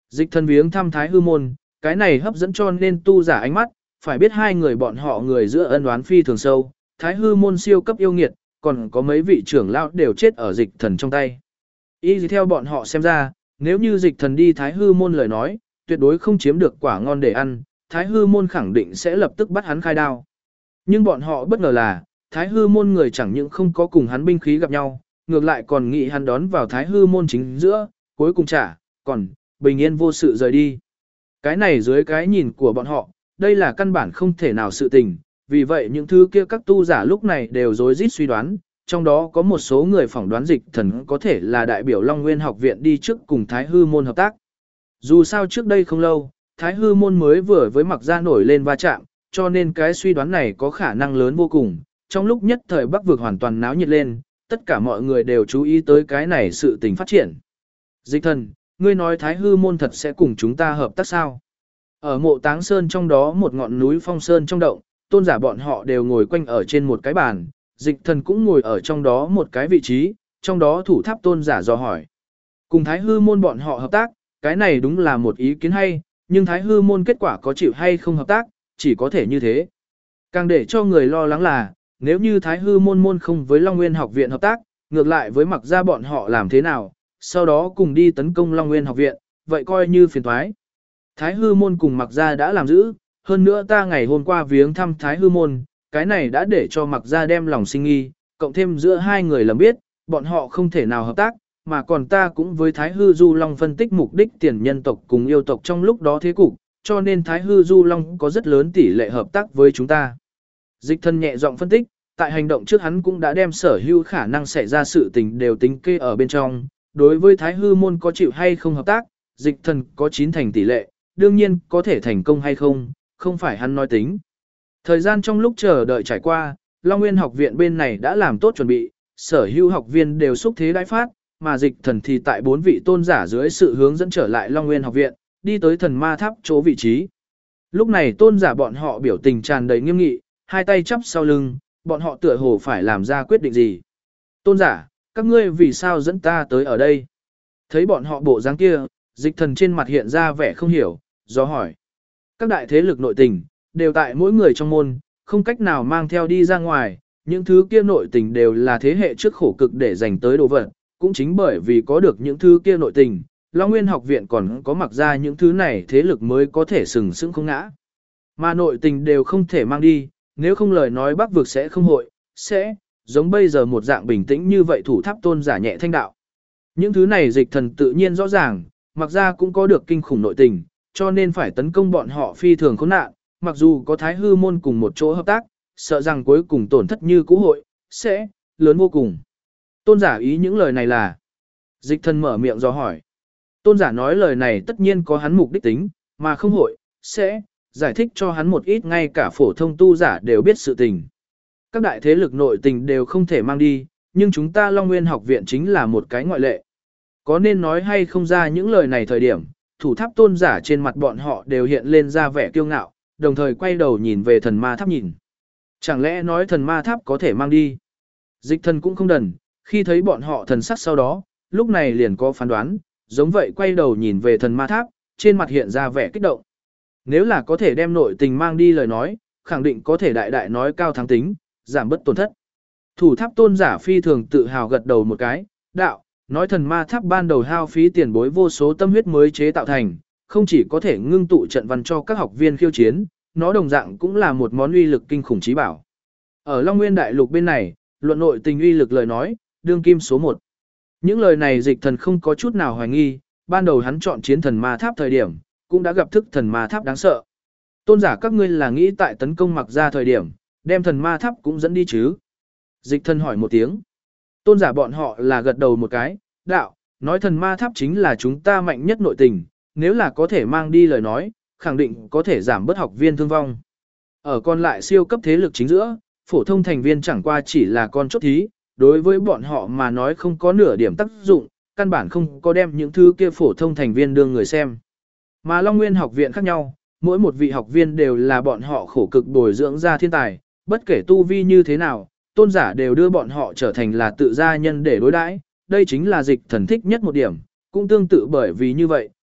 Dịch thần viếng thăm Thái Hư môn, cái này hấp dẫn cho nên tu giả ánh mắt, phải biết hai người bọn họ người giữa ân oán phi thường sâu, Thái Hư môn siêu cấp yêu nghiệt, còn có mấy vị trưởng lão đều chết ở dịch thần trong tay. Y gì theo bọn họ xem ra, nếu như dịch thần đi Thái Hư môn lời nói, tuyệt đối không chiếm được quả ngon để ăn, Thái Hư môn khẳng định sẽ lập tức bắt hắn khai đao. Nhưng bọn họ bất ngờ là, Thái Hư môn người chẳng những không có cùng hắn binh khí gặp nhau, ngược lại còn nghĩ hắn đón vào Thái Hư môn chính giữa, cuối cùng còn bình yên vô sự rời đi. Cái này dưới cái nhìn của bọn họ, đây là căn bản không thể nào sự tình, vì vậy những thứ kia các tu giả lúc này đều rối rít suy đoán, trong đó có một số người phỏng đoán dịch thần có thể là đại biểu Long Nguyên học viện đi trước cùng Thái Hư môn hợp tác. Dù sao trước đây không lâu, Thái Hư môn mới vừa với Mặc Gia nổi lên va chạm, cho nên cái suy đoán này có khả năng lớn vô cùng. Trong lúc nhất thời Bắc vực hoàn toàn náo nhiệt lên, tất cả mọi người đều chú ý tới cái này sự tình phát triển. Dịch thần, ngươi nói Thái Hư môn thật sẽ cùng chúng ta hợp tác sao? Ở mộ Táng Sơn trong đó một ngọn núi Phong Sơn trong động, tôn giả bọn họ đều ngồi quanh ở trên một cái bàn, dịch thần cũng ngồi ở trong đó một cái vị trí, trong đó thủ tháp tôn giả dò hỏi. Cùng Thái Hư môn bọn họ hợp tác, cái này đúng là một ý kiến hay, nhưng Thái Hư môn kết quả có chịu hay không hợp tác, chỉ có thể như thế. Càng để cho người lo lắng là, nếu như Thái Hư môn môn không với Long Nguyên học viện hợp tác, ngược lại với Mặc Gia bọn họ làm thế nào, sau đó cùng đi tấn công Long Nguyên học viện, vậy coi như phiền toái. Thái Hư môn cùng Mặc Gia đã làm giữ, hơn nữa ta ngày hôm qua viếng thăm Thái Hư môn, cái này đã để cho Mặc Gia đem lòng sinh nghi, cộng thêm giữa hai người lầm biết, bọn họ không thể nào hợp tác, mà còn ta cũng với Thái Hư Du Long phân tích mục đích tiền nhân tộc cùng yêu tộc trong lúc đó thế cục, cho nên Thái Hư Du Long có rất lớn tỷ lệ hợp tác với chúng ta. Dịch thân nhẹ giọng phân tích, tại hành động trước hắn cũng đã đem sở hữu khả năng xảy ra sự tình đều tính kê ở bên trong, đối với Thái Hư môn có chịu hay không hợp tác, dịch thần có 9 thành tỷ lệ, đương nhiên có thể thành công hay không, không phải hắn nói tính. Thời gian trong lúc chờ đợi trải qua, Long Nguyên học viện bên này đã làm tốt chuẩn bị, sở hữu học viên đều xúc thế đãi phát, mà dịch thần thì tại 4 vị tôn giả dưới sự hướng dẫn trở lại Long Nguyên học viện, đi tới thần ma tháp chỗ vị trí. Lúc này tôn giả bọn họ biểu tình tràn đầy nghiêm nghị, hai tay chắp sau lưng, bọn họ tựa hồ phải làm ra quyết định gì. Tôn giả, các ngươi vì sao dẫn ta tới ở đây? Thấy bọn họ bộ dáng kia, dịch thần trên mặt hiện ra vẻ không hiểu, do hỏi. Các đại thế lực nội tình, đều tại mỗi người trong môn, không cách nào mang theo đi ra ngoài, những thứ kia nội tình đều là thế hệ trước khổ cực để dành tới đồ vật, cũng chính bởi vì có được những thứ kia nội tình, Long Nguyên học viện còn có Mặc ra những thứ này thế lực mới có thể sừng sững không ngã. Mà nội tình đều không thể mang đi, nếu không lời nói Bắc vực sẽ không hội, sẽ giống bây giờ một dạng bình tĩnh như vậy thủ tháp tôn giả nhẹ thanh đạo. Những thứ này dịch thần tự nhiên rõ ràng, Mặc ra cũng có được kinh khủng nội tình, cho nên phải tấn công bọn họ phi thường khốn nạn, mặc dù có Thái Hư môn cùng một chỗ hợp tác, sợ rằng cuối cùng tổn thất như cũ hội, sẽ lớn vô cùng. Tôn giả ý những lời này là, dịch thần mở miệng do hỏi. Tôn giả nói lời này tất nhiên có hắn mục đích tính, mà không hội, sẽ giải thích cho hắn một ít ngay cả phổ thông tu giả đều biết sự tình. Các đại thế lực nội tình đều không thể mang đi, nhưng chúng ta Long Nguyên học viện chính là một cái ngoại lệ. Có nên nói hay không ra những lời này thời điểm, thủ tháp tôn giả trên mặt bọn họ đều hiện lên ra vẻ kiêu ngạo, đồng thời quay đầu nhìn về thần ma tháp nhìn. Chẳng lẽ nói thần ma tháp có thể mang đi? Dịch thần cũng không đần, khi thấy bọn họ thần sắc sau đó, lúc này liền có phán đoán, giống vậy quay đầu nhìn về thần ma tháp, trên mặt hiện ra vẻ kích động. Nếu là có thể đem nội tình mang đi lời nói, khẳng định có thể đại đại nói cao thắng tính, giảm bất tổn thất. Thủ tháp tôn giả phi thường tự hào gật đầu một cái, đạo, nói thần ma tháp ban đầu hao phí tiền bối vô số tâm huyết mới chế tạo thành, không chỉ có thể ngưng tụ trận văn cho các học viên khiêu chiến, nó đồng dạng cũng là một món uy lực kinh khủng trí bảo. Ở Long Nguyên Đại Lục bên này, luận nội tình uy lực lời nói, đương kim số 1. Những lời này dịch thần không có chút nào hoài nghi, ban đầu hắn chọn chiến thần ma tháp thời điểm, cũng đã gặp thức thần ma tháp đáng sợ. Tôn giả các ngươi là nghĩ tại tấn công Mặc ra thời điểm, đem thần ma tháp cũng dẫn đi chứ? Dịch thần hỏi một tiếng. Tôn giả bọn họ là gật đầu một cái, đạo, nói thần ma tháp chính là chúng ta mạnh nhất nội tình, nếu là có thể mang đi lời nói, khẳng định có thể giảm bớt học viên thương vong. Ở còn lại siêu cấp thế lực chính giữa, phổ thông thành viên chẳng qua chỉ là con chốt thí, đối với bọn họ mà nói không có nửa điểm tác dụng, căn bản không có đem những thứ kia phổ thông thành viên đương người xem. Mà Long Nguyên học viện khác nhau, mỗi một vị học viên đều là bọn họ khổ cực bồi dưỡng ra thiên tài, bất kể tu vi như thế nào, tôn giả đều đưa bọn họ trở thành là tự gia nhân để đối đãi, đây chính là dịch thần thích nhất một điểm, cũng tương tự bởi vì như vậy,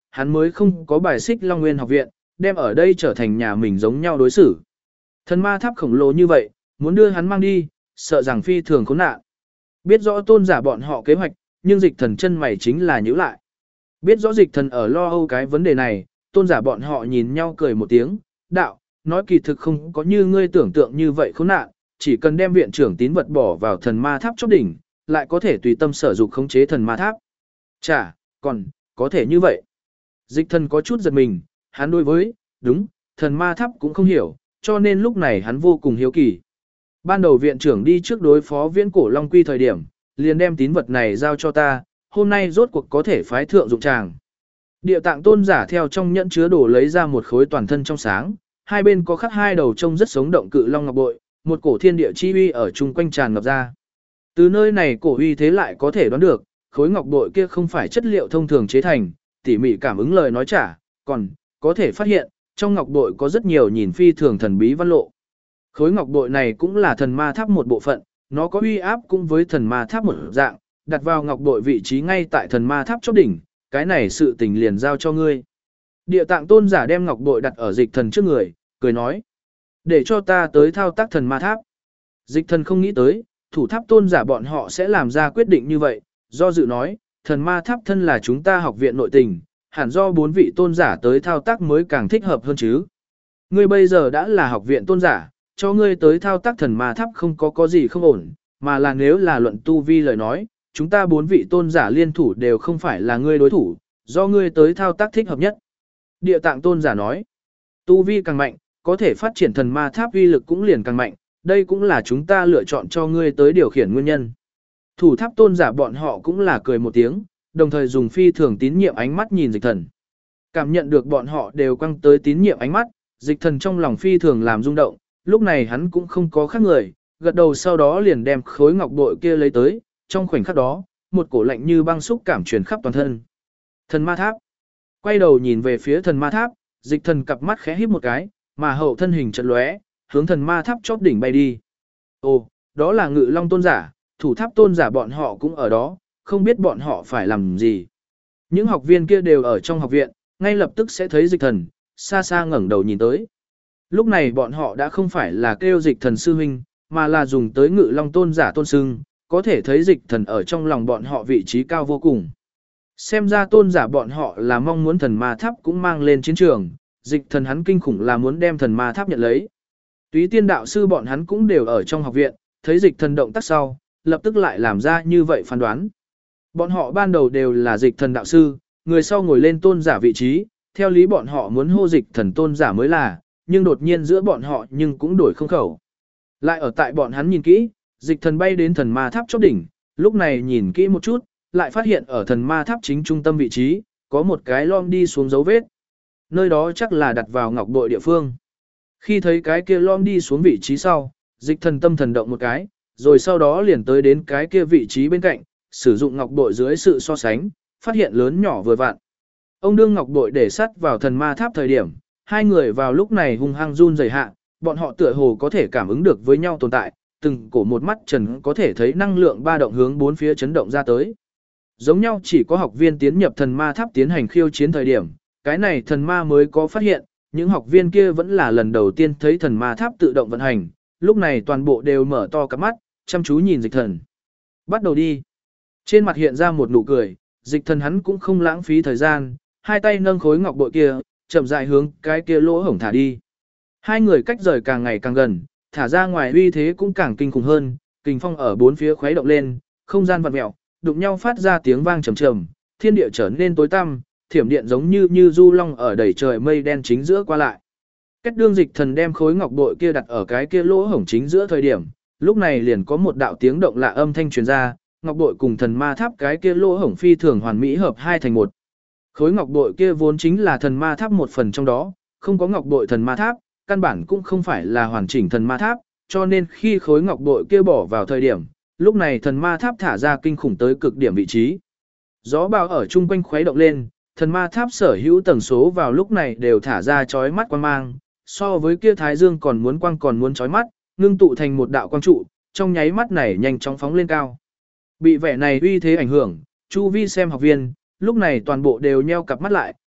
hắn mới không có bài xích Long Nguyên học viện, đem ở đây trở thành nhà mình giống nhau đối xử. Thần ma tháp khổng lồ như vậy, muốn đưa hắn mang đi, sợ rằng phi thường khốn nạn. Biết rõ tôn giả bọn họ kế hoạch, nhưng dịch thần chân mày chính là nhíu lại. Biết rõ dịch thần ở lo âu cái vấn đề này, tôn giả bọn họ nhìn nhau cười một tiếng, đạo, nói kỳ thực không có như ngươi tưởng tượng như vậy khốn nạn, chỉ cần đem viện trưởng tín vật bỏ vào thần ma tháp chóp đỉnh, lại có thể tùy tâm sở dục khống chế thần ma tháp. Chà, còn, có thể như vậy. Dịch thần có chút giật mình, hắn đối với, đúng, thần ma tháp cũng không hiểu, cho nên lúc này hắn vô cùng hiếu kỳ. Ban đầu viện trưởng đi trước đối phó viễn cổ Long Quy thời điểm, liền đem tín vật này giao cho ta, hôm nay rốt cuộc có thể phái thượng dụng tràng. Địa tạng tôn giả theo trong nhẫn chứa đồ lấy ra một khối toàn thân trong sáng, hai bên có khắc hai đầu trông rất sống động cự long ngọc bội, một cổ thiên địa chi uy ở chung quanh tràn ngập ra. Từ nơi này cổ uy thế lại có thể đoán được, khối ngọc bội kia không phải chất liệu thông thường chế thành, tỉ mỉ cảm ứng lời nói trả, còn có thể phát hiện, trong ngọc bội có rất nhiều nhìn phi thường thần bí văn lộ. Khối ngọc bội này cũng là thần ma tháp một bộ phận, nó có uy áp cũng với thần ma tháp một dạng, đặt vào ngọc bội vị trí ngay tại thần ma tháp chóp đỉnh, cái này sự tình liền giao cho ngươi. Địa tạng tôn giả đem ngọc bội đặt ở dịch thần trước người, cười nói, để cho ta tới thao tác thần ma tháp. Dịch thần không nghĩ tới, thủ tháp tôn giả bọn họ sẽ làm ra quyết định như vậy, do dự nói, thần ma tháp thân là chúng ta học viện nội tình, hẳn do 4 vị tôn giả tới thao tác mới càng thích hợp hơn chứ. Ngươi bây giờ đã là học viện tôn giả, cho ngươi tới thao tác thần ma tháp không có gì không ổn, mà là nếu là luận tu vi lời nói, chúng ta 4 vị tôn giả liên thủ đều không phải là ngươi đối thủ, do ngươi tới thao tác thích hợp nhất. Địa tạng tôn giả nói, tu vi càng mạnh, có thể phát triển thần ma tháp uy lực cũng liền càng mạnh, đây cũng là chúng ta lựa chọn cho ngươi tới điều khiển nguyên nhân. Thủ tháp tôn giả bọn họ cũng là cười một tiếng, đồng thời dùng phi thường tín nhiệm ánh mắt nhìn dịch thần. Cảm nhận được bọn họ đều quăng tới tín nhiệm ánh mắt, dịch thần trong lòng phi thường làm rung động, lúc này hắn cũng không có khác người, gật đầu sau đó liền đem khối ngọc bội kia lấy tới, trong khoảnh khắc đó, một cổ lạnh như băng xúc cảm truyền khắp toàn thân. Thần ma tháp. Quay đầu nhìn về phía thần ma tháp, dịch thần cặp mắt khẽ híp một cái, mà hậu thân hình chợt lóe, hướng thần ma tháp chóp đỉnh bay đi. Ồ, đó là Ngự Long tôn giả, thủ tháp tôn giả bọn họ cũng ở đó, không biết bọn họ phải làm gì. Những học viên kia đều ở trong học viện, ngay lập tức sẽ thấy dịch thần, xa xa ngẩng đầu nhìn tới. Lúc này bọn họ đã không phải là kêu dịch thần sư huynh, mà là dùng tới Ngự Long tôn giả tôn sưng, có thể thấy dịch thần ở trong lòng bọn họ vị trí cao vô cùng. Xem ra tôn giả bọn họ là mong muốn thần ma tháp cũng mang lên chiến trường, dịch thần hắn kinh khủng là muốn đem thần ma tháp nhận lấy. Túy tiên đạo sư bọn hắn cũng đều ở trong học viện, thấy dịch thần động tác sau, lập tức lại làm ra như vậy phán đoán. Bọn họ ban đầu đều là dịch thần đạo sư, người sau ngồi lên tôn giả vị trí, theo lý bọn họ muốn hô dịch thần tôn giả mới là, nhưng đột nhiên giữa bọn họ nhưng cũng đổi không khẩu. Lại ở tại bọn hắn nhìn kỹ, dịch thần bay đến thần ma tháp chóp đỉnh, lúc này nhìn kỹ một chút, lại phát hiện ở thần ma tháp chính trung tâm vị trí, có một cái lom đi xuống dấu vết. Nơi đó chắc là đặt vào ngọc bội địa phương. Khi thấy cái kia lom đi xuống vị trí sau, dịch thần tâm thần động một cái, rồi sau đó liền tới đến cái kia vị trí bên cạnh, sử dụng ngọc bội dưới sự so sánh, phát hiện lớn nhỏ vừa vặn. Ông đương ngọc bội để sắt vào thần ma tháp thời điểm, hai người vào lúc này hung hăng run rẩy hạ, bọn họ tựa hồ có thể cảm ứng được với nhau tồn tại, từng cổ một mắt trần có thể thấy năng lượng ba động hướng bốn phía chấn động ra tới. Giống nhau chỉ có học viên tiến nhập thần ma tháp tiến hành khiêu chiến thời điểm, cái này thần ma mới có phát hiện, những học viên kia vẫn là lần đầu tiên thấy thần ma tháp tự động vận hành, lúc này toàn bộ đều mở to cặp mắt, chăm chú nhìn dịch thần. Bắt đầu đi. Trên mặt hiện ra một nụ cười, dịch thần hắn cũng không lãng phí thời gian, hai tay nâng khối ngọc bội kia, chậm rãi hướng cái kia lỗ hổng thả đi. Hai người cách rời càng ngày càng gần, thả ra ngoài uy thế cũng càng kinh khủng hơn, kình phong ở bốn phía khuấy động lên, không gian vặn mèo, đụng nhau phát ra tiếng vang trầm trầm, thiên địa trở nên tối tăm, thiểm điện giống như du long ở đầy trời mây đen chính giữa qua lại. Cách đương dịch thần đem khối ngọc bội kia đặt ở cái kia lỗ hổng chính giữa thời điểm, lúc này liền có một đạo tiếng động lạ âm thanh truyền ra, ngọc bội cùng thần ma tháp cái kia lỗ hổng phi thường hoàn mỹ hợp hai thành một. Khối ngọc bội kia vốn chính là thần ma tháp một phần trong đó, không có ngọc bội thần ma tháp, căn bản cũng không phải là hoàn chỉnh thần ma tháp, cho nên khi khối ngọc bội kia bỏ vào thời điểm, lúc này thần ma tháp thả ra kinh khủng tới cực điểm vị trí. Gió bão ở chung quanh khuấy động lên, thần ma tháp sở hữu tầng số vào lúc này đều thả ra chói mắt quang mang, so với kia thái dương còn muốn chói mắt, ngưng tụ thành một đạo quang trụ, trong nháy mắt này nhanh chóng phóng lên cao. Bị vẻ này uy thế ảnh hưởng, chu vi xem học viên, lúc này toàn bộ đều nheo cặp mắt lại,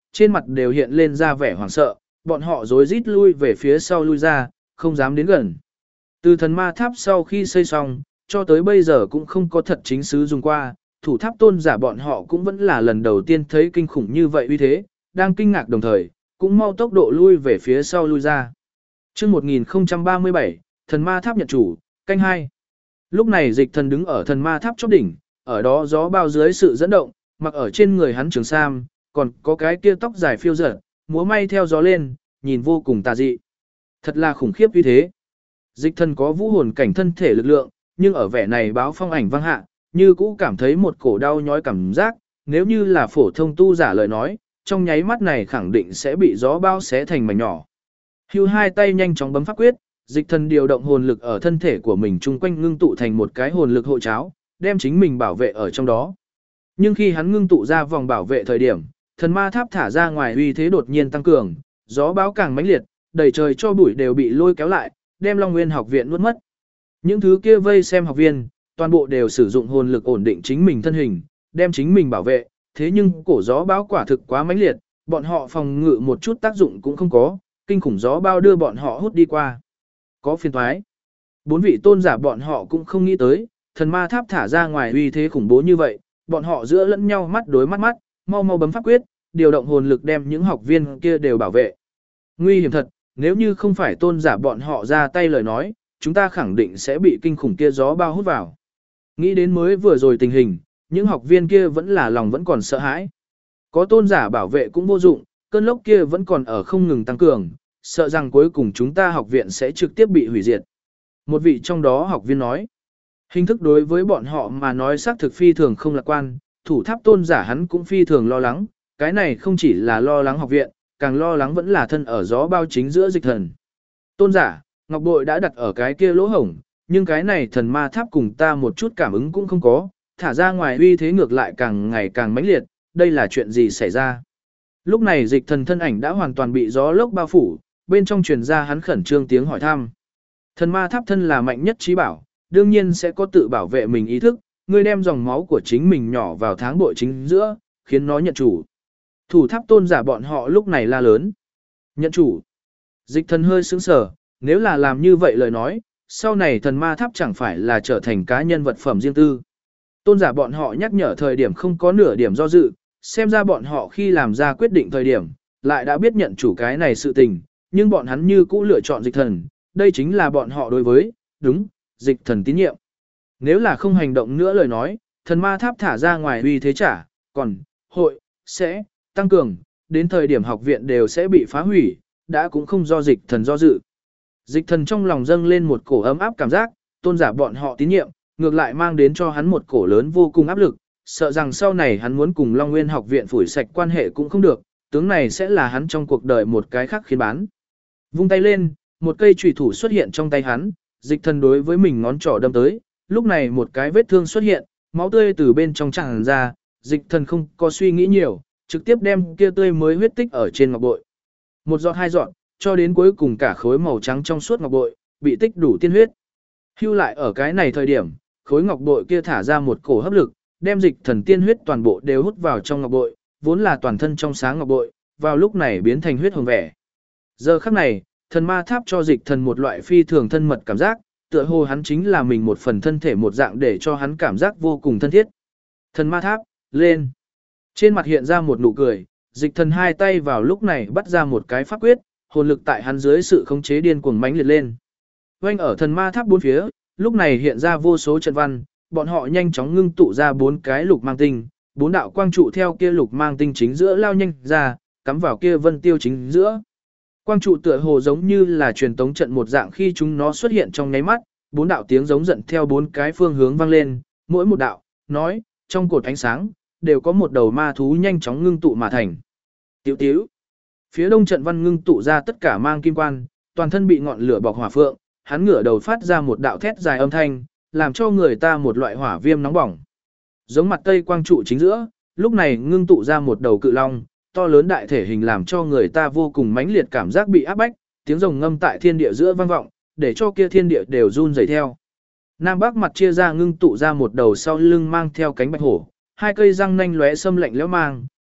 trên mặt đều hiện lên ra vẻ hoảng sợ, bọn họ rối rít lui về phía sau lui ra, không dám đến gần. Từ thần ma tháp sau khi xây xong, cho tới bây giờ cũng không có thật chính sứ dùng qua, thủ tháp tôn giả bọn họ cũng vẫn là lần đầu tiên thấy kinh khủng như vậy uy thế, đang kinh ngạc đồng thời, cũng mau tốc độ lui về phía sau lui ra. Chương 1037, thần ma tháp nhận chủ, canh 2. Lúc này Dịch Thần đứng ở thần ma tháp chóp đỉnh, ở đó gió bao dưới sự dẫn động, mặc ở trên người hắn trường sam, còn có cái kia tóc dài phiêu dở, múa may theo gió lên, nhìn vô cùng tà dị. Thật là khủng khiếp uy thế. Dịch Thần có vũ hồn cảnh thân thể lực lượng, nhưng ở vẻ này báo phong ảnh vang hạ, như cũ cảm thấy một cổ đau nhói cảm giác, nếu như là phổ thông tu giả lời nói, trong nháy mắt này khẳng định sẽ bị gió bao xé thành mảnh nhỏ. Hưu hai tay nhanh chóng bấm pháp quyết, Dịch Thần điều động hồn lực ở thân thể của mình chung quanh ngưng tụ thành một cái hồn lực hộ cháo, đem chính mình bảo vệ ở trong đó. Nhưng khi hắn ngưng tụ ra vòng bảo vệ thời điểm, thần ma tháp thả ra ngoài uy thế đột nhiên tăng cường, gió bão càng mãnh liệt, đầy trời cho bụi đều bị lôi kéo lại, đem Long Nguyên học viện nuốt mất. Những thứ kia vây xem học viên, toàn bộ đều sử dụng hồn lực ổn định chính mình thân hình, đem chính mình bảo vệ, thế nhưng cổ gió bão quả thực quá mãnh liệt, bọn họ phòng ngự một chút tác dụng cũng không có, kinh khủng gió bao đưa bọn họ hút đi qua. Có phiền toái. 4 vị tôn giả bọn họ cũng không nghĩ tới, thần ma tháp thả ra ngoài uy thế khủng bố như vậy, bọn họ giữa lẫn nhau mắt đối mắt mắt, mau mau bấm pháp quyết, điều động hồn lực đem những học viên kia đều bảo vệ. Nguy hiểm thật, nếu như không phải tôn giả bọn họ ra tay lời nói, chúng ta khẳng định sẽ bị kinh khủng kia gió bao hút vào. Nghĩ đến mới vừa rồi tình hình, những học viên kia vẫn là lòng vẫn còn sợ hãi. Có tôn giả bảo vệ cũng vô dụng, cơn lốc kia vẫn còn ở không ngừng tăng cường, sợ rằng cuối cùng chúng ta học viện sẽ trực tiếp bị hủy diệt. Một vị trong đó học viên nói, hình thức đối với bọn họ mà nói xác thực phi thường không lạc quan, thủ tháp tôn giả hắn cũng phi thường lo lắng, cái này không chỉ là lo lắng học viện, càng lo lắng vẫn là thân ở gió bao chính giữa Dịch Thần. Tôn giả, ngọc bội đã đặt ở cái kia lỗ hổng, nhưng cái này thần ma tháp cùng ta một chút cảm ứng cũng không có, thả ra ngoài uy thế ngược lại càng ngày càng mãnh liệt, đây là chuyện gì xảy ra? Lúc này Dịch Thần thân ảnh đã hoàn toàn bị gió lốc bao phủ, bên trong truyền ra hắn khẩn trương tiếng hỏi thăm. Thần ma tháp thân là mạnh nhất trí bảo, đương nhiên sẽ có tự bảo vệ mình ý thức, ngươi đem dòng máu của chính mình nhỏ vào tháng bội chính giữa, khiến nó nhận chủ. Thủ tháp tôn giả bọn họ lúc này la lớn. Nhận chủ. Dịch Thần hơi sững sờ, nếu là làm như vậy lời nói, sau này thần ma tháp chẳng phải là trở thành cá nhân vật phẩm riêng tư. Tôn giả bọn họ nhắc nhở thời điểm không có nửa điểm do dự, xem ra bọn họ khi làm ra quyết định thời điểm, lại đã biết nhận chủ cái này sự tình, nhưng bọn hắn như cũ lựa chọn Dịch Thần, đây chính là bọn họ đối với, đúng, Dịch Thần tín nhiệm. Nếu là không hành động nữa lời nói, thần ma tháp thả ra ngoài uy thế trả, còn, hội, sẽ, tăng cường, đến thời điểm học viện đều sẽ bị phá hủy, đã cũng không do Dịch Thần do dự. Dịch Thần trong lòng dâng lên một cổ ấm áp cảm giác, tôn giả bọn họ tín nhiệm, ngược lại mang đến cho hắn một cổ lớn vô cùng áp lực, sợ rằng sau này hắn muốn cùng Long Nguyên học viện phủi sạch quan hệ cũng không được, tướng này sẽ là hắn trong cuộc đời một cái khác khiến bán. Vung tay lên, một cây chùy thủ xuất hiện trong tay hắn, Dịch Thần đối với mình ngón trỏ đâm tới, lúc này một cái vết thương xuất hiện, máu tươi từ bên trong tràn ra, Dịch Thần không có suy nghĩ nhiều, trực tiếp đem kia tươi mới huyết tích ở trên ngọc bội. Một giọt hai giọt, cho đến cuối cùng cả khối màu trắng trong suốt ngọc bội, bị tích đủ tiên huyết. Hưu lại ở cái này thời điểm, khối ngọc bội kia thả ra một cổ hấp lực, đem Dịch Thần tiên huyết toàn bộ đều hút vào trong ngọc bội, vốn là toàn thân trong sáng ngọc bội, vào lúc này biến thành huyết hồng vẻ. Giờ khắc này, thần ma tháp cho Dịch Thần một loại phi thường thân mật cảm giác, tựa hồ hắn chính là mình một phần thân thể một dạng để cho hắn cảm giác vô cùng thân thiết. Thần ma tháp, lên. Trên mặt hiện ra một nụ cười, Dịch Thần hai tay vào lúc này bắt ra một cái pháp quyết, hồn lực tại hắn dưới sự khống chế điên cuồng mãnh liệt lên. Quanh ở thần ma tháp bốn phía, lúc này hiện ra vô số trận văn, bọn họ nhanh chóng ngưng tụ ra 4 cái lục mang tinh, 4 đạo quang trụ theo kia lục mang tinh chính giữa lao nhanh ra, cắm vào kia vân tiêu chính giữa. Quang trụ tựa hồ giống như là truyền tống trận một dạng, khi chúng nó xuất hiện trong nháy mắt, 4 đạo tiếng giống giận theo 4 cái phương hướng vang lên, mỗi một đạo, nói, trong cột ánh sáng, đều có một đầu ma thú nhanh chóng ngưng tụ mà thành. Tiểu tiểu. Phía đông trận văn ngưng tụ ra tất cả mang kim quan, toàn thân bị ngọn lửa bọc hỏa phượng, hắn ngửa đầu phát ra một đạo thét dài âm thanh, làm cho người ta một loại hỏa viêm nóng bỏng. Giống mặt tây quang trụ chính giữa, lúc này ngưng tụ ra một đầu cự long, to lớn đại thể hình làm cho người ta vô cùng mãnh liệt cảm giác bị áp bách, tiếng rồng ngâm tại thiên địa giữa vang vọng, để cho kia thiên địa đều run rẩy theo. Nam bắc mặt chia ra ngưng tụ ra một đầu sau lưng mang theo cánh bạch hổ, hai cây răng nanh lóe xâm lạnh lẽo mang,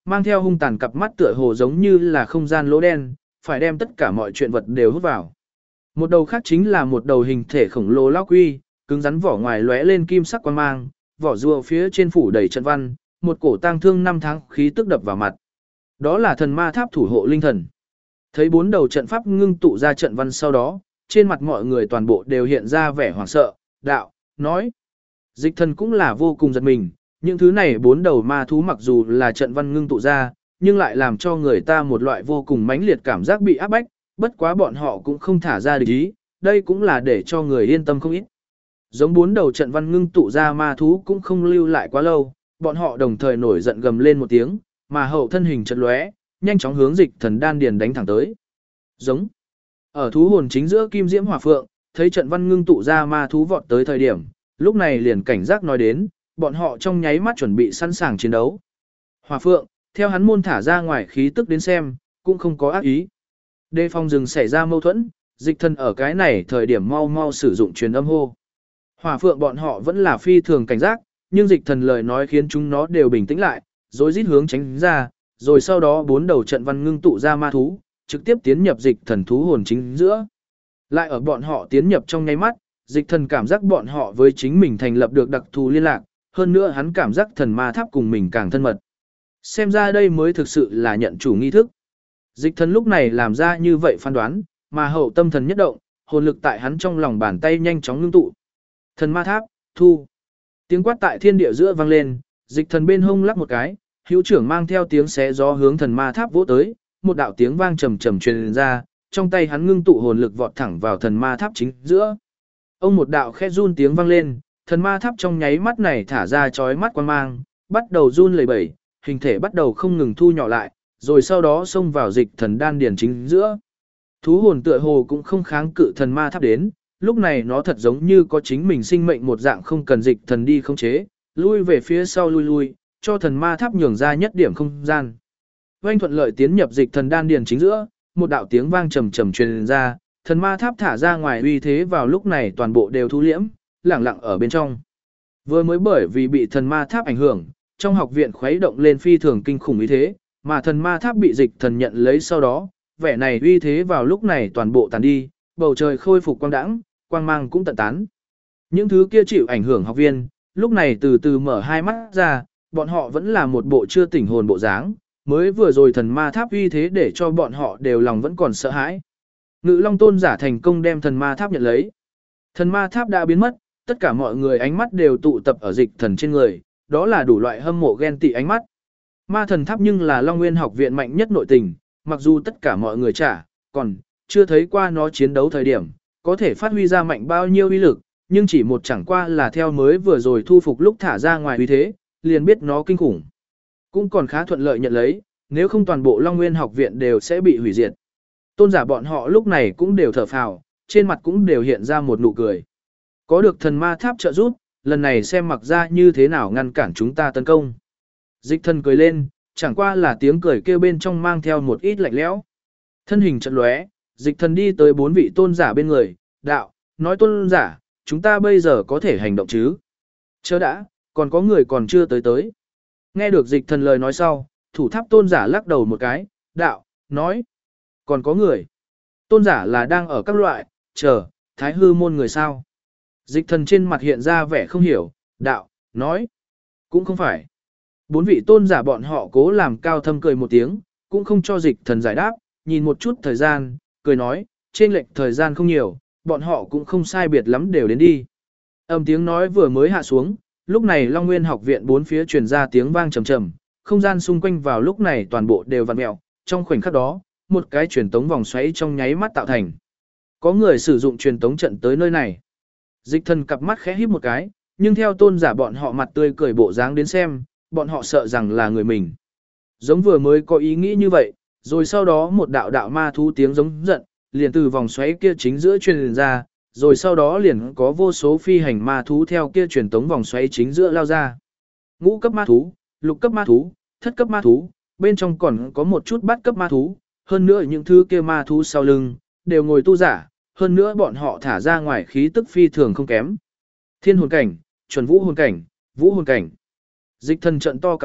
mang theo hung tàn cặp mắt tựa hồ giống như là không gian lỗ đen, phải đem tất cả mọi chuyện vật đều hút vào. Một đầu khác chính là một đầu hình thể khổng lồ lao quy, cứng rắn vỏ ngoài lóe lên kim sắc quang mang, vỏ rùa phía trên phủ đầy trận văn, một cổ tang thương năm tháng khí tức đập vào mặt. Đó là thần ma tháp thủ hộ linh thần. Thấy 4 đầu trận pháp ngưng tụ ra trận văn sau đó, trên mặt mọi người toàn bộ đều hiện ra vẻ hoảng sợ, đạo, nói. Dịch thần cũng là vô cùng giật mình, những thứ này 4 đầu ma thú mặc dù là trận văn ngưng tụ ra, nhưng lại làm cho người ta một loại vô cùng mãnh liệt cảm giác bị áp bách, bất quá bọn họ cũng không thả ra địch ý, đây cũng là để cho người yên tâm không ít. Giống 4 đầu trận văn ngưng tụ ra ma thú cũng không lưu lại quá lâu, bọn họ đồng thời nổi giận gầm lên một tiếng, mà hậu thân hình chợt lóe, nhanh chóng hướng dịch thần đan điền đánh thẳng tới. Giống. Ở thú hồn chính giữa kim diễm hỏa phượng, thấy trận văn ngưng tụ ra ma thú vọt tới thời điểm, lúc này liền cảnh giác nói đến, bọn họ trong nháy mắt chuẩn bị sẵn sàng chiến đấu. Hỏa phượng, theo hắn môn thả ra ngoài khí tức đến xem, cũng không có ác ý. Đề phòng rừng xảy ra mâu thuẫn, dịch thần ở cái này thời điểm mau mau sử dụng truyền âm hô. Hỏa phượng bọn họ vẫn là phi thường cảnh giác, nhưng dịch thần lời nói khiến chúng nó đều bình tĩnh lại, rồi rít hướng tránh ra, rồi sau đó 4 đầu trận văn ngưng tụ ra ma thú, trực tiếp tiến nhập dịch thần thú hồn chính giữa. Lại ở bọn họ tiến nhập trong nháy mắt, dịch thần cảm giác bọn họ với chính mình thành lập được đặc thù liên lạc, hơn nữa hắn cảm giác thần ma tháp cùng mình càng thân mật. Xem ra đây mới thực sự là nhận chủ nghi thức. Dịch thần lúc này làm ra như vậy phán đoán, mà hậu tâm thần nhất động, hồn lực tại hắn trong lòng bàn tay nhanh chóng ngưng tụ. Thần ma tháp, thu. Tiếng quát tại thiên địa giữa vang lên, dịch thần bên hông lắc một cái, hữu trưởng mang theo tiếng xé gió hướng thần ma tháp vỗ tới, một đạo tiếng vang trầm trầm truyền ra, trong tay hắn ngưng tụ hồn lực vọt thẳng vào thần ma tháp chính giữa. Ông một đạo khẽ run tiếng vang lên, thần ma tháp trong nháy mắt này thả ra chói mắt quang mang, bắt đầu run lẩy bẩy, hình thể bắt đầu không ngừng thu nhỏ lại, rồi sau đó xông vào dịch thần đan điền chính giữa. Thú hồn tựa hồ cũng không kháng cự thần ma tháp đến, lúc này nó thật giống như có chính mình sinh mệnh một dạng không cần dịch thần đi khống chế, lui về phía sau lui, cho thần ma tháp nhường ra nhất điểm không gian. Oanh thuận lợi tiến nhập dịch thần đan điền chính giữa, một đạo tiếng vang trầm trầm truyền ra, thần ma tháp thả ra ngoài uy thế vào lúc này toàn bộ đều thu liễm, lẳng lặng ở bên trong. Vừa mới bởi vì bị thần ma tháp ảnh hưởng, trong học viện khuấy động lên phi thường kinh khủng uy thế, mà thần ma tháp bị dịch thần nhận lấy sau đó, vẻ này uy thế vào lúc này toàn bộ tàn đi, bầu trời khôi phục quang đãng, quang mang cũng tận tán. Những thứ kia chịu ảnh hưởng học viên, lúc này từ từ mở hai mắt ra, bọn họ vẫn là một bộ chưa tỉnh hồn bộ dáng, mới vừa rồi thần ma tháp uy thế để cho bọn họ đều lòng vẫn còn sợ hãi. Ngự Long tôn giả thành công đem thần ma tháp nhận lấy. Thần ma tháp đã biến mất, tất cả mọi người ánh mắt đều tụ tập ở dịch thần trên người, đó là đủ loại hâm mộ ghen tị ánh mắt. Ma thần tháp nhưng là Long Nguyên học viện mạnh nhất nội tình, mặc dù tất cả mọi người còn chưa thấy qua nó chiến đấu thời điểm, có thể phát huy ra mạnh bao nhiêu uy lực, nhưng chỉ một chẳng qua là theo mới vừa rồi thu phục lúc thả ra ngoài uy thế, liền biết nó kinh khủng. Cũng còn khá thuận lợi nhận lấy, nếu không toàn bộ Long Nguyên học viện đều sẽ bị hủy diệt. Tôn giả bọn họ lúc này cũng đều thở phào, trên mặt cũng đều hiện ra một nụ cười. Có được thần ma tháp trợ giúp, lần này xem mặc ra như thế nào ngăn cản chúng ta tấn công. Dịch thần cười lên, chẳng qua là tiếng cười kêu bên trong mang theo một ít lạnh lẽo. Thân hình chợt lóe, dịch thần đi tới 4 vị tôn giả bên người, đạo, nói tôn giả, chúng ta bây giờ có thể hành động chứ? Chớ đã, còn có người còn chưa tới. Nghe được dịch thần lời nói sau, thủ tháp tôn giả lắc đầu một cái, đạo, nói, còn có người. Tôn giả là đang ở các loại, chờ, thái hư môn người sao? Dịch thần trên mặt hiện ra vẻ không hiểu, đạo, nói, cũng không phải. 4 vị tôn giả bọn họ cố làm cao thâm cười một tiếng, cũng không cho dịch thần giải đáp, nhìn một chút thời gian, cười nói, trên lệch thời gian không nhiều, bọn họ cũng không sai biệt lắm đều đến đi. Âm tiếng nói vừa mới hạ xuống, lúc này Long Nguyên học viện bốn phía truyền ra tiếng vang trầm trầm, không gian xung quanh vào lúc này toàn bộ đều vặn mèo, trong khoảnh khắc đó, một cái truyền tống vòng xoáy trong nháy mắt tạo thành. Có người sử dụng truyền tống trận tới nơi này. Dịch thần cặp mắt khẽ híp một cái, nhưng theo tôn giả bọn họ mặt tươi cười bộ dáng đến xem, bọn họ sợ rằng là người mình. Giống vừa mới có ý nghĩ như vậy, rồi sau đó một đạo đạo ma thú tiếng giống giận, liền từ vòng xoáy kia chính giữa truyền ra, rồi sau đó liền có vô số phi hành ma thú theo kia truyền tống vòng xoáy chính giữa lao ra. Ngũ cấp ma thú, lục cấp ma thú, thất cấp ma thú, bên trong còn có một chút bát cấp ma thú, hơn nữa những thứ kia ma thú sau lưng, đều ngồi tu giả, hơn nữa bọn họ thả ra ngoài khí tức phi thường không kém. Thiên hồn cảnh, chuẩn vũ hồn cảnh, vũ hồn cảnh. Dịch thần trận to cặp mắt,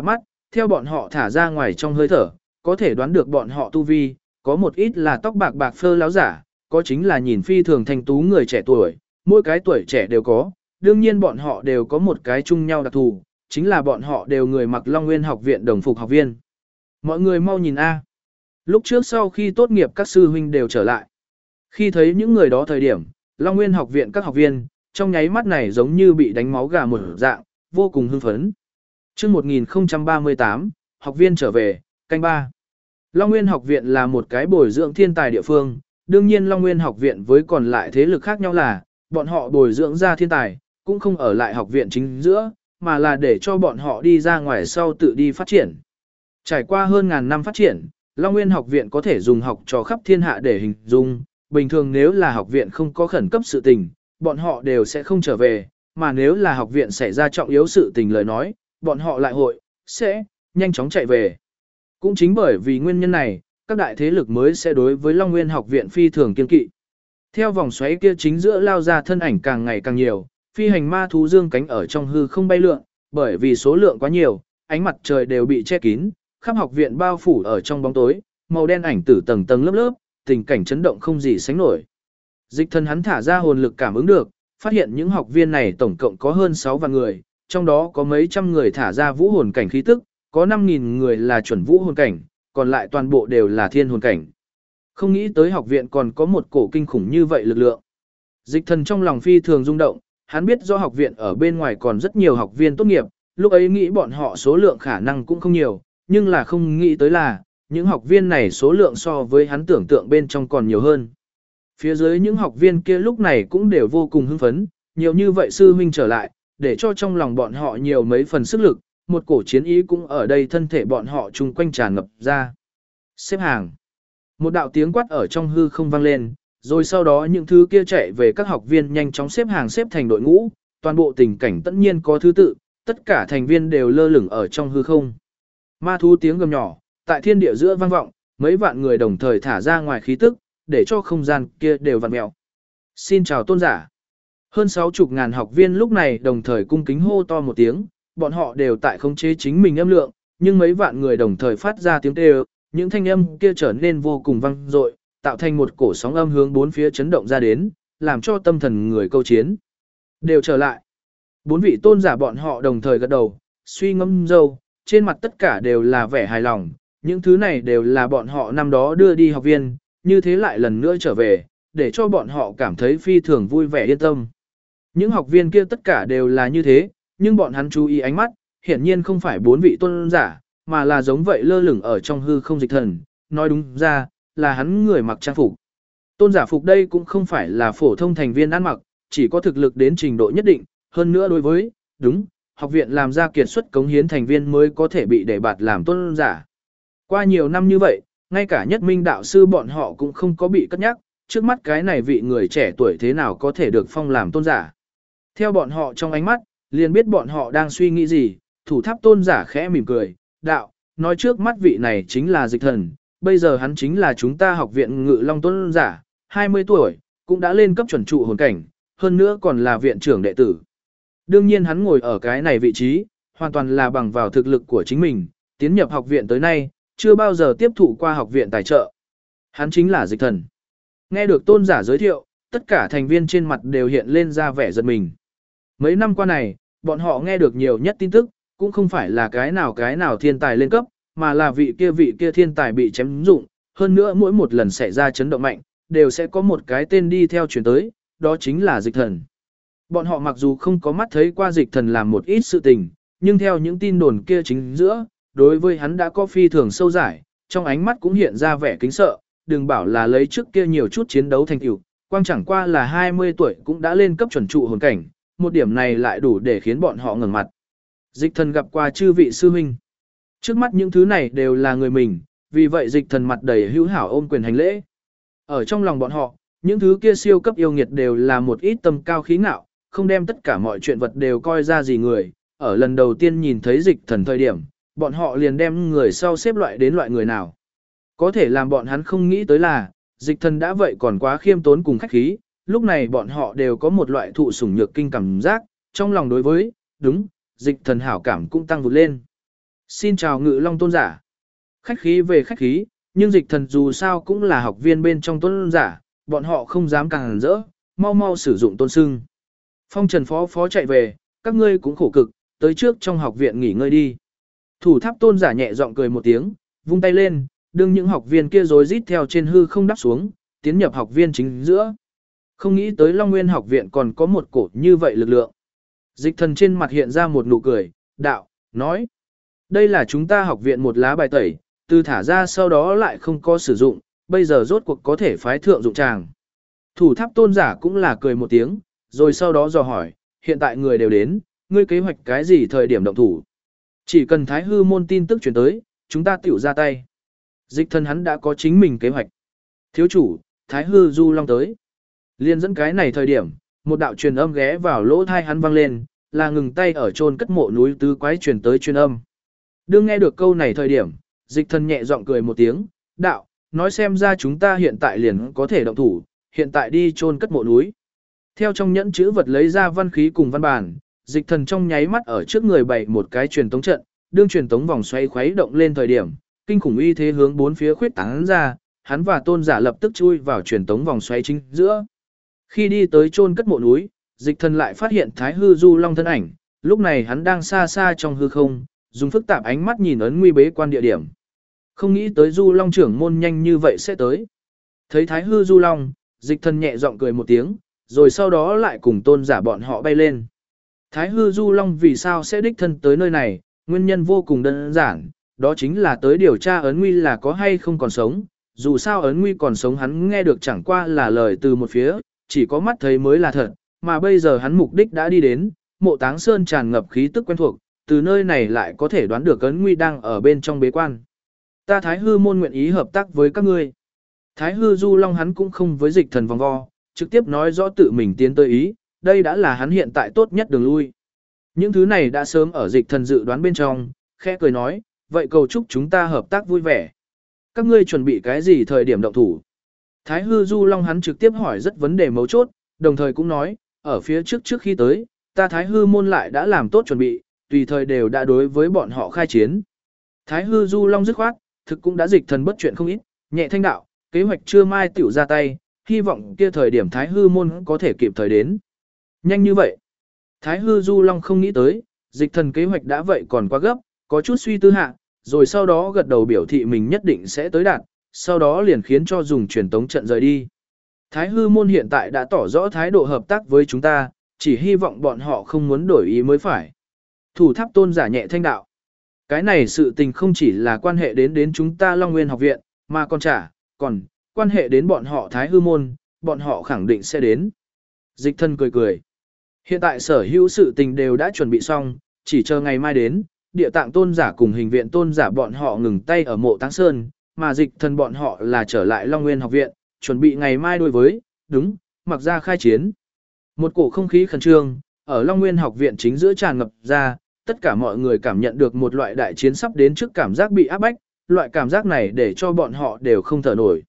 theo bọn họ thả ra ngoài trong hơi thở, có thể đoán được bọn họ tu vi, có một ít là tóc bạc bạc phơ láo giả, có chính là nhìn phi thường thanh tú người trẻ tuổi, mỗi cái tuổi trẻ đều có, đương nhiên bọn họ đều có một cái chung nhau đặc thù, chính là bọn họ đều người mặc Long Nguyên học viện đồng phục học viên. Mọi người mau nhìn a. Lúc trước sau khi tốt nghiệp các sư huynh đều trở lại. Khi thấy những người đó thời điểm, Long Nguyên học viện các học viên, trong nháy mắt này giống như bị đánh máu gà một dạng, vô cùng hưng phấn. Chương 1038, học viên trở về, canh 3. Long Nguyên học viện là một cái bồi dưỡng thiên tài địa phương, đương nhiên Long Nguyên học viện với còn lại thế lực khác nhau là, bọn họ bồi dưỡng ra thiên tài, cũng không ở lại học viện chính giữa, mà là để cho bọn họ đi ra ngoài sau tự đi phát triển. Trải qua hơn ngàn năm phát triển, Long Nguyên học viện có thể dùng học trò khắp thiên hạ để hình dung, bình thường nếu là học viện không có khẩn cấp sự tình, bọn họ đều sẽ không trở về, mà nếu là học viện xảy ra trọng yếu sự tình lời nói, bọn họ lại sẽ nhanh chóng chạy về. Cũng chính bởi vì nguyên nhân này, các đại thế lực mới sẽ đối với Long Nguyên học viện phi thường kiên kỵ. Theo vòng xoáy kia chính giữa lao ra thân ảnh càng ngày càng nhiều, phi hành ma thú dương cánh ở trong hư không bay lượn, bởi vì số lượng quá nhiều, ánh mặt trời đều bị che kín, khắp học viện bao phủ ở trong bóng tối, màu đen ảnh tử tầng tầng lớp lớp, tình cảnh chấn động không gì sánh nổi. Dịch Thần hắn thả ra hồn lực cảm ứng được, phát hiện những học viên này tổng cộng có hơn 6 vạn người, trong đó có mấy trăm người thả ra vũ hồn cảnh khí tức, có 5.000 người là chuẩn vũ hồn cảnh, còn lại toàn bộ đều là thiên hồn cảnh. Không nghĩ tới học viện còn có một cổ kinh khủng như vậy lực lượng. Dịch Thần trong lòng phi thường rung động, hắn biết do học viện ở bên ngoài còn rất nhiều học viên tốt nghiệp, lúc ấy nghĩ bọn họ số lượng khả năng cũng không nhiều, nhưng là không nghĩ tới là, những học viên này số lượng so với hắn tưởng tượng bên trong còn nhiều hơn. Phía dưới những học viên kia lúc này cũng đều vô cùng hưng phấn, nhiều như vậy sư huynh trở lại, để cho trong lòng bọn họ nhiều mấy phần sức lực, một cổ chiến ý cũng ở đây thân thể bọn họ chung quanh tràn ngập ra. Xếp hàng. Một đạo tiếng quát ở trong hư không vang lên, rồi sau đó những thứ kia chạy về các học viên nhanh chóng xếp hàng xếp thành đội ngũ, toàn bộ tình cảnh tất nhiên có thứ tự, tất cả thành viên đều lơ lửng ở trong hư không. Ma thú tiếng gầm nhỏ, tại thiên địa giữa vang vọng, mấy vạn người đồng thời thả ra ngoài khí tức, để cho không gian kia đều vặn mèo. Xin chào tôn giả. Hơn 60.000 học viên lúc này đồng thời cung kính hô to một tiếng, bọn họ đều tại khống chế chính mình âm lượng, nhưng mấy vạn người đồng thời phát ra tiếng kêu, những thanh âm kia trở nên vô cùng vang dội, tạo thành một cổ sóng âm hướng bốn phía chấn động ra đến, làm cho tâm thần người câu chiến đều trở lại. Bốn vị tôn giả bọn họ đồng thời gật đầu, suy ngẫm dâu, trên mặt tất cả đều là vẻ hài lòng, những thứ này đều là bọn họ năm đó đưa đi học viên, như thế lại lần nữa trở về, để cho bọn họ cảm thấy phi thường vui vẻ yên tâm. Những học viên kia tất cả đều là như thế, nhưng bọn hắn chú ý ánh mắt, hiển nhiên không phải bốn vị tôn giả, mà là giống vậy lơ lửng ở trong hư không Dịch Thần, nói đúng ra, là hắn người mặc trang phục. Tôn giả phục đây cũng không phải là phổ thông thành viên ăn mặc, chỉ có thực lực đến trình độ nhất định, hơn nữa đối với, học viện làm ra kiệt xuất cống hiến thành viên mới có thể bị đề bạt làm tôn giả. Qua nhiều năm như vậy, ngay cả nhất minh đạo sư bọn họ cũng không có bị cất nhắc, trước mắt cái này vị người trẻ tuổi thế nào có thể được phong làm tôn giả. Theo bọn họ trong ánh mắt, liền biết bọn họ đang suy nghĩ gì, thủ tháp tôn giả khẽ mỉm cười, đạo, nói trước mắt vị này chính là Dịch Thần, bây giờ hắn chính là chúng ta học viện Ngự Long tôn giả, 20 tuổi, cũng đã lên cấp chuẩn trụ hồn cảnh, hơn nữa còn là viện trưởng đệ tử. Đương nhiên hắn ngồi ở cái này vị trí, hoàn toàn là bằng vào thực lực của chính mình, tiến nhập học viện tới nay, chưa bao giờ tiếp thụ qua học viện tài trợ. Hắn chính là Dịch Thần. Nghe được tôn giả giới thiệu, tất cả thành viên trên mặt đều hiện lên ra vẻ giật mình. Mấy năm qua này, bọn họ nghe được nhiều nhất tin tức, cũng không phải là cái nào thiên tài lên cấp, mà là vị kia thiên tài bị chém dụng, hơn nữa mỗi một lần xảy ra chấn động mạnh, đều sẽ có một cái tên đi theo chuyển tới, đó chính là Dịch Thần. Bọn họ mặc dù không có mắt thấy qua Dịch Thần làm một ít sự tình, nhưng theo những tin đồn kia chính giữa, đối với hắn đã có phi thường sâu giải, trong ánh mắt cũng hiện ra vẻ kính sợ, đừng bảo là lấy trước kia nhiều chút chiến đấu thành tựu, quang chẳng qua là 20 tuổi cũng đã lên cấp chuẩn trụ hồn cảnh, một điểm này lại đủ để khiến bọn họ ngẩng mặt. Dịch Thần gặp qua chư vị sư huynh. Trước mắt những thứ này đều là người mình, vì vậy Dịch Thần mặt đầy hữu hảo ôm quyền hành lễ. Ở trong lòng bọn họ, những thứ kia siêu cấp yêu nghiệt đều là một ít tâm cao khí ngạo, không đem tất cả mọi chuyện vật đều coi ra gì người. Ở lần đầu tiên nhìn thấy Dịch Thần thời điểm, bọn họ liền đem người sau xếp loại đến loại người nào. Có thể làm bọn hắn không nghĩ tới là, Dịch Thần đã vậy còn quá khiêm tốn cùng khách khí, lúc này bọn họ đều có một loại thụ sủng nhược kinh cảm giác, trong lòng đối với, Dịch Thần hảo cảm cũng tăng vụt lên. Xin chào Ngự Long tôn giả. Khách khí về khách khí, nhưng dịch thần dù sao cũng là học viên bên trong tôn giả, bọn họ không dám càng rỡ, mau mau sử dụng tôn xưng. Phong Trần phó chạy về, các ngươi cũng khổ cực, tới trước trong học viện nghỉ ngơi đi. Thủ tháp tôn giả nhẹ giọng cười một tiếng, vung tay lên, đương những học viên kia rối rít theo trên hư không đáp xuống, tiến nhập học viên chính giữa. Không nghĩ tới Long Nguyên học viện còn có một cổ như vậy lực lượng. Dịch thần trên mặt hiện ra một nụ cười, đạo, nói. Đây là chúng ta học viện một lá bài tẩy, từ thả ra sau đó lại không có sử dụng, bây giờ rốt cuộc có thể phái thượng dụng tràng. Thủ tháp tôn giả cũng là cười một tiếng, rồi sau đó dò hỏi, hiện tại người đều đến, ngươi kế hoạch cái gì thời điểm động thủ. Chỉ cần Thái Hư môn tin tức chuyển tới, chúng ta tiểu ra tay. Dịch thần hắn đã có chính mình kế hoạch. Thiếu chủ, Thái Hư Du Long tới. Liên dẫn cái này thời điểm, một đạo truyền âm ghé vào lỗ thai hắn vang lên, là ngừng tay ở chôn cất mộ núi tứ quái truyền tới truyền âm. Đương nghe được câu này thời điểm, dịch thần nhẹ giọng cười một tiếng, đạo, nói xem ra chúng ta hiện tại liền có thể động thủ, hiện tại đi chôn cất mộ núi. Theo trong nhẫn chữ vật lấy ra văn khí cùng văn bản, dịch thần trong nháy mắt ở trước người bày một cái truyền tống trận, đương truyền tống vòng xoay khuấy động lên thời điểm, kinh khủng uy thế hướng bốn phía khuyết tán ra, hắn và tôn giả lập tức chui vào truyền tống vòng xoay chính giữa. Khi đi tới chôn cất mộ núi, dịch thần lại phát hiện Thái Hư Du Long thân ảnh, lúc này hắn đang xa xa trong hư không, dùng phức tạp ánh mắt nhìn ấn nguy bế quan địa điểm. Không nghĩ tới Du Long trưởng môn nhanh như vậy sẽ tới. Thấy Thái Hư Du Long, dịch thần nhẹ giọng cười một tiếng, rồi sau đó lại cùng tôn giả bọn họ bay lên. Thái Hư Du Long vì sao sẽ đích thân tới nơi này, nguyên nhân vô cùng đơn giản, đó chính là tới điều tra ấn nguy là có hay không còn sống. Dù sao ấn nguy còn sống hắn nghe được chẳng qua là lời từ một phía, chỉ có mắt thấy mới là thật, mà bây giờ hắn mục đích đã đi đến, mộ Táng Sơn tràn ngập khí tức quen thuộc, từ nơi này lại có thể đoán được ấn nguy đang ở bên trong bế quan. Ta Thái Hư môn nguyện ý hợp tác với các ngươi. Thái Hư Du Long hắn cũng không với dịch thần vòng vo, trực tiếp nói rõ tự mình tiến tới ý, đây đã là hắn hiện tại tốt nhất đường lui. Những thứ này đã sớm ở dịch thần dự đoán bên trong, khẽ cười nói, vậy cầu chúc chúng ta hợp tác vui vẻ. Các ngươi chuẩn bị cái gì thời điểm động thủ? Thái Hư Du Long hắn trực tiếp hỏi rất vấn đề mấu chốt, đồng thời cũng nói, ở phía trước khi tới, ta Thái Hư môn lại đã làm tốt chuẩn bị, tùy thời đều đã đối với bọn họ khai chiến. Thái Hư Du Long dứt khoát, thực cũng đã dịch thần bất chuyện không ít, nhẹ thanh đạo, kế hoạch chưa mai tiểu ra tay, hy vọng kia thời điểm Thái Hư môn có thể kịp thời đến. Nhanh như vậy. Thái Hư Du Long không nghĩ tới, dịch thần kế hoạch đã vậy còn quá gấp, có chút suy tư hạ, rồi sau đó gật đầu biểu thị mình nhất định sẽ tới đạt, sau đó liền khiến cho dùng truyền tống trận rời đi. Thái Hư môn hiện tại đã tỏ rõ thái độ hợp tác với chúng ta, chỉ hy vọng bọn họ không muốn đổi ý mới phải. Thủ tháp tôn giả nhẹ thanh đạo. Cái này sự tình không chỉ là quan hệ đến chúng ta Long Nguyên học viện, mà còn quan hệ đến bọn họ Thái Hư môn, bọn họ khẳng định sẽ đến. Dịch thân cười cười. Hiện tại sở hữu sự tình đều đã chuẩn bị xong, chỉ chờ ngày mai đến, địa tạng tôn giả cùng hình viện tôn giả bọn họ ngừng tay ở mộ Táng Sơn, mà dịch thần bọn họ là trở lại Long Nguyên học viện, chuẩn bị ngày mai đối với, đúng, mặc ra khai chiến. Một cổ không khí khẩn trương, ở Long Nguyên học viện chính giữa tràn ngập ra, tất cả mọi người cảm nhận được một loại đại chiến sắp đến trước cảm giác bị áp bách, loại cảm giác này để cho bọn họ đều không thở nổi.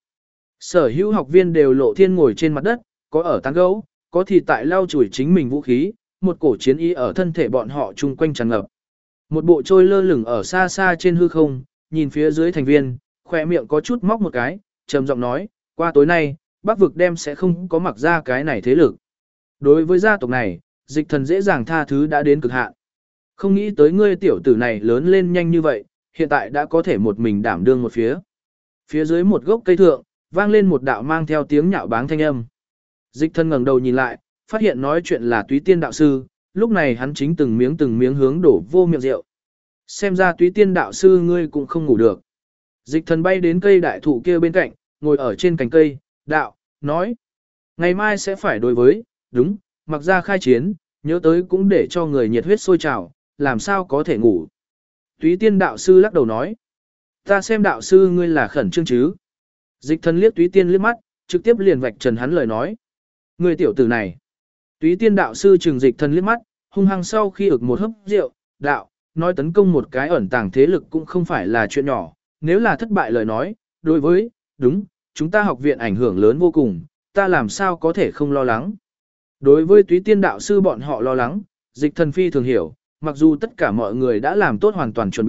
Sở hữu học viên đều lộ thiên ngồi trên mặt đất, có ở tán gấu, có thì tại lau chùi chính mình vũ khí, một cổ chiến ý ở thân thể bọn họ chung quanh tràn ngập. Một bộ trôi lơ lửng ở xa xa trên hư không, nhìn phía dưới thành viên, khỏe miệng có chút móc một cái, trầm giọng nói, qua tối nay, Bắc vực đem sẽ không có mặc ra cái này thế lực. Đối với gia tộc này, dịch thần dễ dàng tha thứ đã đến cực hạn. Không nghĩ tới ngươi tiểu tử này lớn lên nhanh như vậy, hiện tại đã có thể một mình đảm đương một phía. Phía dưới một gốc cây thượng, vang lên một đạo mang theo tiếng nhạo báng thanh âm. Dịch thần ngẩng đầu nhìn lại, phát hiện nói chuyện là Túy Tiên đạo sư, lúc này hắn chính từng miếng hướng đổ vô miệng rượu. Xem ra Túy Tiên đạo sư ngươi cũng không ngủ được. Dịch thần bay đến cây đại thụ kia bên cạnh, ngồi ở trên cành cây, đạo, nói. Ngày mai sẽ phải đối với, đúng, mặc ra khai chiến, nhớ tới cũng để cho người nhiệt huyết sôi trào, làm sao có thể ngủ. Túy Tiên đạo sư lắc đầu nói. Ta xem đạo sư ngươi là khẩn trương chứ. Dịch thần liếc Túy Tiên liếc mắt, trực tiếp liền vạch trần hắn lời nói. Người tiểu tử này. Túy Tiên đạo sư trừng dịch thần liếc mắt, hung hăng sau khi ực một hớp rượu, đạo, nói tấn công một cái ẩn tàng thế lực cũng không phải là chuyện nhỏ, nếu là thất bại lời nói, đối với, đúng, chúng ta học viện ảnh hưởng lớn vô cùng, ta làm sao có thể không lo lắng. Đối với Túy Tiên đạo sư bọn họ lo lắng, dịch thần phi thường hiểu, mặc dù tất cả mọi người đã làm tốt hoàn toàn chuẩn bị,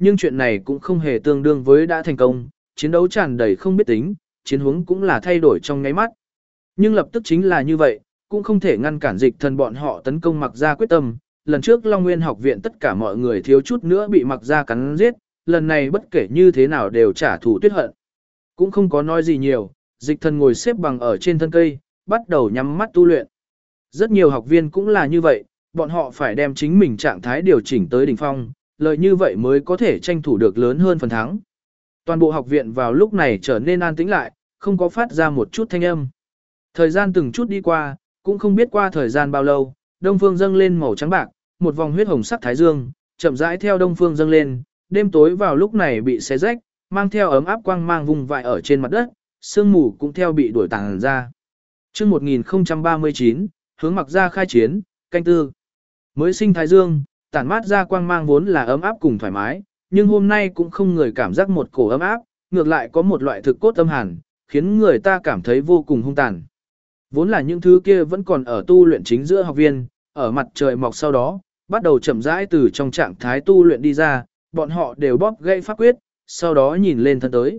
nhưng chuyện này cũng không hề tương đương với đã thành công, chiến đấu tràn đầy không biết tính, chiến huống cũng là thay đổi trong nháy mắt. Nhưng lập tức chính là như vậy, cũng không thể ngăn cản Dịch Thần bọn họ tấn công Mặc Gia quyết tâm. Lần trước Long Nguyên học viện tất cả mọi người thiếu chút nữa bị Mặc Gia cắn giết, lần này bất kể như thế nào đều trả thù tuyết hận. Cũng không có nói gì nhiều, Dịch Thần ngồi xếp bằng ở trên thân cây, bắt đầu nhắm mắt tu luyện. Rất nhiều học viên cũng là như vậy, bọn họ phải đem chính mình trạng thái điều chỉnh tới đỉnh phong, lợi như vậy mới có thể tranh thủ được lớn hơn phần thắng. Toàn bộ học viện vào lúc này trở nên an tĩnh lại, không có phát ra một chút thanh âm. Thời gian từng chút đi qua, cũng không biết qua thời gian bao lâu, đông phương dâng lên màu trắng bạc, một vòng huyết hồng sắc thái dương, chậm rãi theo đông phương dâng lên, đêm tối vào lúc này bị xé rách, mang theo ấm áp quang mang vùng vãi ở trên mặt đất, sương mù cũng theo bị đuổi tàn ra. Chương 1039, hướng Mặc Gia khai chiến, canh tư. Mới sinh thái dương, tản mát ra quang mang vốn là ấm áp cùng thoải mái, nhưng hôm nay cũng không người cảm giác một cổ ấm áp, ngược lại có một loại thực cốt âm hàn, khiến người ta cảm thấy vô cùng hung tàn. Vốn là những thứ kia vẫn còn ở tu luyện chính giữa học viên, ở mặt trời mọc sau đó, bắt đầu chậm rãi từ trong trạng thái tu luyện đi ra, bọn họ đều bóp gãy pháp quyết, sau đó nhìn lên thân tới.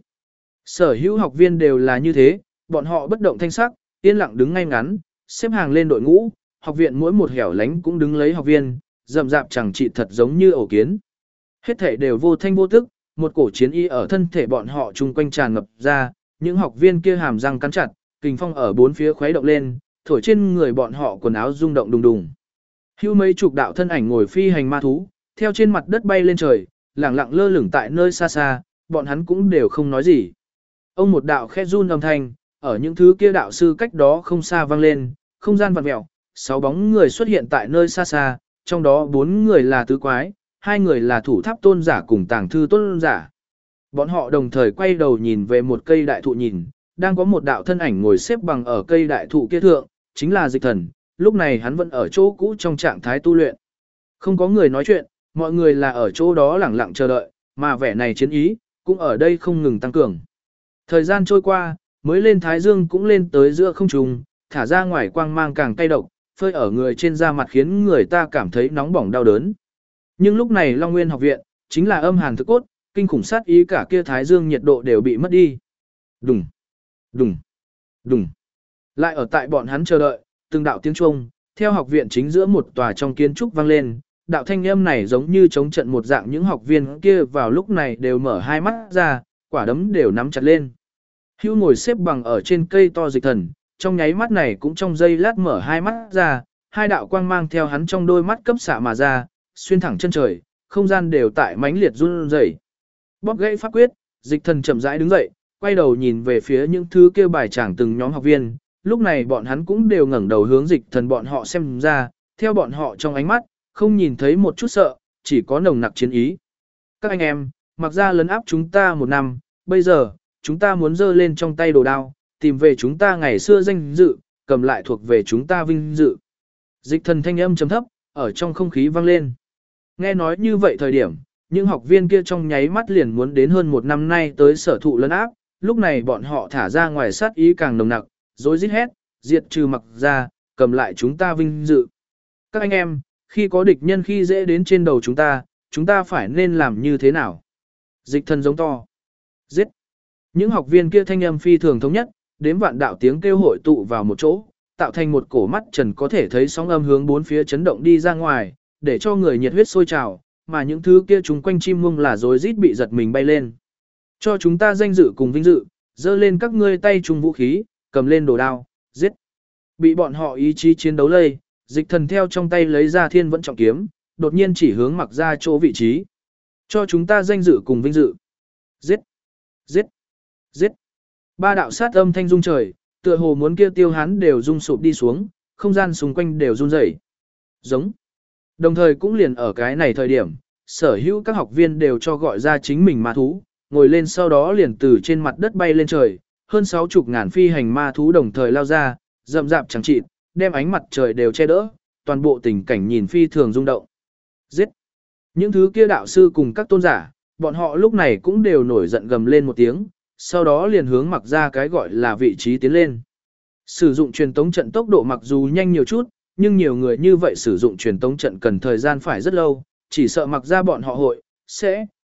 Sở hữu học viên đều là như thế, bọn họ bất động thanh sắc, yên lặng đứng ngay ngắn, xếp hàng lên đội ngũ, học viện mỗi một hẻo lánh cũng đứng lấy học viên, rậm rạp chẳng trị thật giống như ổ kiến. Hết thể đều vô thanh vô tức, một cổ chiến y ở thân thể bọn họ chung quanh tràn ngập ra, những học viên kia hàm răng cắn chặt, kình phong ở bốn phía khuấy động lên, thổi trên người bọn họ quần áo rung động đùng đùng. Hưu mấy chục đạo thân ảnh ngồi phi hành ma thú, theo trên mặt đất bay lên trời, lẳng lặng lơ lửng tại nơi xa xa, bọn hắn cũng đều không nói gì. Ông một đạo khẽ run âm thanh, ở những thứ kia đạo sư cách đó không xa vang lên, không gian vặn mèo, 6 bóng người xuất hiện tại nơi xa xa, trong đó 4 người là tứ quái, 2 người là thủ tháp tôn giả cùng tàng thư tôn giả. Bọn họ đồng thời quay đầu nhìn về một cây đại thụ nhìn, đang có một đạo thân ảnh ngồi xếp bằng ở cây đại thụ kia thượng, chính là Dịch Thần, lúc này hắn vẫn ở chỗ cũ trong trạng thái tu luyện. Không có người nói chuyện, mọi người là ở chỗ đó lẳng lặng chờ đợi, mà vẻ này chiến ý, cũng ở đây không ngừng tăng cường. Thời gian trôi qua, mới lên thái dương cũng lên tới giữa không trung, thả ra ngoài quang mang càng cay độc, phơi ở người trên da mặt khiến người ta cảm thấy nóng bỏng đau đớn. Nhưng lúc này Long Nguyên học viện, chính là âm hàn thực cốt, kinh khủng sát ý cả kia thái dương nhiệt độ đều bị mất đi. Đùng, đùng, đùng. Lại ở tại bọn hắn chờ đợi, từng đạo tiếng chuông, theo học viện chính giữa một tòa trong kiến trúc vang lên, đạo thanh âm này giống như chống trận một dạng, những học viên kia vào lúc này đều mở hai mắt ra, quả đấm đều nắm chặt lên. Hưu ngồi xếp bằng ở trên cây to Dịch Thần, trong nháy mắt này cũng trong giây lát mở hai mắt ra, hai đạo quang mang theo hắn trong đôi mắt cấp xạ mà ra, xuyên thẳng chân trời, không gian đều tại mãnh liệt run rẩy. Bóp gãy pháp quyết, Dịch Thần chậm rãi đứng dậy, quay đầu nhìn về phía những thứ kia bài giảng từng nhóm học viên, lúc này bọn hắn cũng đều ngẩng đầu hướng Dịch Thần bọn họ xem ra, theo bọn họ trong ánh mắt, không nhìn thấy một chút sợ, chỉ có nồng nặc chiến ý. Các anh em, Mặc Gia lấn áp chúng ta 1 năm, bây giờ, chúng ta muốn giơ lên trong tay đồ đao, tìm về chúng ta ngày xưa danh dự, cầm lại thuộc về chúng ta vinh dự. Dịch Thần thanh âm trầm thấp, ở trong không khí vang lên. Nghe nói như vậy thời điểm, những học viên kia trong nháy mắt liền muốn đến hơn 1 năm nay tới sở thụ lấn áp, lúc này bọn họ thả ra ngoài sát ý càng nồng nặc, rối rít hét, diệt trừ Mặc Gia, cầm lại chúng ta vinh dự. Các anh em, khi có địch nhân khi dễ đến trên đầu chúng ta phải nên làm như thế nào? Dịch Thần giống to. Giết. Những học viên kia thanh âm phi thường thống nhất, đếm vạn đạo tiếng kêu hội tụ vào một chỗ, tạo thành một cổ mắt trần có thể thấy sóng âm hướng bốn phía chấn động đi ra ngoài, để cho người nhiệt huyết sôi trào, mà những thứ kia chúng quanh chim mung là rối rít bị giật mình bay lên. Cho chúng ta danh dự cùng vinh dự, giơ lên các ngươi tay chung vũ khí, cầm lên đồ đao, giết. Bị bọn họ ý chí chiến đấu lây, Dịch Thần theo trong tay lấy ra thiên vẫn trọng kiếm, đột nhiên chỉ hướng Mặc Gia chỗ vị trí. Cho chúng ta danh dự cùng vinh dự. Giết! Giết! Giết! 3 đạo sát âm thanh rung trời, tựa hồ muốn kia tiêu hắn đều rung sụp đi xuống, không gian xung quanh đều run rẩy. Giống! Đồng thời cũng liền ở cái này thời điểm, sở hữu các học viên đều cho gọi ra chính mình ma thú, ngồi lên sau đó liền từ trên mặt đất bay lên trời, hơn 60.000 phi hành ma thú đồng thời lao ra, rậm rạp chẳng chịt, đem ánh mặt trời đều che đỡ, toàn bộ tình cảnh nhìn phi thường rung động. Giết! Những thứ kia đạo sư cùng các tôn giả, bọn họ lúc này cũng đều nổi giận gầm lên một tiếng, sau đó liền hướng Mặc Gia cái gọi là vị trí tiến lên. Sử dụng truyền tống trận tốc độ mặc dù nhanh nhiều chút, nhưng nhiều người như vậy sử dụng truyền tống trận cần thời gian phải rất lâu, chỉ sợ Mặc Gia bọn họ sẽ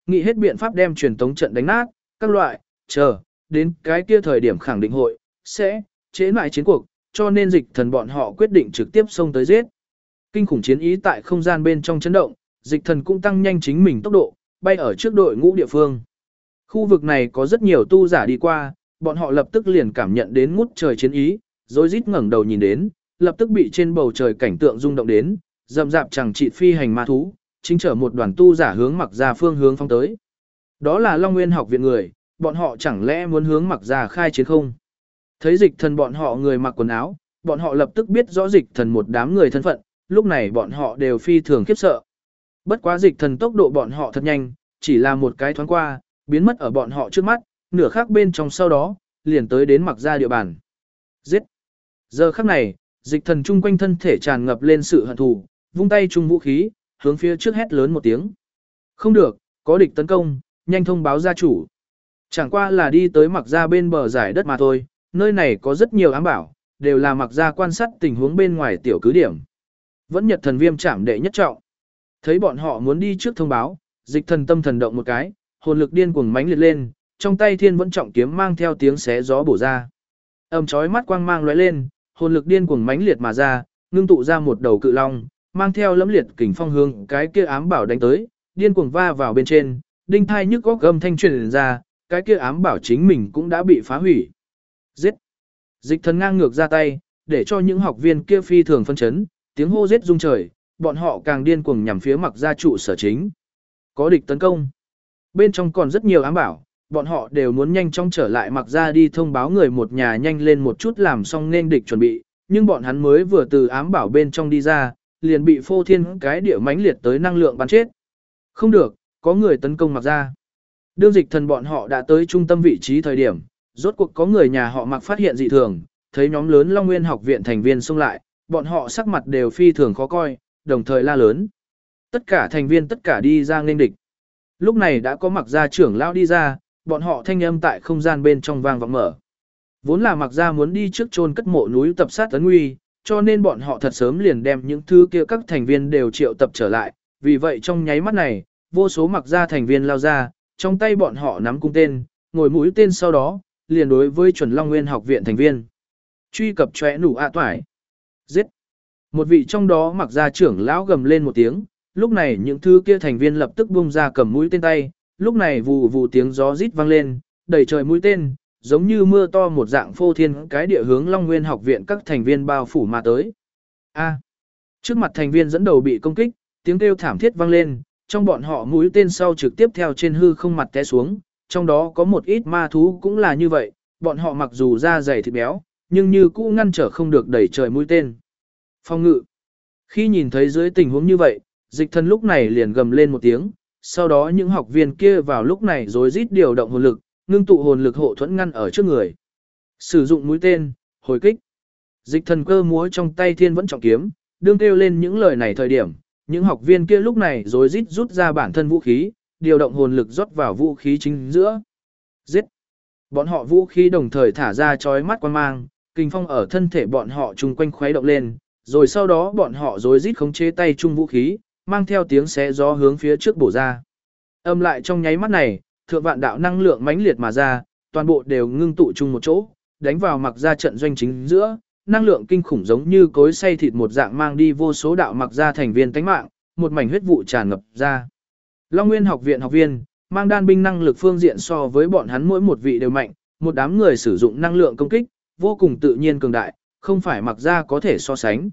nghĩ hết biện pháp đem truyền tống trận đánh nát, các loại, chờ, đến cái kia thời điểm khẳng định hội, sẽ, chế lại chiến cuộc, cho nên dịch thần bọn họ quyết định trực tiếp xông tới giết. Kinh khủng chiến ý tại không gian bên trong chấn động, dịch thần cũng tăng nhanh chính mình tốc độ, bay ở trước đội ngũ địa phương. Khu vực này có rất nhiều tu giả đi qua, bọn họ lập tức liền cảm nhận đến ngút trời chiến ý, rồi rít ngẩng đầu nhìn đến, lập tức bị trên bầu trời cảnh tượng rung động đến, rậm rạp chẳng trị phi hành ma thú, chính chở một đoàn tu giả hướng Mặc Gia phương hướng phóng tới. Đó là Long Nguyên học viện người, bọn họ chẳng lẽ muốn hướng Mặc Gia khai chiến không? Thấy dịch thần bọn họ người mặc quần áo, bọn họ lập tức biết rõ dịch thần một đám người thân phận, lúc này bọn họ đều phi thường khiếp sợ. Bất quá dịch thần tốc độ bọn họ thật nhanh, chỉ là một cái thoáng qua, biến mất ở bọn họ trước mắt, nửa khắc bên trong sau đó, liền tới đến Mặc Gia địa bàn. Giết! Giờ khắc này, dịch thần chung quanh thân thể tràn ngập lên sự hận thù, vung tay chung vũ khí, hướng phía trước hét lớn một tiếng. Không được, có địch tấn công, nhanh thông báo gia chủ. Chẳng qua là đi tới Mặc Gia bên bờ giải đất mà thôi, nơi này có rất nhiều ám bảo, đều là Mặc Gia quan sát tình huống bên ngoài tiểu cứ điểm. Vẫn Nhật thần viêm chạm đệ nhất trọng. Thấy bọn họ muốn đi trước thông báo, dịch thần tâm thần động một cái, hồn lực điên cuồng mãnh liệt lên, trong tay thiên vẫn trọng kiếm mang theo tiếng xé gió bổ ra. Ầm chói mắt quang mang lóe lên, hồn lực điên cuồng mãnh liệt mà ra, ngưng tụ ra một đầu cự long, mang theo lẫm liệt kình phong hướng cái kia ám bảo đánh tới, điên cuồng va vào bên trên, đinh thai nhức góc âm thanh truyền ra, cái kia ám bảo chính mình cũng đã bị phá hủy. Giết! Dịch thần ngang ngược ra tay, để cho những học viên kia phi thường phân chấn, tiếng hô giết rung trời, bọn họ càng điên cuồng nhằm phía Mặc Gia trụ sở chính. Có địch tấn công. Bên trong còn rất nhiều ám bảo, bọn họ đều muốn nhanh chóng trở lại Mặc Gia đi thông báo người một nhà nhanh lên một chút làm xong nên địch chuẩn bị, nhưng bọn hắn mới vừa từ ám bảo bên trong đi ra, liền bị phô thiên cái địa mãnh liệt tới năng lượng bắn chết. Không được, có người tấn công Mặc Gia. Đương dịch thần bọn họ đã tới trung tâm vị trí thời điểm, rốt cuộc có người nhà họ Mặc phát hiện dị thường, thấy nhóm lớn Long Nguyên học viện thành viên xông lại, bọn họ sắc mặt đều phi thường khó coi, đồng thời la lớn. Tất cả thành viên tất cả đi ra nghênh địch. Lúc này đã có Mặc Gia trưởng lão đi ra, bọn họ thanh âm tại không gian bên trong vang vọng mở. Vốn là Mặc Gia muốn đi trước chôn cất mộ núi tập sát Tấn Nguy, cho nên bọn họ thật sớm liền đem những thứ kia các thành viên đều triệu tập trở lại, vì vậy trong nháy mắt này, vô số Mặc Gia thành viên lao ra, trong tay bọn họ nắm cung tên, ngồi mũi tên sau đó, liền đối với chuẩn Long Nguyên học viện thành viên. Truy cập chóe nủ ạ toải. Giết! Một vị trong đó Mặc Gia trưởng lão gầm lên một tiếng, lúc này những thứ kia thành viên lập tức buông ra cầm mũi tên tay, lúc này vù vù tiếng gió rít vang lên, đầy trời mũi tên, giống như mưa to một dạng phô thiên cái địa hướng Long Nguyên học viện các thành viên bao phủ mà tới. A! Trước mặt thành viên dẫn đầu bị công kích, tiếng kêu thảm thiết vang lên, trong bọn họ mũi tên sau trực tiếp theo trên hư không mặt té xuống, trong đó có một ít ma thú cũng là như vậy, bọn họ mặc dù da dày thịt béo, nhưng như cũ ngăn trở không được đẩy trời mũi tên. Phong ngự. Khi nhìn thấy dưới tình huống như vậy, dịch thần lúc này liền gầm lên một tiếng, sau đó những học viên kia vào lúc này rối rít điều động hồn lực, ngưng tụ hồn lực hộ thuẫn ngăn ở trước người. Sử dụng mũi tên, hồi kích. Dịch thần cơ múa trong tay thiên vẫn trọng kiếm, đương kêu lên những lời này thời điểm, những học viên kia lúc này rối rít rút ra bản thân vũ khí, điều động hồn lực rót vào vũ khí chính giữa. Giết! Bọn họ vũ khí đồng thời thả ra chói mắt quang mang, kinh phong ở thân thể bọn họ chung quanh khuấy động lên, rồi sau đó bọn họ rối rít khống chế tay chung vũ khí, mang theo tiếng xé gió hướng phía trước bổ ra. Âm lại trong nháy mắt này, thượng vạn đạo năng lượng mãnh liệt mà ra, toàn bộ đều ngưng tụ chung một chỗ, đánh vào Mặc Gia trận doanh chính giữa, năng lượng kinh khủng giống như cối xay thịt một dạng mang đi vô số đạo Mặc Gia thành viên tánh mạng, một mảnh huyết vụ tràn ngập ra. Long Nguyên học viện học viên, mang đan binh năng lực phương diện so với bọn hắn mỗi một vị đều mạnh, một đám người sử dụng năng lượng công kích, vô cùng tự nhiên cường đại, không phải Mặc Gia có thể so sánh.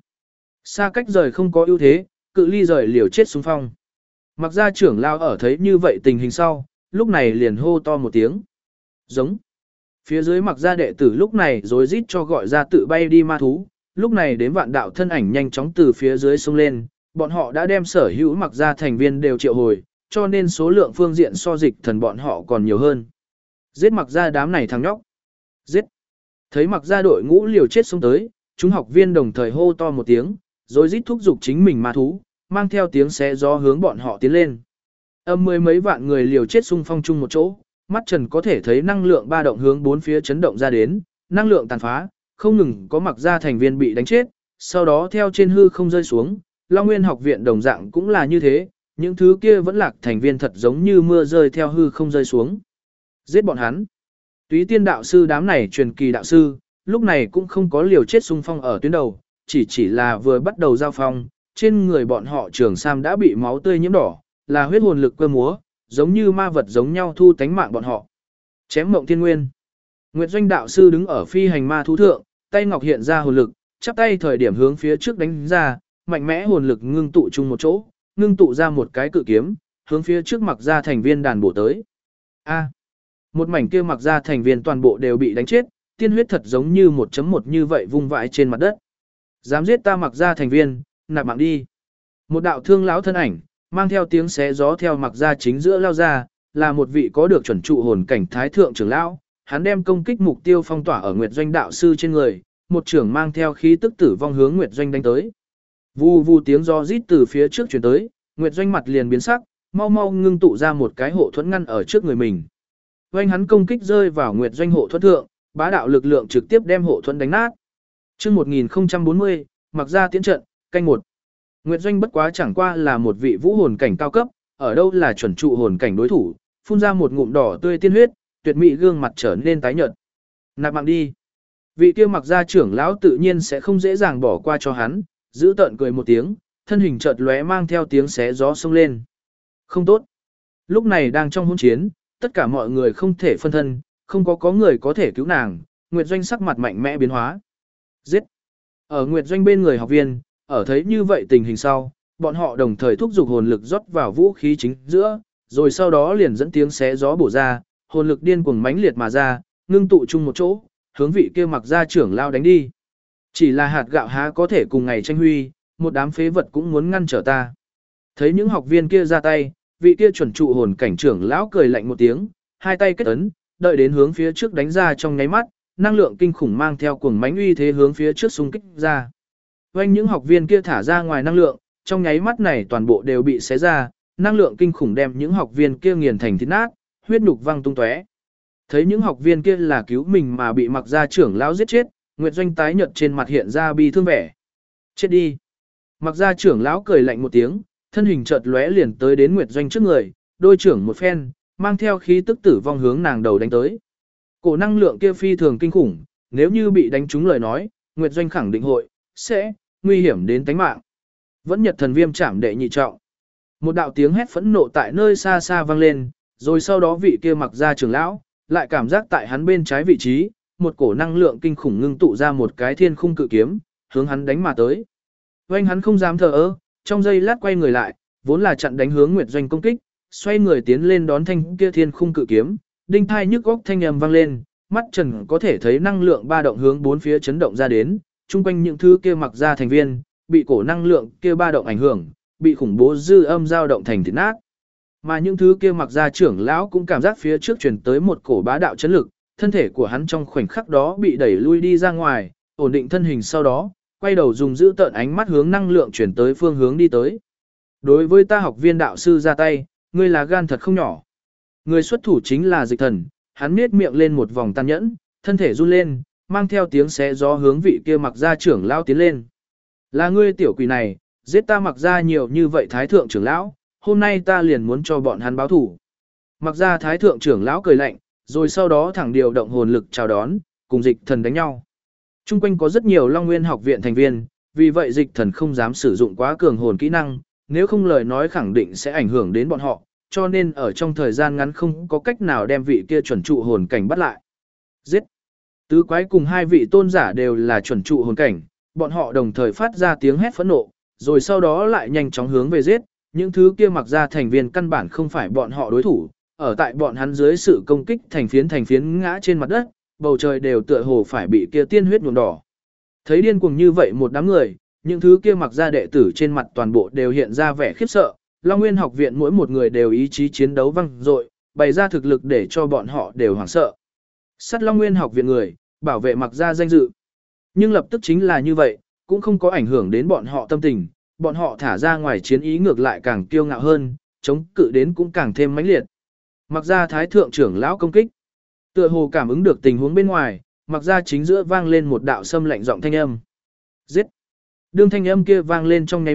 Xa cách rời không có ưu thế, cự ly rời liều chết xung phong. Mặc Gia trưởng lao ở thấy như vậy tình hình sau, lúc này liền hô to một tiếng. Giống. Phía dưới Mặc Gia đệ tử lúc này rối rít cho gọi ra tự bay đi ma thú, lúc này đến vạn đạo thân ảnh nhanh chóng từ phía dưới xông lên, bọn họ đã đem sở hữu Mặc Gia thành viên đều triệu hồi, cho nên số lượng phương diện so dịch thần bọn họ còn nhiều hơn. Giết Mặc Gia đám này thằng nhóc. Giết. Thấy Mặc Gia đội ngũ liều chết xông tới, chúng học viên đồng thời hô to một tiếng, rồi rít thúc giục chính mình ma thú, mang theo tiếng xé gió hướng bọn họ tiến lên. Mười mấy vạn người liều chết xung phong chung một chỗ, mắt trần có thể thấy năng lượng ba động hướng bốn phía chấn động ra đến, năng lượng tàn phá, không ngừng có Mặc Gia thành viên bị đánh chết, sau đó theo trên hư không rơi xuống, Long Nguyên học viện đồng dạng cũng là như thế, Những thứ kia vẫn lạc thành viên thật giống như mưa rơi theo hư không rơi xuống. Giết bọn hắn. Túy Tiên đạo sư đám này truyền kỳ đạo sư, lúc này cũng không có liều chết xung phong ở tuyến đầu, chỉ là vừa bắt đầu giao phong, trên người bọn họ trường sam đã bị máu tươi nhiễm đỏ, là huyết hồn lực cơ múa, giống như ma vật giống nhau thu tánh mạng bọn họ. Chém mộng thiên nguyên. Nguyệt Doanh đạo sư đứng ở phi hành ma thú thượng, tay ngọc hiện ra hồn lực, chắp tay thời điểm hướng phía trước đánh ra, mạnh mẽ hồn lực ngưng tụ chung một chỗ, ngưng tụ ra một cái cự kiếm, hướng phía trước mặc ra thành viên đàn bổ tới. Một mảnh kia mặc ra thành viên toàn bộ đều bị đánh chết, tiên huyết thật giống như 1.1 như vậy vung vãi trên mặt đất. Dám giết ta mặc ra thành viên, nạp mạng đi. Một đạo thương lão thân ảnh, mang theo tiếng xé gió theo mặc ra chính giữa lao ra, là một vị có được chuẩn trụ hồn cảnh thái thượng trưởng lão, hắn đem công kích mục tiêu phong tỏa ở Nguyệt Doanh đạo sư trên người, một trưởng mang theo khí tức tử vong hướng Nguyệt Doanh đánh tới. Vù vù tiếng gió rít từ phía trước truyền tới, Nguyệt Doanh mặt liền biến sắc, mau mau ngưng tụ ra một cái hộ thuẫn ngăn ở trước người mình. Oanh hắn công kích rơi vào Nguyệt Doanh hộ thuẫn thượng, bá đạo lực lượng trực tiếp đem hộ thuẫn đánh nát. Chương 1040, mặc ra tiến trận, canh 1. Nguyệt Doanh bất quá chẳng qua là một vị vũ hồn cảnh cao cấp, ở đâu là chuẩn trụ hồn cảnh đối thủ, phun ra một ngụm đỏ tươi tiên huyết, tuyệt mỹ gương mặt trở nên tái nhợt. Nạp mạng đi. Vị kia mặc ra trưởng lão tự nhiên sẽ không dễ dàng bỏ qua cho hắn, giữ tợn cười một tiếng, thân hình chợt lóe mang theo tiếng xé gió xông lên. Không tốt. Lúc này đang trong hỗn chiến, tất cả mọi người không thể phân thân, không có người có thể cứu nàng, Nguyệt Doanh sắc mặt mạnh mẽ biến hóa. Giết! Ở Nguyệt Doanh bên người học viên, ở thấy như vậy tình hình sau, bọn họ đồng thời thúc giục hồn lực rót vào vũ khí chính giữa, rồi sau đó liền dẫn tiếng xé gió bổ ra, hồn lực điên cuồng mãnh liệt mà ra, ngưng tụ chung một chỗ, hướng vị kia mặc ra trưởng lao đánh đi. Chỉ là hạt gạo há có thể cùng ngày tranh huy, một đám phế vật cũng muốn ngăn trở ta. Thấy những học viên kia ra tay, vị kia chuẩn trụ hồn cảnh trưởng lão cười lạnh một tiếng, hai tay kết ấn, đợi đến hướng phía trước đánh ra trong nháy mắt, năng lượng kinh khủng mang theo cuồng mãnh uy thế hướng phía trước xung kích ra. Vành những học viên kia thả ra ngoài năng lượng, trong nháy mắt này toàn bộ đều bị xé ra, năng lượng kinh khủng đem những học viên kia nghiền thành thịt nát, huyết nhục văng tung tóe. Thấy những học viên kia là cứu mình mà bị mặc ra trưởng lão giết chết, Nguyệt Doanh tái nhợt trên mặt hiện ra bi thương vẻ. Chết đi. Mặc ra trưởng lão cười lạnh một tiếng, thân hình chợt lóe liền tới đến Nguyệt Doanh trước người, đôi trưởng một phen, mang theo khí tức tử vong hướng nàng đầu đánh tới. Cổ năng lượng kia phi thường kinh khủng, nếu như bị đánh trúng lời nói, Nguyệt Doanh khẳng định sẽ nguy hiểm đến tính mạng. Vẫn Nhật thần viêm chạm đệ nhị trọng. Một đạo tiếng hét phẫn nộ tại nơi xa xa vang lên, rồi sau đó vị kia mặc ra trưởng lão, lại cảm giác tại hắn bên trái vị trí, một cổ năng lượng kinh khủng ngưng tụ ra một cái thiên khung cự kiếm, hướng hắn đánh mà tới. Oanh hắn không dám thờ ơ, trong giây lát quay người lại, vốn là chặn đánh hướng Nguyệt Doanh công kích, xoay người tiến lên đón thanh kia thiên khung cự kiếm, đinh thai nhức góc thanh âm vang lên, mắt trần có thể thấy năng lượng ba động hướng bốn phía chấn động ra đến, chung quanh những thứ kia mặc ra thành viên, bị cổ năng lượng kia ba động ảnh hưởng, bị khủng bố dư âm dao động thành thịt nát. Mà những thứ kia mặc ra trưởng lão cũng cảm giác phía trước truyền tới một cổ bá đạo chấn lực, thân thể của hắn trong khoảnh khắc đó bị đẩy lui đi ra ngoài, ổn định thân hình sau đó, quay đầu dùng giữ tợn ánh mắt hướng năng lượng chuyển tới phương hướng đi tới. Đối với ta học viên đạo sư ra tay, ngươi là gan thật không nhỏ. Người xuất thủ chính là Dịch Thần, hắn nhếch miệng lên một vòng tàn nhẫn, thân thể run lên, mang theo tiếng xé gió hướng vị kia mặc ra trưởng lão tiến lên. Là ngươi tiểu quỷ này, giết ta mặc ra nhiều như vậy thái thượng trưởng lão, hôm nay ta liền muốn cho bọn hắn báo thủ. Mặc ra thái thượng trưởng lão cười lạnh, rồi sau đó thẳng điều động hồn lực chào đón, cùng Dịch Thần đánh nhau. Trung quanh có rất nhiều Long Nguyên học viện thành viên, vì vậy Dịch Thần không dám sử dụng quá cường hồn kỹ năng, nếu không lời nói khẳng định sẽ ảnh hưởng đến bọn họ, cho nên ở trong thời gian ngắn không có cách nào đem vị kia chuẩn trụ hồn cảnh bắt lại. Giết! Tứ quái cùng hai vị tôn giả đều là chuẩn trụ hồn cảnh, bọn họ đồng thời phát ra tiếng hét phẫn nộ, rồi sau đó lại nhanh chóng hướng về giết, những thứ kia mặc ra thành viên căn bản không phải bọn họ đối thủ, ở tại bọn hắn dưới sự công kích thành phiến ngã trên mặt đất, bầu trời đều tựa hồ phải bị kia tiên huyết nhuộm đỏ. Thấy điên cuồng như vậy một đám người, những thứ kia mặc ra đệ tử trên mặt toàn bộ đều hiện ra vẻ khiếp sợ, Long Nguyên học viện mỗi một người đều ý chí chiến đấu vang dội, bày ra thực lực để cho bọn họ đều hoảng sợ. Sát Long Nguyên học viện người, bảo vệ mặc ra danh dự. Nhưng lập tức chính là như vậy, cũng không có ảnh hưởng đến bọn họ tâm tình, bọn họ thả ra ngoài chiến ý ngược lại càng kiêu ngạo hơn, chống cự đến cũng càng thêm mãnh liệt. Mặc ra thái thượng trưởng lão công kích. Tựa hồ cảm ứng được tình huống bên ngoài, mặc ra chính giữa vang lên một đạo sâm lạnh giọng thanh âm. Giết! Đương thanh âm kia vang lên trong nháy mắt,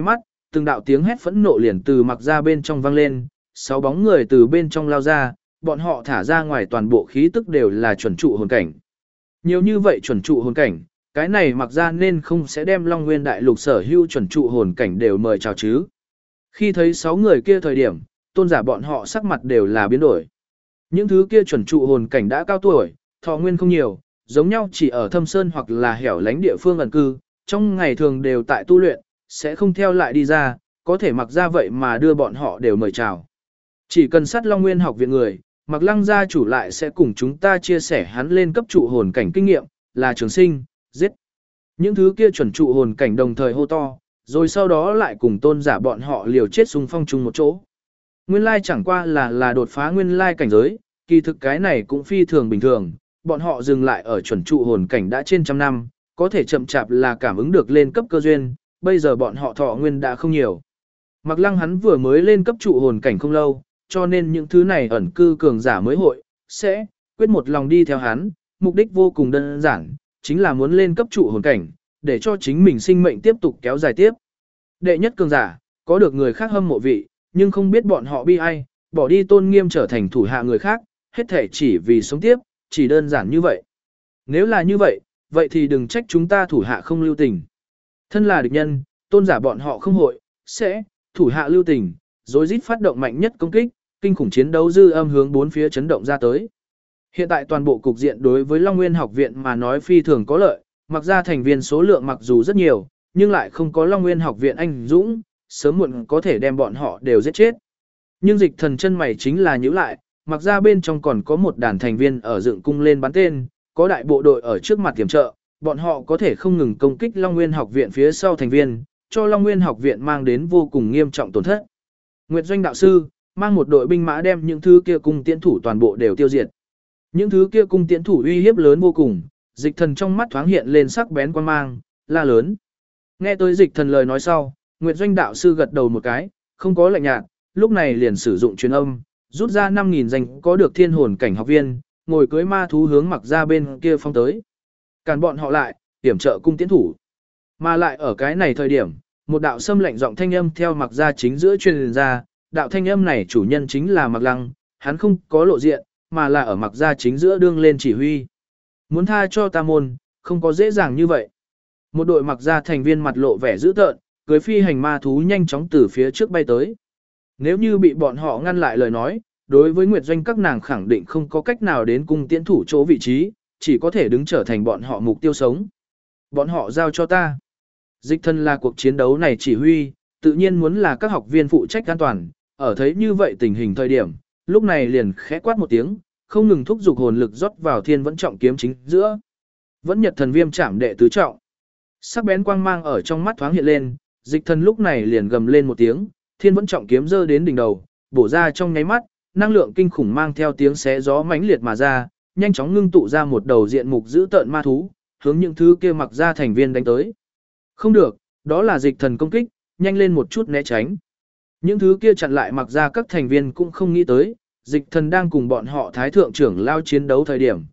từng đạo tiếng hét phẫn nộ liền từ mặc ra bên trong vang lên, 6 bóng người từ bên trong lao ra, bọn họ thả ra ngoài toàn bộ khí tức đều là chuẩn trụ hồn cảnh. Nhiều như vậy chuẩn trụ hồn cảnh, cái này mặc ra nên không sẽ đem Long Nguyên Đại Lục sở hữu chuẩn trụ hồn cảnh đều mời chào chứ. Khi thấy 6 người kia thời điểm, tôn giả bọn họ sắc mặt đều là biến đổi. Những thứ kia chuẩn trụ hồn cảnh đã cao tuổi, thọ nguyên không nhiều, giống nhau chỉ ở thâm sơn hoặc là hẻo lánh địa phương ẩn cư, trong ngày thường đều tại tu luyện, sẽ không theo lại đi ra, có thể mặc ra vậy mà đưa bọn họ đều mời chào. Chỉ cần sát Long Nguyên học viện người, Mặc Lăng gia chủ lại sẽ cùng chúng ta chia sẻ hắn lên cấp trụ hồn cảnh kinh nghiệm, là trường sinh, giết. Những thứ kia chuẩn trụ hồn cảnh đồng thời hô to, rồi sau đó lại cùng tôn giả bọn họ liều chết xung phong chung một chỗ. Nguyên lai chẳng qua là đột phá nguyên lai cảnh giới, kỳ thực cái này cũng phi thường bình thường, bọn họ dừng lại ở chuẩn trụ hồn cảnh đã trên trăm năm, có thể chậm chạp là cảm ứng được lên cấp cơ duyên, bây giờ bọn họ thọ nguyên đã không nhiều. Mặc Lăng hắn vừa mới lên cấp trụ hồn cảnh không lâu, cho nên những thứ này ẩn cư cường giả mới hội, sẽ quyết một lòng đi theo hắn, mục đích vô cùng đơn giản, chính là muốn lên cấp trụ hồn cảnh, để cho chính mình sinh mệnh tiếp tục kéo dài tiếp. Đệ nhất cường giả, có được người khác hâm mộ vị, nhưng không biết bọn họ bi ai, bỏ đi tôn nghiêm trở thành thủ hạ người khác, hết thể chỉ vì sống tiếp, chỉ đơn giản như vậy. Nếu là như vậy, vậy thì đừng trách chúng ta thủ hạ không lưu tình. Thân là địch nhân, tôn giả bọn họ không hội, sẽ thủ hạ lưu tình, rồi rít phát động mạnh nhất công kích, kinh khủng chiến đấu dư âm hướng bốn phía chấn động ra tới. Hiện tại toàn bộ cục diện đối với Long Nguyên học viện mà nói phi thường có lợi, mặc ra thành viên số lượng mặc dù rất nhiều, nhưng lại không có Long Nguyên học viện anh dũng, sớm muộn có thể đem bọn họ đều giết chết. Nhưng Dịch Thần chân mày chính là nhíu lại, mặc ra bên trong còn có một đàn thành viên ở dựng cung lên bắn tên, có đại bộ đội ở trước mặt tiềm trợ, bọn họ có thể không ngừng công kích Long Nguyên học viện phía sau thành viên, cho Long Nguyên học viện mang đến vô cùng nghiêm trọng tổn thất. Nguyệt Doanh đạo sư mang một đội binh mã đem những thứ kia cung tiễn thủ toàn bộ đều tiêu diệt. Những thứ kia cung tiễn thủ uy hiếp lớn vô cùng, Dịch Thần trong mắt thoáng hiện lên sắc bén quan mang, la lớn. Nghe tới Dịch Thần lời nói sau, Nguyệt Doanh đạo sư gật đầu một cái, không có lạnh nhạt, lúc này liền sử dụng truyền âm, rút ra 5.000 danh có được thiên hồn cảnh học viên, ngồi cưới ma thú hướng mặc ra bên kia phong tới. Cản bọn họ lại, hiểm trợ cung tiễn thủ. Mà lại ở cái này thời điểm, một đạo xâm lệnh giọng thanh âm theo mặc ra chính giữa truyền ra, đạo thanh âm này chủ nhân chính là Mặc Lăng, hắn không có lộ diện, mà là ở mặc ra chính giữa đương lên chỉ huy. Muốn tha cho ta môn, không có dễ dàng như vậy. Một đội mặc ra thành viên mặt lộ vẻ dữ tợn, cưới phi hành ma thú nhanh chóng từ phía trước bay tới. Nếu như bị bọn họ ngăn lại lời nói, đối với Nguyệt Doanh các nàng khẳng định không có cách nào đến cung tiễn thủ chỗ vị trí, chỉ có thể đứng trở thành bọn họ mục tiêu sống. Bọn họ giao cho ta. Dịch Thần là cuộc chiến đấu này chỉ huy, tự nhiên muốn là các học viên phụ trách an toàn, ở thấy như vậy tình hình thời điểm, lúc này liền khẽ quát một tiếng, không ngừng thúc giục hồn lực rót vào thiên vẫn trọng kiếm chính giữa. Vẫn Nhật Thần Viêm chạm đệ tứ trọng. Sắc bén quang mang ở trong mắt thoáng hiện lên, Dịch Thần lúc này liền gầm lên một tiếng, thiên vẫn trọng kiếm giơ đến đỉnh đầu, bổ ra trong nháy mắt, năng lượng kinh khủng mang theo tiếng xé gió mãnh liệt mà ra, nhanh chóng ngưng tụ ra một đầu diện mục dữ tợn ma thú, hướng những thứ kia mặc ra thành viên đánh tới. Không được, đó là Dịch Thần công kích, nhanh lên một chút né tránh. Những thứ kia chặn lại mặc ra các thành viên cũng không nghĩ tới, Dịch Thần đang cùng bọn họ thái thượng trưởng lao chiến đấu thời điểm,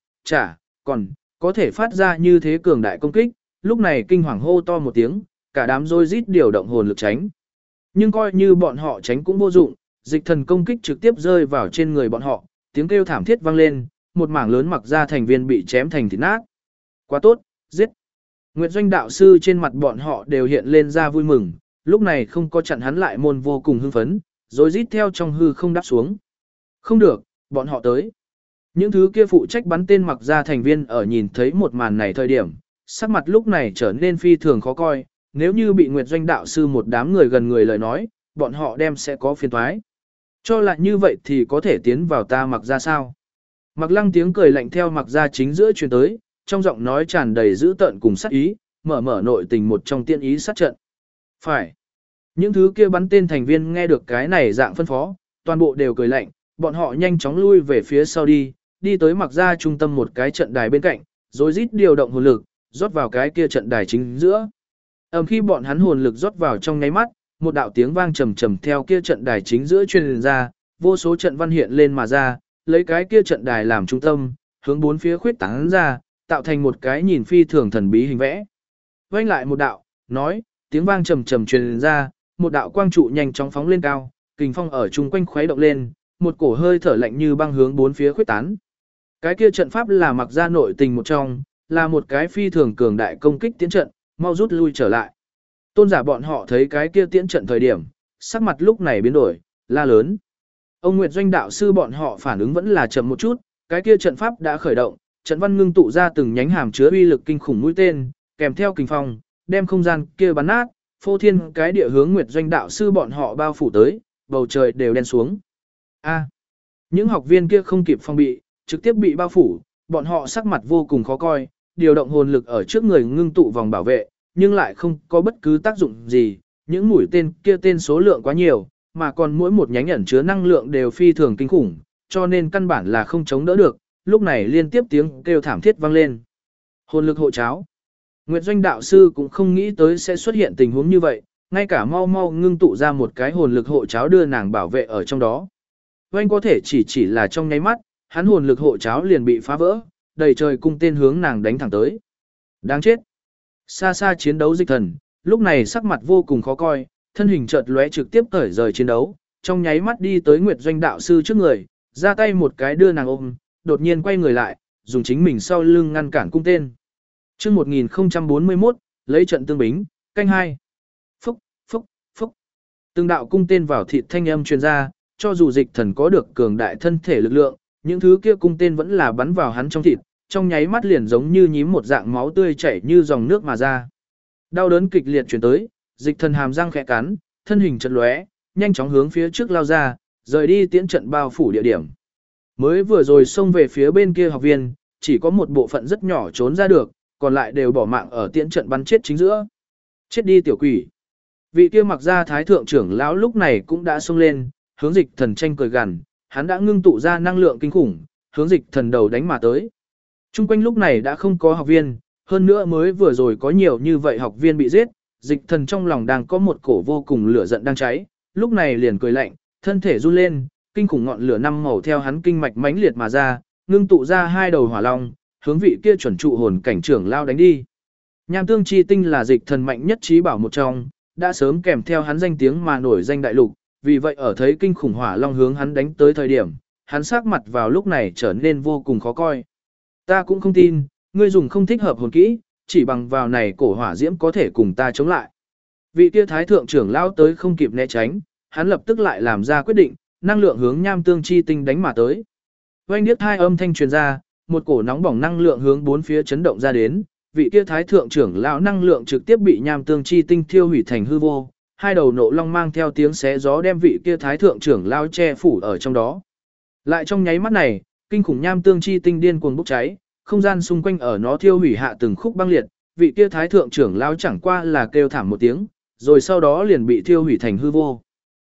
còn có thể phát ra như thế cường đại công kích, lúc này kinh hoàng hô to một tiếng, cả đám rối rít điều động hồn lực tránh. Nhưng coi như bọn họ tránh cũng vô dụng, Dịch Thần công kích trực tiếp rơi vào trên người bọn họ, tiếng kêu thảm thiết vang lên, một mảng lớn mặc ra thành viên bị chém thành thịt nát. Quá tốt, giết. Nguyệt Doanh đạo sư trên mặt bọn họ đều hiện lên ra vui mừng, lúc này không có chặn hắn lại môn vô cùng hưng phấn, rồi rít theo trong hư không đáp xuống. Không được, bọn họ tới. Những thứ kia phụ trách bắn tên mặc ra thành viên ở nhìn thấy một màn này thời điểm, sắc mặt lúc này trở nên phi thường khó coi, nếu như bị Nguyệt Doanh đạo sư một đám người gần người lời nói, bọn họ đem sẽ có phiền toái. Cho là như vậy thì có thể tiến vào ta mặc ra sao? Mặc Lăng tiếng cười lạnh theo mặc ra chính giữa truyền tới, trong giọng nói tràn đầy dữ tợn cùng sát ý, mở nội tình một trong tiên ý sát trận. Phải. Những thứ kia bắn tên thành viên nghe được cái này dạng phân phó, toàn bộ đều cười lạnh, bọn họ nhanh chóng lui về phía sau đi tới mặc ra trung tâm một cái trận đài bên cạnh, rồi rít điều động hồn lực, rót vào cái kia trận đài chính giữa. Khi bọn hắn hồn lực rót vào trong nháy mắt, một đạo tiếng vang trầm trầm theo kia trận đài chính giữa truyền ra, vô số trận văn hiện lên mà ra, lấy cái kia trận đài làm trung tâm, hướng bốn phía khuyết tán ra, tạo thành một cái nhìn phi thường thần bí hình vẽ. Vang lại một đạo, nói, tiếng vang trầm trầm truyền ra, một đạo quang trụ nhanh chóng phóng lên cao, kình phong ở chung quanh khuấy động lên, một cổ hơi thở lạnh như băng hướng bốn phía khuếch tán. Cái kia trận pháp là mặc ra nội tình một trong, là một cái phi thường cường đại công kích tiến trận, mau rút lui trở lại. Tôn giả bọn họ thấy cái kia tiến trận thời điểm, sắc mặt lúc này biến đổi, la lớn. Ông Nguyệt Doanh đạo sư bọn họ phản ứng vẫn là chậm một chút, cái kia trận pháp đã khởi động, trận văn ngưng tụ ra từng nhánh hàm chứa uy lực kinh khủng mũi tên, kèm theo kình phong, đem không gian kia bắn nát, phô thiên cái địa hướng Nguyệt Doanh đạo sư bọn họ bao phủ tới, bầu trời đều đen xuống. Những học viên kia không kịp phòng bị, trực tiếp bị bao phủ, bọn họ sắc mặt vô cùng khó coi, điều động hồn lực ở trước người ngưng tụ vòng bảo vệ, nhưng lại không có bất cứ tác dụng gì, những mũi tên kia tên số lượng quá nhiều, mà còn mỗi một nhánh ẩn chứa năng lượng đều phi thường kinh khủng, cho nên căn bản là không chống đỡ được, lúc này liên tiếp tiếng kêu thảm thiết vang lên. Hồn lực hộ cháo. Nguyệt Doanh đạo sư cũng không nghĩ tới sẽ xuất hiện tình huống như vậy, ngay cả mau mau ngưng tụ ra một cái hồn lực hộ cháo đưa nàng bảo vệ ở trong đó. Oanh có thể chỉ là trong nháy mắt, hắn hồn lực hộ cháo liền bị phá vỡ, đầy trời cung tên hướng nàng đánh thẳng tới. Đáng chết. Xa xa chiến đấu Dịch Thần, lúc này sắc mặt vô cùng khó coi, thân hình chợt lóe trực tiếp cởi rời chiến đấu, trong nháy mắt đi tới Nguyệt Doanh đạo sư trước người, ra tay một cái đưa nàng ôm, đột nhiên quay người lại, dùng chính mình sau lưng ngăn cản cung tên. Chương 1041, lấy trận tương bính, canh 2. Phúc, phúc, phúc. Từng đạo cung tên vào thịt thanh âm truyền ra, cho dù Dịch Thần có được cường đại thân thể lực lượng, những thứ kia cung tên vẫn là bắn vào hắn trong thịt, trong nháy mắt liền giống như nhím một dạng máu tươi chảy như dòng nước mà ra. Đau đớn kịch liệt truyền tới, Dịch Thần hàm răng khẽ cắn, thân hình chợt lóe, nhanh chóng hướng phía trước lao ra, rời đi tiễn trận bao phủ địa điểm. Mới vừa rồi xông về phía bên kia học viên, chỉ có một bộ phận rất nhỏ trốn ra được, còn lại đều bỏ mạng ở tiễn trận bắn chết chính giữa. Chết đi tiểu quỷ. Vị kia mặc ra thái thượng trưởng lão lúc này cũng đã xông lên, hướng Dịch Thần tranh cười gằn, hắn đã ngưng tụ ra năng lượng kinh khủng, hướng Dịch Thần đầu đánh mà tới. Trung quanh lúc này đã không có học viên, hơn nữa mới vừa rồi có nhiều như vậy học viên bị giết, Dịch Thần trong lòng đang có một cổ vô cùng lửa giận đang cháy, lúc này liền cười lạnh, thân thể run lên, kinh khủng ngọn lửa năm màu theo hắn kinh mạch mãnh liệt mà ra, ngưng tụ ra hai đầu hỏa long, hướng vị kia chuẩn trụ hồn cảnh trưởng lao đánh đi. Nham tương chi tinh là Dịch Thần mạnh nhất trí bảo một trong, đã sớm kèm theo hắn danh tiếng mà nổi danh đại lục, vì vậy ở thấy kinh khủng hỏa long hướng hắn đánh tới thời điểm, hắn sắc mặt vào lúc này trở nên vô cùng khó coi. Ta cũng không tin, ngươi dùng không thích hợp hồn kỹ, chỉ bằng vào này cổ hỏa diễm có thể cùng ta chống lại. Vị kia thái thượng trưởng lao tới không kịp né tránh, hắn lập tức lại làm ra quyết định, năng lượng hướng nham tương chi tinh đánh mà tới. Oanh điếc hai âm thanh truyền ra, một cổ nóng bỏng năng lượng hướng bốn phía chấn động ra đến, vị kia thái thượng trưởng lão năng lượng trực tiếp bị nham tương chi tinh thiêu hủy thành hư vô, hai đầu nộ long mang theo tiếng xé gió đem vị kia thái thượng trưởng lão che phủ ở trong đó. Lại trong nháy mắt này, kinh khủng nham tương chi tinh điên cuồng bốc cháy, không gian xung quanh ở nó thiêu hủy hạ từng khúc băng liệt, vị kia thái thượng trưởng lão chẳng qua là kêu thảm một tiếng, rồi sau đó liền bị thiêu hủy thành hư vô.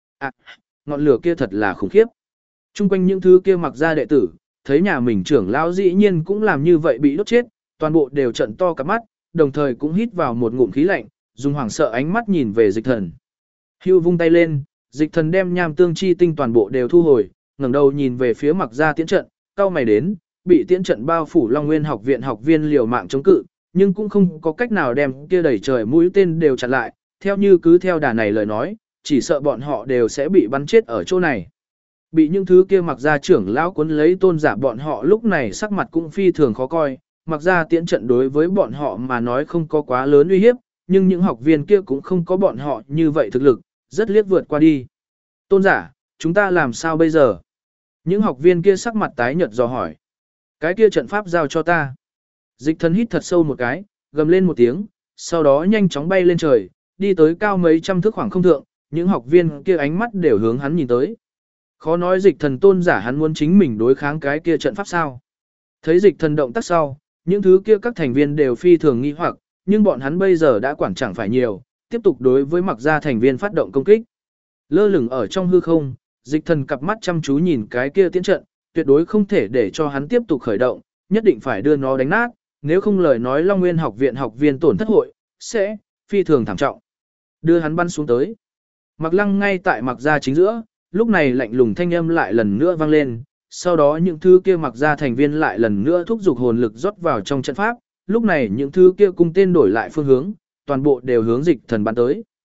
Ngọn lửa kia thật là khủng khiếp. Trung quanh những thứ kia mặc ra đệ tử, thấy nhà mình trưởng lão dĩ nhiên cũng làm như vậy bị đốt chết, toàn bộ đều trợn to cả mắt, đồng thời cũng hít vào một ngụm khí lạnh, dùng hoảng sợ ánh mắt nhìn về Dịch Thần. Hưu vung tay lên, Dịch Thần đem nham tương chi tinh toàn bộ đều thu hồi, ngẩng đầu nhìn về phía mặc ra tiễn trận, cao mày đến, bị tiễn trận bao phủ Long Nguyên học viện học viên liều mạng chống cự, nhưng cũng không có cách nào đem kia đẩy trời mũi tên đều chặn lại, theo như cứ theo đà này lời nói, chỉ sợ bọn họ đều sẽ bị bắn chết ở chỗ này. Bị những thứ kia mặc ra trưởng lão cuốn lấy tôn giả bọn họ lúc này sắc mặt cũng phi thường khó coi, mặc ra tiễn trận đối với bọn họ mà nói không có quá lớn uy hiếp, nhưng những học viên kia cũng không có bọn họ như vậy thực lực, rất liếc vượt qua đi. Tôn giả, chúng ta làm sao bây giờ? Những học viên kia sắc mặt tái nhợt dò hỏi. Cái kia trận pháp giao cho ta. Dịch Thần hít thật sâu một cái, gầm lên một tiếng, sau đó nhanh chóng bay lên trời, đi tới cao mấy trăm thước khoảng không thượng, những học viên kia ánh mắt đều hướng hắn nhìn tới. Khó nói Dịch Thần tôn giả hắn muốn chính mình đối kháng cái kia trận pháp sao? Thấy Dịch Thần động tác sau, những thứ kia các thành viên đều phi thường nghi hoặc, nhưng bọn hắn bây giờ đã quản chẳng phải nhiều, tiếp tục đối với mặc gia thành viên phát động công kích. Lơ lửng ở trong hư không, Dịch Thần cặp mắt chăm chú nhìn cái kia tiễn trận, tuyệt đối không thể để cho hắn tiếp tục khởi động, nhất định phải đưa nó đánh nát, nếu không lời nói Long Nguyên học viện học viên tổn thất hội, sẽ phi thường thảm trọng. Đưa hắn bắn xuống tới. Mặc Lăng ngay tại mặc gia chính giữa, lúc này lạnh lùng thanh âm lại lần nữa vang lên, sau đó những thứ kia mặc gia thành viên lại lần nữa thúc giục hồn lực rót vào trong trận pháp, lúc này những thứ kia cung tên đổi lại phương hướng, toàn bộ đều hướng Dịch Thần bắn tới.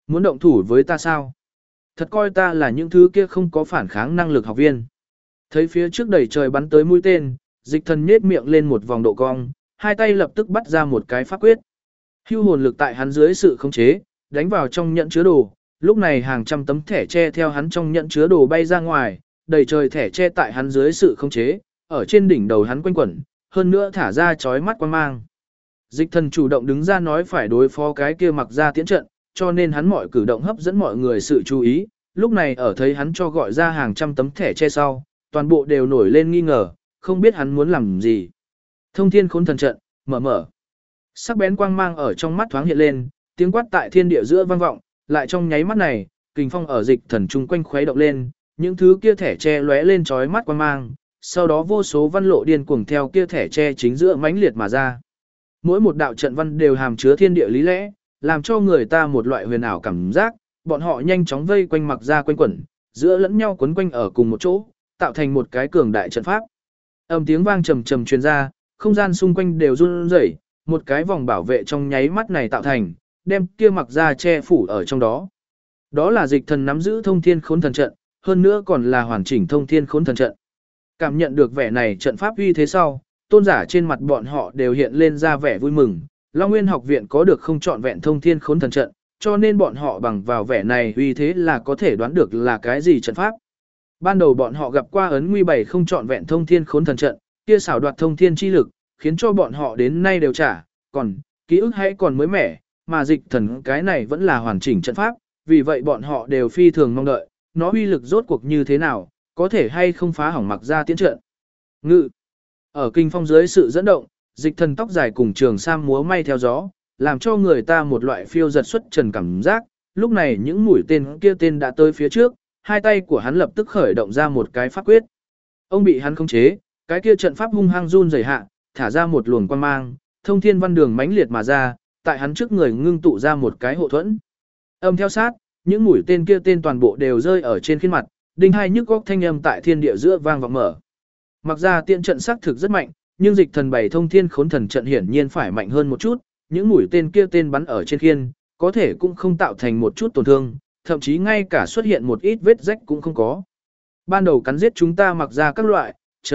Muốn động thủ với ta sao? Thật coi ta là những thứ kia không có phản kháng năng lực học viên. Thấy phía trước đầy trời bắn tới mũi tên, dịch thần nhếch miệng lên một vòng độ cong, hai tay lập tức bắt ra một cái pháp quyết. Hưu hồn lực tại hắn dưới sự khống chế, đánh vào trong nhẫn chứa đồ, lúc này hàng trăm tấm thẻ tre theo hắn trong nhẫn chứa đồ bay ra ngoài, đầy trời thẻ tre tại hắn dưới sự khống chế, ở trên đỉnh đầu hắn quanh quẩn, hơn nữa thả ra chói mắt quang mang. Dịch thần chủ động đứng ra nói phải đối phó cái kia mặc ra tiễn trận, cho nên hắn mọi cử động hấp dẫn mọi người sự chú ý, lúc này ở thấy hắn cho gọi ra hàng trăm tấm thẻ che sau, toàn bộ đều nổi lên nghi ngờ, không biết hắn muốn làm gì. Thông thiên khốn thần trận, mở. Sắc bén quang mang ở trong mắt thoáng hiện lên, tiếng quát tại thiên địa giữa vang vọng, lại trong nháy mắt này, kình phong ở dịch thần chung quanh khuấy động lên, những thứ kia thẻ che lóe lên chói mắt quang mang, sau đó vô số văn lộ điên cuồng theo kia thẻ che chính giữa mãnh liệt mà ra. Mỗi một đạo trận văn đều hàm chứa thiên địa lý lẽ, làm cho người ta một loại huyền ảo cảm giác, bọn họ nhanh chóng vây quanh mặc ra quanh quẩn, giữa lẫn nhau quấn quanh ở cùng một chỗ, tạo thành một cái cường đại trận pháp. Âm tiếng vang trầm trầm truyền ra, không gian xung quanh đều run rẩy, một cái vòng bảo vệ trong nháy mắt này tạo thành, đem kia mặc ra che phủ ở trong đó. Đó là dịch thần nắm giữ thông thiên khốn thần trận, hơn nữa còn là hoàn chỉnh thông thiên khốn thần trận. Cảm nhận được vẻ này trận pháp uy thế sau, tôn giả trên mặt bọn họ đều hiện lên ra vẻ vui mừng. Long Nguyên học viện có được không trọn vẹn thông thiên khốn thần trận, cho nên bọn họ bằng vào vẻ này uy thế là có thể đoán được là cái gì trận pháp. Ban đầu bọn họ gặp qua ấn nguy bày không trọn vẹn thông thiên khốn thần trận, kia xảo đoạt thông thiên chi lực, khiến cho bọn họ đến nay đều trả, còn ký ức hãy còn mới mẻ, mà dịch thần cái này vẫn là hoàn chỉnh trận pháp, vì vậy bọn họ đều phi thường mong đợi, nó uy lực rốt cuộc như thế nào, có thể hay không phá hỏng mặc ra tiến trận. Ngự. Ở kinh phong dưới sự dẫn động, dịch thần tóc dài cùng trường sam múa may theo gió, làm cho người ta một loại phiêu giật xuất trần cảm giác. Lúc này những mũi tên kia tên đã tới phía trước, hai tay của hắn lập tức khởi động ra một cái pháp quyết. Ông bị hắn khống chế, cái kia trận pháp hung hăng run rẩy hạ, thả ra một luồng quang mang, thông thiên văn đường mãnh liệt mà ra, tại hắn trước người ngưng tụ ra một cái hộ thuẫn. Âm theo sát, những mũi tên kia tên toàn bộ đều rơi ở trên khuôn mặt, đinh hai nhức góc thanh âm tại thiên địa giữa vang vọng mở. Mặc ra tiện trận sắc thực rất mạnh, nhưng dịch thần bảy thông thiên khốn thần trận hiển nhiên phải mạnh hơn một chút, những mũi tên kia tên bắn ở trên khiên, có thể cũng không tạo thành một chút tổn thương, thậm chí ngay cả xuất hiện một ít vết rách cũng không có. Ban đầu cắn giết chúng ta mặc ra các loại,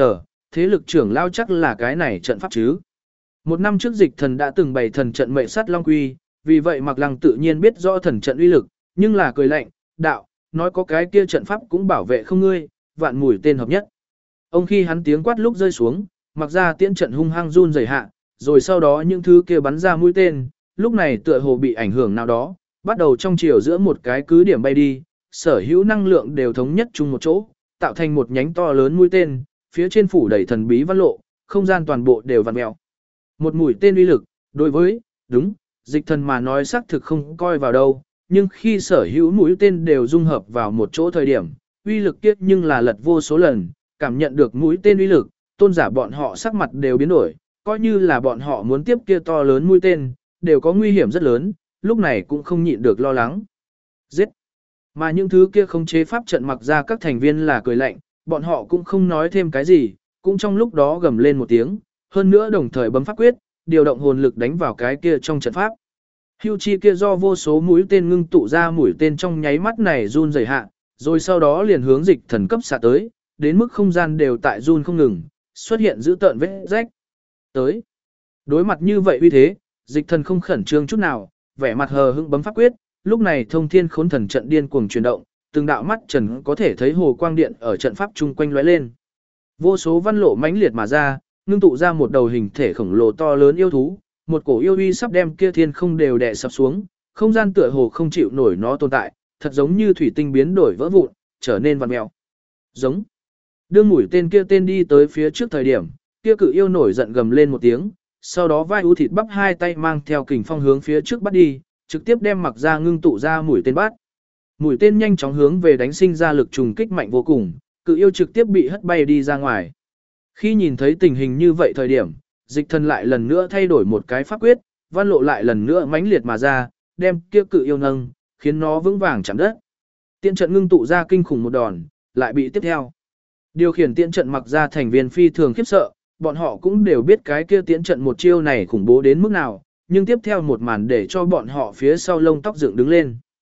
thế lực trưởng lao chắc là cái này trận pháp chứ. Một năm trước dịch thần đã từng bày thần trận mệnh sát Long Quy, vì vậy Mạc Lăng tự nhiên biết rõ thần trận uy lực, nhưng là cười lạnh, đạo, nói có cái kia trận pháp cũng bảo vệ không ngươi, vạn mũi tên hợp nhất. Ông khi hắn tiếng quát lúc rơi xuống, mặc ra tiễn trận hung hăng run rẩy hạ, rồi sau đó những thứ kia bắn ra mũi tên, lúc này tựa hồ bị ảnh hưởng nào đó, bắt đầu trong chiều giữa một cái cứ điểm bay đi, sở hữu năng lượng đều thống nhất chung một chỗ, tạo thành một nhánh to lớn mũi tên, phía trên phủ đầy thần bí văn lộ, không gian toàn bộ đều vặn mèo. Một mũi tên uy lực, đối với, đúng, dịch thần mà nói xác thực không coi vào đâu, nhưng khi sở hữu mũi tên đều dung hợp vào một chỗ thời điểm, uy lực kiếp nhưng là lật vô số lần, cảm nhận được mũi tên uy lực, tôn giả bọn họ sắc mặt đều biến đổi, coi như là bọn họ muốn tiếp kia to lớn mũi tên, đều có nguy hiểm rất lớn, lúc này cũng không nhịn được lo lắng. Giết! Mà những thứ kia không chế pháp trận mặc ra các thành viên là cười lạnh, bọn họ cũng không nói thêm cái gì, cũng trong lúc đó gầm lên một tiếng, hơn nữa đồng thời bấm pháp quyết, điều động hồn lực đánh vào cái kia trong trận pháp. Hưu chi kia do vô số mũi tên ngưng tụ ra mũi tên trong nháy mắt này run rẩy hạ, rồi sau đó liền hướng dịch thần cấp xạ tới, đến mức không gian đều tại run không ngừng, xuất hiện dữ tợn vết rách. Tới. Đối mặt như vậy uy thế, dịch thần không khẩn trương chút nào, vẻ mặt hờ hững bấm pháp quyết, lúc này thông thiên khốn thần trận điên cuồng chuyển động, từng đạo mắt trần có thể thấy hồ quang điện ở trận pháp chung quanh lóe lên. Vô số văn lộ mãnh liệt mà ra, ngưng tụ ra một đầu hình thể khổng lồ to lớn yêu thú, một cổ yêu uy sắp đem kia thiên không đều đè sập xuống, không gian tựa hồ không chịu nổi nó tồn tại, thật giống như thủy tinh biến đổi vỡ vụn, trở nên vặn mèo. Giống. Đương mũi tên kia tên đi tới phía trước thời điểm, kia cự yêu nổi giận gầm lên một tiếng, sau đó vai ú thịt bắp hai tay mang theo kình phong hướng phía trước bắt đi, trực tiếp đem mặc ra ngưng tụ ra mũi tên bắt. Mũi tên nhanh chóng hướng về đánh sinh ra lực trùng kích mạnh vô cùng, cự yêu trực tiếp bị hất bay đi ra ngoài. Khi nhìn thấy tình hình như vậy thời điểm, dịch thần lại lần nữa thay đổi một cái pháp quyết, văn lộ lại lần nữa mãnh liệt mà ra, đem kia cự yêu nâng, khiến nó vững vàng chạm đất. Tiễn trận ngưng tụ ra kinh khủng một đòn, lại bị tiếp theo. Điều khiển tiễn trận mặc ra thành viên phi thường khiếp sợ, bọn họ cũng đều biết cái kia tiễn trận một chiêu này khủng bố đến mức nào, nhưng tiếp theo một màn để cho bọn họ phía sau lông tóc dựng đứng lên.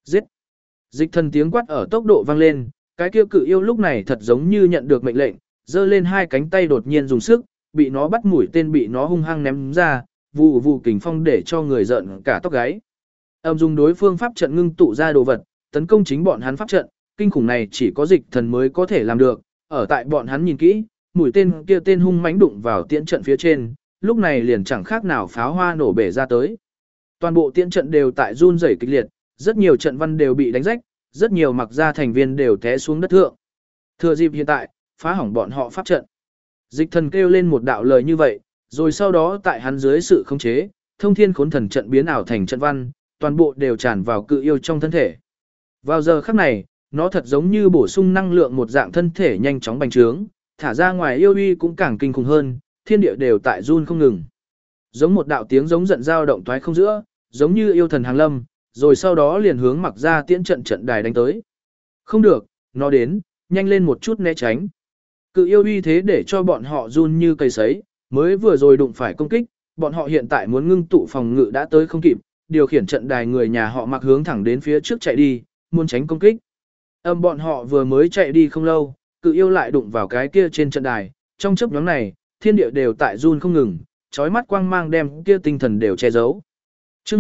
Giết! Dịch thần tiếng quát ở tốc độ vang lên, cái kia cự yêu lúc này thật giống như nhận được mệnh lệnh, giơ lên hai cánh tay đột nhiên dùng sức, bị nó bắt mũi tên bị nó hung hăng ném ra, vụ vụ kình phong để cho người giận cả tóc gáy. Âm dùng đối phương pháp trận ngưng tụ ra đồ vật, tấn công chính bọn hắn pháp trận, kinh khủng này chỉ có dịch thần mới có thể làm được, ở tại bọn hắn nhìn kỹ, mũi tên kia tên hung mãnh đụng vào tiễn trận phía trên, lúc này liền chẳng khác nào pháo hoa nổ bể ra tới. Toàn bộ tiễn trận đều tại run rẩy kịch liệt, rất nhiều trận văn đều bị đánh rách, rất nhiều mặc gia thành viên đều té xuống đất thượng. Thừa dịp hiện tại, phá hỏng bọn họ pháp trận. Dịch thần kêu lên một đạo lời như vậy, rồi sau đó tại hắn dưới sự khống chế, thông thiên khốn thần trận biến ảo thành trận văn, toàn bộ đều tràn vào cự yêu trong thân thể. Vào giờ khắc này, nó thật giống như bổ sung năng lượng một dạng thân thể nhanh chóng bành trướng, thả ra ngoài yêu uy cũng càng kinh khủng hơn, thiên địa đều tại run không ngừng. Giống một đạo tiếng giống giận dao động toái không giữa, giống như yêu thần hàng lâm, rồi sau đó liền hướng mặc ra tiễn trận trận đài đánh tới. Không được, nó đến, nhanh lên một chút né tránh. Cự yêu uy thế để cho bọn họ run như cây sấy, mới vừa rồi đụng phải công kích, bọn họ hiện tại muốn ngưng tụ phòng ngự đã tới không kịp, điều khiển trận đài người nhà họ mặc hướng thẳng đến phía trước chạy đi, muốn tránh công kích. Bọn họ vừa mới chạy đi không lâu, cự yêu lại đụng vào cái kia trên trận đài, trong chớp nhoáng này, thiên địa đều tại run không ngừng, chói mắt quang mang đem kia tinh thần đều che giấu. Chương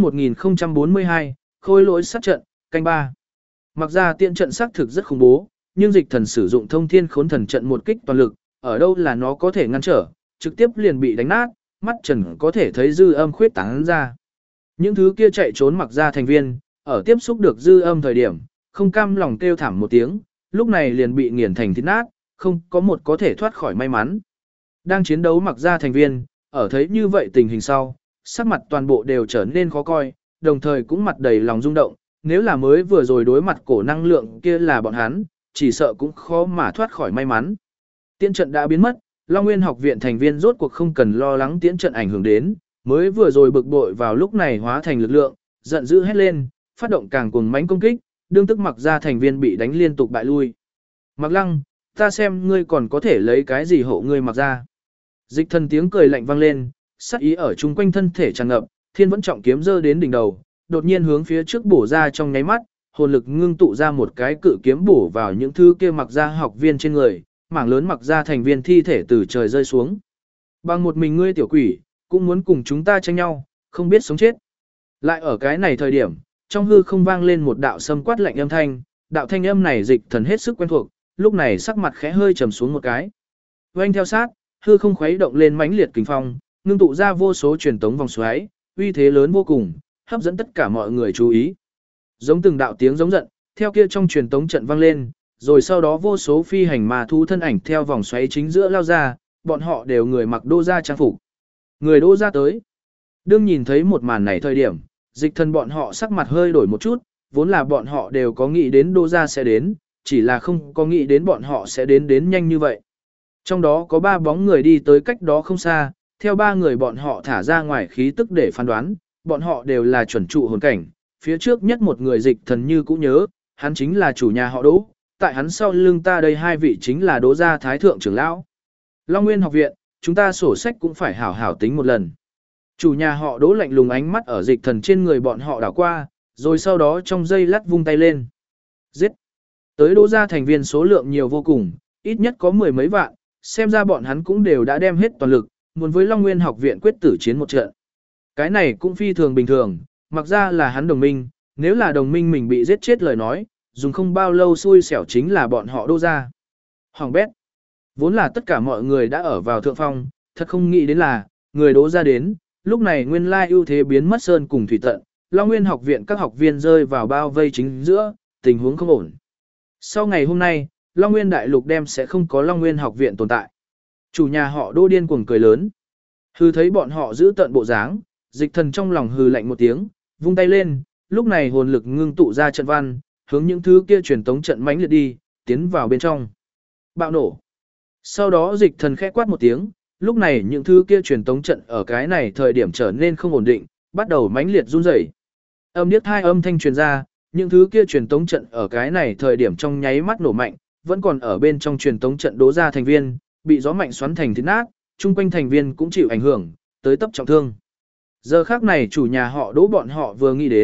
1042, khôi lỗi sát trận, canh 3. Mặc ra tiện trận xác thực rất khủng bố, nhưng dịch thần sử dụng thông thiên khốn thần trận một kích toàn lực, ở đâu là nó có thể ngăn trở, trực tiếp liền bị đánh nát, mắt trần có thể thấy dư âm khuyết tán ra. Những thứ kia chạy trốn mặc ra thành viên, ở tiếp xúc được dư âm thời điểm, không cam lòng kêu thảm một tiếng, lúc này liền bị nghiền thành thịt nát, không có một có thể thoát khỏi may mắn. Đang chiến đấu mặc ra thành viên, ở thấy như vậy tình hình sau, sắc mặt toàn bộ đều trở nên khó coi, đồng thời cũng mặt đầy lòng rung động, nếu là mới vừa rồi đối mặt cổ năng lượng kia là bọn hắn, chỉ sợ cũng khó mà thoát khỏi may mắn. Tiễn trận đã biến mất, Long Nguyên học viện thành viên rốt cuộc không cần lo lắng tiễn trận ảnh hưởng đến, mới vừa rồi bực bội vào lúc này hóa thành lực lượng, giận dữ hét lên, phát động càng cuồng mãnh công kích, đương tức mặc ra thành viên bị đánh liên tục bại lui. Mặc Lăng, ta xem ngươi còn có thể lấy cái gì hộ ngươi mặc ra. Dịch thần tiếng cười lạnh vang lên, sát ý ở chung quanh thân thể tràn ngập, thiên vẫn trọng kiếm giơ đến đỉnh đầu, đột nhiên hướng phía trước bổ ra trong nháy mắt, hồn lực ngưng tụ ra một cái cự kiếm bổ vào những thứ kia mặc ra học viên trên người, mảng lớn mặc ra thành viên thi thể từ trời rơi xuống. Bằng một mình ngươi tiểu quỷ, cũng muốn cùng chúng ta tranh nhau, không biết sống chết. Lại ở cái này thời điểm, trong hư không vang lên một đạo sâm quát lạnh âm thanh, đạo thanh âm này dịch thần hết sức quen thuộc, lúc này sắc mặt khẽ hơi trầm xuống một cái. Oanh theo sát, hư không khuấy động lên mãnh liệt kình phong, ngưng tụ ra vô số truyền tống vòng xoáy, uy thế lớn vô cùng, hấp dẫn tất cả mọi người chú ý. Giống từng đạo tiếng giống giận, theo kia trong truyền tống trận vang lên, rồi sau đó vô số phi hành ma thú thân ảnh theo vòng xoáy chính giữa lao ra, bọn họ đều người mặc đô gia trang phục. Người đô gia tới. Đương nhìn thấy một màn này thời điểm, dịch thần bọn họ sắc mặt hơi đổi một chút, vốn là bọn họ đều có nghĩ đến đô gia sẽ đến, chỉ là không có nghĩ đến bọn họ sẽ đến nhanh như vậy. Trong đó có 3 bóng người đi tới cách đó không xa, theo 3 người bọn họ thả ra ngoài khí tức để phán đoán, bọn họ đều là chuẩn trụ hồn cảnh, phía trước nhất một người dịch thần như cũng nhớ, hắn chính là chủ nhà họ Đỗ, tại hắn sau lưng ta đây 2 vị chính là Đỗ gia thái thượng trưởng lão. Long Nguyên học viện, chúng ta sổ sách cũng phải hảo hảo tính một lần. Chủ nhà họ Đỗ lạnh lùng ánh mắt ở dịch thần trên người bọn họ đảo qua, rồi sau đó trong giây lát vung tay lên. Giết! Tới Đỗ gia thành viên số lượng nhiều vô cùng, ít nhất có 10 mấy vạn, xem ra bọn hắn cũng đều đã đem hết toàn lực, muốn với Long Nguyên học viện quyết tử chiến một trận. Cái này cũng phi thường bình thường, mặc ra là hắn đồng minh, nếu là đồng minh mình bị giết chết lời nói, dùng không bao lâu xui xẻo chính là bọn họ Đỗ gia. Hoàng bét! Vốn là tất cả mọi người đã ở vào thượng phong, thật không nghĩ đến là, người Đỗ gia đến, lúc này nguyên lai ưu thế biến mất sơn cùng thủy tận, Long Nguyên học viện các học viên rơi vào bao vây chính giữa, tình huống không ổn. Sau ngày hôm nay, Long Nguyên đại lục đem sẽ không có Long Nguyên học viện tồn tại. Chủ nhà họ Đỗ điên cuồng cười lớn. Hư thấy bọn họ giữ tận bộ dáng, dịch thần trong lòng hừ lạnh một tiếng, vung tay lên, lúc này hồn lực ngưng tụ ra trận văn, hướng những thứ kia truyền tống trận mãnh liệt đi, tiến vào bên trong. Bạo nổ. Sau đó dịch thần khẽ quát một tiếng, lúc này những thứ kia truyền tống trận ở cái này thời điểm trở nên không ổn định, bắt đầu mãnh liệt run rẩy. Âm điếc hai âm thanh truyền ra, những thứ kia truyền tống trận ở cái này thời điểm trong nháy mắt nổ mạnh, vẫn còn ở bên trong truyền tống trận Đỗ gia thành viên, bị gió mạnh xoắn thành thịt nát, chung quanh thành viên cũng chịu ảnh hưởng, tới tấp trọng thương. Giờ khắc này chủ nhà họ Đỗ bọn họ vừa nghĩ đến,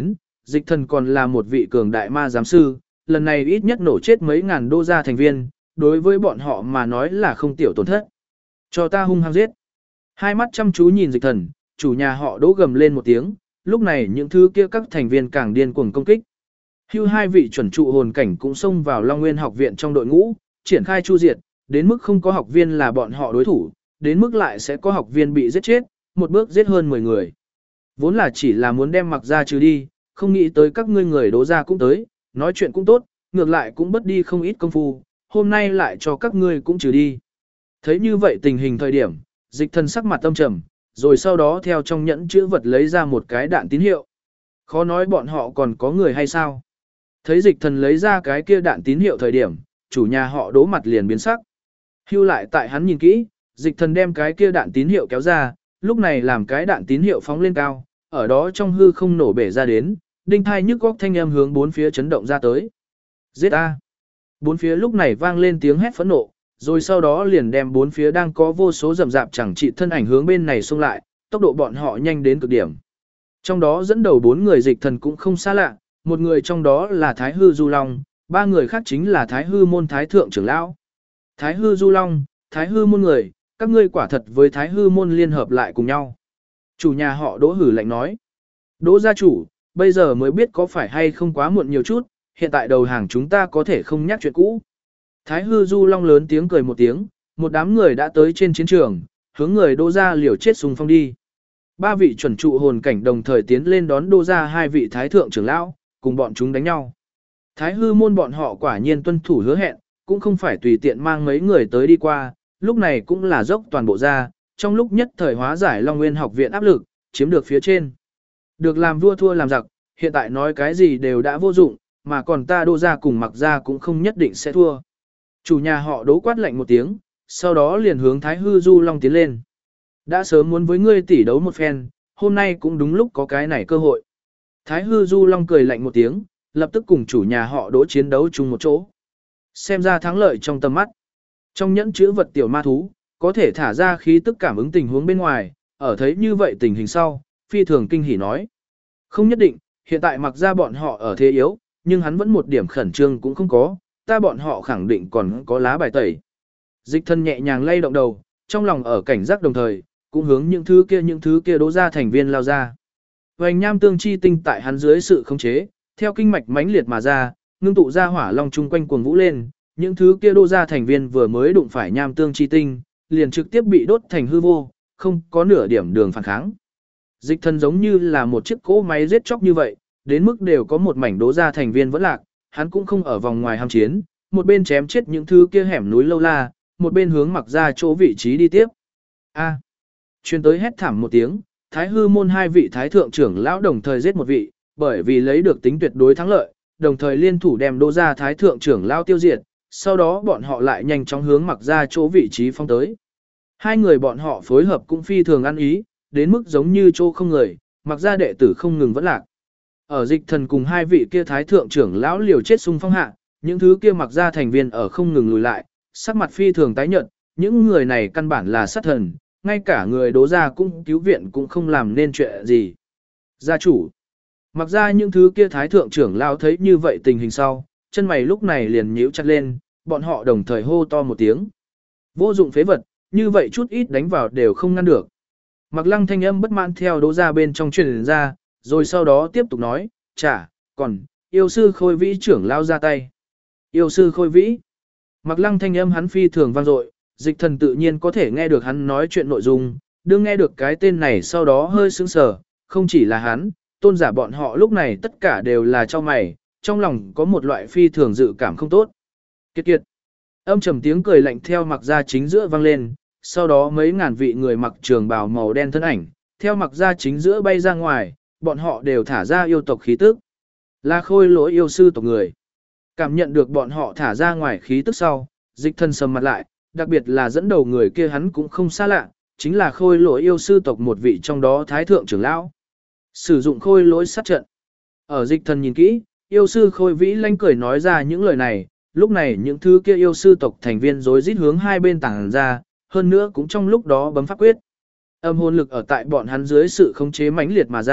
dịch thần còn là một vị cường đại ma giám sư, lần này ít nhất nổ chết mấy ngàn đô gia thành viên, đối với bọn họ mà nói là không tiểu tổn thất. Cho ta hung hăng giết. Hai mắt chăm chú nhìn dịch thần, chủ nhà họ Đỗ gầm lên một tiếng, lúc này những thứ kia các thành viên càng điên cuồng công kích. Hưu hai vị chuẩn trụ hồn cảnh cũng xông vào Long Nguyên học viện trong đội ngũ, triển khai chu diệt, đến mức không có học viên là bọn họ đối thủ, đến mức lại sẽ có học viên bị giết chết, một bước giết hơn 10 người. Vốn là chỉ là muốn đem Mặc Gia trừ đi, không nghĩ tới các ngươi người Đỗ gia cũng tới, nói chuyện cũng tốt, ngược lại cũng bất đi không ít công phu, hôm nay lại cho các ngươi cũng trừ đi. Thấy như vậy tình hình thời điểm, dịch thần sắc mặt âm trầm, rồi sau đó theo trong nhẫn chữ vật lấy ra một cái đạn tín hiệu. Khó nói bọn họ còn có người hay sao? Thấy dịch thần lấy ra cái kia đạn tín hiệu thời điểm, chủ nhà họ Đỗ mặt liền biến sắc. Hưu lại tại hắn nhìn kỹ, dịch thần đem cái kia đạn tín hiệu kéo ra, lúc này làm cái đạn tín hiệu phóng lên cao, ở đó trong hư không nổ bể ra đến, đinh thai nhức góc thanh âm hướng bốn phía chấn động ra tới. Giết A! Bốn phía lúc này vang lên tiếng hét phẫn nộ, rồi sau đó liền đem bốn phía đang có vô số rầm rạp chẳng trị thân ảnh hướng bên này xông lại, tốc độ bọn họ nhanh đến cực điểm. Trong đó dẫn đầu 4 người dịch thần cũng không xa lạ, một người trong đó là Thái Hư Du Long, 3 người khác chính là Thái Hư môn Thái Thượng trưởng lão. Thái Hư Du Long, Thái Hư môn người, các ngươi quả thật với Thái Hư môn liên hợp lại cùng nhau. Chủ nhà họ Đỗ hử lạnh nói. Đỗ gia chủ, bây giờ mới biết có phải hay không quá muộn nhiều chút, hiện tại đầu hàng chúng ta có thể không nhắc chuyện cũ. Thái Hư Du Long lớn tiếng cười một tiếng, một đám người đã tới trên chiến trường, hướng người Đỗ gia liều chết xung phong đi. 3 vị chuẩn trụ hồn cảnh đồng thời tiến lên đón Đỗ gia 2 vị thái thượng trưởng lão, cùng bọn chúng đánh nhau. Thái Hư môn bọn họ quả nhiên tuân thủ hứa hẹn, cũng không phải tùy tiện mang mấy người tới đi qua, lúc này cũng là dốc toàn bộ ra, trong lúc nhất thời hóa giải Long Nguyên học viện áp lực, chiếm được phía trên. Được làm vua thua làm giặc, hiện tại nói cái gì đều đã vô dụng, mà còn ta Đỗ gia cùng Mặc gia cũng không nhất định sẽ thua. Chủ nhà họ Đỗ quát lạnh một tiếng, sau đó liền hướng Thái Hư Du Long tiến lên. Đã sớm muốn với ngươi tỉ đấu một phen, hôm nay cũng đúng lúc có cái này cơ hội. Thái Hư Du Long cười lạnh một tiếng, lập tức cùng chủ nhà họ Đỗ chiến đấu chung một chỗ. Xem ra thắng lợi trong tầm mắt. Trong nhẫn chữ vật tiểu ma thú, có thể thả ra khí tức cảm ứng tình huống bên ngoài, ở thấy như vậy tình hình sau, phi thường kinh hỉ nói. Không nhất định, hiện tại Mặc ra bọn họ ở thế yếu, nhưng hắn vẫn một điểm khẩn trương cũng không có, ta bọn họ khẳng định còn có lá bài tẩy. Dịch thân nhẹ nhàng lay động đầu, trong lòng ở cảnh giác đồng thời, cũng hướng những thứ kia Đỗ gia thành viên lao ra. Hoành nham tương chi tinh tại hắn dưới sự khống chế, theo kinh mạch mãnh liệt mà ra, ngưng tụ ra hỏa long chung quanh cuồng vũ lên, những thứ kia Đỗ gia thành viên vừa mới đụng phải nham tương chi tinh, liền trực tiếp bị đốt thành hư vô, không có nửa điểm đường phản kháng. Dịch thân giống như là một chiếc cỗ máy giết chóc như vậy, đến mức đều có một mảnh Đỗ gia thành viên vẫn lạc, hắn cũng không ở vòng ngoài ham chiến, một bên chém chết những thứ kia hẻm núi lâu la, một bên hướng Mặc ra chỗ vị trí đi tiếp. A. Chuyên tới hét thảm một tiếng, Thái Hư môn 2 vị thái thượng trưởng lão đồng thời giết một vị, bởi vì lấy được tính tuyệt đối thắng lợi, đồng thời liên thủ đem Đỗ gia thái thượng trưởng lão tiêu diệt, sau đó bọn họ lại nhanh chóng hướng Mặc ra chỗ vị trí phong tới. Hai người bọn họ phối hợp cũng phi thường ăn ý, đến mức giống như chỗ không người, Mặc ra đệ tử không ngừng vẫn lạc. Ở dịch thần cùng 2 vị kia thái thượng trưởng lão liều chết xung phong hạ, những thứ kia Mặc ra thành viên ở không ngừng lùi lại, sắc mặt phi thường tái nhợt, những người này căn bản là sát thần, ngay cả người Đỗ gia cũng cứu viện cũng không làm nên chuyện gì. Gia chủ, Mặc ra những thứ kia thái thượng trưởng lão thấy như vậy tình hình sau, chân mày lúc này liền nhíu chặt lên, bọn họ đồng thời hô to một tiếng. Vô dụng phế vật, như vậy chút ít đánh vào đều không ngăn được. Mặc Lăng thanh âm bất mãn theo Đỗ gia bên trong truyền ra, rồi sau đó tiếp tục nói, còn, yêu sư Khôi Vĩ trưởng lao ra tay. Yêu sư Khôi Vĩ. Mặc Lăng thanh âm hắn phi thường vang dội, dịch thần tự nhiên có thể nghe được hắn nói chuyện nội dung, đương nghe được cái tên này sau đó hơi sững sờ, không chỉ là hắn, tôn giả bọn họ lúc này tất cả đều là cho mày, trong lòng có một loại phi thường dự cảm không tốt. Kiệt kiệt. Âm trầm tiếng cười lạnh theo Mặc ra chính giữa vang lên, sau đó mấy ngàn vị người mặc trường bào màu đen thân ảnh, theo Mặc ra chính giữa bay ra ngoài, bọn họ đều thả ra yêu tộc khí tức. Là Khôi Lỗi yêu sư tộc người. Cảm nhận được bọn họ thả ra ngoài khí tức sau, dịch thân sầm mặt lại, đặc biệt là dẫn đầu người kia hắn cũng không xa lạ, chính là Khôi Lỗi yêu sư tộc một vị trong đó thái thượng trưởng lão. Sử dụng Khôi Lỗi sát trận. Ở dịch thân nhìn kỹ, yêu sư Khôi Vĩ lanh cười nói ra những lời này, lúc này những thứ kia yêu sư tộc thành viên rối rít hướng hai bên tảng ra, hơn nữa cũng trong lúc đó bấm pháp quyết. Âm hồn lực ở tại bọn hắn dưới sự khống chế mãnh liệt mà ra,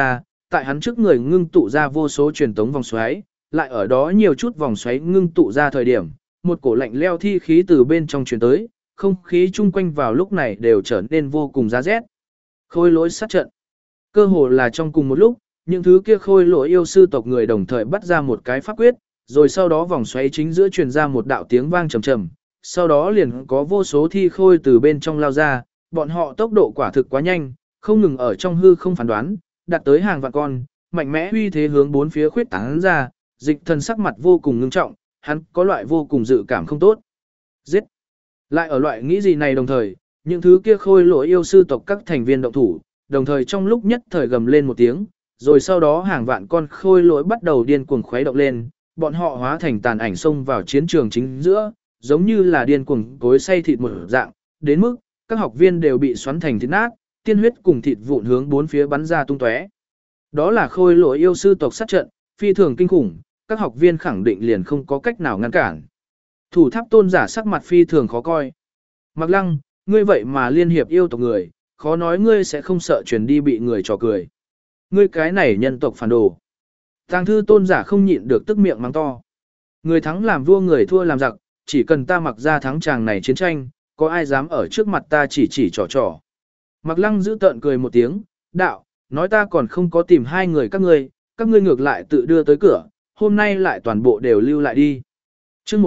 tại hắn trước người ngưng tụ ra vô số truyền tống vòng xoáy, lại ở đó nhiều chút vòng xoáy ngưng tụ ra thời điểm, một cổ lạnh leo thi khí từ bên trong truyền tới, không khí chung quanh vào lúc này đều trở nên vô cùng giá rét. Khôi lỗi sát trận. Cơ hồ là trong cùng một lúc, những thứ kia khôi lỗi yêu sư tộc người đồng thời bắt ra một cái pháp quyết, rồi sau đó vòng xoáy chính giữa truyền ra một đạo tiếng vang trầm trầm, sau đó liền có vô số thi khôi từ bên trong lao ra, bọn họ tốc độ quả thực quá nhanh, không ngừng ở trong hư không phán đoán, đạt tới hàng vạn con, mạnh mẽ uy thế hướng bốn phía khuyết tán ra, Dịch Thần sắc mặt vô cùng ngưng trọng, hắn có loại vô cùng dự cảm không tốt. Giết! Lại ở loại nghĩ gì này đồng thời, những thứ kia khôi lỗi yêu sư tộc các thành viên động thủ, đồng thời trong lúc nhất thời gầm lên một tiếng, rồi sau đó hàng vạn con khôi lỗi bắt đầu điên cuồng khuấy động lên, bọn họ hóa thành tàn ảnh xông vào chiến trường chính giữa, giống như là điên cuồng cối xay thịt một dạng, đến mức các học viên đều bị xoắn thành thịt nát, tiên huyết cùng thịt vụn hướng bốn phía bắn ra tung tóe. Đó là khôi lỗi yêu sư tộc sát trận, phi thường kinh khủng, các học viên khẳng định liền không có cách nào ngăn cản. Thủ tháp tôn giả sắc mặt phi thường khó coi. Mạc Lăng, ngươi vậy mà liên hiệp yêu tộc người, khó nói ngươi sẽ không sợ truyền đi bị người trò cười. Ngươi cái này nhân tộc phản đồ. Tàng thư tôn giả không nhịn được tức miệng mắng to. Người thắng làm vua người thua làm giặc, chỉ cần ta Mặc ra thắng chàng này chiến tranh, có ai dám ở trước mặt ta chỉ trò trò. Mạc Lăng giữ tợn cười một tiếng, đạo, nói ta còn không có tìm hai người các ngươi ngược lại tự đưa tới cửa, hôm nay lại toàn bộ đều lưu lại đi. Chương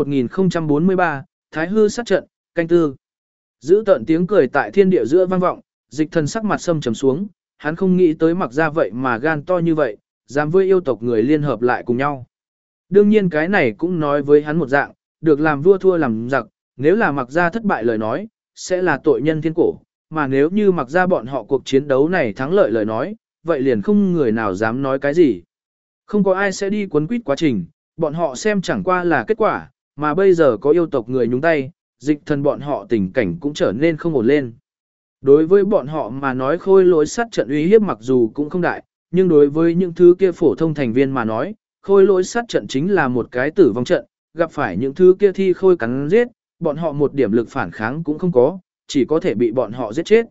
1043, Thái hư sát trận, canh tư. Giữ tợn tiếng cười tại thiên địa giữa vang vọng, Dịch Thần sắc mặt sâm trầm xuống, hắn không nghĩ tới Mặc ra vậy mà gan to như vậy, dám với yêu tộc người liên hợp lại cùng nhau. Đương nhiên cái này cũng nói với hắn một dạng, được làm vua thua làm giặc, nếu là Mặc ra thất bại lời nói, sẽ là tội nhân thiên cổ, mà nếu như Mặc ra bọn họ cuộc chiến đấu này thắng lợi lời nói, vậy liền không người nào dám nói cái gì. Không có ai sẽ đi quấn quýt quá trình, bọn họ xem chẳng qua là kết quả, mà bây giờ có yêu tộc người nhúng tay, Dịch Thần bọn họ tình cảnh cũng trở nên không ổn lên. Đối với bọn họ mà nói khôi lỗi sát trận uy hiếp mặc dù cũng không đại, nhưng đối với những thứ kia phổ thông thành viên mà nói, khôi lỗi sát trận chính là một cái tử vong trận, gặp phải những thứ kia thi khôi cắn giết, bọn họ một điểm lực phản kháng cũng không có, chỉ có thể bị bọn họ giết chết.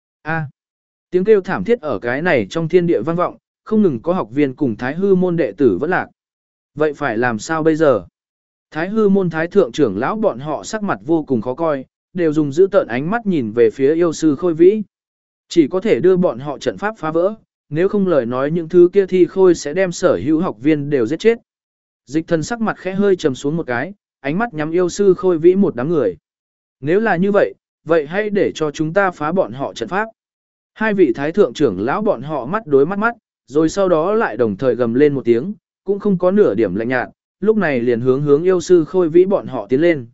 Tiếng kêu thảm thiết ở cái này trong thiên địa vang vọng, không ngừng có học viên cùng Thái hư môn đệ tử vẫn lạc. Vậy phải làm sao bây giờ? Thái hư môn thái thượng trưởng lão bọn họ sắc mặt vô cùng khó coi, đều dùng giữ tợn ánh mắt nhìn về phía yêu sư Khôi Vĩ. Chỉ có thể đưa bọn họ trận pháp phá vỡ, nếu không lời nói những thứ kia thi khôi sẽ đem sở hữu học viên đều giết chết. Dịch Thần sắc mặt khẽ hơi trầm xuống một cái, ánh mắt nhắm yêu sư Khôi Vĩ một đám người. Nếu là như vậy, vậy hãy để cho chúng ta phá bọn họ trận pháp. Hai vị thái thượng trưởng lão bọn họ mắt đối mắt, rồi sau đó lại đồng thời gầm lên một tiếng, cũng không có nửa điểm lạnh nhạt, lúc này liền hướng yêu sư Khôi Vĩ bọn họ tiến lên.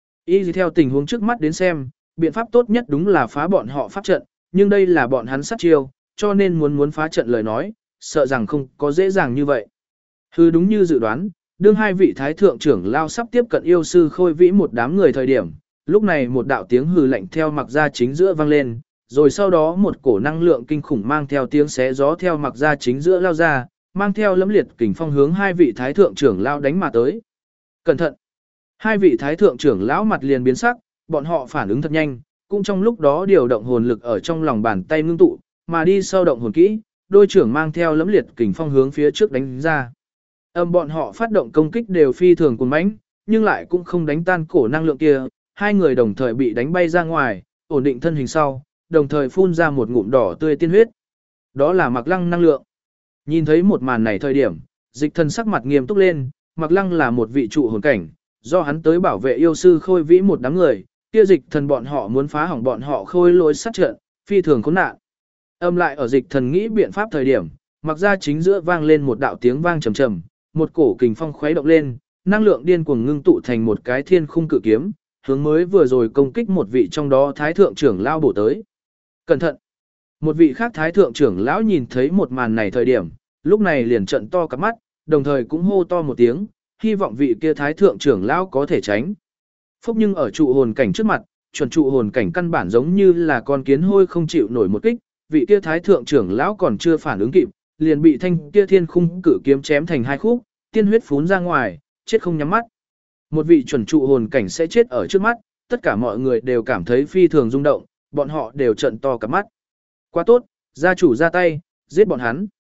Y theo tình huống trước mắt đến xem, biện pháp tốt nhất đúng là phá bọn họ pháp trận, nhưng đây là bọn hắn sát chiêu, cho nên muốn phá trận lời nói, sợ rằng không có dễ dàng như vậy. Hừ, đúng như dự đoán, đương hai vị thái thượng trưởng lao sắp tiếp cận yêu sư Khôi Vĩ một đám người thời điểm, lúc này một đạo tiếng hừ lạnh theo Mặc ra chính giữa vang lên, rồi sau đó một cổ năng lượng kinh khủng mang theo tiếng xé gió theo Mặc ra chính giữa lao ra, mang theo lẫm liệt kình phong hướng hai vị thái thượng trưởng lao đánh mà tới. Cẩn thận! Hai vị thái thượng trưởng lão mặt liền biến sắc, bọn họ phản ứng thật nhanh, cũng trong lúc đó điều động hồn lực ở trong lòng bàn tay ngưng tụ, mà đi sau động hồn kỹ, đôi trưởng mang theo lẫm liệt kình phong hướng phía trước đánh ra. Bọn họ phát động công kích đều phi thường cuồng mãnh, nhưng lại cũng không đánh tan cổ năng lượng kia, hai người đồng thời bị đánh bay ra ngoài, ổn định thân hình sau, đồng thời phun ra một ngụm đỏ tươi tiên huyết. Đó là Mạc Lăng năng lượng. Nhìn thấy một màn này thời điểm, Dịch Thần sắc mặt nghiêm túc lên, Mạc Lăng là một vị trụ hồn cảnh, do hắn tới bảo vệ yêu sư Khôi Vĩ một đám người, kia Dịch Thần bọn họ muốn phá hỏng bọn họ khôi lỗi sát trận, phi thường khốn nạn. Lại ở Dịch Thần nghĩ biện pháp thời điểm, Mặc ra chính giữa vang lên một đạo tiếng vang trầm trầm, một cổ kình phong khuấy động lên, năng lượng điên cuồng ngưng tụ thành một cái thiên khung cự kiếm, hướng mới vừa rồi công kích một vị trong đó thái thượng trưởng lão bổ tới. Cẩn thận! Một vị khác thái thượng trưởng lão nhìn thấy một màn này thời điểm, lúc này liền trợn to cặp mắt, đồng thời cũng hô to một tiếng, hy vọng vị kia thái thượng trưởng lão có thể tránh. Phúc nhưng ở trụ hồn cảnh trước mặt, chuẩn trụ hồn cảnh căn bản giống như là con kiến hôi không chịu nổi một kích, vị kia thái thượng trưởng lão còn chưa phản ứng kịp, liền bị thanh kia thiên khung cử kiếm chém thành hai khúc, tiên huyết phún ra ngoài, chết không nhắm mắt. Một vị chuẩn trụ hồn cảnh sẽ chết ở trước mắt, tất cả mọi người đều cảm thấy phi thường rung động, bọn họ đều trợn to cả mắt. Quá tốt, gia chủ ra tay, giết bọn hắn.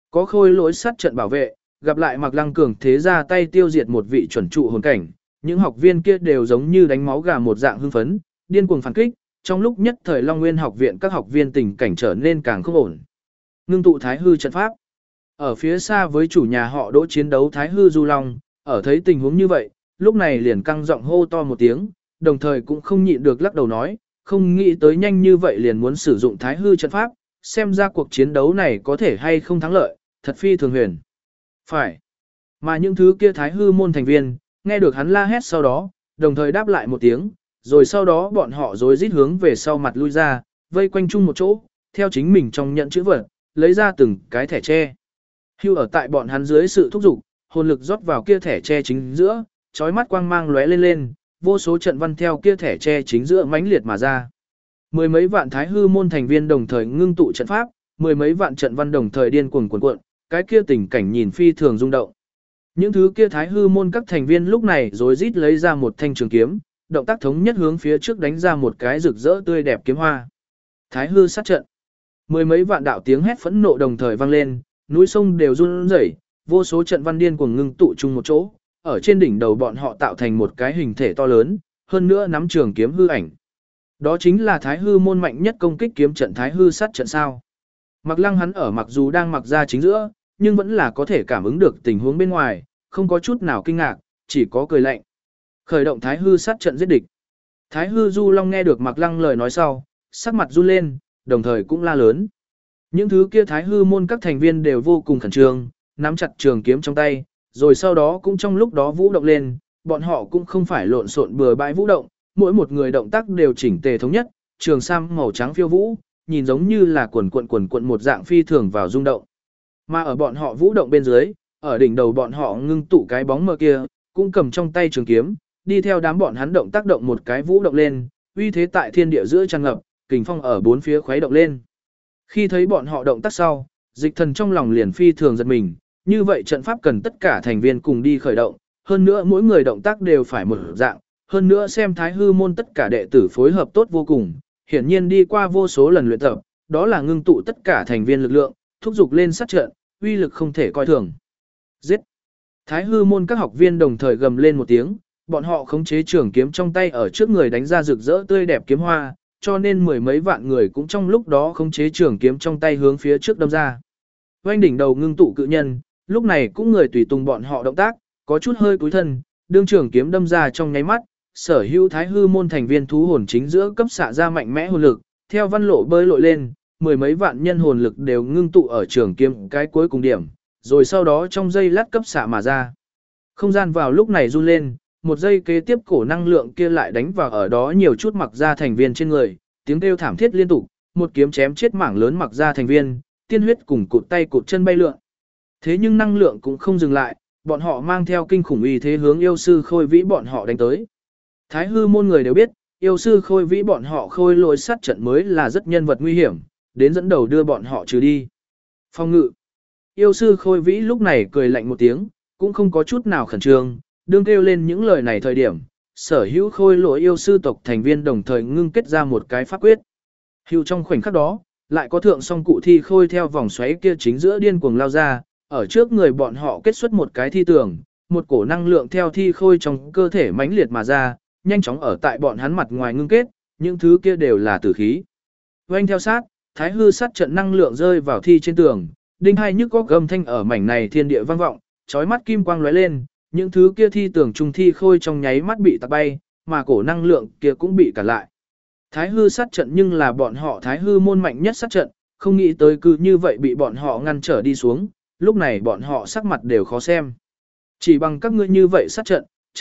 Có khôi lỗi sát trận bảo vệ, gặp lại Mạc Lăng cường thế ra tay tiêu diệt một vị chuẩn trụ hồn cảnh, những học viên kia đều giống như đánh máu gà một dạng hưng phấn, điên cuồng phản kích, trong lúc nhất thời Long Nguyên học viện các học viên tình cảnh trở nên càng không ổn. Ngưng tụ Thái Hư trận pháp. Ở phía xa với chủ nhà họ Đỗ chiến đấu Thái Hư Du Long, ở thấy tình huống như vậy, lúc này liền căng giọng hô to một tiếng, đồng thời cũng không nhịn được lắc đầu nói, không nghĩ tới nhanh như vậy liền muốn sử dụng Thái Hư trận pháp, xem ra cuộc chiến đấu này có thể hay không thắng lợi, thật phi thường huyền. Phải. Mà những thứ kia Thái Hư môn thành viên, nghe được hắn la hét sau đó, đồng thời đáp lại một tiếng, rồi sau đó bọn họ rối rít hướng về sau mặt lui ra, vây quanh chung một chỗ, theo chính mình trong nhận chữ vật, lấy ra từng cái thẻ tre. Hưu ở tại bọn hắn dưới sự thúc giục, hồn lực rót vào kia thẻ tre chính giữa, chói mắt quang mang lóe lên lên, vô số trận văn theo kia thẻ tre chính giữa mãnh liệt mà ra. Mười mấy vạn Thái Hư môn thành viên đồng thời ngưng tụ trận pháp, mười mấy vạn trận văn đồng thời điên cuồng cuộn, cái kia tình cảnh nhìn phi thường rung động. Những thứ kia Thái Hư môn các thành viên lúc này rối rít lấy ra một thanh trường kiếm, động tác thống nhất hướng phía trước đánh ra một cái rực rỡ tươi đẹp kiếm hoa. Thái Hư sát trận. Mười mấy vạn đạo tiếng hét phẫn nộ đồng thời vang lên, núi sông đều run rẩy, vô số trận văn điên cuồng ngưng tụ chung một chỗ, ở trên đỉnh đầu bọn họ tạo thành một cái hình thể to lớn, hơn nữa nắm trường kiếm hư ảnh. Đó chính là Thái Hư môn mạnh nhất công kích kiếm trận Thái Hư sát trận sao? Mặc Lăng hắn ở mặc dù đang mặc ra chính giữa, nhưng vẫn là có thể cảm ứng được tình huống bên ngoài, không có chút nào kinh ngạc, chỉ có cười lạnh. Khởi động Thái Hư sát trận giết địch. Thái Hư Du Long nghe được Mặc Lăng lời nói sau, sắc mặt run lên, đồng thời cũng la lớn. Những thứ kia Thái Hư môn các thành viên đều vô cùng khẩn trương, nắm chặt trường kiếm trong tay, rồi sau đó cũng trong lúc đó vũ động lên, bọn họ cũng không phải lộn xộn bừa bãi vũ động, mỗi một người động tác đều chỉnh tề thống nhất, trường sam màu trắng phiêu vũ, nhìn giống như là quần quận một dạng phi thường vào rung động. Mà ở bọn họ vũ động bên dưới, ở đỉnh đầu bọn họ ngưng tụ cái bóng mờ kia, cũng cầm trong tay trường kiếm, đi theo đám bọn hắn động tác động một cái vũ động lên, uy thế tại thiên địa giữa tràn ngập, kình phong ở bốn phía khuấy động lên. Khi thấy bọn họ động tác sau, Dịch Thần trong lòng liền phi thường giật mình, như vậy trận pháp cần tất cả thành viên cùng đi khởi động, hơn nữa mỗi người động tác đều phải một dạng, hơn nữa xem Thái Hư môn tất cả đệ tử phối hợp tốt vô cùng, hiển nhiên đi qua vô số lần luyện tập, đó là ngưng tụ tất cả thành viên lực lượng, thúc giục lên sát trận, uy lực không thể coi thường. Giết! Thái Hư môn các học viên đồng thời gầm lên một tiếng, bọn họ khống chế trường kiếm trong tay ở trước người đánh ra rực rỡ tươi đẹp kiếm hoa, cho nên mười mấy vạn người cũng trong lúc đó khống chế trường kiếm trong tay hướng phía trước đâm ra. Oanh đỉnh đầu ngưng tụ cự nhân, lúc này cũng người tùy tùng bọn họ động tác, có chút hơi cúi thân, đương trường kiếm đâm ra trong nháy mắt, sở hữu Thái Hư môn thành viên thú hồn chính giữa cấp xạ ra mạnh mẽ hồn lực, theo văn lộ bơi lội lên, mười mấy vạn nhân hồn lực đều ngưng tụ ở trường kiếm cái cuối cùng điểm, rồi sau đó trong giây lát cấp xạ mà ra. Không gian vào lúc này run lên, một giây kế tiếp cổ năng lượng kia lại đánh vào ở đó nhiều chút mặc ra thành viên trên người, tiếng kêu thảm thiết liên tục, một kiếm chém chết mảng lớn mặc ra thành viên, tiên huyết cùng cụt tay cụt chân bay lượn. Thế nhưng năng lượng cũng không dừng lại, bọn họ mang theo kinh khủng uy thế hướng yêu sư Khôi Vĩ bọn họ đánh tới. Thái Hư môn người đều biết, yêu sư Khôi Vĩ bọn họ khôi lỗi sát trận mới là rất nhân vật nguy hiểm, đến dẫn đầu đưa bọn họ trừ đi. Phong ngự. Yêu sư Khôi Vĩ lúc này cười lạnh một tiếng, cũng không có chút nào khẩn trương, đương kêu lên những lời này thời điểm, sở hữu khôi lỗi yêu sư tộc thành viên đồng thời ngưng kết ra một cái pháp quyết. Hưu trong khoảnh khắc đó, lại có thượng song cụ thi khôi theo vòng xoáy kia chính giữa điên cuồng lao ra, ở trước người bọn họ kết xuất một cái thi tường, một cổ năng lượng theo thi khôi trong cơ thể mãnh liệt mà ra, nhanh chóng ở tại bọn hắn mặt ngoài ngưng kết, những thứ kia đều là tử khí. Oanh theo sát, Thái Hư sát trận năng lượng rơi vào thi trên tường, đinh hai nhức góc gầm thanh ở mảnh này thiên địa vang vọng, chói mắt kim quang lóe lên, những thứ kia thi tường trung thi khôi trong nháy mắt bị tạt bay, mà cổ năng lượng kia cũng bị cản lại. Thái Hư sát trận nhưng là bọn họ Thái Hư môn mạnh nhất sát trận, không nghĩ tới cứ như vậy bị bọn họ ngăn trở đi xuống, lúc này bọn họ sắc mặt đều khó xem. Chỉ bằng các ngươi như vậy sát trận,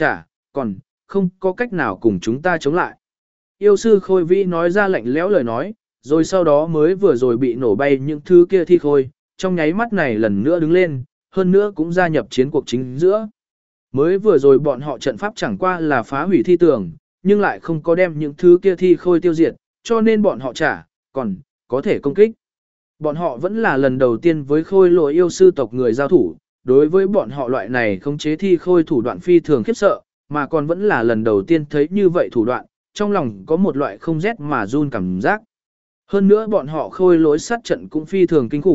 còn không có cách nào cùng chúng ta chống lại. Yêu sư Khôi Vĩ nói ra lạnh lẽo lời nói, rồi sau đó mới vừa rồi bị nổ bay những thứ kia thi khôi, trong nháy mắt này lần nữa đứng lên, hơn nữa cũng gia nhập chiến cuộc chính giữa. Mới vừa rồi bọn họ trận pháp chẳng qua là phá hủy thi tường, nhưng lại không có đem những thứ kia thi khôi tiêu diệt, cho nên bọn họ còn có thể công kích. Bọn họ vẫn là lần đầu tiên với khôi lỗi yêu sư tộc người giao thủ, đối với bọn họ loại này khống chế thi khôi thủ đoạn phi thường khiếp sợ, mà còn vẫn là lần đầu tiên thấy như vậy thủ đoạn, trong lòng có một loại không rét mà run cảm giác. Hơn nữa bọn họ khôi lỗi sát trận cũng phi thường kinh khủng,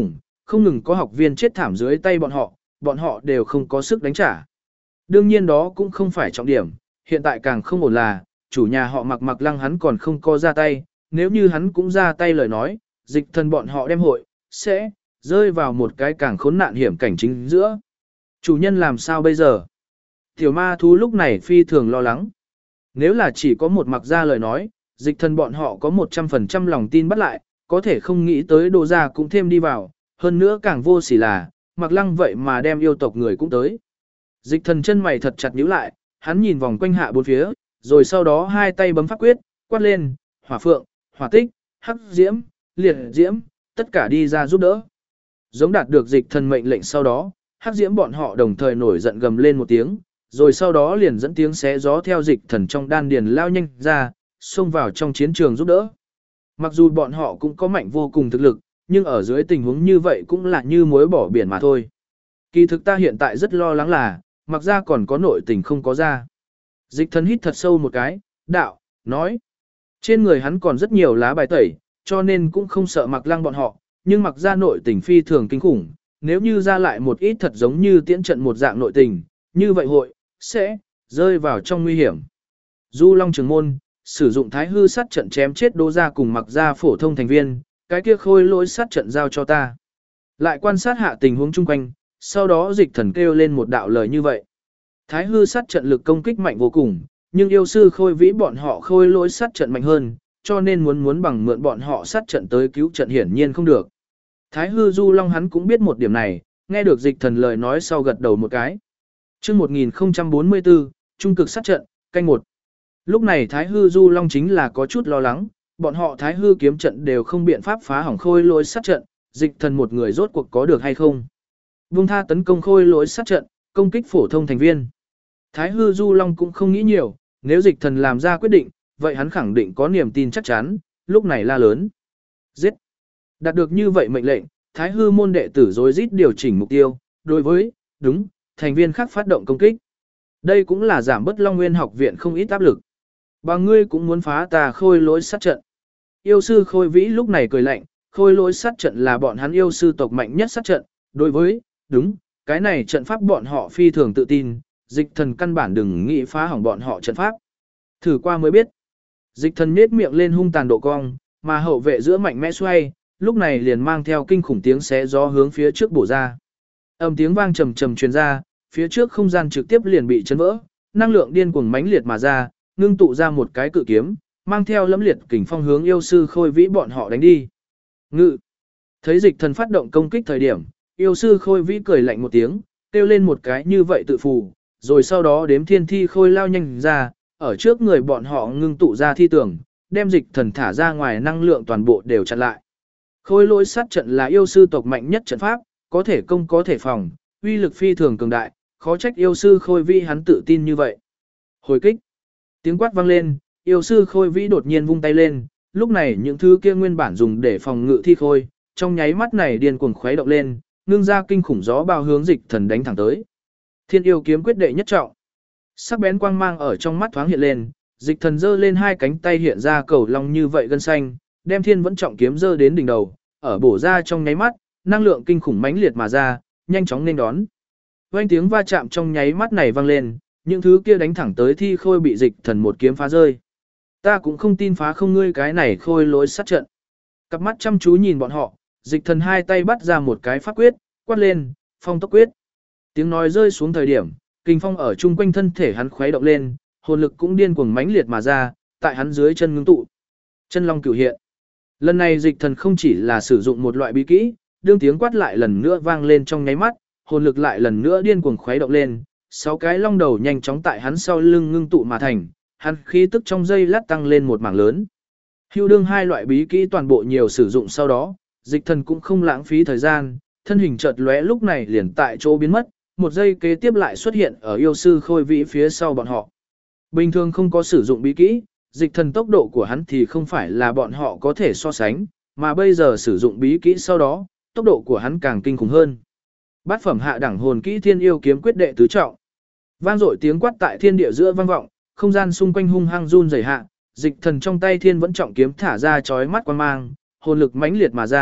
không ngừng có học viên chết thảm dưới tay bọn họ đều không có sức đánh trả. Đương nhiên đó cũng không phải trọng điểm, hiện tại càng không ổn là, chủ nhà họ Mặc Lăng hắn còn không có ra tay, nếu như hắn cũng ra tay lời nói, Dịch Thần bọn họ đem hội, sẽ rơi vào một cái càng khốn nạn hiểm cảnh chính giữa. Chủ nhân làm sao bây giờ? Tiểu ma thú lúc này phi thường lo lắng. Nếu là chỉ có một Mặc ra lời nói, Dịch Thần bọn họ có 100% lòng tin bắt lại, có thể không nghĩ tới Đồ Gia cũng thêm đi vào, hơn nữa càng vô sỉ là, Mặc Lăng vậy mà đem yêu tộc người cũng tới. Dịch Thần chân mày thật chặt nhíu lại, hắn nhìn vòng quanh hạ bốn phía, rồi sau đó hai tay bấm pháp quyết, quát lên, hỏa phượng, hỏa tích, hắc diễm, liệt diễm, tất cả đi ra giúp đỡ. Giống đạt được Dịch Thần mệnh lệnh sau đó, hắc diễm bọn họ đồng thời nổi giận gầm lên một tiếng, rồi sau đó liền dẫn tiếng xé gió theo Dịch Thần trong đan điền lao nhanh ra, xông vào trong chiến trường giúp đỡ. Mặc dù bọn họ cũng có mạnh vô cùng thực lực, nhưng ở dưới tình huống như vậy cũng là như muối bỏ biển mà thôi. Kỳ thực ta hiện tại rất lo lắng là, Mặc ra còn có nội tình không có ra. Dịch Thần hít thật sâu một cái, đạo, nói. Trên người hắn còn rất nhiều lá bài tẩy, cho nên cũng không sợ Mặc Lăng bọn họ, nhưng Mặc ra nội tình phi thường kinh khủng, nếu như ra lại một ít thật giống như tiễn trận một dạng nội tình, như vậy hội, sẽ, rơi vào trong nguy hiểm. Du Long Trường Môn, sử dụng thái hư sát trận chém chết Đỗ Gia cùng Mặc ra phổ thông thành viên, cái kia khôi lỗi sát trận giao cho ta. Lại quan sát hạ tình huống chung quanh, sau đó Dịch Thần kêu lên một đạo lời như vậy. Thái hư sát trận lực công kích mạnh vô cùng, nhưng yêu sư khôi vĩ bọn họ khôi lỗi sát trận mạnh hơn, cho nên muốn bằng mượn bọn họ sát trận tới cứu trận hiển nhiên không được. Thái hư Du Long hắn cũng biết một điểm này, nghe được Dịch Thần lời nói sau gật đầu một cái. Trước 1044, trung cực sát trận, canh một. Lúc này Thái hư Du Long chính là có chút lo lắng, bọn họ Thái hư kiếm trận đều không biện pháp phá hỏng khôi lỗi sát trận, Dịch Thần một người rốt cuộc có được hay không. Vung tha tấn công khôi lỗi sát trận, công kích phổ thông thành viên. Thái hư Du Long cũng không nghĩ nhiều, nếu Dịch Thần làm ra quyết định, vậy hắn khẳng định có niềm tin chắc chắn, lúc này la lớn. Giết! Đạt được như vậy mệnh lệnh, Thái hư môn đệ tử rối rít điều chỉnh mục tiêu, đối với, đúng, thành viên khác phát động công kích. Đây cũng là giảm bớt Long Nguyên học viện không ít áp lực. Bà ngươi cũng muốn phá tà khôi lỗi sát trận. Yêu sư khôi vĩ lúc này cười lạnh, khôi lỗi sát trận là bọn hắn yêu sư tộc mạnh nhất sát trận, đối với, đúng, cái này trận pháp bọn họ phi thường tự tin, Dịch Thần căn bản đừng nghĩ phá hỏng bọn họ trận pháp. Thử qua mới biết. Dịch Thần nhếch miệng lên hung tàn độ cong, mà hậu vệ giữa mạnh mẽ xoay, lúc này liền mang theo kinh khủng tiếng xé gió hướng phía trước bổ ra. Âm tiếng vang trầm trầm truyền ra, phía trước không gian trực tiếp liền bị chấn vỡ, năng lượng điên cuồng mãnh liệt mà ra, ngưng tụ ra một cái cự kiếm, mang theo lẫm liệt kình phong hướng yêu sư khôi vĩ bọn họ đánh đi. Ngự. Thấy Dịch Thần phát động công kích thời điểm, yêu sư khôi vĩ cười lạnh một tiếng, kêu lên một cái như vậy tự phù, rồi sau đó đếm thiên thi khôi lao nhanh ra, ở trước người bọn họ ngưng tụ ra thi tưởng, đem Dịch Thần thả ra ngoài năng lượng toàn bộ đều chặn lại. Khôi lỗi sát trận là yêu sư tộc mạnh nhất trận pháp, có thể công có thể phòng, uy lực phi thường cường đại, khó trách yêu sư khôi vĩ hắn tự tin như vậy. Hồi kích. Tiếng quát vang lên, yêu sư khôi vĩ đột nhiên vung tay lên, lúc này những thứ kia nguyên bản dùng để phòng ngự thi khôi, trong nháy mắt này điên cuồng khuấy động lên, ngưng ra kinh khủng gió bao hướng Dịch Thần đánh thẳng tới. Thiên yêu kiếm quyết đệ nhất trọng. Sắc bén quang mang ở trong mắt thoáng hiện lên, Dịch Thần giơ lên hai cánh tay hiện ra cầu long như vậy gân xanh, đem thiên vẫn trọng kiếm giơ đến đỉnh đầu, ở bổ ra trong nháy mắt, năng lượng kinh khủng mãnh liệt mà ra, nhanh chóng nên đón. Vang tiếng va chạm trong nháy mắt này vang lên, những thứ kia đánh thẳng tới thi khôi bị Dịch Thần một kiếm phá rơi. Ta cũng không tin phá không ngươi cái này khôi lỗi sát trận. Cặp mắt chăm chú nhìn bọn họ, Dịch Thần hai tay bắt ra một cái pháp quyết, quát lên, phong tốc quyết. Tiếng nói rơi xuống thời điểm, kinh phong ở chung quanh thân thể hắn khuấy động lên, hồn lực cũng điên cuồng mãnh liệt mà ra, tại hắn dưới chân ngưng tụ. Chân long cửu hiện. Lần này Dịch Thần không chỉ là sử dụng một loại bí kỹ, đương tiếng quát lại lần nữa vang lên trong nháy mắt, hồn lực lại lần nữa điên cuồng khuấy động lên, 6 cái long đầu nhanh chóng tại hắn sau lưng ngưng tụ mà thành, hắn khí tức trong giây lát tăng lên một mảng lớn. Hưu đương hai loại bí kỹ toàn bộ nhiều sử dụng sau đó, Dịch Thần cũng không lãng phí thời gian, thân hình chợt lóe lúc này liền tại chỗ biến mất, một giây kế tiếp lại xuất hiện ở yêu sư khôi vĩ phía sau bọn họ. Bình thường không có sử dụng bí kỹ, Dịch Thần tốc độ của hắn thì không phải là bọn họ có thể so sánh, mà bây giờ sử dụng bí kỹ sau đó, tốc độ của hắn càng kinh khủng hơn. Bát phẩm hạ đẳng hồn kỹ Thiên yêu kiếm quyết đệ tứ trọng. Vang dội tiếng quát tại thiên địa giữa vang vọng, không gian xung quanh hung hăng run rẩy hạ, Dịch Thần trong tay thiên vẫn trọng kiếm thả ra chói mắt quang mang, hồn lực mãnh liệt mà ra,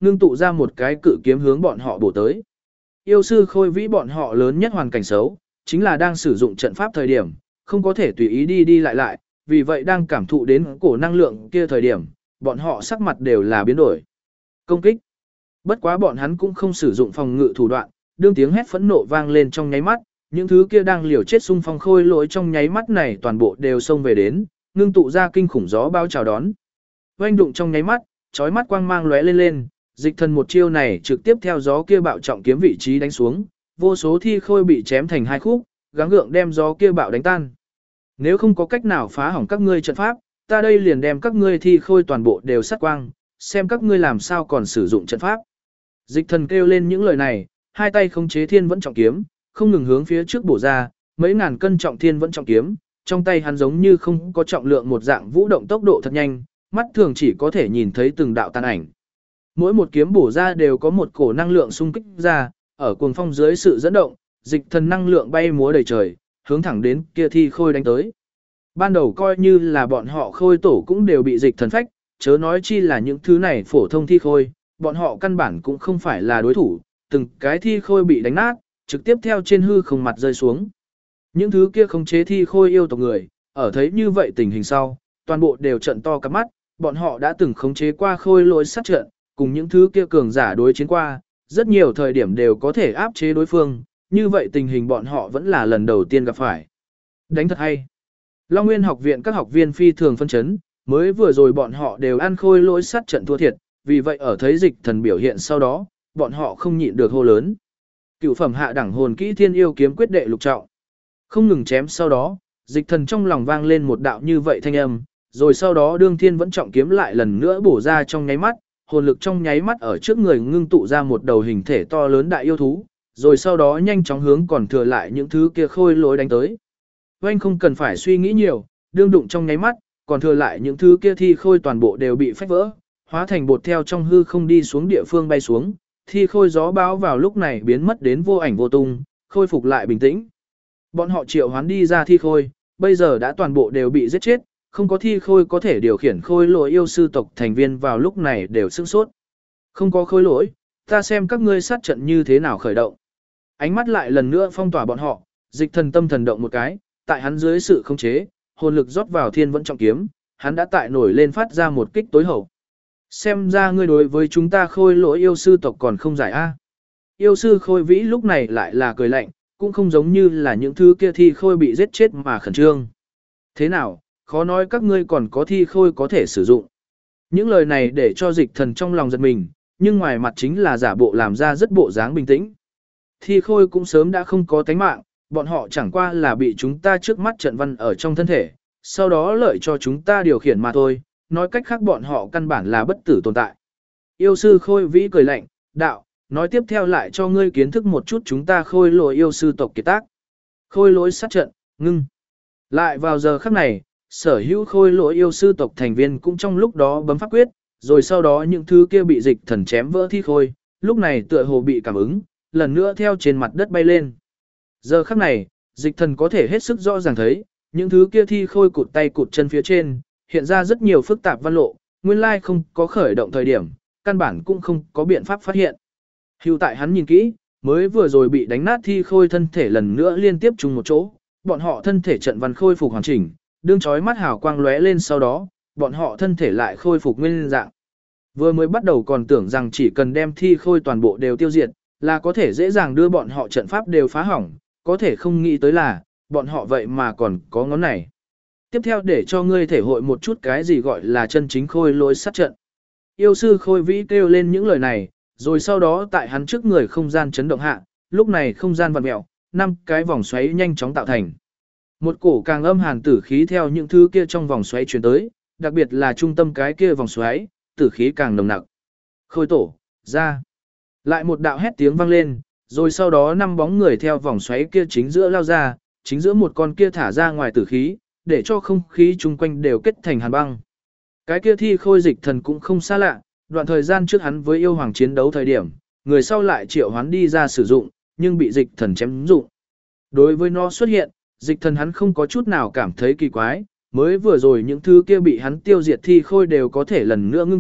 ngưng tụ ra một cái cự kiếm hướng bọn họ bổ tới. Yêu sư Khôi Vĩ bọn họ lớn nhất hoàn cảnh xấu, chính là đang sử dụng trận pháp thời điểm, không có thể tùy ý đi đi lại lại, vì vậy đang cảm thụ đến cổ năng lượng kia thời điểm, bọn họ sắc mặt đều là biến đổi. Công kích. Bất quá bọn hắn cũng không sử dụng phòng ngự thủ đoạn, đương tiếng hét phẫn nộ vang lên trong nháy mắt, những thứ kia đang liều chết xung phong Khôi Lỗi trong nháy mắt này toàn bộ đều xông về đến, ngưng tụ ra kinh khủng gió bao chào đón. Oanh đụng trong nháy mắt, chói mắt quang mang lóe lên lên, dịch thần một chiêu này trực tiếp theo gió kia bạo trọng kiếm vị trí đánh xuống, vô số thi khôi bị chém thành hai khúc, gắng gượng đem gió kia bạo đánh tan. Nếu không có cách nào phá hỏng các ngươi trận pháp, ta đây liền đem các ngươi thi khôi toàn bộ đều sát quang, xem các ngươi làm sao còn sử dụng trận pháp. Dịch thần kêu lên những lời này, hai tay khống chế thiên vẫn trọng kiếm, không ngừng hướng phía trước bổ ra, mấy ngàn cân trọng thiên vẫn trọng kiếm, trong tay hắn giống như không có trọng lượng một dạng vũ động tốc độ thật nhanh, mắt thường chỉ có thể nhìn thấy từng đạo tàn ảnh. Mỗi một kiếm bổ ra đều có một cổ năng lượng xung kích ra, ở cuồng phong dưới sự dẫn động, dịch thần năng lượng bay múa đầy trời, hướng thẳng đến kia thi khôi đánh tới. Ban đầu coi như là bọn họ khôi tổ cũng đều bị dịch thần phách, chớ nói chi là những thứ này phổ thông thi khôi, bọn họ căn bản cũng không phải là đối thủ, từng cái thi khôi bị đánh nát, trực tiếp theo trên hư không mặt rơi xuống. Những thứ kia khống chế thi khôi yêu tộc người, ở thấy như vậy tình hình sau, toàn bộ đều trận to cả mắt, bọn họ đã từng khống chế qua Khôi Lỗi sát trận, cùng những thứ kia cường giả đối chiến qua, rất nhiều thời điểm đều có thể áp chế đối phương, như vậy tình hình bọn họ vẫn là lần đầu tiên gặp phải. Đánh thật hay. Long Nguyên học viện các học viên phi thường phân chấn, mới vừa rồi bọn họ đều ăn Khôi Lỗi sát trận thua thiệt, vì vậy ở thấy dịch thần biểu hiện sau đó, bọn họ không nhịn được hô lớn. Cửu phẩm hạ đẳng hồn kỹ thiên yêu kiếm quyết đệ lục trọng. Không ngừng chém sau đó, dịch thần trong lòng vang lên một đạo như vậy thanh âm, rồi sau đó đương thiên vẫn trọng kiếm lại lần nữa bổ ra trong nháy mắt, hồn lực trong nháy mắt ở trước người ngưng tụ ra một đầu hình thể to lớn đại yêu thú, rồi sau đó nhanh chóng hướng còn thừa lại những thứ kia Khôi Lỗi đánh tới. Oanh không cần phải suy nghĩ nhiều, đương đụng trong nháy mắt, còn thừa lại những thứ kia thi khôi toàn bộ đều bị phách vỡ, hóa thành bột theo trong hư không đi xuống địa phương bay xuống, thi khôi gió báo vào lúc này biến mất đến vô ảnh vô tung, khôi phục lại bình tĩnh. Bọn họ triệu hoán đi ra thi khôi, bây giờ đã toàn bộ đều bị giết chết, không có thi khôi có thể điều khiển Khôi Lỗi yêu sư tộc thành viên vào lúc này đều sửng sốt. Không có Khôi Lỗi, ta xem các ngươi sát trận như thế nào khởi động. Ánh mắt lại lần nữa phong tỏa bọn họ, dịch thần tâm thần động một cái, tại hắn dưới sự khống chế, hồn lực rót vào thiên vẫn trọng kiếm, hắn đã tại nổi lên phát ra một kích tối hậu. Xem ra ngươi đối với chúng ta Khôi Lỗi yêu sư tộc còn không giải a. Yêu sư Khôi Vĩ lúc này lại là cười lạnh, cũng không giống như là những thứ kia thi khôi bị giết chết mà khẩn trương. Thế nào, khó nói các ngươi còn có thi khôi có thể sử dụng. Những lời này để cho dịch thần trong lòng giật mình, nhưng ngoài mặt chính là giả bộ làm ra rất bộ dáng bình tĩnh. Thi khôi cũng sớm đã không có tánh mạng, bọn họ chẳng qua là bị chúng ta trước mắt trận văn ở trong thân thể, sau đó lợi cho chúng ta điều khiển mà thôi, nói cách khác bọn họ căn bản là bất tử tồn tại. Yêu sư Khôi Vĩ cười lạnh, đạo, nói tiếp theo lại cho ngươi kiến thức một chút chúng ta Khôi Lỗi yêu sư tộc kiệt tác. Khôi Lỗi sát trận, ngưng. Lại vào giờ khắc này, sở hữu Khôi Lỗi yêu sư tộc thành viên cũng trong lúc đó bấm pháp quyết, rồi sau đó những thứ kia bị dịch thần chém vỡ thi khôi, lúc này tựa hồ bị cảm ứng, lần nữa theo trên mặt đất bay lên. Giờ khắc này, dịch thần có thể hết sức rõ ràng thấy, những thứ kia thi khôi cụt tay cụt chân phía trên, hiện ra rất nhiều phức tạp văn lộ, nguyên lai không có khởi động thời điểm, căn bản cũng không có biện pháp phát hiện. Hưu tại hắn nhìn kỹ, mới vừa rồi bị đánh nát thi khôi thân thể lần nữa liên tiếp chung một chỗ, bọn họ thân thể trận văn khôi phục hoàn chỉnh, đương chói mắt hào quang lóe lên sau đó, bọn họ thân thể lại khôi phục nguyên dạng. Vừa mới bắt đầu còn tưởng rằng chỉ cần đem thi khôi toàn bộ đều tiêu diệt, là có thể dễ dàng đưa bọn họ trận pháp đều phá hỏng, có thể không nghĩ tới là, bọn họ vậy mà còn có ngón này. Tiếp theo để cho ngươi thể hội một chút cái gì gọi là chân chính Khôi Lỗi sát trận. Yêu sư Khôi Vĩ kêu lên những lời này, rồi sau đó tại hắn trước người không gian chấn động hạ, lúc này không gian vặn mèo, 5 cái vòng xoáy nhanh chóng tạo thành. Một cổ càng âm hàn tử khí theo những thứ kia trong vòng xoáy truyền tới, đặc biệt là trung tâm cái kia vòng xoáy, tử khí càng nồng nặc. Khôi tổ, ra. Lại một đạo hét tiếng vang lên, rồi sau đó 5 bóng người theo vòng xoáy kia chính giữa lao ra, chính giữa một con kia thả ra ngoài tử khí, để cho không khí chung quanh đều kết thành hàn băng. Cái kia thi khôi dịch thần cũng không xa lạ, đoạn thời gian trước hắn với yêu hoàng chiến đấu thời điểm, người sau lại triệu hoán đi ra sử dụng, nhưng bị dịch thần chém dụng. Đối với nó xuất hiện, dịch thần hắn không có chút nào cảm thấy kỳ quái, mới vừa rồi những thứ kia bị hắn tiêu diệt thi khôi đều có thể lần nữa ngưng tụ,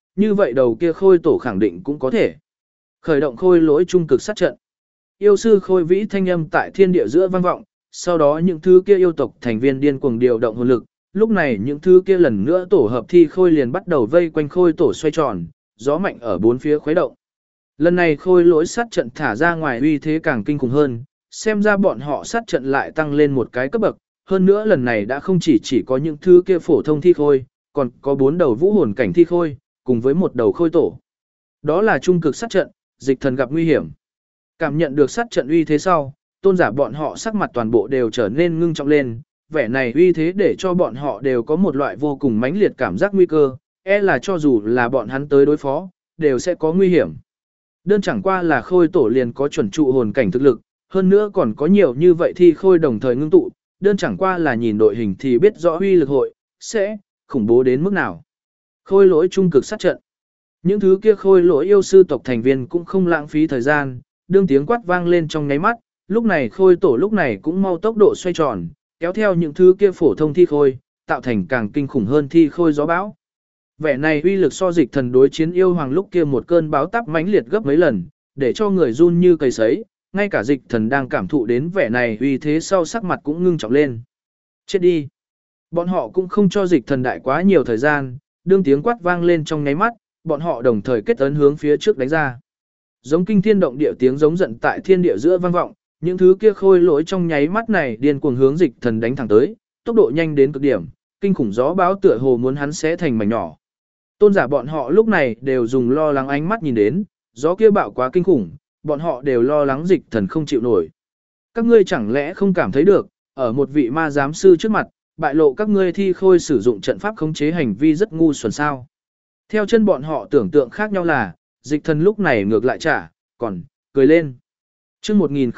như vậy đầu kia khôi tổ khẳng định cũng có thể. Khởi động khôi lỗi trung cực sát trận. Yêu sư khôi vĩ thanh âm tại thiên địa giữa vang vọng, sau đó những thứ kia yêu tộc thành viên điên cuồng điều động hồn lực, lúc này những thứ kia lần nữa tổ hợp thi khôi liền bắt đầu vây quanh khôi tổ xoay tròn, gió mạnh ở bốn phía khuấy động. Lần này khôi lỗi sát trận thả ra ngoài uy thế càng kinh khủng hơn, xem ra bọn họ sát trận lại tăng lên một cái cấp bậc, hơn nữa lần này đã không chỉ có những thứ kia phổ thông thi khôi, còn có 4 đầu vũ hồn cảnh thi khôi, cùng với một đầu khôi tổ. Đó là trung cực sát trận, dịch thần gặp nguy hiểm. Cảm nhận được sát trận uy thế sau, tôn giả bọn họ sắc mặt toàn bộ đều trở nên ngưng trọng lên, vẻ này uy thế để cho bọn họ đều có một loại vô cùng mãnh liệt cảm giác nguy cơ, là cho dù là bọn hắn tới đối phó, đều sẽ có nguy hiểm. Đơn chẳng qua là khôi tổ liền có chuẩn trụ hồn cảnh thực lực, hơn nữa còn có nhiều như vậy thì khôi đồng thời ngưng tụ, đơn chẳng qua là nhìn đội hình thì biết rõ uy lực hội, sẽ khủng bố đến mức nào. Khôi lỗi trung cực sát trận. Những thứ kia khôi lỗi yêu sư tộc thành viên cũng không lãng phí thời gian, đương tiếng quát vang lên trong nháy mắt, lúc này khôi tổ lúc này cũng mau tốc độ xoay tròn, kéo theo những thứ kia phổ thông thi khôi, tạo thành càng kinh khủng hơn thi khôi gió bão. Vẻ này uy lực so dịch thần đối chiến yêu hoàng lúc kia một cơn báo táp mãnh liệt gấp mấy lần, để cho người run như cầy sấy, ngay cả dịch thần đang cảm thụ đến vẻ này uy thế sau sắc mặt cũng ngưng trọng lên. Chết đi! Bọn họ cũng không cho dịch thần đại quá nhiều thời gian, đương tiếng quát vang lên trong nháy mắt, bọn họ đồng thời kết ấn hướng phía trước đánh ra. Giống kinh thiên động địa tiếng giống giận tại thiên địa giữa vang vọng, những thứ kia khôi lỗi trong nháy mắt này điên cuồng hướng dịch thần đánh thẳng tới, tốc độ nhanh đến cực điểm, kinh khủng gió bão tựa hồ muốn hắn xé thành mảnh nhỏ. Tôn giả bọn họ lúc này đều dùng lo lắng ánh mắt nhìn đến, gió kia bạo quá kinh khủng, bọn họ đều lo lắng dịch thần không chịu nổi. Các ngươi chẳng lẽ không cảm thấy được, ở một vị ma giám sư trước mặt, bại lộ các ngươi thi khôi sử dụng trận pháp khống chế hành vi rất ngu xuẩn sao. Theo chân bọn họ tưởng tượng khác nhau là, dịch thần lúc này ngược lại trả, còn, cười lên. Trước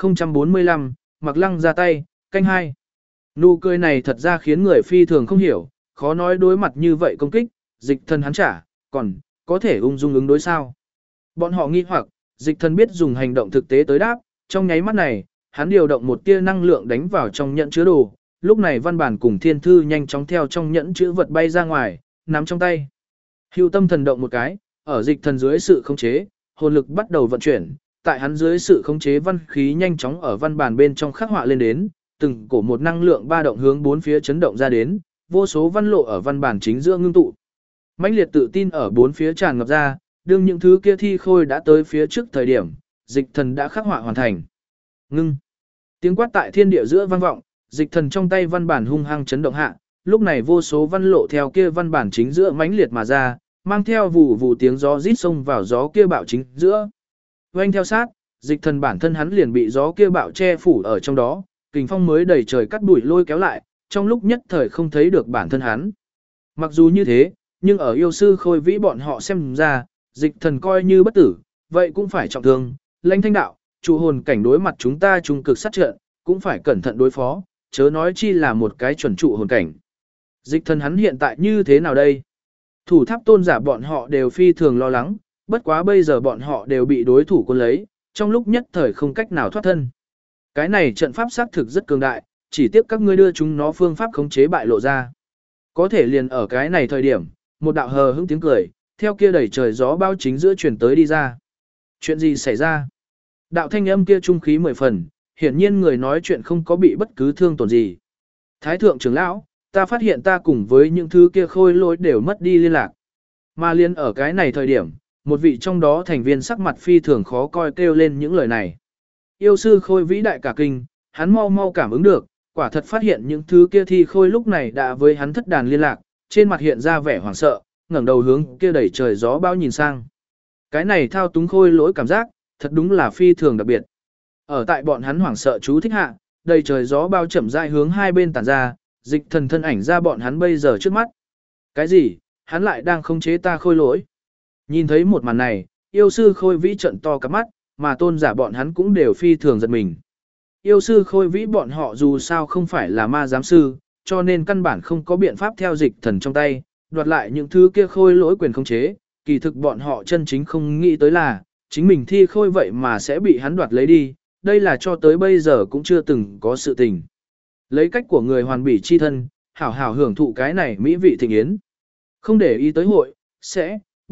1045, Mặc Lăng ra tay, canh hai. Nụ cười này thật ra khiến người phi thường không hiểu, khó nói đối mặt như vậy công kích, dịch thần hắn trả, còn, có thể ung dung ứng đối sao. Bọn họ nghi hoặc, dịch thần biết dùng hành động thực tế tới đáp, trong nháy mắt này, hắn điều động một tia năng lượng đánh vào trong nhẫn chứa đồ, lúc này văn bản cùng thiên thư nhanh chóng theo trong nhẫn chứa vật bay ra ngoài, nắm trong tay. Hưu tâm thần động một cái, ở dịch thần dưới sự khống chế, hồn lực bắt đầu vận chuyển, tại hắn dưới sự khống chế văn khí nhanh chóng ở văn bản bên trong khắc họa lên đến, từng cổ một năng lượng ba động hướng bốn phía chấn động ra đến, vô số văn lộ ở văn bản chính giữa ngưng tụ. Mãnh liệt tự tin ở bốn phía tràn ngập ra, đương những thứ kia thi khôi đã tới phía trước thời điểm, dịch thần đã khắc họa hoàn thành. Ngưng. Tiếng quát tại thiên địa giữa vang vọng, dịch thần trong tay văn bản hung hăng chấn động hạ, lúc này vô số văn lộ theo kia văn bản chính giữa mãnh liệt mà ra, mang theo vụ vụ tiếng gió rít xông vào gió kia bạo chính giữa. Oanh theo sát, dịch thần bản thân hắn liền bị gió kia bạo che phủ ở trong đó, kình phong mới đầy trời cắt đuổi lôi kéo lại, trong lúc nhất thời không thấy được bản thân hắn. Mặc dù như thế, nhưng ở yêu sư khôi vĩ bọn họ xem ra, dịch thần coi như bất tử, vậy cũng phải trọng thương, lãnh thanh đạo, trụ hồn cảnh đối mặt chúng ta trung cực sát trận, cũng phải cẩn thận đối phó, chớ nói chi là một cái chuẩn trụ hồn cảnh. Dịch thần hắn hiện tại như thế nào đây? Thủ tháp tôn giả bọn họ đều phi thường lo lắng, bất quá bây giờ bọn họ đều bị đối thủ cuốn lấy, trong lúc nhất thời không cách nào thoát thân. Cái này trận pháp xác thực rất cường đại, chỉ tiếc các ngươi đưa chúng nó phương pháp khống chế bại lộ ra. Có thể liền ở cái này thời điểm, một đạo hờ hững tiếng cười, theo kia đẩy trời gió bao chính giữa truyền tới đi ra. Chuyện gì xảy ra? Đạo thanh âm kia trung khí 10 phần, hiển nhiên người nói chuyện không có bị bất cứ thương tổn gì. Thái thượng trưởng lão, ta phát hiện ta cùng với những thứ kia khôi lỗi đều mất đi liên lạc. Mà liên ở cái này thời điểm, một vị trong đó thành viên sắc mặt phi thường khó coi kêu lên những lời này. Yêu sư khôi vĩ đại cả kinh, hắn mau mau cảm ứng được, quả thật phát hiện những thứ kia thi khôi lúc này đã với hắn thất đàn liên lạc, trên mặt hiện ra vẻ hoảng sợ, ngẩng đầu hướng kia đẩy trời gió bão nhìn sang. Cái này thao túng khôi lỗi cảm giác, thật đúng là phi thường đặc biệt. Ở tại bọn hắn hoảng sợ chú thích hạ, đầy trời gió bão chậm rãi hướng hai bên tản ra, dịch thần thân ảnh ra bọn hắn bây giờ trước mắt. Cái gì? Hắn lại đang khống chế ta khôi lỗi. Nhìn thấy một màn này, yêu sư khôi vĩ trận to cả mắt, mà tôn giả bọn hắn cũng đều phi thường giật mình. Yêu sư khôi vĩ bọn họ dù sao không phải là ma giám sư, cho nên căn bản không có biện pháp theo dịch thần trong tay, đoạt lại những thứ kia khôi lỗi quyền khống chế, kỳ thực bọn họ chân chính không nghĩ tới là, chính mình thi khôi vậy mà sẽ bị hắn đoạt lấy đi, đây là cho tới bây giờ cũng chưa từng có sự tình. Lấy cách của người hoàn bỉ chi thân, hảo hảo hưởng thụ cái này mỹ vị thịnh yến. Không để ý tới hội, sẽ,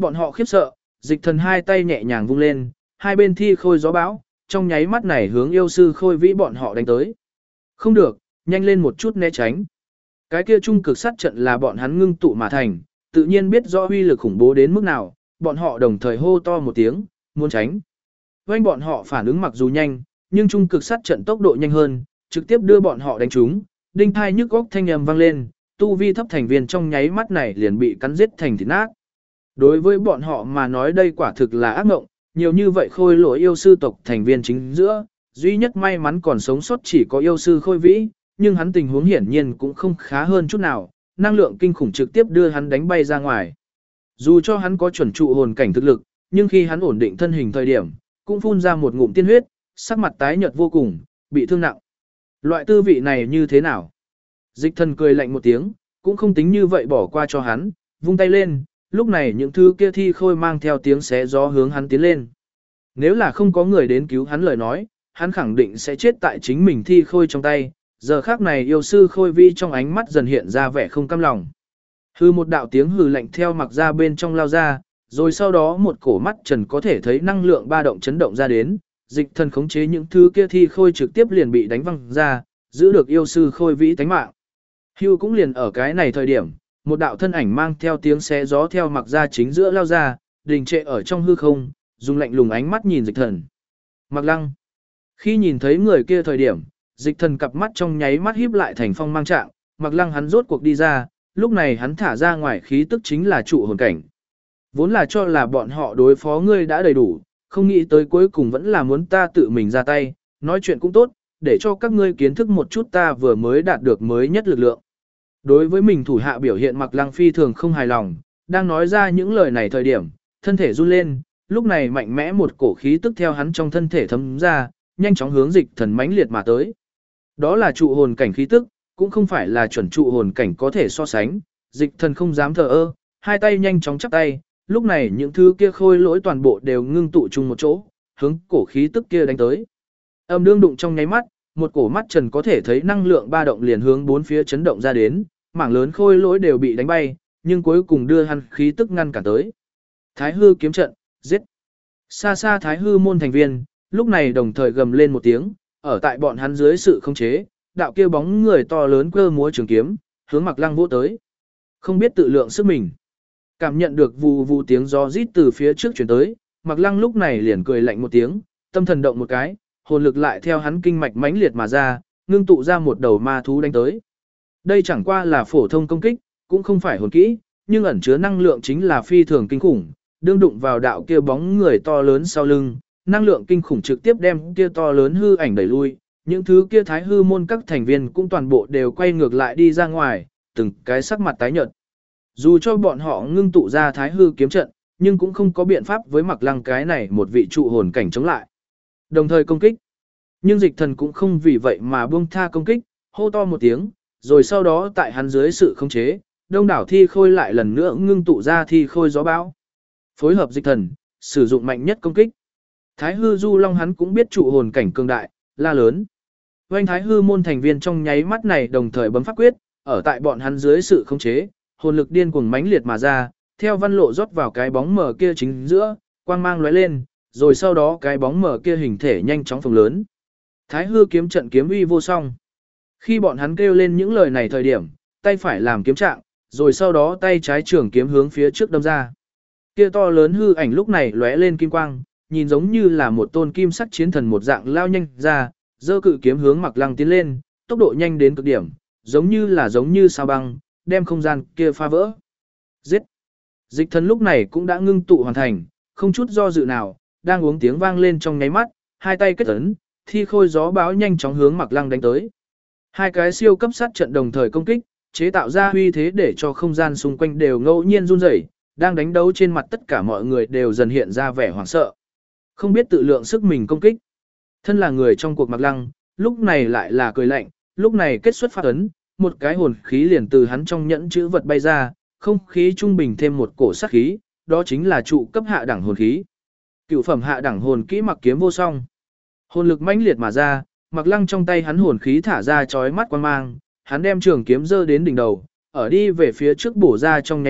bọn họ khiếp sợ, Dịch Thần hai tay nhẹ nhàng vung lên, hai bên thi khôi gió bão, trong nháy mắt này hướng yêu sư Khôi Vĩ bọn họ đánh tới. Không được, nhanh lên một chút né tránh. Cái kia trung cực sát trận là bọn hắn ngưng tụ mà thành, tự nhiên biết rõ uy lực khủng bố đến mức nào, bọn họ đồng thời hô to một tiếng, muốn tránh. Vành bọn họ phản ứng mặc dù nhanh, nhưng trung cực sát trận tốc độ nhanh hơn, trực tiếp đưa bọn họ đánh trúng, đinh thai nhức góc thanh âm vang lên, tu vi thấp thành viên trong nháy mắt này liền bị cắn giết thành thịt nát. Đối với bọn họ mà nói đây quả thực là ác mộng, nhiều như vậy khôi lỗi yêu sư tộc thành viên chính giữa, duy nhất may mắn còn sống sót chỉ có yêu sư Khôi Vĩ, nhưng hắn tình huống hiển nhiên cũng không khá hơn chút nào, năng lượng kinh khủng trực tiếp đưa hắn đánh bay ra ngoài. Dù cho hắn có chuẩn trụ hồn cảnh thực lực, nhưng khi hắn ổn định thân hình thời điểm, cũng phun ra một ngụm tiên huyết, sắc mặt tái nhợt vô cùng, bị thương nặng. Loại tư vị này như thế nào? Dịch Thần cười lạnh một tiếng, cũng không tính như vậy bỏ qua cho hắn, vung tay lên, lúc này những thứ kia thi khôi mang theo tiếng xé gió hướng hắn tiến lên. Nếu là không có người đến cứu hắn lời nói, hắn khẳng định sẽ chết tại chính mình thi khôi trong tay, giờ khác này yêu sư Khôi Vĩ trong ánh mắt dần hiện ra vẻ không cam lòng. Hư một đạo tiếng hừ lạnh theo mặc ra bên trong lao ra, rồi sau đó một cổ mắt trần có thể thấy năng lượng ba động chấn động ra đến, Dịch Thần khống chế những thứ kia thi khôi trực tiếp liền bị đánh văng ra, giữ được yêu sư Khôi Vĩ tánh mạng. Hưu cũng liền ở cái này thời điểm, một đạo thân ảnh mang theo tiếng xé gió theo mặc ra chính giữa lao ra, đình trệ ở trong hư không, dùng lạnh lùng ánh mắt nhìn Dịch Thần. Mặc Lăng. Khi nhìn thấy người kia thời điểm, Dịch Thần cặp mắt trong nháy mắt híp lại thành phong mang trạng, Mặc Lăng hắn rốt cuộc đi ra, lúc này hắn thả ra ngoài khí tức chính là trụ hồn cảnh. Vốn là cho là bọn họ đối phó ngươi đã đầy đủ, không nghĩ tới cuối cùng vẫn là muốn ta tự mình ra tay, nói chuyện cũng tốt, để cho các ngươi kiến thức một chút ta vừa mới đạt được mới nhất lực lượng. Đối với mình thủ hạ biểu hiện Mặc Lăng phi thường không hài lòng, đang nói ra những lời này thời điểm, thân thể run lên, lúc này mạnh mẽ một cổ khí tức theo hắn trong thân thể thấm ra, nhanh chóng hướng Dịch Thần mãnh liệt mà tới. Đó là trụ hồn cảnh khí tức, cũng không phải là chuẩn trụ hồn cảnh có thể so sánh, Dịch Thần không dám thờ ơ, hai tay nhanh chóng chắp tay, lúc này những thứ kia khôi lỗi toàn bộ đều ngưng tụ chung một chỗ, hướng cổ khí tức kia đánh tới. Âm đương đụng trong nháy mắt, một cổ mắt trần có thể thấy năng lượng ba động liền hướng bốn phía chấn động ra đến, mảng lớn khôi lỗi đều bị đánh bay, nhưng cuối cùng đưa hắn khí tức ngăn cản tới. Thái hư kiếm trận, giết. Xa xa Thái hư môn thành viên, lúc này đồng thời gầm lên một tiếng, ở tại bọn hắn dưới sự khống chế, đạo kia bóng người to lớn cơ múa trường kiếm, hướng Mặc Lăng vỗ tới. Không biết tự lượng sức mình. Cảm nhận được vù vù tiếng gió rít từ phía trước chuyển tới, Mặc Lăng lúc này liền cười lạnh một tiếng, tâm thần động một cái, hồn lực lại theo hắn kinh mạch mãnh liệt mà ra, ngưng tụ ra một đầu ma thú đánh tới. Đây chẳng qua là phổ thông công kích, cũng không phải hồn kỹ, nhưng ẩn chứa năng lượng chính là phi thường kinh khủng, đương đụng vào đạo kia bóng người to lớn sau lưng, năng lượng kinh khủng trực tiếp đem kia to lớn hư ảnh đẩy lui, những thứ kia Thái hư môn các thành viên cũng toàn bộ đều quay ngược lại đi ra ngoài, từng cái sắc mặt tái nhợt. Dù cho bọn họ ngưng tụ ra Thái hư kiếm trận, nhưng cũng không có biện pháp với Mặc Lăng cái này một vị trụ hồn cảnh chống lại. Đồng thời công kích. Nhưng Dịch Thần cũng không vì vậy mà buông tha công kích, hô to một tiếng, rồi sau đó tại hắn dưới sự khống chế, đông đảo thi khôi lại lần nữa ngưng tụ ra thi khôi gió bão. Phối hợp Dịch Thần, sử dụng mạnh nhất công kích. Thái hư du long hắn cũng biết trụ hồn cảnh cường đại, la lớn. Oanh Thái hư môn thành viên trong nháy mắt này đồng thời bấm pháp quyết, ở tại bọn hắn dưới sự khống chế, hồn lực điên cuồng mãnh liệt mà ra, theo văn lộ rót vào cái bóng mờ kia chính giữa, quang mang lóe lên, rồi sau đó cái bóng mờ kia hình thể nhanh chóng phồng lớn. Thái hư kiếm trận kiếm uy vô song. Khi bọn hắn kêu lên những lời này thời điểm, tay phải làm kiếm trạng, rồi sau đó tay trái trường kiếm hướng phía trước đâm ra. Kia to lớn hư ảnh lúc này lóe lên kim quang, nhìn giống như là một tôn kim sắc chiến thần một dạng lao nhanh ra, giơ cự kiếm hướng Mặc Lăng tiến lên, tốc độ nhanh đến cực điểm, giống như sao băng, đem không gian kia phá vỡ. Giết! Dịch Thần lúc này cũng đã ngưng tụ hoàn thành, không chút do dự nào, đang uống tiếng vang lên trong nháy mắt, hai tay kết ấn, thi khôi gió báo nhanh chóng hướng Mặc Lăng đánh tới. Hai cái siêu cấp sát trận đồng thời công kích, chế tạo ra uy thế để cho không gian xung quanh đều ngẫu nhiên run rẩy, đang đánh đấu trên mặt tất cả mọi người đều dần hiện ra vẻ hoảng sợ. Không biết tự lượng sức mình công kích. Thân là người trong cuộc Mặc Lăng, lúc này lại là cười lạnh, lúc này kết xuất phát ấn, một cái hồn khí liền từ hắn trong nhẫn chữ vật bay ra, không khí trung bình thêm một cổ sát khí, đó chính là trụ cấp hạ đẳng hồn khí. Cựu phẩm hạ đẳng hồn kỹ Mặc kiếm vô song. Hồn lực mãnh liệt mà ra, Mặc Lăng trong tay hắn hồn khí thả ra chói mắt quang mang, hắn đem trường kiếm giơ đến đỉnh đầu, ở đi về phía trước bổ ra trong nháy mắt,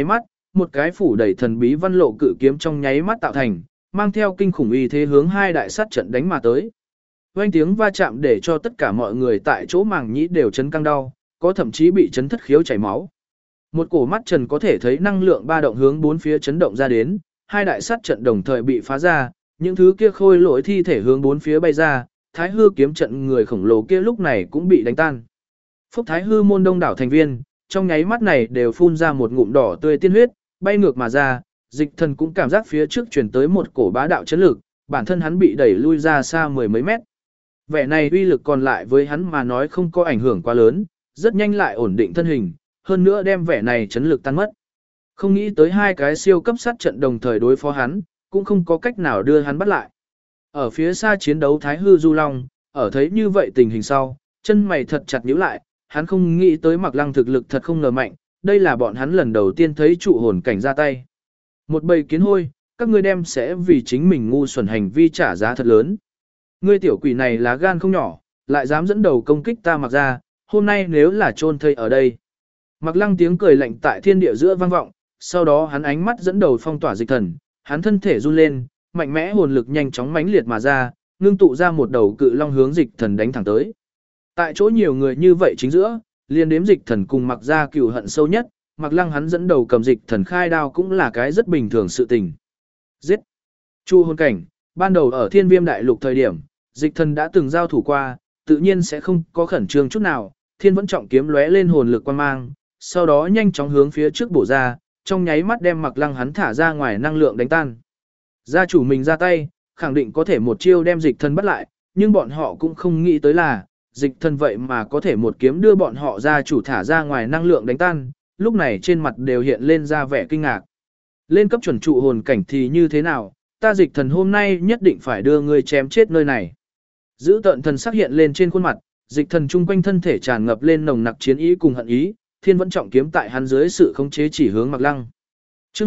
một cái phủ đầy thần bí văn lộ cự kiếm trong nháy mắt tạo thành, mang theo kinh khủng uy thế hướng hai đại sát trận đánh mà tới. Vang tiếng va chạm để cho tất cả mọi người tại chỗ màng nhĩ đều chấn căng đau, có thậm chí bị chấn thất khiếu chảy máu. Một cổ mắt trần có thể thấy năng lượng ba động hướng bốn phía chấn động ra đến, hai đại sát trận đồng thời bị phá ra, những thứ kia khôi lỗi thi thể hướng bốn phía bay ra, Thái Hư kiếm trận người khổng lồ kia lúc này cũng bị đánh tan. Phúc Thái Hư môn đông đảo thành viên, trong nháy mắt này đều phun ra một ngụm đỏ tươi tiên huyết, bay ngược mà ra, Dịch Thần cũng cảm giác phía trước truyền tới một cổ bá đạo chấn lực, bản thân hắn bị đẩy lui ra xa mười mấy mét. Vẻ này uy lực còn lại với hắn mà nói không có ảnh hưởng quá lớn, rất nhanh lại ổn định thân hình, hơn nữa đem vẻ này chấn lực tan mất. Không nghĩ tới hai cái siêu cấp sát trận đồng thời đối phó hắn, cũng không có cách nào đưa hắn bắt lại. Ở phía xa chiến đấu Thái Hư Du Long, ở thấy như vậy tình hình sau, chân mày thật chặt nhíu lại, hắn không nghĩ tới Mạc Lăng thực lực thật không ngờ mạnh, đây là bọn hắn lần đầu tiên thấy trụ hồn cảnh ra tay. Một bầy kiến hôi, các ngươi đem sẽ vì chính mình ngu xuẩn hành vi trả giá thật lớn. Ngươi tiểu quỷ này lá gan không nhỏ, lại dám dẫn đầu công kích ta Mạc gia, hôm nay nếu là chôn thây ở đây. Mạc Lăng tiếng cười lạnh tại thiên địa giữa vang vọng, sau đó hắn ánh mắt dẫn đầu phong tỏa Dịch Thần, hắn thân thể run lên, mạnh mẽ hồn lực nhanh chóng mãnh liệt mà ra, ngưng tụ ra một đầu cự long hướng Dịch Thần đánh thẳng tới. Tại chỗ nhiều người như vậy chính giữa, liên đếm Dịch Thần cùng Mạc gia cừu hận sâu nhất, Mạc Lăng hắn dẫn đầu cầm Dịch Thần khai đao cũng là cái rất bình thường sự tình. Giết! Chu hồn cảnh, ban đầu ở Thiên Viêm Đại Lục thời điểm, Dịch Thần đã từng giao thủ qua, tự nhiên sẽ không có khẩn trương chút nào, Thiên Vẫn Trọng kiếm lóe lên hồn lực quang mang, sau đó nhanh chóng hướng phía trước bổ ra, trong nháy mắt đem Mạc Lăng hắn thả ra ngoài năng lượng đánh tan. Gia chủ mình ra tay, khẳng định có thể một chiêu đem Dịch Thần bắt lại, nhưng bọn họ cũng không nghĩ tới là, Dịch Thần vậy mà có thể một kiếm đưa bọn họ gia chủ thả ra ngoài năng lượng đánh tan, lúc này trên mặt đều hiện lên ra vẻ kinh ngạc. Lên cấp chuẩn trụ hồn cảnh thì như thế nào, ta Dịch Thần hôm nay nhất định phải đưa ngươi chém chết nơi này. Giữ tợn thần sắc hiện lên trên khuôn mặt, Dịch Thần chung quanh thân thể tràn ngập lên nồng nặc chiến ý cùng hận ý, Thiên Vẫn Trọng kiếm tại hắn dưới sự khống chế chỉ hướng Mạc Lăng. Chương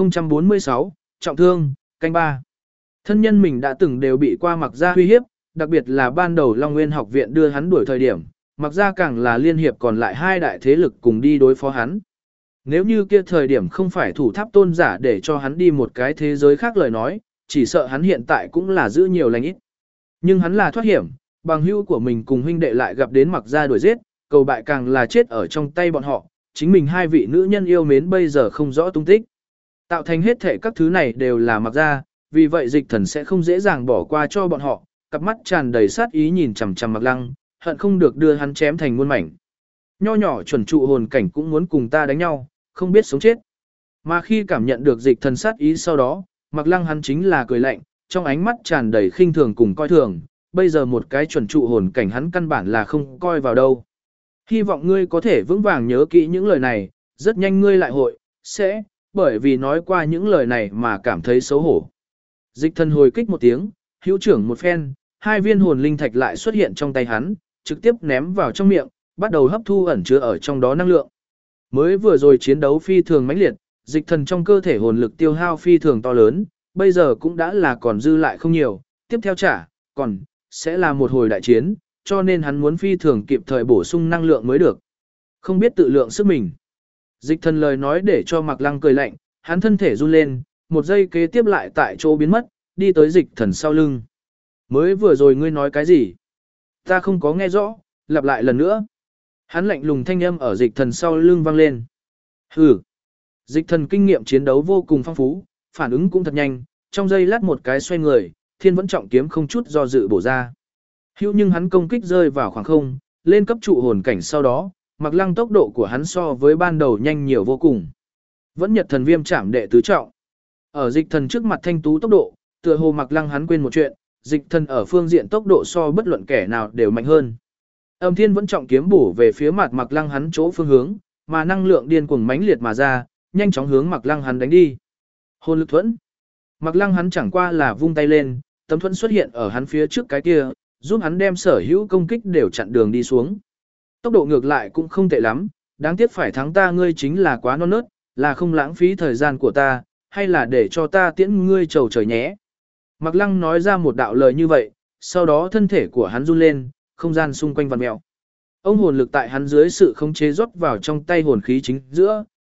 1046, trọng thương, canh 3. Thân nhân mình đã từng đều bị qua Mạc gia uy hiếp, đặc biệt là ban đầu Long Nguyên học viện đưa hắn đuổi thời điểm, Mạc gia càng là liên hiệp còn lại hai đại thế lực cùng đi đối phó hắn. Nếu như kia thời điểm không phải thủ tháp tôn giả để cho hắn đi một cái thế giới khác lời nói, chỉ sợ hắn hiện tại cũng là giữ nhiều lành ít. Nhưng hắn là thoát hiểm, bằng hữu của mình cùng huynh đệ lại gặp đến Mạc gia đuổi giết, cầu bại càng là chết ở trong tay bọn họ, chính mình hai vị nữ nhân yêu mến bây giờ không rõ tung tích. Tạo thành hết thể các thứ này đều là Mạc gia, vì vậy Dịch Thần sẽ không dễ dàng bỏ qua cho bọn họ, cặp mắt tràn đầy sát ý nhìn chằm chằm Mạc Lăng, hận không được đưa hắn chém thành muôn mảnh. Nho nhỏ chuẩn trụ hồn cảnh cũng muốn cùng ta đánh nhau, không biết sống chết. Mà khi cảm nhận được Dịch Thần sát ý sau đó, Mạc Lăng hắn chính là cười lạnh, trong ánh mắt tràn đầy khinh thường cùng coi thường, bây giờ một cái chuẩn trụ hồn cảnh hắn căn bản là không coi vào đâu. Hy vọng ngươi có thể vững vàng nhớ kỹ những lời này, rất nhanh ngươi lại hội, sẽ, bởi vì nói qua những lời này mà cảm thấy xấu hổ. Dịch Thần hồi kích một tiếng, hữu trưởng một phen, hai viên hồn linh thạch lại xuất hiện trong tay hắn, trực tiếp ném vào trong miệng, bắt đầu hấp thu ẩn chứa ở trong đó năng lượng. Mới vừa rồi chiến đấu phi thường mãnh liệt, Dịch Thần trong cơ thể hồn lực tiêu hao phi thường to lớn, bây giờ cũng đã là còn dư lại không nhiều, tiếp theo còn sẽ là một hồi đại chiến, cho nên hắn muốn phi thường kịp thời bổ sung năng lượng mới được. Không biết tự lượng sức mình. Dịch Thần lời nói để cho Mạc Lăng cười lạnh, hắn thân thể run lên, một giây kế tiếp lại tại chỗ biến mất, đi tới Dịch Thần sau lưng. Mới vừa rồi ngươi nói cái gì? Ta không có nghe rõ, lặp lại lần nữa. Hắn lạnh lùng thanh âm ở Dịch Thần sau lưng vang lên. Hừ. Dịch Thần kinh nghiệm chiến đấu vô cùng phong phú, phản ứng cũng thật nhanh, trong giây lát một cái xoay người, Thiên Vẫn Trọng kiếm không chút do dự bổ ra. Hữu nhưng hắn công kích rơi vào khoảng không, lên cấp trụ hồn cảnh sau đó, Mạc Lăng tốc độ của hắn so với ban đầu nhanh nhiều vô cùng. Vẫn Nhật Thần Viêm Trảm đệ tứ trọng. Ở Dịch Thần trước mặt thanh tú tốc độ, tựa hồ Mạc Lăng hắn quên một chuyện, Dịch Thần ở phương diện tốc độ so bất luận kẻ nào đều mạnh hơn. Âm Thiên Vẫn Trọng kiếm bổ về phía mặt Mạc Lăng hắn chỗ phương hướng, mà năng lượng điên cuồng mãnh liệt mà ra, nhanh chóng hướng Mạc Lăng hắn đánh đi. Hồn lực thuẫn. Mạc Lăng hắn chẳng qua là vung tay lên, tấm thuẫn xuất hiện ở hắn phía trước cái kia, giúp hắn đem sở hữu công kích đều chặn đường đi xuống. Tốc độ ngược lại cũng không tệ lắm, đáng tiếc phải thắng ta ngươi chính là quá non nớt, là không lãng phí thời gian của ta, hay là để cho ta tiễn ngươi trầu trời nhé. Mạc Lăng nói ra một đạo lời như vậy, sau đó thân thể của hắn run lên, không gian xung quanh vặn mèo. Ông hồn lực tại hắn dưới sự khống chế rót vào trong tay hồn khí chính giữa,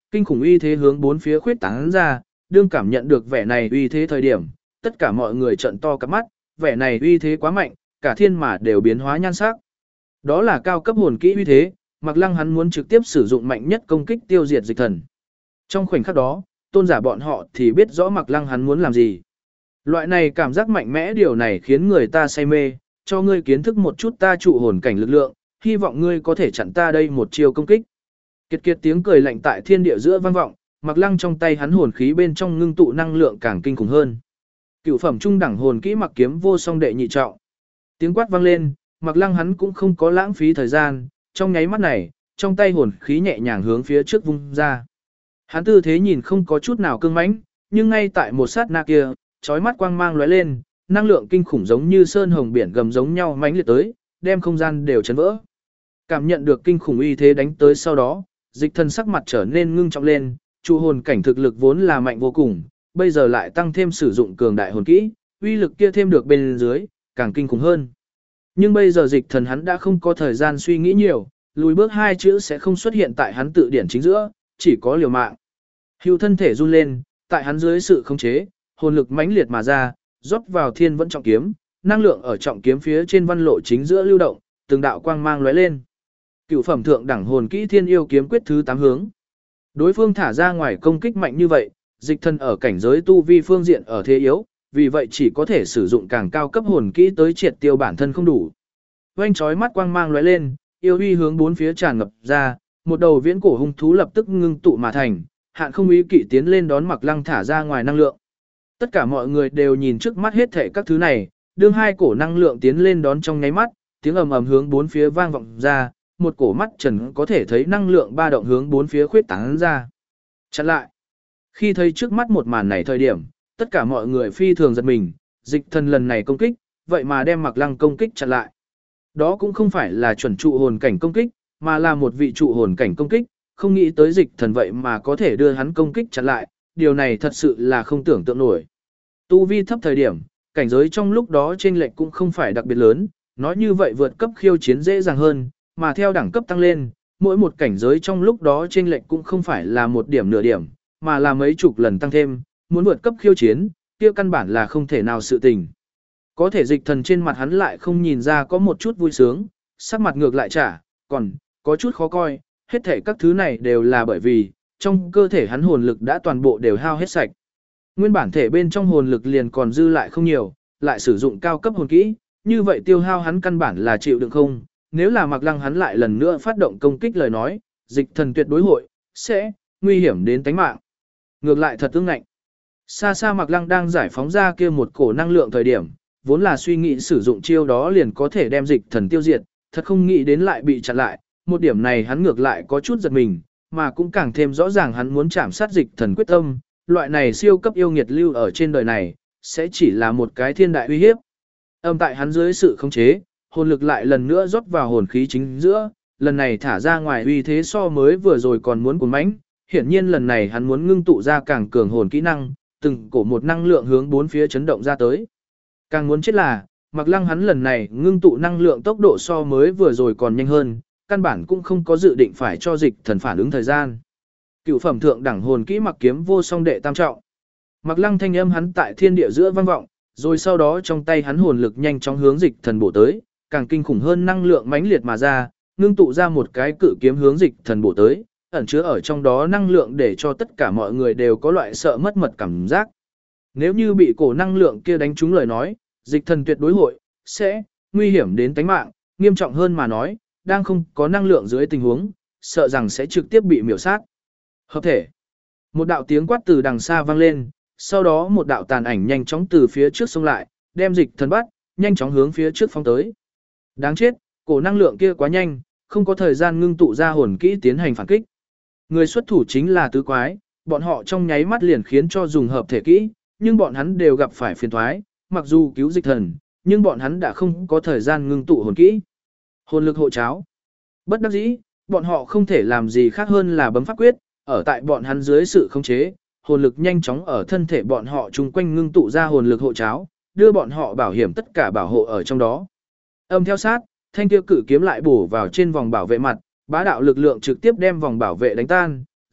Kinh khủng uy thế hướng bốn phía khuyết tán ra, đương cảm nhận được vẻ này uy thế thời điểm, tất cả mọi người trợn to cặp mắt, vẻ này uy thế quá mạnh, cả thiên mà đều biến hóa nhan sắc. Đó là cao cấp hồn kỹ uy thế, Mạc Lăng hắn muốn trực tiếp sử dụng mạnh nhất công kích tiêu diệt dịch thần. Trong khoảnh khắc đó, tôn giả bọn họ thì biết rõ Mạc Lăng hắn muốn làm gì. Loại này cảm giác mạnh mẽ điều này khiến người ta say mê, cho ngươi kiến thức một chút ta trụ hồn cảnh lực lượng, hy vọng ngươi có thể chặn ta đây một chiêu công kích. Kiệt kiệt tiếng cười lạnh tại thiên địa giữa vang vọng, Mạc Lăng trong tay hắn hồn khí bên trong ngưng tụ năng lượng càng kinh khủng hơn. Cửu phẩm trung đẳng hồn kỹ Mặc Kiếm Vô Song đệ nhị trọng. Tiếng quát vang lên, Mạc Lăng hắn cũng không có lãng phí thời gian, trong nháy mắt này, trong tay hồn khí nhẹ nhàng hướng phía trước vung ra. Hắn tư thế nhìn không có chút nào cương mãnh, nhưng ngay tại một sát na kia, chói mắt quang mang lóe lên, năng lượng kinh khủng giống như sơn hồng biển gầm giống nhau mãnh liệt tới, đem không gian đều chấn vỡ. Cảm nhận được kinh khủng uy thế đánh tới sau đó, Dịch Thần sắc mặt trở nên ngưng trọng lên, trụ hồn cảnh thực lực vốn là mạnh vô cùng, bây giờ lại tăng thêm sử dụng cường đại hồn kỹ, uy lực kia thêm được bên dưới, càng kinh khủng hơn. Nhưng bây giờ Dịch Thần hắn đã không có thời gian suy nghĩ nhiều, lùi bước hai chữ sẽ không xuất hiện tại hắn tự điển chính giữa, chỉ có liều mạng. Hưu thân thể run lên, tại hắn dưới sự khống chế, hồn lực mãnh liệt mà ra, rót vào thiên vẫn trọng kiếm, năng lượng ở trọng kiếm phía trên văn lộ chính giữa lưu động, từng đạo quang mang lóe lên. Cửu phẩm thượng đẳng hồn kỹ Thiên Yêu kiếm quyết thứ 8 hướng. Đối phương thả ra ngoài công kích mạnh như vậy, Dịch Thần ở cảnh giới tu vi phương diện ở thế yếu, vì vậy chỉ có thể sử dụng càng cao cấp hồn kỹ tới triệt tiêu bản thân không đủ. Oanh chói mắt quang mang lóe lên, yêu uy hướng bốn phía tràn ngập ra, một đầu viễn cổ hung thú lập tức ngưng tụ mà thành, Hạn Không Ý kỵ tiến lên đón Mạc Lăng thả ra ngoài năng lượng. Tất cả mọi người đều nhìn trước mắt hết thảy các thứ này, đương hai cổ năng lượng tiến lên đón trong nháy mắt, tiếng ầm ầm hướng bốn phía vang vọng ra, một cổ mắt trần có thể thấy năng lượng ba động hướng bốn phía khuyết tán ra. Chặn lại. Khi thấy trước mắt một màn này thời điểm, tất cả mọi người phi thường giật mình, Dịch Thần lần này công kích, vậy mà đem Mạc Lăng công kích chặn lại. Đó cũng không phải là chuẩn trụ hồn cảnh công kích, mà là một vị trụ hồn cảnh công kích, không nghĩ tới Dịch Thần vậy mà có thể đưa hắn công kích chặn lại, điều này thật sự là không tưởng tượng nổi. Tu vi thấp thời điểm, cảnh giới trong lúc đó chênh lệch cũng không phải đặc biệt lớn, nói như vậy vượt cấp khiêu chiến dễ dàng hơn, mà theo đẳng cấp tăng lên, mỗi một cảnh giới trong lúc đó chênh lệch cũng không phải là một điểm nửa điểm, mà là mấy chục lần tăng thêm, muốn vượt cấp khiêu chiến, kia căn bản là không thể nào sự tình. Có thể Dịch Thần trên mặt hắn lại không nhìn ra có một chút vui sướng, sắc mặt ngược lại còn có chút khó coi, hết thể các thứ này đều là bởi vì, trong cơ thể hắn hồn lực đã toàn bộ đều hao hết sạch. Nguyên bản thể bên trong hồn lực liền còn dư lại không nhiều, lại sử dụng cao cấp hồn kỹ, như vậy tiêu hao hắn căn bản là chịu đựng không, nếu là Mạc Lăng hắn lại lần nữa phát động công kích lời nói, Dịch Thần tuyệt đối sẽ nguy hiểm đến tính mạng. Ngược lại thật tương ngạnh. Xa xa Mạc Lăng đang giải phóng ra kia một cổ năng lượng thời điểm, vốn là suy nghĩ sử dụng chiêu đó liền có thể đem Dịch Thần tiêu diệt, thật không nghĩ đến lại bị chặn lại, một điểm này hắn ngược lại có chút giật mình, mà cũng càng thêm rõ ràng hắn muốn chạm sát Dịch Thần quyết tâm, loại này siêu cấp yêu nghiệt lưu ở trên đời này, sẽ chỉ là một cái thiên đại uy hiếp. Âm tại hắn dưới sự khống chế, hồn lực lại lần nữa rót vào hồn khí chính giữa, lần này thả ra ngoài uy thế so mới vừa rồi còn muốn cuốn mãnh, hiển nhiên lần này hắn muốn ngưng tụ ra càng cường hồn kỹ năng, từng cổ một năng lượng hướng bốn phía chấn động ra tới. Càng muốn chết là, Mạc Lăng hắn lần này ngưng tụ năng lượng tốc độ so mới vừa rồi còn nhanh hơn, căn bản cũng không có dự định phải cho Dịch Thần phản ứng thời gian. Cửu phẩm thượng đẳng hồn kỹ Mặc Kiếm Vô Song đệ tam trọng. Mạc Lăng thanh âm hắn tại thiên địa giữa vang vọng, rồi sau đó trong tay hắn hồn lực nhanh chóng hướng Dịch Thần bổ tới, càng kinh khủng hơn năng lượng mãnh liệt mà ra, ngưng tụ ra một cái cự kiếm hướng Dịch Thần bổ tới, ẩn chứa ở trong đó năng lượng để cho tất cả mọi người đều có loại sợ mất mật cảm giác. Nếu như bị cổ năng lượng kia đánh trúng lời nói, Dịch Thần tuyệt đối sẽ nguy hiểm đến tính mạng, nghiêm trọng hơn mà nói, đang không có năng lượng dưới tình huống, sợ rằng sẽ trực tiếp bị miểu sát. Hợp thể. Một đạo tiếng quát từ đằng xa vang lên, sau đó một đạo tàn ảnh nhanh chóng từ phía trước xông lại, đem Dịch Thần bắt, nhanh chóng hướng phía trước phóng tới. Đáng chết, cổ năng lượng kia quá nhanh, không có thời gian ngưng tụ ra hồn kỹ tiến hành phản kích. Người xuất thủ chính là tứ quái, bọn họ trong nháy mắt liền khiến cho dùng hợp thể kỹ, nhưng bọn hắn đều gặp phải phiền toái, mặc dù cứu Dịch Thần, nhưng bọn hắn đã không có thời gian ngưng tụ hồn kỹ. Hồn lực hộ cháo. Bất đắc dĩ, bọn họ không thể làm gì khác hơn là bấm pháp quyết, ở tại bọn hắn dưới sự khống chế, hồn lực nhanh chóng ở thân thể bọn họ chung quanh ngưng tụ ra hồn lực hộ cháo, đưa bọn họ bảo hiểm tất cả bảo hộ ở trong đó. Âm theo sát, thanh kia cự kiếm lại bổ vào trên vòng bảo vệ mặt, bá đạo lực lượng trực tiếp đem vòng bảo vệ đánh tan,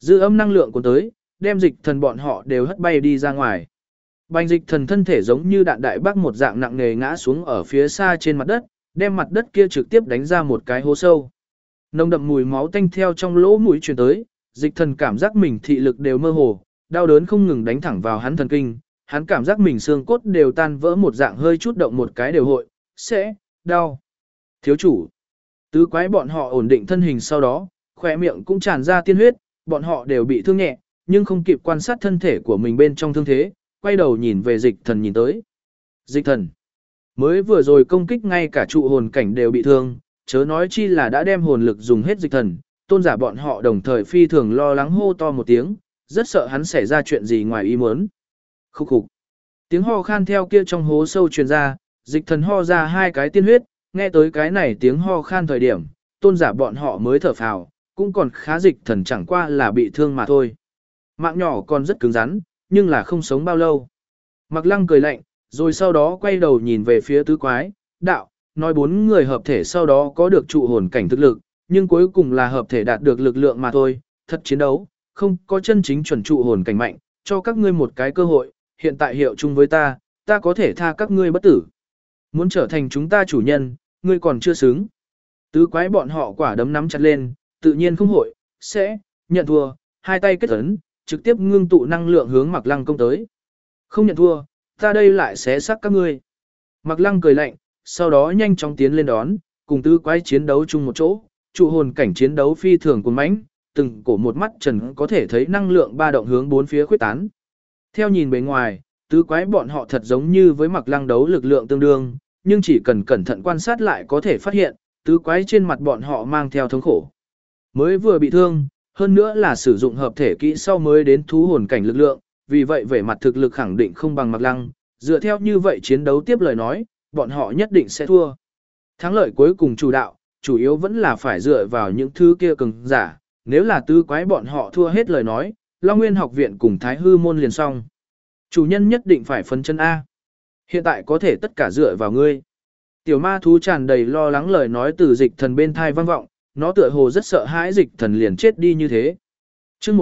Dư âm năng lượng cuốn tới, đem dịch thần bọn họ đều hất bay đi ra ngoài. Bành dịch thần thân thể giống như đạn đại bác một dạng nặng nề ngã xuống ở phía xa trên mặt đất, đem mặt đất kia trực tiếp đánh ra một cái hố sâu. Nồng đậm mùi máu tanh theo trong lỗ mũi truyền tới, dịch thần cảm giác mình thị lực đều mơ hồ, đau đớn không ngừng đánh thẳng vào hắn thần kinh, hắn cảm giác mình xương cốt đều tan vỡ một dạng hơi chút động một cái đều hội, sẽ, đau. Thiếu chủ, tứ quái bọn họ ổn định thân hình sau đó, khỏe miệng cũng tràn ra tiên huyết, bọn họ đều bị thương nhẹ, nhưng không kịp quan sát thân thể của mình bên trong thương thế, quay đầu nhìn về dịch thần nhìn tới. Dịch thần, mới vừa rồi công kích ngay cả trụ hồn cảnh đều bị thương, chớ nói chi là đã đem hồn lực dùng hết dịch thần, tôn giả bọn họ đồng thời phi thường lo lắng hô to một tiếng, rất sợ hắn xảy ra chuyện gì ngoài ý muốn. Khúc khục. Tiếng ho khan theo kia trong hố sâu truyền ra, dịch thần ho ra 2 cái tiên huyết, nghe tới cái này tiếng ho khan thời điểm, tôn giả bọn họ mới thở phào, cũng còn khá dịch thần chẳng qua là bị thương mà thôi. Mạng nhỏ còn rất cứng rắn, nhưng là không sống bao lâu. Mạc Lăng cười lạnh, rồi sau đó quay đầu nhìn về phía tứ quái, đạo, nói 4 người hợp thể sau đó có được trụ hồn cảnh thực lực, nhưng cuối cùng là hợp thể đạt được lực lượng mà thôi, thật chiến đấu, không có chân chính chuẩn trụ hồn cảnh mạnh, cho các ngươi một cái cơ hội, hiện tại hiệu chung với ta, ta có thể tha các ngươi bất tử. Muốn trở thành chúng ta chủ nhân, ngươi còn chưa xứng. Tứ quái bọn họ quả đấm nắm chặt lên, tự nhiên không hội, sẽ, nhận thua, 2 tay kết ấn, trực tiếp ngưng tụ năng lượng hướng Mạc Lăng công tới. Không nhận thua, ta đây lại xé xác các ngươi. Mạc Lăng cười lạnh, sau đó nhanh chóng tiến lên đón, cùng tứ quái chiến đấu chung một chỗ, trụ hồn cảnh chiến đấu phi thường cuồng mãnh, từng cổ một mắt trần có thể thấy năng lượng ba động hướng 4 phía khuếch tán. Theo nhìn bề ngoài, tứ quái bọn họ thật giống như với Mạc Lăng đấu lực lượng tương đương, nhưng chỉ cần cẩn thận quan sát lại có thể phát hiện, tứ quái trên mặt bọn họ mang theo thống khổ. Mới vừa bị thương, hơn nữa là sử dụng hợp thể kỹ sau mới đến thú hồn cảnh lực lượng, vì vậy vẻ mặt thực lực khẳng định không bằng Mạc Lăng, dựa theo như vậy chiến đấu tiếp lời nói, bọn họ nhất định sẽ thua. Thắng lợi cuối cùng chủ đạo, chủ yếu vẫn là phải dựa vào những thứ kia cường giả, nếu là tứ quái bọn họ thua hết lời nói, Long Nguyên học viện cùng Thái Hư môn liền xong. Chủ nhân nhất định phải phấn chân A. Hiện tại có thể tất cả dựa vào ngươi. Tiểu ma thú tràn đầy lo lắng lời nói từ dịch thần bên thai vang vọng, nó tựa hồ rất sợ hãi dịch thần liền chết đi như thế. Chương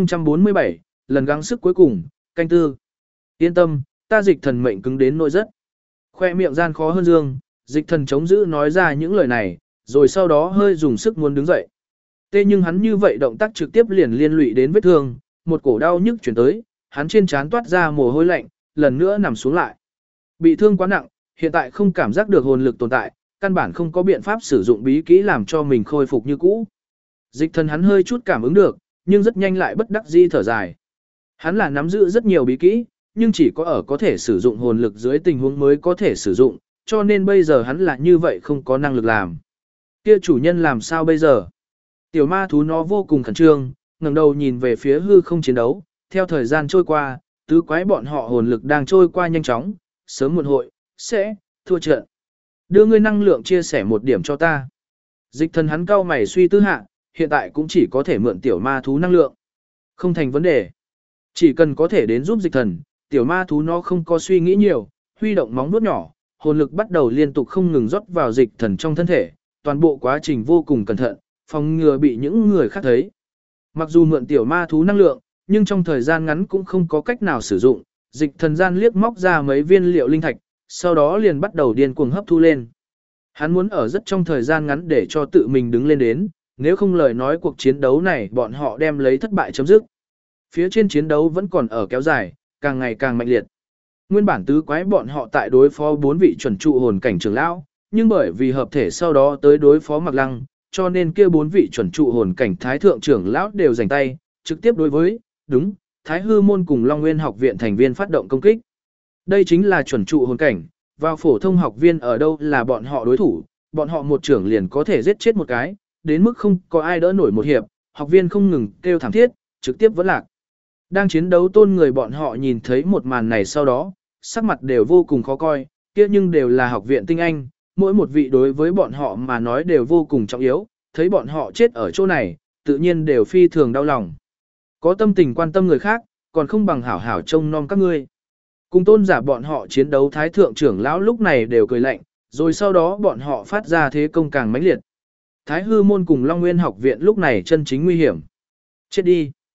1047, lần gắng sức cuối cùng, canh tư. Yên tâm, ta dịch thần mệnh cứng đến nỗi rất. Khoe miệng gian khó hơn dương, dịch thần chống giữ nói ra những lời này, rồi sau đó hơi dùng sức muốn đứng dậy. Tê nhưng hắn như vậy động tác trực tiếp liền liên lụy đến vết thương, một cổ đau nhức chuyển tới, hắn trên trán toát ra mồ hôi lạnh, lần nữa nằm xuống lại. Bị thương quá nặng, hiện tại không cảm giác được hồn lực tồn tại, căn bản không có biện pháp sử dụng bí kỹ làm cho mình khôi phục như cũ. Dịch thần hắn hơi chút cảm ứng được, nhưng rất nhanh lại bất đắc dĩ thở dài. Hắn là nắm giữ rất nhiều bí kỹ, nhưng chỉ có ở có thể sử dụng hồn lực dưới tình huống mới có thể sử dụng, cho nên bây giờ hắn là như vậy không có năng lực làm. Kia chủ nhân làm sao bây giờ? Tiểu ma thú nó vô cùng khẩn trương, ngẩng đầu nhìn về phía hư không chiến đấu, theo thời gian trôi qua, tứ quái bọn họ hồn lực đang trôi qua nhanh chóng, sớm muộn hội, sẽ, thua trận. Đưa ngươi năng lượng chia sẻ một điểm cho ta. Dịch thần hắn cau mày suy tư hạ, hiện tại cũng chỉ có thể mượn tiểu ma thú năng lượng. Không thành vấn đề. Chỉ cần có thể đến giúp dịch thần, tiểu ma thú nó không có suy nghĩ nhiều, huy động móng vuốt nhỏ, hồn lực bắt đầu liên tục không ngừng rót vào dịch thần trong thân thể, toàn bộ quá trình vô cùng cẩn thận, phòng ngừa bị những người khác thấy. Mặc dù mượn tiểu ma thú năng lượng, nhưng trong thời gian ngắn cũng không có cách nào sử dụng, dịch thần gian liếc móc ra mấy viên liệu linh thạch, sau đó liền bắt đầu điên cuồng hấp thu lên. Hắn muốn ở rất trong thời gian ngắn để cho tự mình đứng lên đến, nếu không lời nói cuộc chiến đấu này bọn họ đem lấy thất bại chấm dứt. Phía trên chiến đấu vẫn còn ở kéo dài, càng ngày càng mạnh liệt. Nguyên bản tứ quái bọn họ tại đối phó 4 vị chuẩn trụ hồn cảnh trưởng lão, nhưng bởi vì hợp thể sau đó tới đối phó Mạc Lăng, cho nên kia 4 vị chuẩn trụ hồn cảnh thái thượng trưởng lão đều giành tay, trực tiếp đối với, đúng, Thái Hư môn cùng Long Nguyên học viện thành viên phát động công kích. Đây chính là chuẩn trụ hồn cảnh, vào phổ thông học viên ở đâu là bọn họ đối thủ, bọn họ một trưởng liền có thể giết chết một cái, đến mức không có ai đỡ nổi một hiệp, học viên không ngừng kêu thảm thiết, trực tiếp vẫn lạc. Đang chiến đấu tôn người bọn họ nhìn thấy một màn này sau đó, sắc mặt đều vô cùng khó coi, kia nhưng đều là học viện tinh anh, mỗi một vị đối với bọn họ mà nói đều vô cùng trọng yếu, thấy bọn họ chết ở chỗ này, tự nhiên đều phi thường đau lòng. Có tâm tình quan tâm người khác, còn không bằng hảo hảo trông nom các ngươi. Cùng tôn giả bọn họ chiến đấu thái thượng trưởng lão lúc này đều cười lạnh, rồi sau đó bọn họ phát ra thế công càng mãnh liệt. Thái Hư môn cùng Long Nguyên học viện lúc này chân chính nguy hiểm. Chết đi.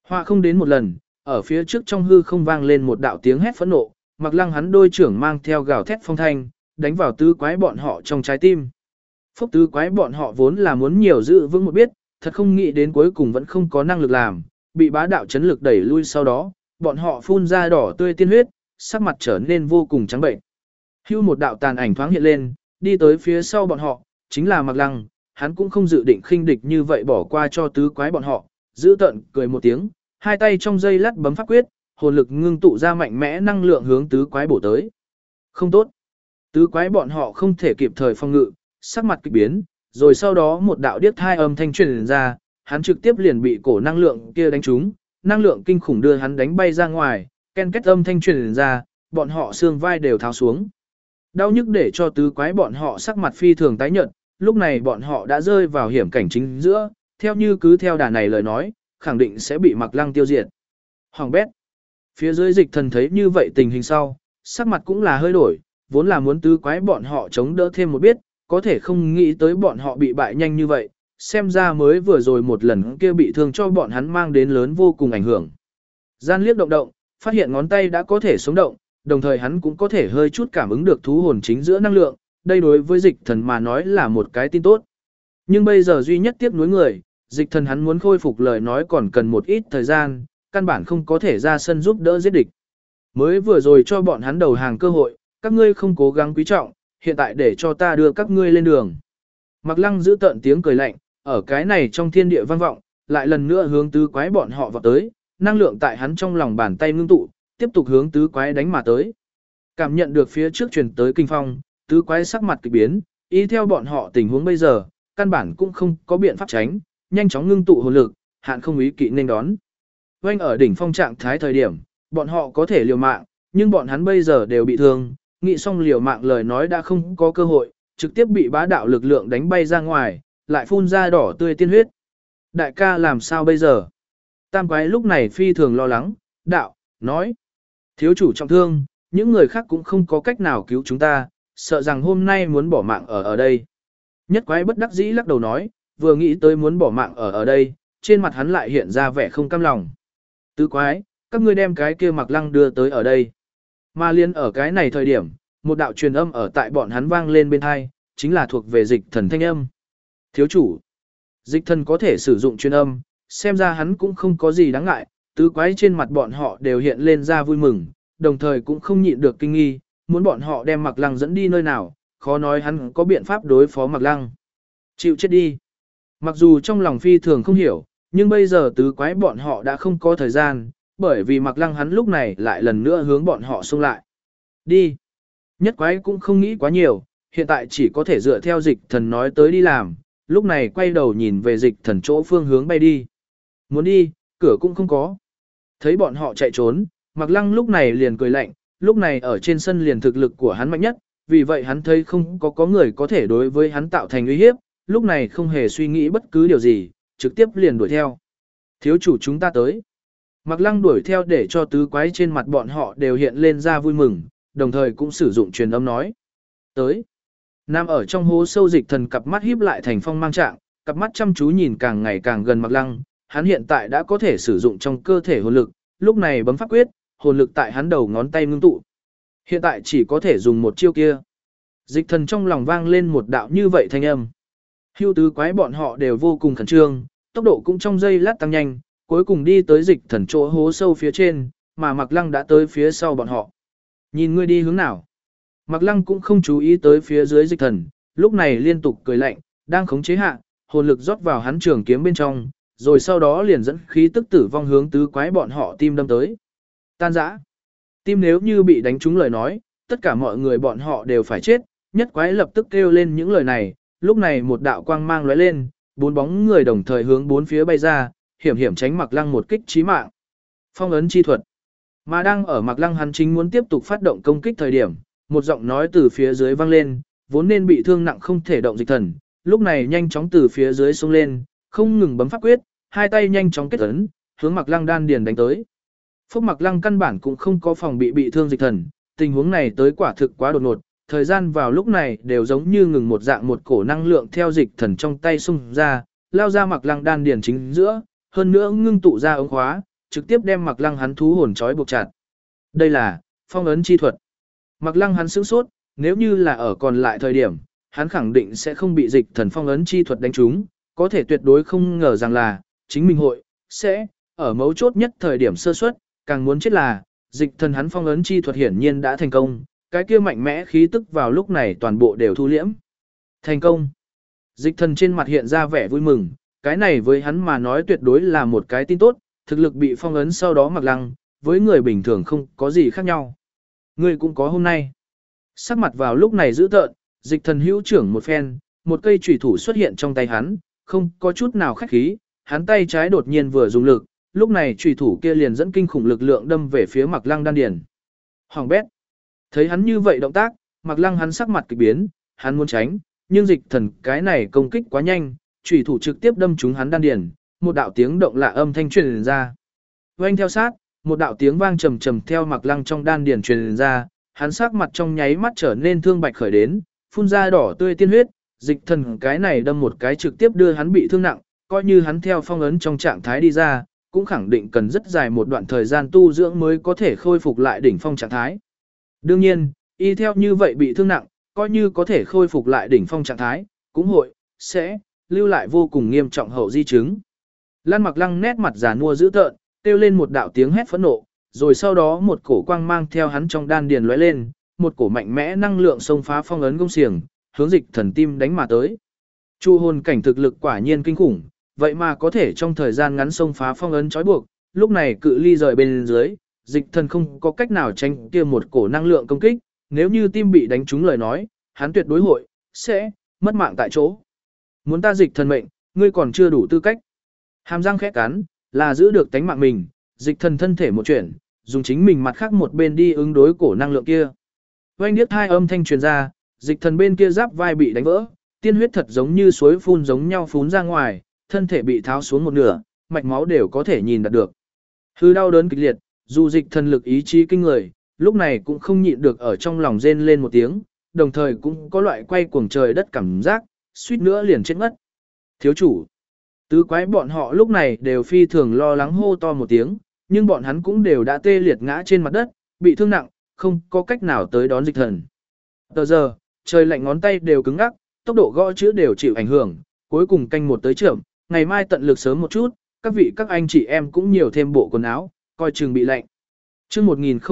Họa không đến một lần, ở phía trước trong hư không vang lên một đạo tiếng hét phẫn nộ, Mạc Lăng hắn đôi trưởng mang theo gào thét phong thanh, đánh vào tứ quái bọn họ trong trái tim. Phúc tứ quái bọn họ vốn là muốn nhiều giữ vững một biết, thật không nghĩ đến cuối cùng vẫn không có năng lực làm, bị bá đạo chấn lực đẩy lui sau đó, bọn họ phun ra đỏ tươi tiên huyết, sắc mặt trở nên vô cùng trắng bệnh. Hưu một đạo tàn ảnh thoáng hiện lên, đi tới phía sau bọn họ, chính là Mạc Lăng, hắn cũng không dự định khinh địch như vậy bỏ qua cho tứ quái bọn họ, giữ tận cười một tiếng, hai tay trong dây lát bấm pháp quyết, hồn lực ngưng tụ ra mạnh mẽ năng lượng hướng tứ quái bổ tới. Không tốt. Tứ quái bọn họ không thể kịp thời phòng ngự, sắc mặt kịch biến, rồi sau đó một đạo điếc thai âm thanh truyền ra, hắn trực tiếp liền bị cổ năng lượng kia đánh trúng, năng lượng kinh khủng đưa hắn đánh bay ra ngoài, ken két âm thanh truyền ra, bọn họ xương vai đều tháo xuống. Đau nhức để cho tứ quái bọn họ sắc mặt phi thường tái nhợt, lúc này bọn họ đã rơi vào hiểm cảnh chính giữa, theo như cứ theo đà này lời nói, khẳng định sẽ bị Mạc Lăng tiêu diệt. Hoàng bét. Phía dưới Dịch Thần thấy như vậy tình hình sau, sắc mặt cũng là hơi đổi, vốn là muốn tứ quái bọn họ chống đỡ thêm một biết, có thể không nghĩ tới bọn họ bị bại nhanh như vậy, xem ra mới vừa rồi một lần kia bị thương cho bọn hắn mang đến lớn vô cùng ảnh hưởng. Gian liếc động động, phát hiện ngón tay đã có thể sống động, đồng thời hắn cũng có thể hơi chút cảm ứng được thú hồn chính giữa năng lượng, đây đối với Dịch Thần mà nói là một cái tin tốt. Nhưng bây giờ duy nhất tiếc nuối người, Dịch Thần hắn muốn khôi phục lời nói còn cần một ít thời gian, căn bản không có thể ra sân giúp đỡ giết địch. Mới vừa rồi cho bọn hắn đầu hàng cơ hội, các ngươi không cố gắng quý trọng, hiện tại để cho ta đưa các ngươi lên đường. Mạc Lăng giữ tận tiếng cười lạnh, ở cái này trong thiên địa vang vọng, lại lần nữa hướng tứ quái bọn họ vào tới, năng lượng tại hắn trong lòng bàn tay ngưng tụ, tiếp tục hướng tứ quái đánh mà tới. Cảm nhận được phía trước truyền tới kinh phong, tứ quái sắc mặt kỳ biến, ý theo bọn họ tình huống bây giờ, căn bản cũng không có biện pháp tránh, nhanh chóng ngưng tụ hồn lực, hạn không ý kỵ nên đón. Oanh ở đỉnh phong trạng thái thời điểm, bọn họ có thể liều mạng, nhưng bọn hắn bây giờ đều bị thương, nghĩ xong liều mạng lời nói đã không có cơ hội, trực tiếp bị bá đạo lực lượng đánh bay ra ngoài, lại phun ra đỏ tươi tiên huyết. Đại ca làm sao bây giờ? Tam quái lúc này phi thường lo lắng, đạo, nói. Thiếu chủ trọng thương, những người khác cũng không có cách nào cứu chúng ta, sợ rằng hôm nay muốn bỏ mạng ở đây. Nhất quái bất đắc dĩ lắc đầu nói, vừa nghĩ tới muốn bỏ mạng ở đây, trên mặt hắn lại hiện ra vẻ không cam lòng. Tứ quái, các ngươi đem cái kia Mạc Lăng đưa tới ở đây. Mà liên ở cái này thời điểm, một đạo truyền âm ở tại bọn hắn vang lên bên tai, chính là thuộc về Dịch Thần thanh âm. Thiếu chủ, Dịch Thần có thể sử dụng truyền âm, xem ra hắn cũng không có gì đáng ngại, tứ quái trên mặt bọn họ đều hiện lên ra vui mừng, đồng thời cũng không nhịn được kinh nghi, muốn bọn họ đem Mạc Lăng dẫn đi nơi nào, khó nói hắn có biện pháp đối phó Mạc Lăng. Chịu chết đi. Mặc dù trong lòng phi thường không hiểu, nhưng bây giờ tứ quái bọn họ đã không có thời gian, bởi vì Mạc Lăng hắn lúc này lại lần nữa hướng bọn họ xông lại. Đi. Nhất quái cũng không nghĩ quá nhiều, hiện tại chỉ có thể dựa theo Dịch Thần nói tới đi làm, lúc này quay đầu nhìn về Dịch Thần chỗ phương hướng bay đi. Muốn đi, cửa cũng không có. Thấy bọn họ chạy trốn, Mạc Lăng lúc này liền cười lạnh, lúc này ở trên sân liền thực lực của hắn mạnh nhất, vì vậy hắn thấy không có người có thể đối với hắn tạo thành uy hiếp, lúc này không hề suy nghĩ bất cứ điều gì, trực tiếp liền đuổi theo. Thiếu chủ chúng ta tới. Mạc Lăng đuổi theo để cho tứ quái trên mặt bọn họ đều hiện lên ra vui mừng, đồng thời cũng sử dụng truyền âm nói. Tới. Nam ở trong hố sâu Dịch Thần cặp mắt híp lại thành phong mang trạng, cặp mắt chăm chú nhìn càng ngày càng gần Mạc Lăng, hắn hiện tại đã có thể sử dụng trong cơ thể hồn lực, lúc này bấm pháp quyết, hồn lực tại hắn đầu ngón tay ngưng tụ. Hiện tại chỉ có thể dùng một chiêu kia. Dịch Thần trong lòng vang lên một đạo như vậy thanh âm. Hưu tứ quái bọn họ đều vô cùng khẩn trương, tốc độ cũng trong giây lát tăng nhanh, cuối cùng đi tới Dịch Thần chỗ hố sâu phía trên, mà Mạc Lăng đã tới phía sau bọn họ. Nhìn ngươi đi hướng nào? Mạc Lăng cũng không chú ý tới phía dưới Dịch Thần, lúc này liên tục cười lạnh, đang khống chế hạ, hồn lực rót vào hắn trường kiếm bên trong, rồi sau đó liền dẫn khí tức tử vong hướng tứ quái bọn họ tim đâm tới. Tan rã. Tim nếu như bị đánh trúng lời nói, tất cả mọi người bọn họ đều phải chết, nhất quái lập tức kêu lên những lời này, lúc này một đạo quang mang lóe lên, bốn bóng người đồng thời hướng bốn phía bay ra, hiểm hiểm tránh Mạc Lăng một kích chí mạng. Phong ấn chi thuật. Mà đang ở Mạc Lăng hắn chính muốn tiếp tục phát động công kích thời điểm, một giọng nói từ phía dưới vang lên, vốn nên bị thương nặng không thể động Dịch Thần, lúc này nhanh chóng từ phía dưới xông lên, không ngừng bấm pháp quyết, hai tay nhanh chóng kết ấn, hướng Mạc Lăng đan điền đánh tới. Phúc Mạc Lăng căn bản cũng không có phòng bị thương Dịch Thần, tình huống này tới quả thực quá đột ngột, thời gian vào lúc này đều giống như ngừng một dạng một cổ năng lượng theo Dịch Thần trong tay xung ra, lao ra Mạc Lăng đan điền chính giữa, hơn nữa ngưng tụ ra ống khóa, trực tiếp đem Mạc Lăng hắn thú hồn trói buộc chặt. Đây là phong ấn chi thuật. Mạc Lăng hắn sửng sốt, nếu như là ở còn lại thời điểm, hắn khẳng định sẽ không bị dịch thần phong ấn chi thuật đánh trúng, có thể tuyệt đối không ngờ rằng là chính mình sẽ ở mấu chốt nhất thời điểm sơ suất, càng muốn chết là dịch thần hắn phong ấn chi thuật hiển nhiên đã thành công, cái kia mạnh mẽ khí tức vào lúc này toàn bộ đều thu liễm. Thành công. Dịch thần trên mặt hiện ra vẻ vui mừng, cái này với hắn mà nói tuyệt đối là một cái tin tốt, thực lực bị phong ấn sau đó Mạc Lăng, với người bình thường không có gì khác nhau. Người cũng có hôm nay. Sắc mặt vào lúc này dữ tợn, dịch thần hữu trưởng một phen, một cây chủy thủ xuất hiện trong tay hắn, không có chút nào khách khí, hắn tay trái đột nhiên vừa dùng lực, lúc này chủy thủ kia liền dẫn kinh khủng lực lượng đâm về phía Mạc Lăng đan điền. Hoàng bét. Thấy hắn như vậy động tác, Mạc Lăng hắn sắc mặt kỳ biến, hắn muốn tránh, nhưng dịch thần cái này công kích quá nhanh, chủy thủ trực tiếp đâm trúng hắn đan điền, một đạo tiếng động lạ âm thanh truyền ra. Oanh theo sát, một đạo tiếng vang trầm trầm theo Mạc Lăng trong đan điền truyền ra, hắn sắc mặt trong nháy mắt trở nên thương bạch khởi đến, phun ra đỏ tươi tiên huyết, dịch thần cái này đâm một cái trực tiếp đưa hắn bị thương nặng, coi như hắn theo phong ấn trong trạng thái đi ra, cũng khẳng định cần rất dài một đoạn thời gian tu dưỡng mới có thể khôi phục lại đỉnh phong trạng thái. Đương nhiên, y theo như vậy bị thương nặng, coi như có thể khôi phục lại đỉnh phong trạng thái, cũng sẽ lưu lại vô cùng nghiêm trọng hậu di chứng. Lan Mạc Lăng nét mặt già nua dữ tợn, kêu lên một đạo tiếng hét phẫn nộ, rồi sau đó một cổ quang mang theo hắn trong đan điền lóe lên, một cổ mạnh mẽ năng lượng xông phá phong ấn công xiềng, hướng dịch thần tim đánh mà tới. Chu hồn cảnh thực lực quả nhiên kinh khủng, vậy mà có thể trong thời gian ngắn xông phá phong ấn trói buộc, lúc này cự ly rời bên dưới, dịch thần không có cách nào tránh kia một cổ năng lượng công kích, nếu như tim bị đánh trúng lời nói, hắn tuyệt đối sẽ mất mạng tại chỗ. Muốn ta dịch thần mệnh, ngươi còn chưa đủ tư cách. Hàm răng khẽ cắn, là giữ được tánh mạng mình, dịch thần thân thể một chuyển, dùng chính mình mặt khác một bên đi ứng đối cổ năng lượng kia. Oanh điếc hai âm thanh truyền ra, dịch thần bên kia giáp vai bị đánh vỡ, tiên huyết thật giống như suối phun giống nhau phún ra ngoài, thân thể bị tháo xuống một nửa, mạch máu đều có thể nhìn đạt được. Hư đau đớn kịch liệt, dù dịch thần lực ý chí kinh người, lúc này cũng không nhịn được ở trong lòng rên lên một tiếng, đồng thời cũng có loại quay cuồng trời đất cảm giác, suýt nữa liền chết ngất. Thiếu chủ, tứ quái bọn họ lúc này đều phi thường lo lắng hô to một tiếng, nhưng bọn hắn cũng đều đã tê liệt ngã trên mặt đất, bị thương nặng, không có cách nào tới đón dịch thần. Tờ giờ, trời lạnh ngón tay đều cứng ngắc, tốc độ gõ chữ đều chịu ảnh hưởng, cuối cùng canh một tới trưởng, ngày mai tận lực sớm một chút, các vị các anh chị em cũng nhiều thêm bộ quần áo, coi chừng bị lạnh. Chương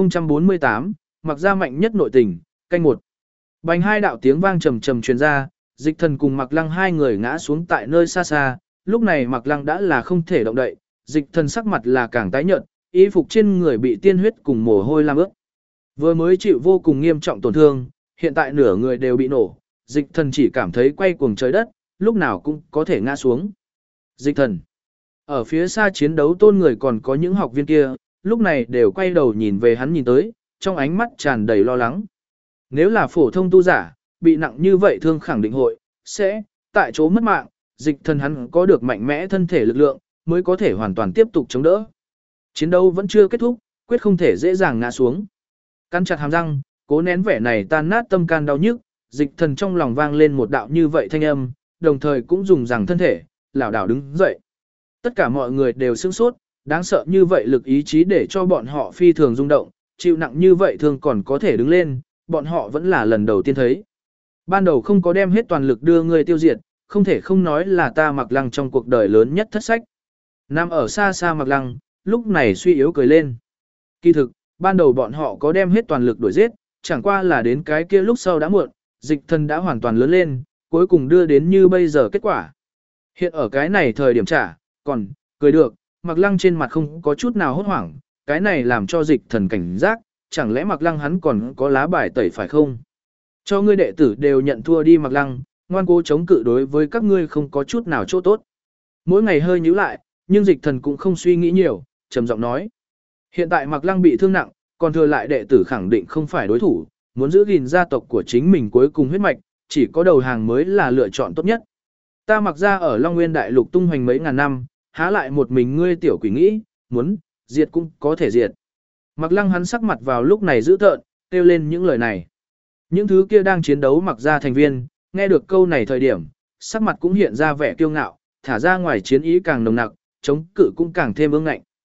1048, mặc ra mạnh nhất nội tình, canh một. Bành hai đạo tiếng vang trầm trầm truyền ra, dịch thần cùng Mạc Lăng hai người ngã xuống tại nơi xa xa, lúc này Mạc Lăng đã là không thể động đậy, dịch thần sắc mặt là càng tái nhợt, y phục trên người bị tiên huyết cùng mồ hôi làm ướt. Vừa mới chịu vô cùng nghiêm trọng tổn thương, hiện tại nửa người đều bị nổ, dịch thần chỉ cảm thấy quay cuồng trời đất, lúc nào cũng có thể ngã xuống. Dịch thần. Ở phía xa chiến đấu tôn người còn có những học viên kia, lúc này đều quay đầu nhìn về hắn nhìn tới, trong ánh mắt tràn đầy lo lắng. Nếu là phổ thông tu giả, bị nặng như vậy thương khẳng định sẽ tại chỗ mất mạng, dịch thần hắn có được mạnh mẽ thân thể lực lượng, mới có thể hoàn toàn tiếp tục chống đỡ. Chiến đấu vẫn chưa kết thúc, quyết không thể dễ dàng ngã xuống. Cắn chặt hàm răng, cố nén vẻ này tan nát tâm can đau nhức, dịch thần trong lòng vang lên một đạo như vậy thanh âm, đồng thời cũng dùng rằng thân thể, lảo đảo đứng dậy. Tất cả mọi người đều sửng sốt, đáng sợ như vậy lực ý chí để cho bọn họ phi thường rung động, chịu nặng như vậy thường còn có thể đứng lên, bọn họ vẫn là lần đầu tiên thấy. Ban đầu không có đem hết toàn lực đưa người tiêu diệt, không thể không nói là ta Mạc Lăng trong cuộc đời lớn nhất thất sách. Nằm ở xa xa Mạc Lăng, lúc này suy yếu cười lên. Kỳ thực, ban đầu bọn họ có đem hết toàn lực đuổi giết, chẳng qua là đến cái kia lúc sau đã muộn, dịch thần đã hoàn toàn lớn lên, cuối cùng đưa đến như bây giờ kết quả. Hiện ở cái này thời điểm trả, còn, cười được, Mạc Lăng trên mặt không có chút nào hốt hoảng, cái này làm cho dịch thần cảnh giác, chẳng lẽ Mạc Lăng hắn còn có lá bài tẩy phải không? Cho ngươi đệ tử đều nhận thua đi Mạc Lăng, ngoan cố chống cự đối với các ngươi không có chút nào chỗ tốt. Mỗi ngày hơi nhíu lại, nhưng dịch thần cũng không suy nghĩ nhiều, trầm giọng nói. Hiện tại Mạc Lăng bị thương nặng, còn thừa lại đệ tử khẳng định không phải đối thủ, muốn giữ gìn gia tộc của chính mình cuối cùng huyết mạch, chỉ có đầu hàng mới là lựa chọn tốt nhất. Ta Mạc ra ở Long Nguyên Đại Lục tung hoành mấy ngàn năm, há lại một mình ngươi tiểu quỷ nghĩ, muốn diệt cũng có thể diệt. Mạc Lăng hắn sắc mặt vào lúc này dữ tợn, kêu lên những lời này. Những thứ kia đang chiến đấu Mạc ra thành viên, nghe được câu này thời điểm, sắc mặt cũng hiện ra vẻ kiêu ngạo, thả ra ngoài chiến ý càng nồng nặc, chống cự cũng càng thêm ương ngạnh.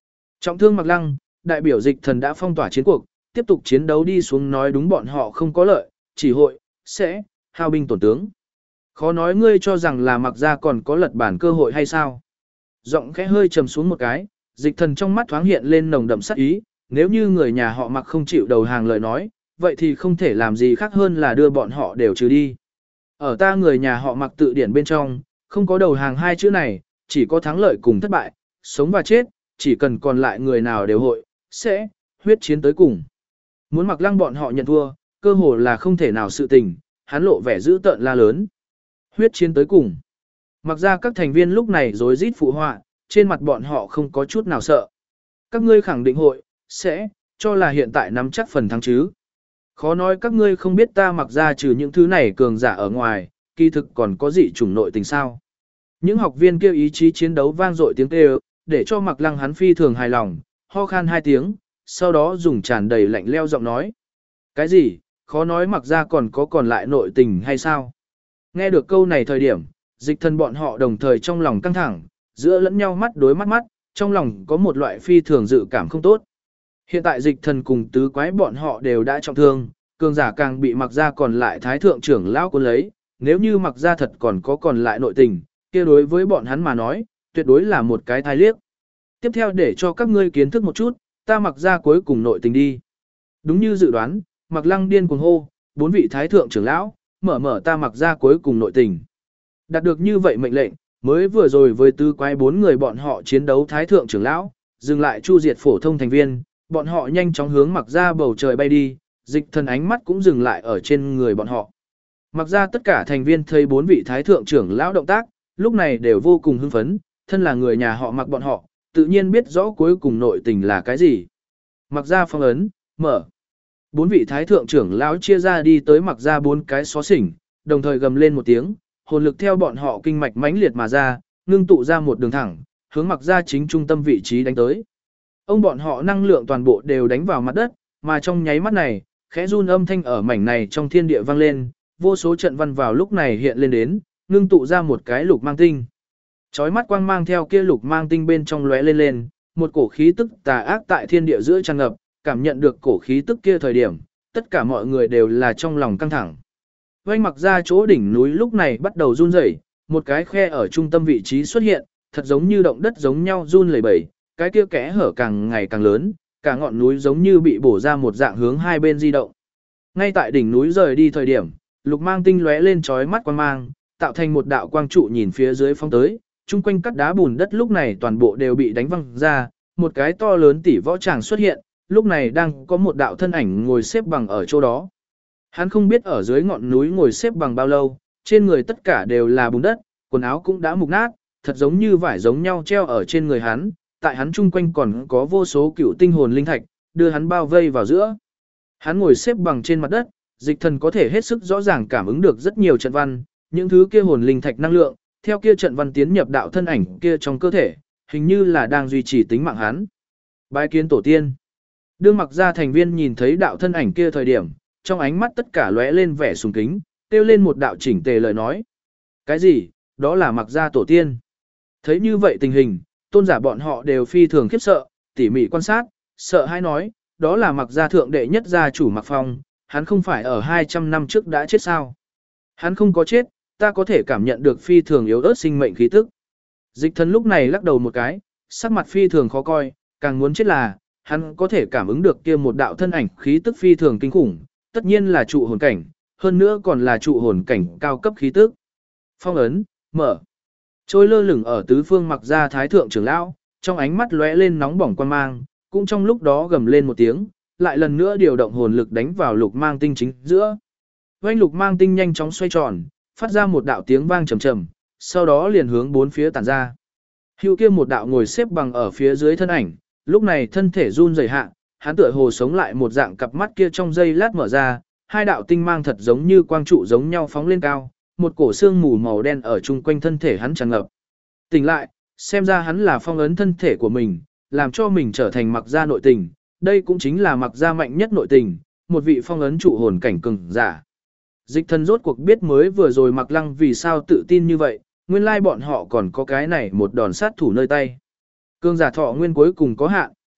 Trọng thương Mạc Lăng, đại biểu Dịch Thần đã phong tỏa chiến cuộc, tiếp tục chiến đấu đi xuống nói đúng bọn họ không có lợi, chỉ hội, sẽ, hao binh tổn tướng. Khó nói ngươi cho rằng là Mạc gia còn có lật bản cơ hội hay sao? Giọng khẽ hơi trầm xuống một cái, Dịch Thần trong mắt thoáng hiện lên nồng đậm sát ý, nếu như người nhà họ Mạc không chịu đầu hàng lời nói, vậy thì không thể làm gì khác hơn là đưa bọn họ đều trừ đi. Ở ta người nhà họ Mạc tự điển bên trong, không có đầu hàng hai chữ này, chỉ có thắng lợi cùng thất bại, sống và chết, chỉ cần còn lại người nào đều hội, sẽ, huyết chiến tới cùng. Muốn Mạc Lăng bọn họ nhận thua, cơ hồ là không thể nào sự tình, hắn lộ vẻ dữ tợn la lớn. Huyết chiến tới cùng. Mặc ra các thành viên lúc này rối rít phụ họa, trên mặt bọn họ không có chút nào sợ. Các ngươi khẳng định hội, sẽ, cho là hiện tại nắm chắc phần thắng chứ. Khó nói các ngươi không biết ta Mặc ra trừ những thứ này cường giả ở ngoài, kỳ thực còn có dị chủng nội tình sao. Những học viên kêu ý chí chiến đấu vang dội tiếng kêu, để cho Mạc Lăng hắn phi thường hài lòng, ho khan hai tiếng, sau đó dùng tràn đầy lạnh leo giọng nói. Cái gì, khó nói Mạc ra còn lại nội tình hay sao? Nghe được câu này thời điểm, Dịch Thần bọn họ đồng thời trong lòng căng thẳng, giữa lẫn nhau mắt đối mắt, trong lòng có một loại phi thường dự cảm không tốt. Hiện tại Dịch Thần cùng tứ quái bọn họ đều đã trọng thương, cường giả càng bị Mạc ra còn lại thái thượng trưởng lão cuốn lấy, nếu như Mạc ra thật còn lại nội tình, kia đối với bọn hắn mà nói, tuyệt đối là một cái thai liếc. Tiếp theo để cho các ngươi kiến thức một chút, ta Mạc ra cuối cùng nội tình đi. Đúng như dự đoán, Mạc Lăng điên cuồng hô, 4 vị thái thượng trưởng lão, mở ta Mạc ra cuối cùng nội tình. Đạt được như vậy mệnh lệnh, mới vừa rồi với tứ quái 4 người bọn họ chiến đấu thái thượng trưởng lão, dừng lại chu diệt phổ thông thành viên, bọn họ nhanh chóng hướng Mạc ra bầu trời bay đi, Dịch Thần ánh mắt cũng dừng lại ở trên người bọn họ. Mạc ra tất cả thành viên thấy 4 vị thái thượng trưởng lão động tác, lúc này đều vô cùng hưng phấn, thân là người nhà họ Mạc bọn họ, tự nhiên biết rõ cuối cùng nội tình là cái gì. Mạc ra phong ấn, mở. 4 vị thái thượng trưởng lão chia ra đi tới Mạc ra 4 cái xó xỉnh, đồng thời gầm lên một tiếng, hồn lực theo bọn họ kinh mạch mãnh liệt mà ra, ngưng tụ ra một đường thẳng, hướng Mạc ra chính trung tâm vị trí đánh tới. Ông bọn họ năng lượng toàn bộ đều đánh vào mặt đất, mà trong nháy mắt này, khẽ run âm thanh ở mảnh này trong thiên địa vang lên, vô số trận văn vào lúc này hiện lên đến, ngưng tụ ra một cái lục mang tinh. Chói mắt quang mang theo kia lục mang tinh bên trong lóe lên, một cổ khí tức tà ác tại thiên địa giữa tràn ngập, cảm nhận được cổ khí tức kia thời điểm, tất cả mọi người đều là trong lòng căng thẳng. Vành Mặc ra chỗ đỉnh núi lúc này bắt đầu run rẩy, một cái khe ở trung tâm vị trí xuất hiện, thật giống như động đất giống nhau run lẩy bẩy, cái kia kẽ hở càng ngày càng lớn, cả ngọn núi giống như bị bổ ra một dạng hướng hai bên di động. Ngay tại đỉnh núi rời đi thời điểm, lục mang tinh lóe lên chói mắt quang mang, tạo thành một đạo quang trụ nhìn phía dưới phong tới, chung quanh cắt đá bùn đất lúc này toàn bộ đều bị đánh văng ra, một cái to lớn tỷ võ tràng xuất hiện, lúc này đang có một đạo thân ảnh ngồi xếp bằng ở chỗ đó. Hắn không biết ở dưới ngọn núi ngồi xếp bằng bao lâu, trên người tất cả đều là bùn đất, quần áo cũng đã mục nát, thật giống như vải giống nhau treo ở trên người hắn, tại hắn chung quanh còn có vô số cựu tinh hồn linh thạch, đưa hắn bao vây vào giữa. Hắn ngồi xếp bằng trên mặt đất, Dịch Thần có thể hết sức rõ ràng cảm ứng được rất nhiều trận văn, những thứ kia hồn linh thạch năng lượng, theo kia trận văn tiến nhập đạo thân ảnh kia trong cơ thể, hình như là đang duy trì tính mạng hắn. Bái kiến tổ tiên. Đương Mặc ra thành viên nhìn thấy đạo thân ảnh kia thời điểm, trong ánh mắt tất cả lóe lên vẻ sùng kính, kêu lên một đạo chỉnh tề lời nói. Cái gì? Đó là Mặc ra tổ tiên. Thấy như vậy tình hình, tôn giả bọn họ đều phi thường khiếp sợ, tỉ mỉ quan sát, sợ hãi nói, đó là Mặc gia thượng đệ nhất gia chủ Mặc Phong, hắn không phải ở 200 năm trước đã chết sao? Hắn không có chết, ta có thể cảm nhận được phi thường yếu ớt sinh mệnh khí tức. Dịch Thần lúc này lắc đầu một cái, sắc mặt phi thường khó coi, càng muốn chết là, hắn có thể cảm ứng được kia một đạo thân ảnh khí tức phi thường kinh khủng, tất nhiên là trụ hồn cảnh, hơn nữa còn là trụ hồn cảnh cao cấp khí tức. Phong ấn, mở. Trôi lơ lửng ở tứ phương Mặc gia thái thượng trưởng lão, trong ánh mắt lóe lên nóng bỏng quan mang, cũng trong lúc đó gầm lên một tiếng, lại lần nữa điều động hồn lực đánh vào lục mang tinh chính giữa. Vành lục mang tinh nhanh chóng xoay tròn, phát ra một đạo tiếng vang trầm trầm, sau đó liền hướng bốn phía tản ra. Hưu kia một đạo ngồi xếp bằng ở phía dưới thân ảnh, lúc này thân thể run rẩy hạ, hắn tựa hồ sống lại một dạng cặp mắt kia trong giây lát mở ra, hai đạo tinh mang thật giống như quang trụ giống nhau phóng lên cao, một cổ xương mù màu đen ở chung quanh thân thể hắn tràn ngập. Tỉnh lại, xem ra hắn là phong ấn thân thể của mình, làm cho mình trở thành Mặc gia nội tình, đây cũng chính là Mặc gia mạnh nhất nội tình, một vị phong ấn trụ hồn cảnh cường giả. Dịch Thần rốt cuộc biết mới vừa rồi Mặc Lăng vì sao tự tin như vậy, nguyên lai bọn họ còn có cái này một đòn sát thủ nơi tay. Cường giả thọ nguyên cuối cùng có hạn,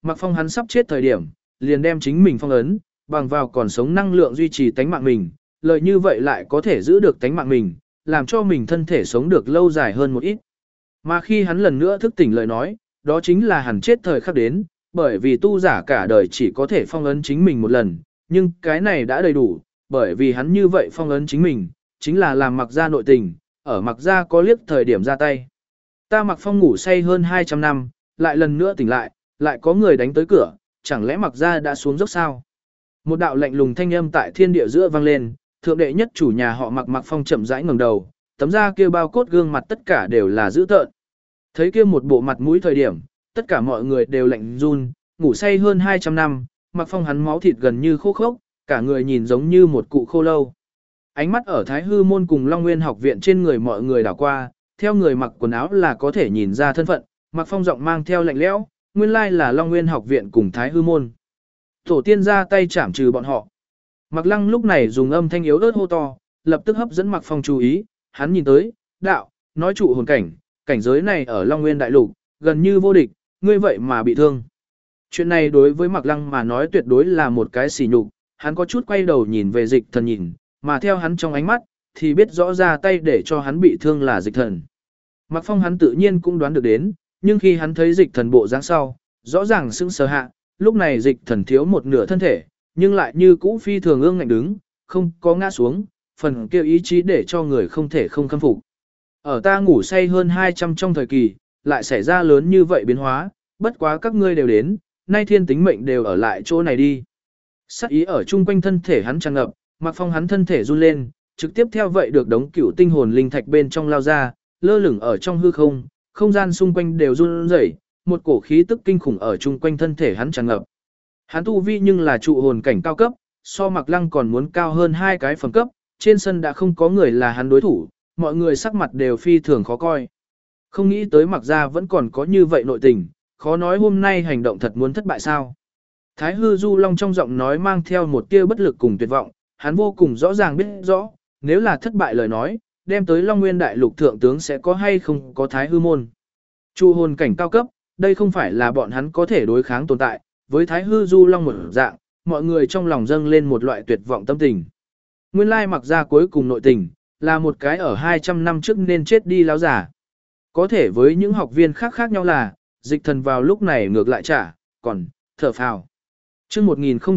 Mạc Phong hắn sắp chết thời điểm, liền đem chính mình phong ấn, bằng vào còn sống năng lượng duy trì tánh mạng mình, lợi như vậy lại có thể giữ được tánh mạng mình, làm cho mình thân thể sống được lâu dài hơn một ít. Mà khi hắn lần nữa thức tỉnh lời nói, đó chính là hắn chết thời khắc đến, bởi vì tu giả cả đời chỉ có thể phong ấn chính mình một lần, nhưng cái này đã đầy đủ, bởi vì hắn như vậy phong ấn chính mình, chính là làm Mạc Gia nội tình, ở Mạc Gia có liếc thời điểm ra tay. Ta Mạc Phong ngủ say hơn 200 năm, lại lần nữa tỉnh lại có người đánh tới cửa, chẳng lẽ Mạc Gia đã xuống dốc sao? Một đạo lạnh lùng thanh âm tại thiên địa giữa vang lên, thượng đệ nhất chủ nhà họ Mạc Phong chậm rãi ngẩng đầu, tấm da kia bao cốt gương mặt tất cả đều là dữ tợn. Thấy kia một bộ mặt mũi thời điểm, tất cả mọi người đều lạnh run, ngủ say hơn 200 năm, Mạc Phong hắn máu thịt gần như khô khốc, cả người nhìn giống như một cụ khô lâu. Ánh mắt ở Thái Hư môn cùng Long Nguyên học viện trên người mọi người đảo qua, theo người mặc quần áo là có thể nhìn ra thân phận, Mạc Phong giọng mang theo lạnh lẽo, nguyên lai là Long Nguyên học viện cùng Thái Hư môn. Tổ tiên ra tay chảm trừ bọn họ. Mạc Lăng lúc này dùng âm thanh yếu ớt hô to, lập tức hấp dẫn Mạc Phong chú ý, hắn nhìn tới, đạo, nói trụ hồn cảnh, cảnh giới này ở Long Nguyên đại lục, gần như vô địch, ngươi vậy mà bị thương. Chuyện này đối với Mạc Lăng mà nói tuyệt đối là một cái sỉ nhục, hắn có chút quay đầu nhìn về Dịch Thần nhìn, mà theo hắn trong ánh mắt, thì biết rõ ra tay để cho hắn bị thương là Dịch Thần. Mạc Phong hắn tự nhiên cũng đoán được đến, nhưng khi hắn thấy Dịch Thần bộ dáng sau, rõ ràng sững sờ hạ, lúc này Dịch Thần thiếu một nửa thân thể, nhưng lại như cũ phi thường ương ngạnh đứng, không có ngã xuống, phần kêu ý chí để cho người không thể không khâm phục. Ở ta ngủ say hơn 200 trong thời kỳ, lại xảy ra lớn như vậy biến hóa, bất quá các ngươi đều đến, nay thiên tính mệnh đều ở lại chỗ này đi. Sát ý ở chung quanh thân thể hắn tràn ngập, Mạc Phong hắn thân thể run lên, trực tiếp theo vậy được đống cửu tinh hồn linh thạch bên trong lao ra, lơ lửng ở trong hư không, không gian xung quanh đều run rẩy, một cổ khí tức kinh khủng ở chung quanh thân thể hắn tràn ngập. Hắn tu vi nhưng là trụ hồn cảnh cao cấp, so Mạc Lăng còn muốn cao hơn 2 cái phẩm cấp, trên sân đã không có người là hắn đối thủ, mọi người sắc mặt đều phi thường khó coi. Không nghĩ tới Mạc Gia vẫn còn có như vậy nội tình, khó nói hôm nay hành động thật muốn thất bại sao. Thái Hư Du Long trong giọng nói mang theo một tia bất lực cùng tuyệt vọng, hắn vô cùng rõ ràng biết rõ, nếu là thất bại lời nói, đem tới Long Nguyên Đại Lục thượng tướng sẽ có hay không có Thái Hư môn. Trụ hồn cảnh cao cấp, đây không phải là bọn hắn có thể đối kháng tồn tại, với Thái Hư Du Long một dạng, mọi người trong lòng dâng lên một loại tuyệt vọng tâm tình. Nguyên lai Mạc Gia cuối cùng nội tình, là một cái ở 200 năm trước nên chết đi láo giả. Có thể với những học viên khác khác nhau là, Dịch Thần vào lúc này ngược lại trả, còn, thở phào. Chương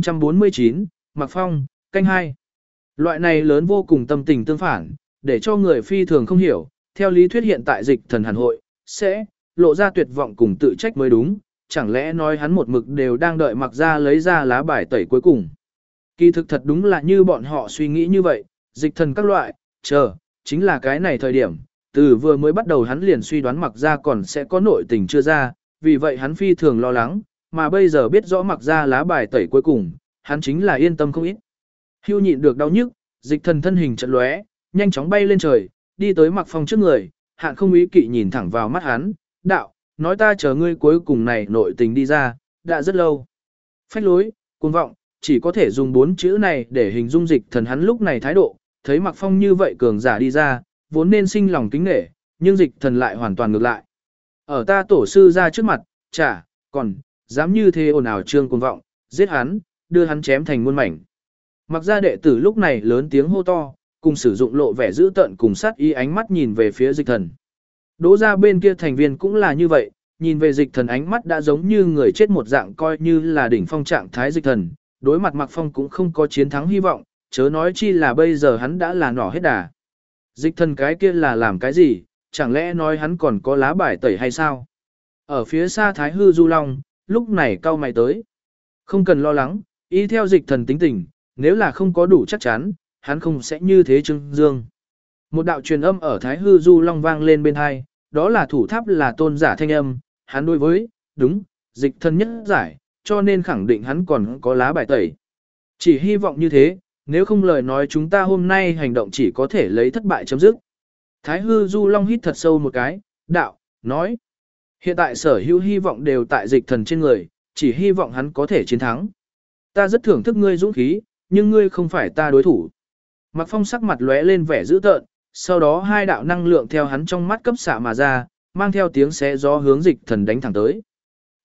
1049, Mạc Phong, canh 2. Loại này lớn vô cùng tâm tình tương phản, để cho người phi thường không hiểu, theo lý thuyết hiện tại Dịch Thần hàn hội, sẽ lộ ra tuyệt vọng cùng tự trách mới đúng, chẳng lẽ nói hắn một mực đều đang đợi Mạc Gia lấy ra lá bài tẩy cuối cùng. Kỳ thực thật đúng là như bọn họ suy nghĩ như vậy, Dịch Thần các loại, chính là cái này thời điểm, từ vừa mới bắt đầu hắn liền suy đoán Mạc Gia còn sẽ có nội tình chưa ra, vì vậy hắn phi thường lo lắng, mà bây giờ biết rõ Mạc Gia lá bài tẩy cuối cùng, hắn chính là yên tâm không ít. Hưu nhịn được đau nhức, Dịch Thần thân hình chợt lóe, nhanh chóng bay lên trời, đi tới Mạc Phong trước người, Hạn Không Ý Kỵ nhìn thẳng vào mắt hắn, đạo, nói ta chờ ngươi cuối cùng này nội tình đi ra, đã rất lâu. Phách lối, cuồng vọng, chỉ có thể dùng 4 chữ này để hình dung Dịch Thần hắn lúc này thái độ, thấy Mạc Phong như vậy cường giả đi ra, vốn nên sinh lòng kính nể, nhưng Dịch Thần lại hoàn toàn ngược lại. Ở ta tổ sư ra trước mặt, còn, dám như thế ồn ào trương cuồng vọng, giết hắn, đưa hắn chém thành muôn mảnh. Mạc Gia đệ tử lúc này lớn tiếng hô to, cùng sử dụng lộ vẻ dữ tợn cùng sát ý ánh mắt nhìn về phía Dịch Thần. Đỗ gia bên kia thành viên cũng là như vậy, nhìn về Dịch Thần ánh mắt đã giống như người chết một dạng, coi như là đỉnh phong trạng thái Dịch Thần, đối mặt Mạc Phong cũng không có chiến thắng hy vọng, chớ nói chi là bây giờ hắn đã là nỏ hết đà. Dịch Thần cái kia là làm cái gì, chẳng lẽ nói hắn còn có lá bài tẩy hay sao? Ở phía xa Thái Hư Du Long, lúc này cau mày tới. Không cần lo lắng, y theo Dịch Thần tính tình, nếu là không có đủ chắc chắn, hắn không sẽ như thế trưng dương. Một đạo truyền âm ở Thái Hư Du Long vang lên bên hai, đó là thủ tháp là tôn giả thanh âm, hắn đối với, đúng, Dịch Thần nhất giải, cho nên khẳng định hắn còn có lá bài tẩy. Chỉ hy vọng như thế, nếu không lời nói chúng ta hôm nay hành động chỉ có thể lấy thất bại chấm dứt. Thái Hư Du Long hít thật sâu một cái, đạo, nói. Hiện tại sở hữu hy vọng đều tại Dịch Thần trên người, chỉ hy vọng hắn có thể chiến thắng. Ta rất thưởng thức ngươi dũng khí, nhưng ngươi không phải ta đối thủ. Mạc Phong sắc mặt lóe lên vẻ dữ tợn, sau đó 2 đạo năng lượng theo hắn trong mắt cấp xạ mà ra, mang theo tiếng xé gió hướng Dịch Thần đánh thẳng tới.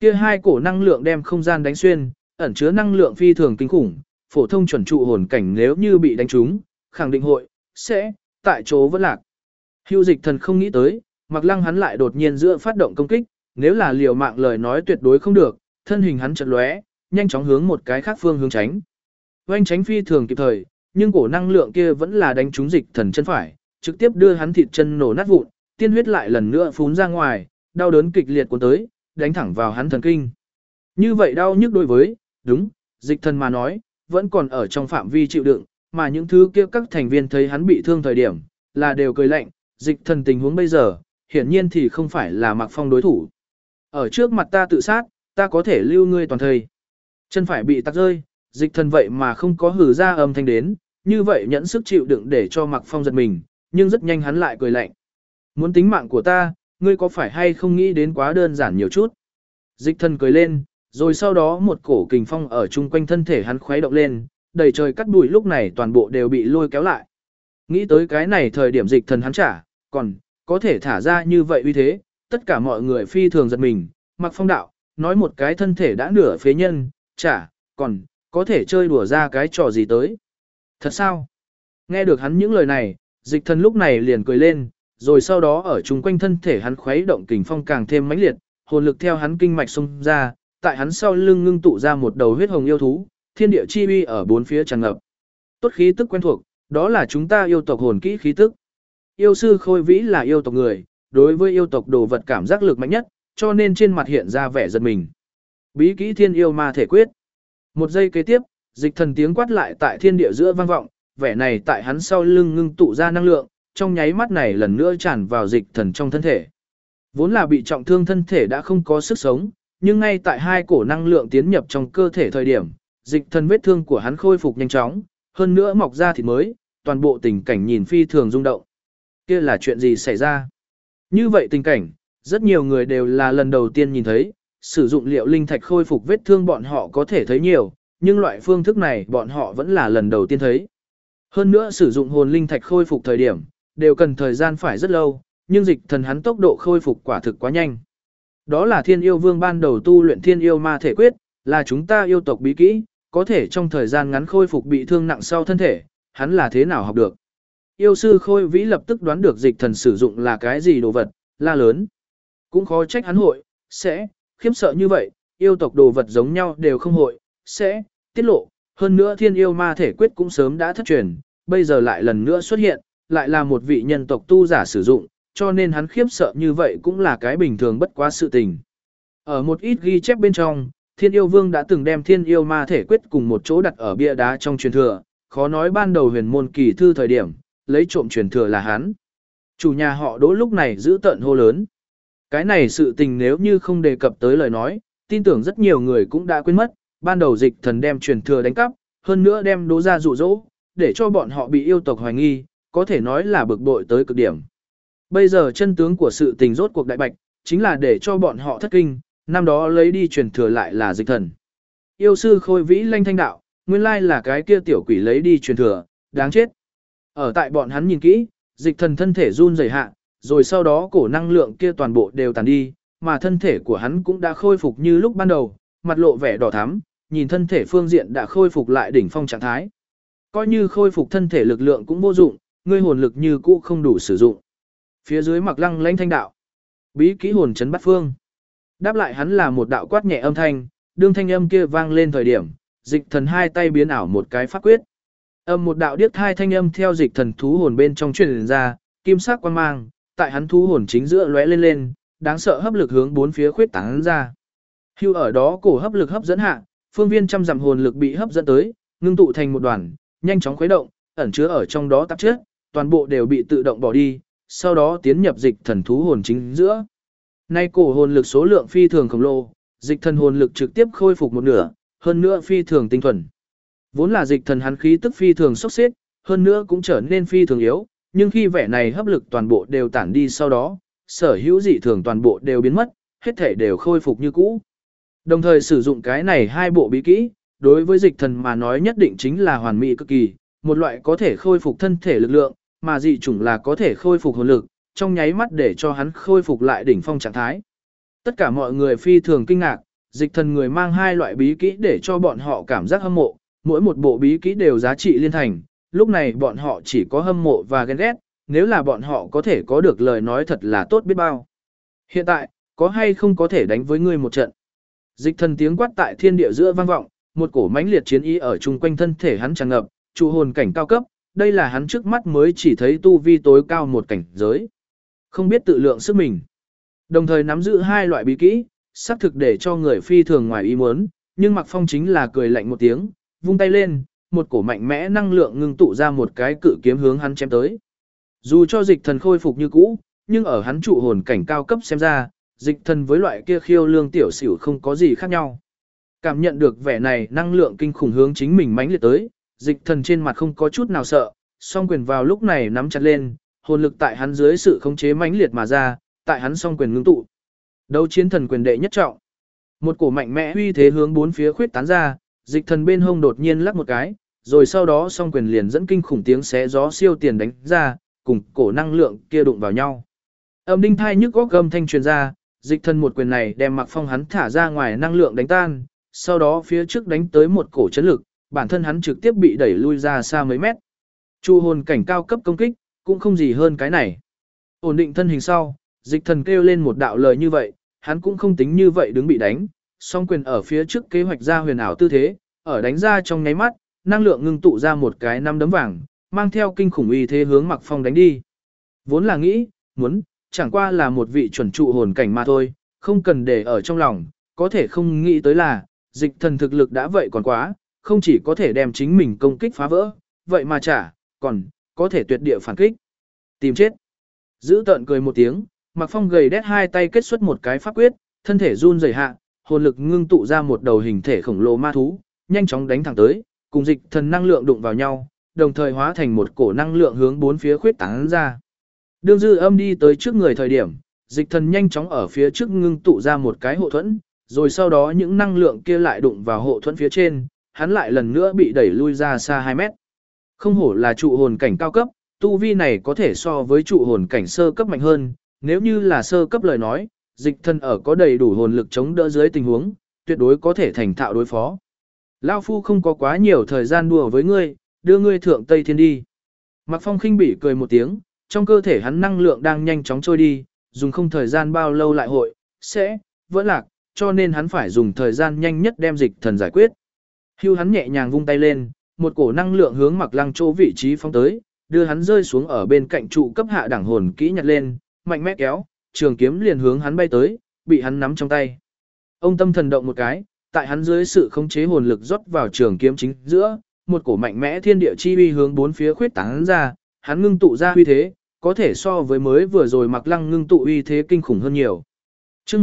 Kia hai cổ năng lượng đem không gian đánh xuyên, ẩn chứa năng lượng phi thường kinh khủng, phổ thông chuẩn trụ hồn cảnh nếu như bị đánh trúng, khẳng định sẽ tại chỗ vẫn lạc. Hưu Dịch Thần không nghĩ tới, Mạc Lăng hắn lại đột nhiên giữa phát động công kích, nếu là liều mạng lời nói tuyệt đối không được, thân hình hắn chợt lóe, nhanh chóng hướng một cái khác phương hướng tránh. Oanh tránh phi thường kịp thời, nhưng cổ năng lượng kia vẫn là đánh trúng Dịch Thần chân phải, trực tiếp đưa hắn thịt chân nổ nát vụn, tiên huyết lại lần nữa phún ra ngoài, đau đớn kịch liệt cuốn tới, đánh thẳng vào hắn thần kinh. Như vậy đau nhức đối với, đúng, Dịch Thần mà nói, vẫn còn ở trong phạm vi chịu đựng, mà những thứ kia các thành viên thấy hắn bị thương thời điểm, là đều cười lạnh, Dịch Thần tình huống bây giờ, hiển nhiên thì không phải là Mạc Phong đối thủ. Ở trước mặt ta tự sát, ta có thể lưu ngươi toàn thời. Chân phải bị tắc rơi, Dịch Thần vậy mà không có hử ra âm thanh đến, như vậy nhẫn sức chịu đựng để cho Mạc Phong giật mình, nhưng rất nhanh hắn lại cười lạnh. Muốn tính mạng của ta, ngươi có phải hay không nghĩ đến quá đơn giản nhiều chút. Dịch Thần cười lên, rồi sau đó một cổ kình phong ở chung quanh thân thể hắn khuấy động lên, đầy trời cắt bụi lúc này toàn bộ đều bị lôi kéo lại. Nghĩ tới cái này thời điểm Dịch Thần hắn trả, còn có thể thả ra như vậy uy thế, tất cả mọi người phi thường giật mình, Mạc Phong đạo, nói một cái thân thể đã nửa phế nhân, chả, còn có thể chơi đùa ra cái trò gì tới. Thật sao? Nghe được hắn những lời này, Dịch Thần lúc này liền cười lên, rồi sau đó ở chung quanh thân thể hắn khuấy động kình phong càng thêm mãnh liệt, hồn lực theo hắn kinh mạch xông ra, tại hắn sau lưng ngưng tụ ra một đầu huyết hồng yêu thú, thiên địa chi uy ở bốn phía tràn ngập. Tốt khí tức quen thuộc, đó là chúng ta yêu tộc hồn kỹ khí tức. Yêu sư Khôi Vĩ là yêu tộc người, đối với yêu tộc đồ vật cảm giác lực mạnh nhất, cho nên trên mặt hiện ra vẻ giật mình. Bí kỹ Thiên Yêu Ma Thể Quyết. Một giây kế tiếp, Dịch Thần tiếng quát lại tại thiên địa giữa vang vọng, vẻ này tại hắn sau lưng ngưng tụ ra năng lượng, trong nháy mắt này lần nữa tràn vào Dịch Thần trong thân thể. Vốn là bị trọng thương thân thể đã không có sức sống, nhưng ngay tại hai cổ năng lượng tiến nhập trong cơ thể thời điểm, Dịch Thần vết thương của hắn khôi phục nhanh chóng, hơn nữa mọc ra thịt mới, toàn bộ tình cảnh nhìn phi thường rung động. Kia là chuyện gì xảy ra? Như vậy tình cảnh, rất nhiều người đều là lần đầu tiên nhìn thấy, sử dụng liệu linh thạch khôi phục vết thương bọn họ có thể thấy nhiều, nhưng loại phương thức này bọn họ vẫn là lần đầu tiên thấy. Hơn nữa sử dụng hồn linh thạch khôi phục thời điểm, đều cần thời gian phải rất lâu, nhưng Dịch Thần hắn tốc độ khôi phục quả thực quá nhanh. Đó là Thiên Yêu Vương ban đầu tu luyện Thiên Yêu Ma Thể Quyết, là chúng ta yêu tộc bí kỹ, có thể trong thời gian ngắn khôi phục bị thương nặng sau thân thể, hắn là thế nào học được. Yêu sư Khôi Vĩ lập tức đoán được Dịch Thần sử dụng là cái gì đồ vật, la lớn. Cũng khó trách hắn sẽ khiếp sợ như vậy, yêu tộc đồ vật giống nhau đều không sẽ tiết lộ, hơn nữa Thiên Yêu Ma Thể Quyết cũng sớm đã thất truyền, bây giờ lại lần nữa xuất hiện, lại là một vị nhân tộc tu giả sử dụng, cho nên hắn khiếp sợ như vậy cũng là cái bình thường bất quá sự tình. Ở một ít ghi chép bên trong, Thiên Yêu Vương đã từng đem Thiên Yêu Ma Thể Quyết cùng một chỗ đặt ở bia đá trong truyền thừa, khó nói ban đầu huyền môn kỳ thư thời điểm, lấy trộm truyền thừa là hắn. Chủ nhà họ Đỗ lúc này giữ tợn hô lớn. Cái này sự tình nếu như không đề cập tới lời nói, tin tưởng rất nhiều người cũng đã quên mất, ban đầu Dịch Thần đem truyền thừa đánh cắp, hơn nữa đem Đỗ ra dụ dỗ, để cho bọn họ bị yêu tộc hoài nghi, có thể nói là bực bội tới cực điểm. Bây giờ chân tướng của sự tình rốt cuộc đại bạch, chính là để cho bọn họ thất kinh, năm đó lấy đi truyền thừa lại là Dịch Thần. Yêu sư Khôi Vĩ lanh thanh đạo, nguyên lai là cái kia tiểu quỷ lấy đi truyền thừa, đáng chết. Ở tại bọn hắn nhìn kỹ, Dịch Thần thân thể run rẩy hạ, rồi sau đó cổ năng lượng kia toàn bộ đều tàn đi, mà thân thể của hắn cũng đã khôi phục như lúc ban đầu, mặt lộ vẻ đỏ thắm, nhìn thân thể phương diện đã khôi phục lại đỉnh phong trạng thái. Coi như khôi phục thân thể lực lượng cũng vô dụng, ngươi hồn lực như cũ không đủ sử dụng. Phía dưới Mạc Lăng lãnh thanh đạo, bí kỹ hồn chấn bát phương. Đáp lại hắn là một đạo quát nhẹ âm thanh, đương thanh âm kia vang lên thời điểm, Dịch Thần hai tay biến ảo một cái pháp quyết. Một đạo điếc thai thanh âm theo Dịch Thần thú hồn bên trong truyền ra, kim sắc quang mang, tại hắn thú hồn chính giữa lóe lên lên, đáng sợ hấp lực hướng bốn phía khuyết tán ra. Hưu ở đó cổ hấp lực hấp dẫn hạ, phương viên trăm dặm hồn lực bị hấp dẫn tới, ngưng tụ thành một đoàn, nhanh chóng khuấy động, ẩn chứa ở trong đó tạp chất, toàn bộ đều bị tự động bỏ đi, sau đó tiến nhập Dịch Thần thú hồn chính giữa. Nay cổ hồn lực số lượng phi thường khổng lồ, Dịch Thần hồn lực trực tiếp khôi phục một nửa, hơn nữa phi thường tinh thuần. Vốn là Dịch Thần hắn khí tức phi thường sốc xếp, hơn nữa cũng trở nên phi thường yếu, nhưng khi vẻ này hấp lực toàn bộ đều tản đi sau đó, sở hữu dị thường toàn bộ đều biến mất, hết thể đều khôi phục như cũ. Đồng thời sử dụng cái này hai bộ bí kỹ, đối với Dịch Thần mà nói nhất định chính là hoàn mỹ cực kỳ, một loại có thể khôi phục thân thể lực lượng, mà dị chủng là có thể khôi phục hồn lực, trong nháy mắt để cho hắn khôi phục lại đỉnh phong trạng thái. Tất cả mọi người phi thường kinh ngạc, Dịch thần người mang hai loại bí kỹ để cho bọn họ cảm giác hâm mộ, mỗi một bộ bí kỹ đều giá trị liên thành, lúc này bọn họ chỉ có hâm mộ và ghen ghét, nếu là bọn họ có thể có được lời nói thật là tốt biết bao. Hiện tại, có hay không có thể đánh với ngươi một trận? Dịch thần tiếng quát tại thiên địa giữa vang vọng, một cổ mãnh liệt chiến ý ở chung quanh thân thể hắn tràn ngập, trụ hồn cảnh cao cấp, đây là hắn trước mắt mới chỉ thấy tu vi tối cao một cảnh giới. Không biết tự lượng sức mình. Đồng thời nắm giữ hai loại bí kỹ, xác thực để cho người phi thường ngoài ý muốn, nhưng Mạc Phong chính là cười lạnh một tiếng, vung tay lên, một cổ mạnh mẽ năng lượng ngưng tụ ra một cái cự kiếm hướng hắn chém tới. Dù cho dịch thần khôi phục như cũ, nhưng ở hắn trụ hồn cảnh cao cấp xem ra, dịch thần với loại kia khiêu lương tiểu xỉu không có gì khác nhau. Cảm nhận được vẻ này năng lượng kinh khủng hướng chính mình mãnh liệt tới, dịch thần trên mặt không có chút nào sợ, song quyền vào lúc này nắm chặt lên, hồn lực tại hắn dưới sự khống chế mãnh liệt mà ra, tại hắn song quyền ngưng tụ. Đấu chiến thần quyền đệ nhất trọng. Một cổ mạnh mẽ uy thế hướng bốn phía khuyết tán ra, dịch thần bên hông đột nhiên lắc một cái, rồi sau đó song quyền liền dẫn kinh khủng tiếng xé gió siêu tiền đánh ra, cùng cổ năng lượng kia đụng vào nhau. Âm đinh thai nhức góc gầm thanh truyền ra, dịch thần một quyền này đem Mạc Phong hắn thả ra ngoài năng lượng đánh tan, sau đó phía trước đánh tới một cổ chấn lực, bản thân hắn trực tiếp bị đẩy lui ra xa mấy mét. Trụ hồn cảnh cao cấp công kích, cũng không gì hơn cái này. Ổn định thân hình sau, dịch thần kêu lên một đạo lời như vậy, hắn cũng không tính như vậy đứng bị đánh, song quyền ở phía trước kế hoạch ra huyền ảo tư thế, ở đánh ra trong nháy mắt, năng lượng ngưng tụ ra một cái năm đấm vàng, mang theo kinh khủng uy thế hướng Mạc Phong đánh đi. Vốn là nghĩ, muốn, chẳng qua là một vị chuẩn trụ hồn cảnh mà thôi, không cần để ở trong lòng, có thể không nghĩ tới là, dịch thần thực lực đã vậy còn quá, không chỉ có thể đem chính mình công kích phá vỡ, vậy mà còn có thể tuyệt địa phản kích. Tìm chết. Giữ tợn cười một tiếng, Mạc Phong gầy đét hai tay kết xuất một cái pháp quyết, thân thể run rẩy hạ, hồn lực ngưng tụ ra một đầu hình thể khổng lồ ma thú, nhanh chóng đánh thẳng tới, cùng dịch thần năng lượng đụng vào nhau, đồng thời hóa thành một cổ năng lượng hướng bốn phía khuyết tán ra. Đương Dư Âm đi tới trước người thời điểm, dịch thần nhanh chóng ở phía trước ngưng tụ ra một cái hộ thuẫn, rồi sau đó những năng lượng kia lại đụng vào hộ thuẫn phía trên, hắn lại lần nữa bị đẩy lui ra xa 2 mét. Không hổ là trụ hồn cảnh cao cấp, tu vi này có thể so với trụ hồn cảnh sơ cấp mạnh hơn, nếu như là sơ cấp lời nói, dịch thần ở có đầy đủ hồn lực chống đỡ dưới tình huống, tuyệt đối có thể thành thạo đối phó. Lao Phu không có quá nhiều thời gian đùa với ngươi, đưa ngươi thượng Tây Thiên đi. Mạc Phong khinh bỉ cười một tiếng, trong cơ thể hắn năng lượng đang nhanh chóng trôi đi, dùng không thời gian bao lâu lại sẽ vỡ lạc, cho nên hắn phải dùng thời gian nhanh nhất đem dịch thần giải quyết. Hưu hắn nhẹ nhàng vung tay lên, một cổ năng lượng hướng Mạc Lăng chỗ vị trí phóng tới, đưa hắn rơi xuống ở bên cạnh trụ cấp hạ đẳng hồn kỹ nhặt lên, mạnh mẽ kéo, trường kiếm liền hướng hắn bay tới, bị hắn nắm trong tay. Ông tâm thần động một cái, tại hắn dưới sự khống chế hồn lực rót vào trường kiếm chính giữa, một cổ mạnh mẽ thiên địa chi uy hướng bốn phía khuyết tán ra, hắn ngưng tụ ra uy thế, có thể so với mới vừa rồi Mạc Lăng ngưng tụ uy thế kinh khủng hơn nhiều. Chương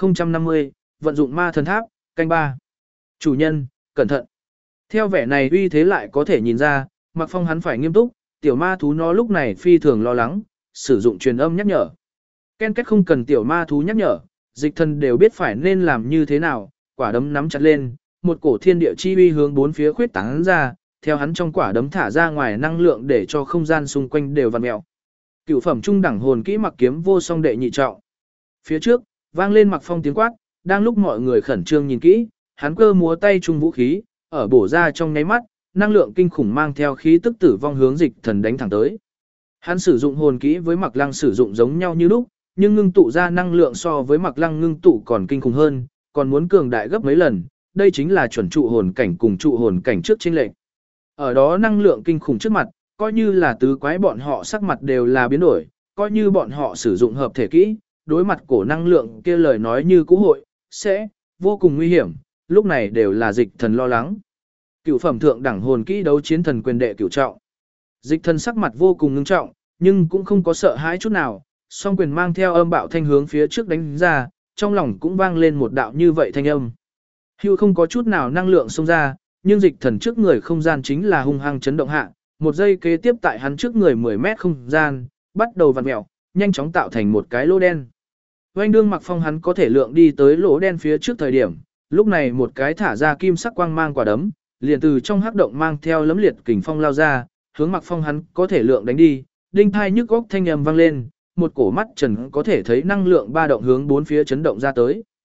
1050, vận dụng ma thần tháp, canh 3. Chủ nhân, cẩn thận. Theo vẻ này uy thế lại có thể nhìn ra, Mạc Phong hắn phải nghiêm túc, tiểu ma thú nó lúc này phi thường lo lắng, sử dụng truyền âm nhắc nhở. Ken kết không cần tiểu ma thú nhắc nhở, dịch thần đều biết phải nên làm như thế nào, quả đấm nắm chặt lên, một cổ thiên địa chi uy hướng bốn phía khuyết tán ra, theo hắn trong quả đấm thả ra ngoài năng lượng để cho không gian xung quanh đều vặn mèo. Cửu phẩm trung đẳng hồn kỹ Mặc Kiếm Vô Song đệ nhị trọng. Phía trước, vang lên Mạc Phong tiếng quát, đang lúc mọi người khẩn trương nhìn kỹ, hắn cơ múa tay trung vũ khí, ở bổ ra trong nháy mắt, năng lượng kinh khủng mang theo khí tức tử vong hướng dịch thần đánh thẳng tới. Hắn sử dụng hồn kỹ với Mạc Lăng sử dụng giống nhau như lúc, nhưng ngưng tụ ra năng lượng so với Mạc Lăng ngưng tụ còn kinh khủng hơn, còn muốn cường đại gấp mấy lần, đây chính là chuẩn trụ hồn cảnh cùng trụ hồn cảnh trước chênh lệch. Ở đó năng lượng kinh khủng trước mặt, coi như là tứ quái bọn họ sắc mặt đều là biến đổi, coi như bọn họ sử dụng hợp thể kỹ, đối mặt cổ năng lượng kia lời nói như cũ hội, sẽ vô cùng nguy hiểm, lúc này đều là dịch thần lo lắng. Cửu phẩm thượng đẳng hồn kỹ đấu chiến thần quyền đệ cửu trọng. Dịch thần sắc mặt vô cùng ngưng trọng, nhưng cũng không có sợ hãi chút nào, song quyền mang theo âm bạo thanh hướng phía trước đánh ra, trong lòng cũng vang lên một đạo như vậy thanh âm. Hưu không có chút nào năng lượng xông ra, nhưng dịch thần trước người không gian chính là hung hăng chấn động hạ, một giây kế tiếp tại hắn trước người 10 mét không gian, bắt đầu vặn mèo, nhanh chóng tạo thành một cái lỗ đen. Oanh đương Mạc Phong hắn có thể lượng đi tới lỗ đen phía trước thời điểm, lúc này một cái thả ra kim sắc quang mang quả đấm, liền từ trong hắc động mang theo lấm liệt kình phong lao ra, hướng Mạc Phong hắn có thể lượng đánh đi, đinh thai nhức góc thanh âm vang lên, một cổ mắt trần có thể thấy năng lượng ba động hướng bốn phía chấn động ra tới.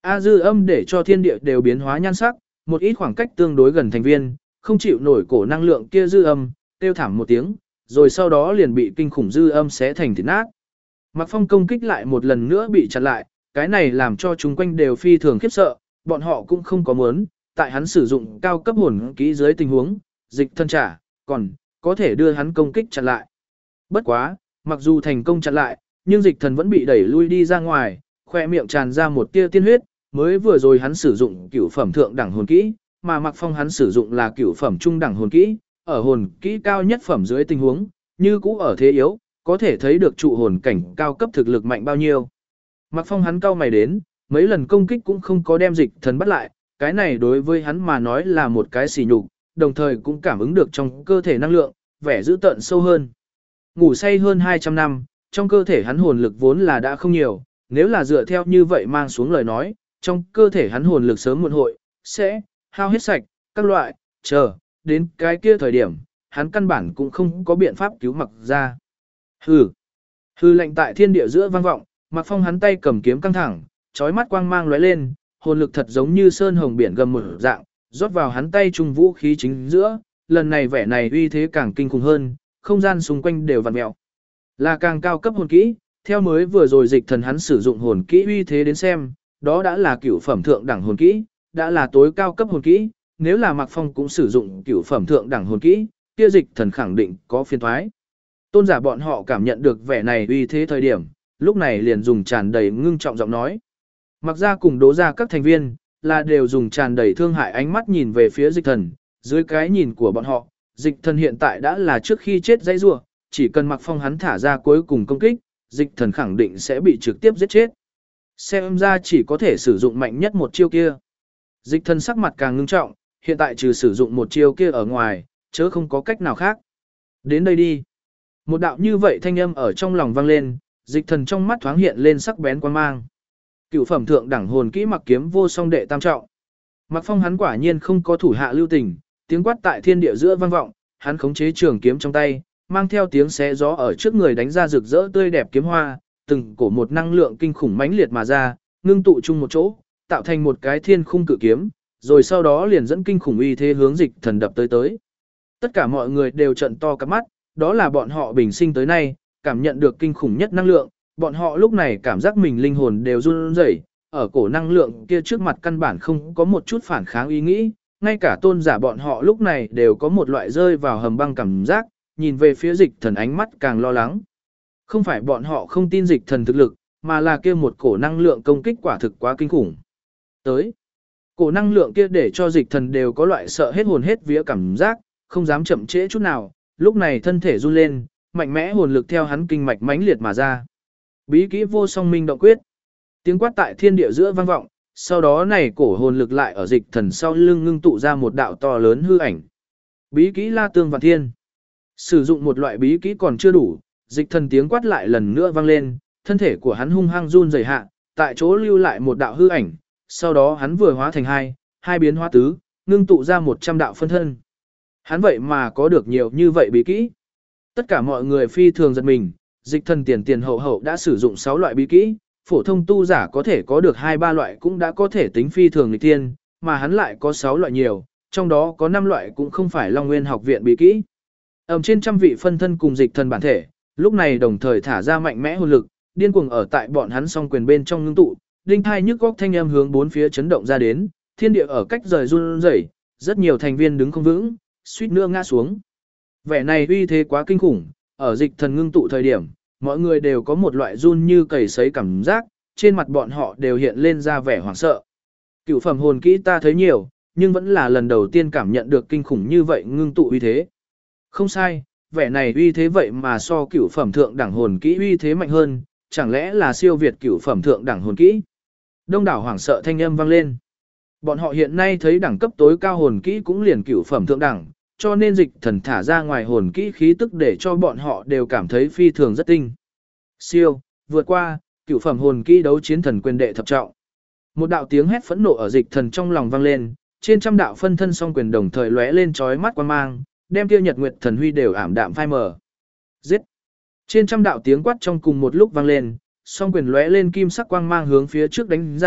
A dư âm để cho thiên địa đều biến hóa nhan sắc, một ít khoảng cách tương đối gần thành viên, không chịu nổi cổ năng lượng kia dư âm, kêu thảm một tiếng, rồi sau đó liền bị kinh khủng dư âm xé thành thịt nát. Mạc Phong công kích lại một lần nữa bị chặn lại, cái này làm cho chúng quanh đều phi thường khiếp sợ, bọn họ cũng không có muốn, tại hắn sử dụng cao cấp hồn kỹ dưới tình huống, dịch thân trả, còn có thể đưa hắn công kích chặn lại. Bất quá, mặc dù thành công chặn lại, nhưng dịch thần vẫn bị đẩy lui đi ra ngoài, khoe miệng tràn ra một tia tiên huyết, mới vừa rồi hắn sử dụng cửu phẩm thượng đẳng hồn kỹ, mà Mạc Phong hắn sử dụng là cửu phẩm trung đẳng hồn kỹ, ở hồn kỹ cao nhất phẩm dưới tình huống, như cũ ở thế yếu, có thể thấy được trụ hồn cảnh cao cấp thực lực mạnh bao nhiêu. Mạc Phong hắn cao mày đến, mấy lần công kích cũng không có đem dịch thần bắt lại, cái này đối với hắn mà nói là một cái sỉ nhục, đồng thời cũng cảm ứng được trong cơ thể năng lượng, vẻ dữ tợn sâu hơn. Ngủ say hơn 200 năm, trong cơ thể hắn hồn lực vốn là đã không nhiều, nếu là dựa theo như vậy mang xuống lời nói, trong cơ thể hắn hồn lực sớm muộn hội, sẽ hao hết sạch, các loại, chờ, đến cái kia thời điểm, hắn căn bản cũng không có biện pháp cứu Mạc ra. Hừ. Hừ lạnh tại thiên địa giữa vang vọng, Mạc Phong hắn tay cầm kiếm căng thẳng, chói mắt quang mang lóe lên, hồn lực thật giống như sơn hồng biển gầm một dạng, rót vào hắn tay trung vũ khí chính giữa, lần này vẻ này uy thế càng kinh khủng hơn, không gian xung quanh đều vặn mèo. Là càng cao cấp hồn kỹ, theo mới vừa rồi dịch thần hắn sử dụng hồn kỹ uy thế đến xem, đó đã là cửu phẩm thượng đẳng hồn kỹ, đã là tối cao cấp hồn kỹ, nếu là Mạc Phong cũng sử dụng cửu phẩm thượng đẳng hồn kỹ, kia dịch thần khẳng định có phiền toái. Tôn giả bọn họ cảm nhận được vẻ này uy thế thời điểm, lúc này liền dùng tràn đầy ngưng trọng giọng nói. Mặc ra cùng đố ra các thành viên, là đều dùng tràn đầy thương hại ánh mắt nhìn về phía dịch thần, dưới cái nhìn của bọn họ, dịch thần hiện tại đã là trước khi chết dãy rua, chỉ cần Mạc Phong hắn thả ra cuối cùng công kích, dịch thần khẳng định sẽ bị trực tiếp giết chết. Xem ra chỉ có thể sử dụng mạnh nhất một chiêu kia. Dịch thần sắc mặt càng ngưng trọng, hiện tại trừ sử dụng một chiêu kia ở ngoài, chớ không có cách nào khác. Đến đây đi. Một đạo như vậy thanh âm ở trong lòng vang lên, dịch thần trong mắt thoáng hiện lên sắc bén quan mang. Cửu phẩm thượng đẳng hồn kỹ Mặc Kiếm Vô Song đệ tam trọng. Mạc Phong hắn quả nhiên không có thủ hạ lưu tình, tiếng quát tại thiên địa giữa vang vọng, hắn khống chế trường kiếm trong tay, mang theo tiếng xé gió ở trước người đánh ra rực rỡ tươi đẹp kiếm hoa, từng cổ một năng lượng kinh khủng mãnh liệt mà ra, ngưng tụ chung một chỗ, tạo thành một cái thiên khung cự kiếm, rồi sau đó liền dẫn kinh khủng uy thế hướng dịch thần đập tới tới. Tất cả mọi người đều trợn to cả mắt, đó là bọn họ bình sinh tới nay, cảm nhận được kinh khủng nhất năng lượng, bọn họ lúc này cảm giác mình linh hồn đều run rẩy, ở cổ năng lượng kia trước mặt căn bản không có một chút phản kháng ý nghĩ, ngay cả tôn giả bọn họ lúc này đều có một loại rơi vào hầm băng cảm giác, nhìn về phía dịch thần ánh mắt càng lo lắng. Không phải bọn họ không tin dịch thần thực lực, mà là kia một cổ năng lượng công kích quả thực quá kinh khủng. Tới, cổ năng lượng kia để cho dịch thần đều có loại sợ hết hồn hết vía cảm giác, không dám chậm trễ chút nào, lúc này thân thể run lên, mạnh mẽ hồn lực theo hắn kinh mạch mãnh liệt mà ra. Bí kỹ Vô Song Minh Động Quyết. Tiếng quát tại thiên địa giữa vang vọng, sau đó này cổ hồn lực lại ở dịch thần sau lưng ngưng tụ ra một đạo to lớn hư ảnh. Bí kỹ La Tương Vạn Thiên. Sử dụng một loại bí kỹ còn chưa đủ, dịch thần tiếng quát lại lần nữa vang lên, thân thể của hắn hung hăng run rẩy hạ, tại chỗ lưu lại một đạo hư ảnh, sau đó hắn vừa hóa thành hai biến hóa tứ, ngưng tụ ra 100 đạo phân thân. Hắn vậy mà có được nhiều như vậy bí kỹ. Tất cả mọi người phi thường giật mình, dịch thần tiền hậu hậu đã sử dụng 6 loại bí kỹ, phổ thông tu giả có thể có được 2-3 loại cũng đã có thể tính phi thường nghịch thiên, mà hắn lại có 6 loại nhiều, trong đó có 5 loại cũng không phải Long Nguyên học viện bí kỹ. Trên trăm vị phân thân cùng dịch thần bản thể, lúc này đồng thời thả ra mạnh mẽ hồn lực, điên cuồng ở tại bọn hắn song quyền bên trong ngưng tụ, đinh thai nhức góc thanh âm hướng bốn phía chấn động ra đến, thiên địa ở cách rời run rẩy, rất nhiều thành viên đứng không vững, suýt nữa ngã xuống. Vẻ này uy thế quá kinh khủng, ở dịch thần ngưng tụ thời điểm, mọi người đều có một loại run như cầy sấy cảm giác, trên mặt bọn họ đều hiện lên ra vẻ hoảng sợ. Cửu phẩm hồn kỹ ta thấy nhiều, nhưng vẫn là lần đầu tiên cảm nhận được kinh khủng như vậy ngưng tụ uy thế. Không sai, vẻ này uy thế vậy mà so cửu phẩm thượng đẳng hồn kỹ uy thế mạnh hơn, chẳng lẽ là siêu việt cửu phẩm thượng đẳng hồn kỹ? Đông đảo hoảng sợ thanh âm vang lên. Bọn họ hiện nay thấy đẳng cấp tối cao hồn kỹ cũng liền cửu phẩm thượng đẳng, cho nên dịch thần thả ra ngoài hồn kỹ khí tức để cho bọn họ đều cảm thấy phi thường rất tinh. Siêu, vượt qua, cửu phẩm hồn kỹ đấu chiến thần quyền đệ thập trọng. Một đạo tiếng hét phẫn nộ ở dịch thần trong lòng vang lên, trên trăm đạo phân thân song quyền đồng thời lóe lên chói mắt quang mang, đem kia nhật nguyệt thần huy đều ảm đạm phai mờ. Giết! Trên trăm đạo tiếng quát trong cùng một lúc vang lên, song quyền lóe lên kim sắc quang mang hướng phía trước đánh ra,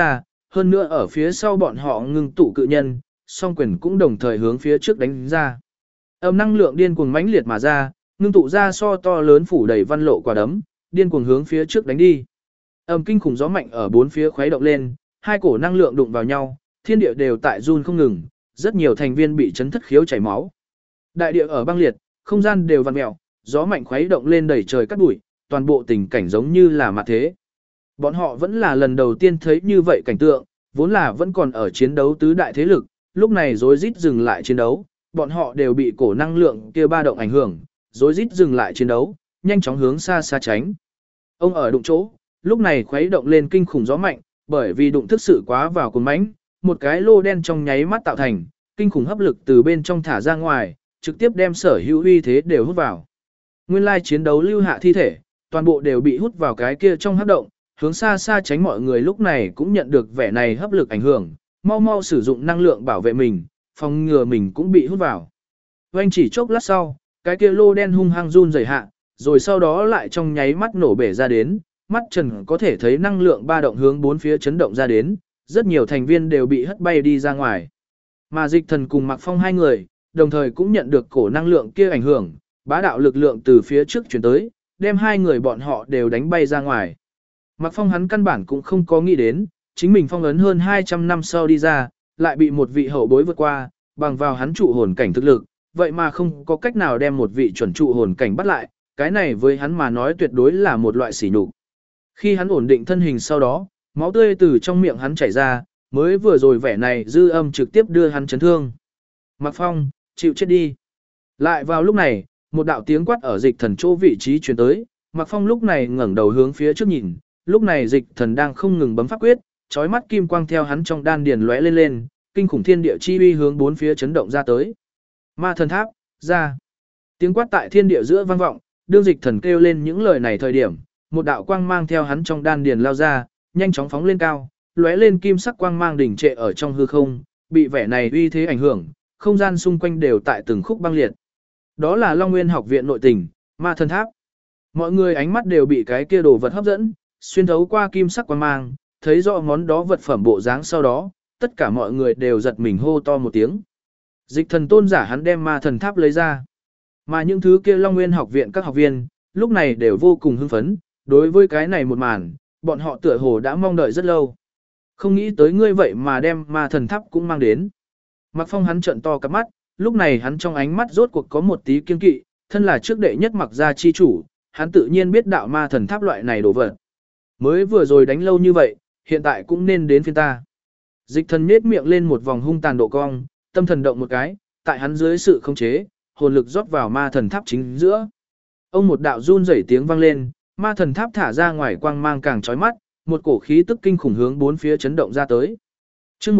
hơn nữa ở phía sau bọn họ ngưng tụ cự nhân, song quyền cũng đồng thời hướng phía trước đánh ra. Âm năng lượng điên cuồng mãnh liệt mà ra, ngưng tụ ra so to lớn phủ đầy văn lộ quả đấm, điên cuồng hướng phía trước đánh đi. Âm kinh khủng gió mạnh ở bốn phía khuấy động lên, hai cổ năng lượng đụng vào nhau, thiên địa đều tại run không ngừng, rất nhiều thành viên bị chấn thất khiếu chảy máu. Đại địa ở băng liệt, không gian đều vặn mèo, gió mạnh khuấy động lên đầy trời cát bụi, toàn bộ tình cảnh giống như là mặt thế. Bọn họ vẫn là lần đầu tiên thấy như vậy cảnh tượng, vốn là vẫn còn ở chiến đấu tứ đại thế lực, lúc này rối rít dừng lại chiến đấu, bọn họ đều bị cổ năng lượng kia ba động ảnh hưởng, rối rít dừng lại chiến đấu, nhanh chóng hướng xa xa tránh. Ông ở đụng chỗ, lúc này khuấy động lên kinh khủng gió mạnh, bởi vì đụng thức sự quá vào cuốn mãnh, một cái lô đen trong nháy mắt tạo thành, kinh khủng hấp lực từ bên trong thả ra ngoài, trực tiếp đem sở hữu uy thế đều hút vào. Nguyên lai chiến đấu lưu hạ thi thể, toàn bộ đều bị hút vào cái kia trong hấp động, hướng xa xa tránh mọi người lúc này cũng nhận được vẻ này hấp lực ảnh hưởng, mau mau sử dụng năng lượng bảo vệ mình, phòng ngừa mình cũng bị hút vào. Oanh chỉ chốc lát sau, cái kia lô đen hung hăng run rẩy hạ, rồi sau đó lại trong nháy mắt nổ bể ra đến, mắt trần có thể thấy năng lượng ba động hướng bốn phía chấn động ra đến, rất nhiều thành viên đều bị hất bay đi ra ngoài. Mà Dịch Thần cùng Mạc Phong hai người, đồng thời cũng nhận được cổ năng lượng kia ảnh hưởng, bá đạo lực lượng từ phía trước chuyển tới, đem hai người bọn họ đều đánh bay ra ngoài. Mạc Phong hắn căn bản cũng không có nghĩ đến, chính mình phong ấn hơn 200 năm sau đi ra, lại bị một vị hậu bối vượt qua, bằng vào hắn trụ hồn cảnh thực lực, vậy mà không có cách nào đem một vị chuẩn trụ hồn cảnh bắt lại, cái này với hắn mà nói tuyệt đối là một loại sỉ nhục. Khi hắn ổn định thân hình sau đó, máu tươi từ trong miệng hắn chảy ra, mới vừa rồi vẻ này dư âm trực tiếp đưa hắn chấn thương. Mạc Phong, chịu chết đi. Lại vào lúc này, một đạo tiếng quát ở Dịch Thần chỗ vị trí truyền tới, Mạc Phong lúc này ngẩng đầu hướng phía trước nhìn, lúc này Dịch Thần đang không ngừng bấm pháp quyết, chói mắt kim quang theo hắn trong đan điền lóe lên lên, kinh khủng thiên địa chi uy hướng bốn phía chấn động ra tới. Ma thần tháp, ra. Tiếng quát tại thiên địa giữa vang vọng, đương Dịch Thần kêu lên những lời này thời điểm, một đạo quang mang theo hắn trong đan điền lao ra, nhanh chóng phóng lên cao, lóe lên kim sắc quang mang đỉnh trệ ở trong hư không, bị vẻ này uy thế ảnh hưởng, không gian xung quanh đều tại từng khúc băng liệt. Đó là Long Nguyên học viện nội tình, Ma thần tháp. Mọi người ánh mắt đều bị cái kia đồ vật hấp dẫn, xuyên thấu qua kim sắc quang mang, thấy rõ món đó vật phẩm bộ dáng sau đó, tất cả mọi người đều giật mình hô to một tiếng. Dịch Thần tôn giả hắn đem Ma thần tháp lấy ra. Mà những thứ kia Long Nguyên học viện các học viên, lúc này đều vô cùng hưng phấn, đối với cái này một màn, bọn họ tựa hồ đã mong đợi rất lâu. Không nghĩ tới ngươi vậy mà đem Ma thần tháp cũng mang đến. Mạc Phong hắn trợn to cặp mắt, lúc này hắn trong ánh mắt rốt cuộc có một tí kiên kỵ, thân là trước đệ nhất Mạc gia chi chủ, hắn tự nhiên biết đạo Ma thần tháp loại này đồ vật. Mới vừa rồi đánh lâu như vậy, hiện tại cũng nên đến phiên ta. Dịch Thần nhếch miệng lên một vòng hung tàn độ cong, tâm thần động một cái, tại hắn dưới sự khống chế, hồn lực rót vào Ma thần tháp chính giữa. Ông một đạo run rẩy tiếng vang lên, Ma thần tháp thả ra ngoài quang mang càng chói mắt, một cổ khí tức kinh khủng hướng bốn phía chấn động ra tới. Chương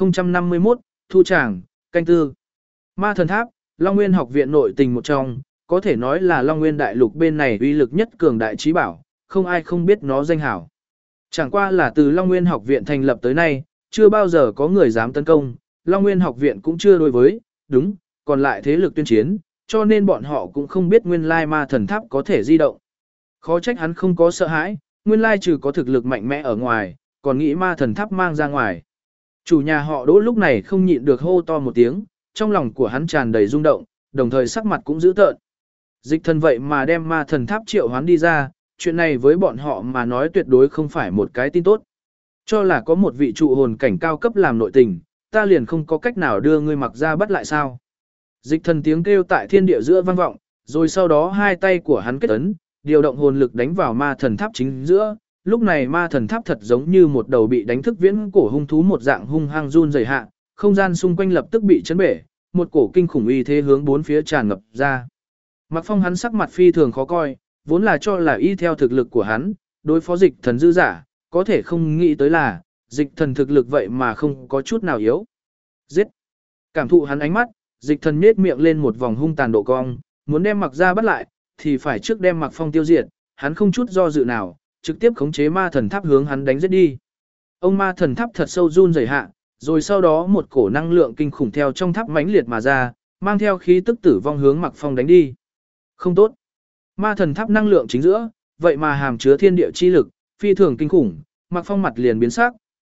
1051, thu tràng, canh tư. Ma thần tháp, Long Nguyên học viện nội tình một trong, có thể nói là Long Nguyên đại lục bên này uy lực nhất cường đại trí bảo, không ai không biết nó danh hảo. Chẳng qua là từ Long Nguyên học viện thành lập tới nay, chưa bao giờ có người dám tấn công, Long Nguyên học viện cũng chưa đối với, đúng, còn lại thế lực tuyên chiến, cho nên bọn họ cũng không biết nguyên lai Ma thần tháp có thể di động. Khó trách hắn không có sợ hãi, nguyên lai trừ có thực lực mạnh mẽ ở ngoài, còn nghĩ Ma thần tháp mang ra ngoài. Chủ nhà họ Đỗ lúc này không nhịn được hô to một tiếng, trong lòng của hắn tràn đầy rung động, đồng thời sắc mặt cũng dữ tợn. Dịch Thần vậy mà đem Ma thần tháp triệu hoán đi ra, chuyện này với bọn họ mà nói tuyệt đối không phải một cái tin tốt. Cho là có một vị trụ hồn cảnh cao cấp làm nội tình, ta liền không có cách nào đưa ngươi Mặc ra bắt lại sao. Dịch Thần tiếng kêu tại thiên địa giữa vang vọng, rồi sau đó hai tay của hắn kết ấn, điều động hồn lực đánh vào Ma thần tháp chính giữa. Lúc này Ma thần tháp thật giống như một đầu bị đánh thức viễn cổ hung thú một dạng hung hăng run rẩy hạ, không gian xung quanh lập tức bị chấn bể, một cổ kinh khủng uy thế hướng bốn phía tràn ngập ra. Mạc Phong hắn sắc mặt phi thường khó coi, vốn là cho là y theo thực lực của hắn, đối phó Dịch Thần dư giả, có thể không nghĩ tới là, Dịch Thần thực lực vậy mà không có chút nào yếu. Giết! Cảm thụ hắn ánh mắt, Dịch Thần nhếch miệng lên một vòng hung tàn độ cong, muốn đem Mạc ra bắt lại, thì phải trước đem Mạc Phong tiêu diệt, hắn không chút do dự nào, trực tiếp khống chế Ma thần tháp hướng hắn đánh giết đi. Ông Ma thần tháp thật sâu run rẩy hạ, rồi sau đó một cổ năng lượng kinh khủng theo trong tháp mãnh liệt mà ra, mang theo khí tức tử vong hướng Mạc Phong đánh đi. Không tốt. Ma thần tháp năng lượng chính giữa, vậy mà hàm chứa thiên địa chi lực, phi thường kinh khủng, Mạc Phong mặt liền biến sắc,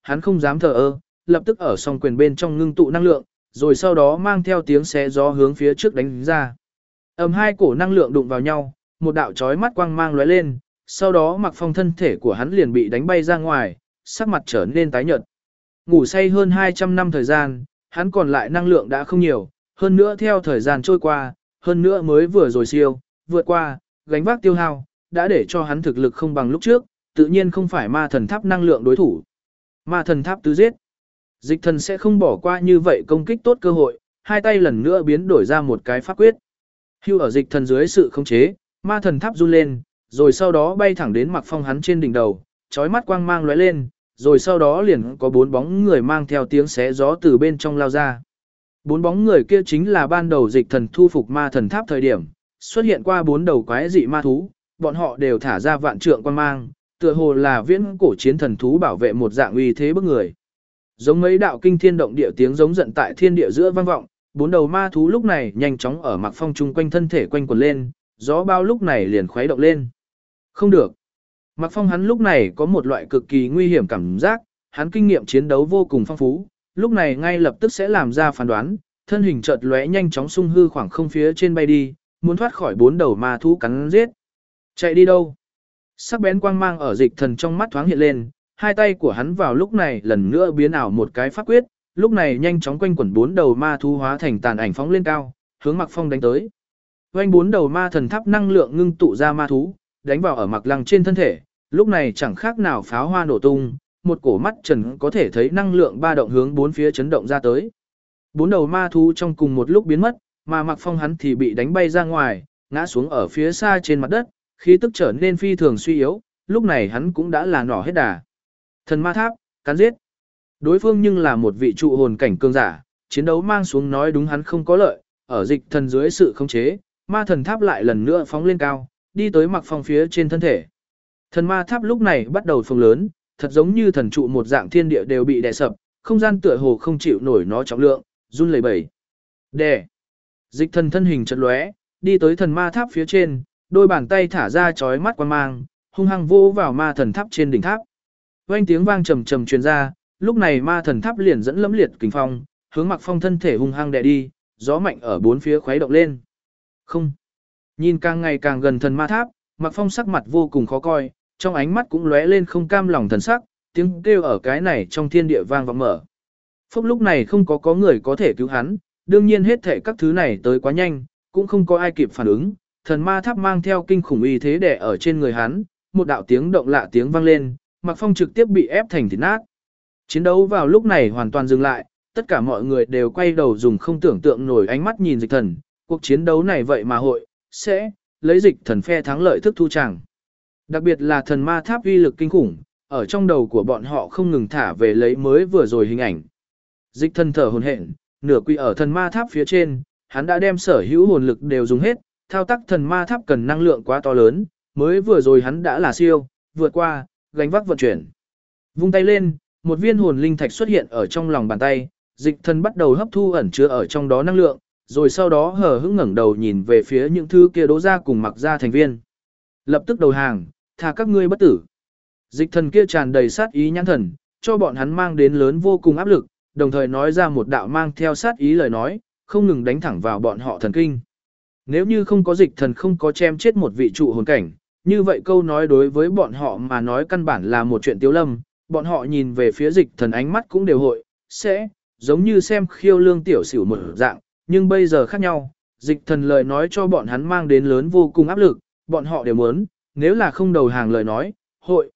hắn không dám thờ ơ, lập tức ở song quyền bên trong ngưng tụ năng lượng, rồi sau đó mang theo tiếng xé gió hướng phía trước đánh ra. Hai cổ năng lượng đụng vào nhau, một đạo chói mắt quang mang lóe lên, sau đó Mạc Phong thân thể của hắn liền bị đánh bay ra ngoài, sắc mặt trở nên tái nhợt. Ngủ say hơn 200 năm thời gian, hắn còn lại năng lượng đã không nhiều, hơn nữa theo thời gian trôi qua, hơn nữa mới vừa rồi siêu, vượt qua, gánh vác tiêu hao, đã để cho hắn thực lực không bằng lúc trước, tự nhiên không phải ma thần tháp năng lượng đối thủ. Ma thần tháp tứ giết. Dịch thần sẽ không bỏ qua như vậy công kích tốt cơ hội, hai tay lần nữa biến đổi ra một cái pháp quyết. Hưu ở dịch thần dưới sự khống chế, ma thần tháp run lên, rồi sau đó bay thẳng đến Mạc Phong hắn trên đỉnh đầu, chói mắt quang mang lóe lên, rồi sau đó liền có 4 bóng người mang theo tiếng xé gió từ bên trong lao ra. 4 bóng người kia chính là ban đầu dịch thần thu phục ma thần tháp thời điểm, xuất hiện qua 4 đầu quái dị ma thú, bọn họ đều thả ra vạn trượng quang mang, tựa hồ là viễn cổ chiến thần thú bảo vệ một dạng uy thế bức người. Giống mấy đạo kinh thiên động địa tiếng giống giận tại thiên địa giữa vang vọng, 4 đầu ma thú lúc này nhanh chóng ở Mạc Phong chung quanh thân thể quanh quẩn lên, gió bao lúc này liền khuấy động lên. Không được. Mạc Phong hắn lúc này có một loại cực kỳ nguy hiểm cảm giác, hắn kinh nghiệm chiến đấu vô cùng phong phú, lúc này ngay lập tức sẽ làm ra phán đoán, thân hình chợt lóe nhanh chóng xung hư khoảng không phía trên bay đi, muốn thoát khỏi 4 đầu ma thú cắn giết. Chạy đi đâu? Sắc bén quang mang ở dịch thần trong mắt thoáng hiện lên, hai tay của hắn vào lúc này lần nữa biến ảo một cái pháp quyết, lúc này nhanh chóng quanh quẩn 4 đầu ma thú hóa thành tàn ảnh phóng lên cao, hướng Mạc Phong đánh tới. Oanh 4 đầu ma thần tháp năng lượng ngưng tụ ra ma thú, đánh vào ở Mạc Lăng trên thân thể, lúc này chẳng khác nào pháo hoa nổ tung, một cổ mắt trần có thể thấy năng lượng ba động hướng 4 phía chấn động ra tới. 4 đầu ma thú trong cùng một lúc biến mất, mà Mạc Phong hắn thì bị đánh bay ra ngoài, ngã xuống ở phía xa trên mặt đất, khí tức trở nên phi thường suy yếu, lúc này hắn cũng đã là nỏ hết đà. Thần ma tháp, cắn giết. Đối phương nhưng là một vị trụ hồn cảnh cường giả, chiến đấu mang xuống nói đúng hắn không có lợi, ở dịch thần dưới sự khống chế, ma thần tháp lại lần nữa phóng lên cao, đi tới Mạc Phong phía trên thân thể. Thần ma tháp lúc này bắt đầu phồng lớn, thật giống như thần trụ một dạng thiên địa đều bị đè sập, không gian tựa hồ không chịu nổi nó trọng lượng, run lẩy bẩy. Đè. Dịch thần thân hình chợt lóe, đi tới thần ma tháp phía trên, đôi bàn tay thả ra chói mắt quang mang, hung hăng vô vào ma thần tháp trên đỉnh tháp. Vang tiếng vang trầm trầm truyền ra, lúc này ma thần tháp liền dẫn lẫm liệt kình phong, hướng Mạc Phong thân thể hung hăng đè đi, gió mạnh ở bốn phía khuấy động lên. Không. Nhìn càng ngày càng gần thần ma tháp, Mạc Phong sắc mặt vô cùng khó coi, trong ánh mắt cũng lóe lên không cam lòng thần sắc, tiếng kêu ở cái này trong thiên địa vang vọng mở. Phúc lúc này không có người có thể cứu hắn, đương nhiên hết thảy các thứ này tới quá nhanh, cũng không có ai kịp phản ứng, thần ma tháp mang theo kinh khủng uy thế đè ở trên người hắn, một đạo tiếng động lạ tiếng vang lên, Mạc Phong trực tiếp bị ép thành thịt nát. Chiến đấu vào lúc này hoàn toàn dừng lại, tất cả mọi người đều quay đầu dùng không tưởng tượng nổi ánh mắt nhìn dịch thần, cuộc chiến đấu này vậy mà hội sẽ lấy dịch thần phe thắng lợi thức thu chàng. Đặc biệt là thần ma tháp uy lực kinh khủng, ở trong đầu của bọn họ không ngừng thả về lấy mới vừa rồi hình ảnh. Dịch thần thở hổn hển, nửa quỳ ở thần ma tháp phía trên, hắn đã đem sở hữu hồn lực đều dùng hết, thao tác thần ma tháp cần năng lượng quá to lớn, mới vừa rồi hắn đã là siêu, vượt qua, gánh vác vận chuyển. Vung tay lên, một viên hồn linh thạch xuất hiện ở trong lòng bàn tay, dịch thần bắt đầu hấp thu ẩn chứa ở trong đó năng lượng, rồi sau đó hờ hững ngẩng đầu nhìn về phía những thứ kia đố ra cùng mặc ra thành viên. Lập tức đầu hàng, thà các ngươi bất tử. Dịch thần kia tràn đầy sát ý nhãn thần, cho bọn hắn mang đến lớn vô cùng áp lực, đồng thời nói ra một đạo mang theo sát ý lời nói, không ngừng đánh thẳng vào bọn họ thần kinh. Nếu như không có dịch thần không có chém chết một vị trụ hồn cảnh, như vậy câu nói đối với bọn họ mà nói căn bản là một chuyện tiếu lâm, bọn họ nhìn về phía dịch thần ánh mắt cũng đều hội, sẽ, giống như xem khiêu lương tiểu xỉu một dạng, nhưng bây giờ khác nhau, dịch thần lời nói cho bọn hắn mang đến lớn vô cùng áp lực, bọn họ đều muốn, nếu là không đầu hàng lời nói, hội,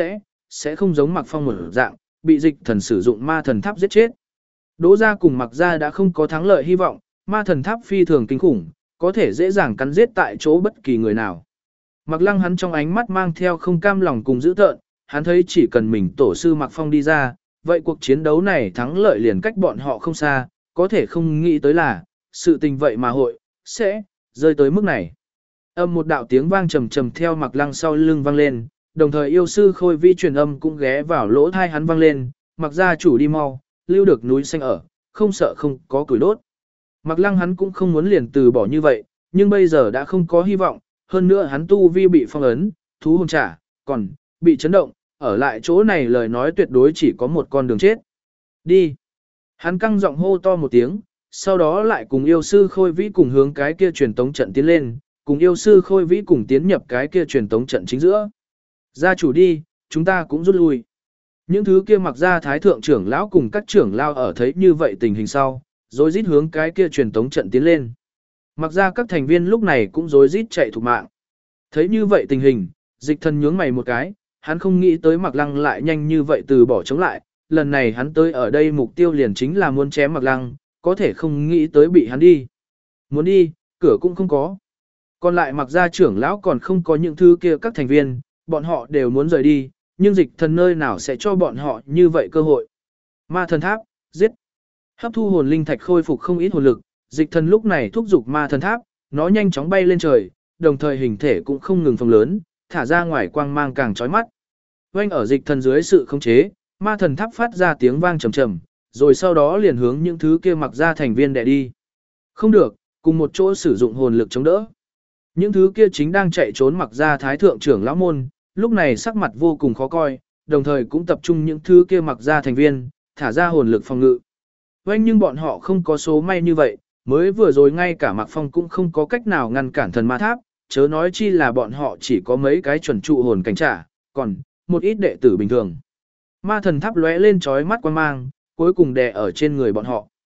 sẽ không giống Mạc Phong một dạng, bị dịch thần sử dụng ma thần tháp giết chết. Đỗ gia cùng Mạc gia đã không có thắng lợi hy vọng, ma thần tháp phi thường kinh khủng, có thể dễ dàng cắn giết tại chỗ bất kỳ người nào. Mạc Lăng hắn trong ánh mắt mang theo không cam lòng cùng dữ tợn, hắn thấy chỉ cần mình tổ sư Mạc Phong đi ra, vậy cuộc chiến đấu này thắng lợi liền cách bọn họ không xa, có thể không nghĩ tới là, sự tình vậy mà hội, sẽ, rơi tới mức này. Một đạo tiếng vang trầm trầm theo Mạc Lăng sau lưng vang lên, đồng thời yêu sư Khôi Vi truyền âm cũng ghé vào lỗ tai hắn vang lên, Mạc gia chủ đi mau, lưu được núi xanh ở, không sợ không có củi đốt. Mạc Lăng hắn cũng không muốn liền từ bỏ như vậy, nhưng bây giờ đã không có hy vọng, hơn nữa hắn tu vi bị phong ấn, thú hồn trả, còn bị chấn động, ở lại chỗ này lời nói tuyệt đối chỉ có một con đường chết. Đi. Hắn căng giọng hô to một tiếng, sau đó lại cùng yêu sư Khôi Vĩ cùng hướng cái kia truyền tống trận tiến lên, cùng yêu sư Khôi Vĩ cùng tiến nhập cái kia truyền tống trận chính giữa. Gia chủ đi, chúng ta cũng rút lui. Những thứ kia mặc ra thái thượng trưởng lão cùng các trưởng lao ở thấy như vậy tình hình sau, rồi rít hướng cái kia truyền tống trận tiến lên. Mặc ra các thành viên lúc này cũng rối rít chạy thục mạng. Thấy như vậy tình hình, Dịch Thần nhướng mày một cái, hắn không nghĩ tới Mạc Lăng lại nhanh như vậy từ bỏ chống lại, lần này hắn tới ở đây mục tiêu liền chính là muốn chém Mạc Lăng, có thể không nghĩ tới bị hắn đi. Muốn đi, cửa cũng không có. Còn lại Mạc gia trưởng lão còn không có những thứ kia các thành viên, bọn họ đều muốn rời đi, nhưng Dịch Thần nơi nào sẽ cho bọn họ như vậy cơ hội. Ma thần tháp, giết. Hấp thu hồn linh thạch khôi phục không ít hồn lực, Dịch Thần lúc này thúc giục ma thần tháp, nó nhanh chóng bay lên trời, đồng thời hình thể cũng không ngừng phồng lớn, thả ra ngoài quang mang càng chói mắt. Oanh ở Dịch Thần dưới sự khống chế, ma thần tháp phát ra tiếng vang trầm trầm, rồi sau đó liền hướng những thứ kia mặc ra thành viên đè đi. Không được, cùng một chỗ sử dụng hồn lực chống đỡ. Những thứ kia chính đang chạy trốn mặc ra thái thượng trưởng lão môn, lúc này sắc mặt vô cùng khó coi, đồng thời cũng tập trung những thứ kia mặc ra thành viên, thả ra hồn lực phòng ngự. Oanh nhưng bọn họ không có số may như vậy, mới vừa rồi ngay cả Mạc Phong cũng không có cách nào ngăn cản thần ma tháp, chớ nói chi là bọn họ chỉ có mấy cái chuẩn trụ hồn cảnh trả, còn một ít đệ tử bình thường. Ma thần tháp lóe lên chói mắt quang mang, cuối cùng đè ở trên người bọn họ.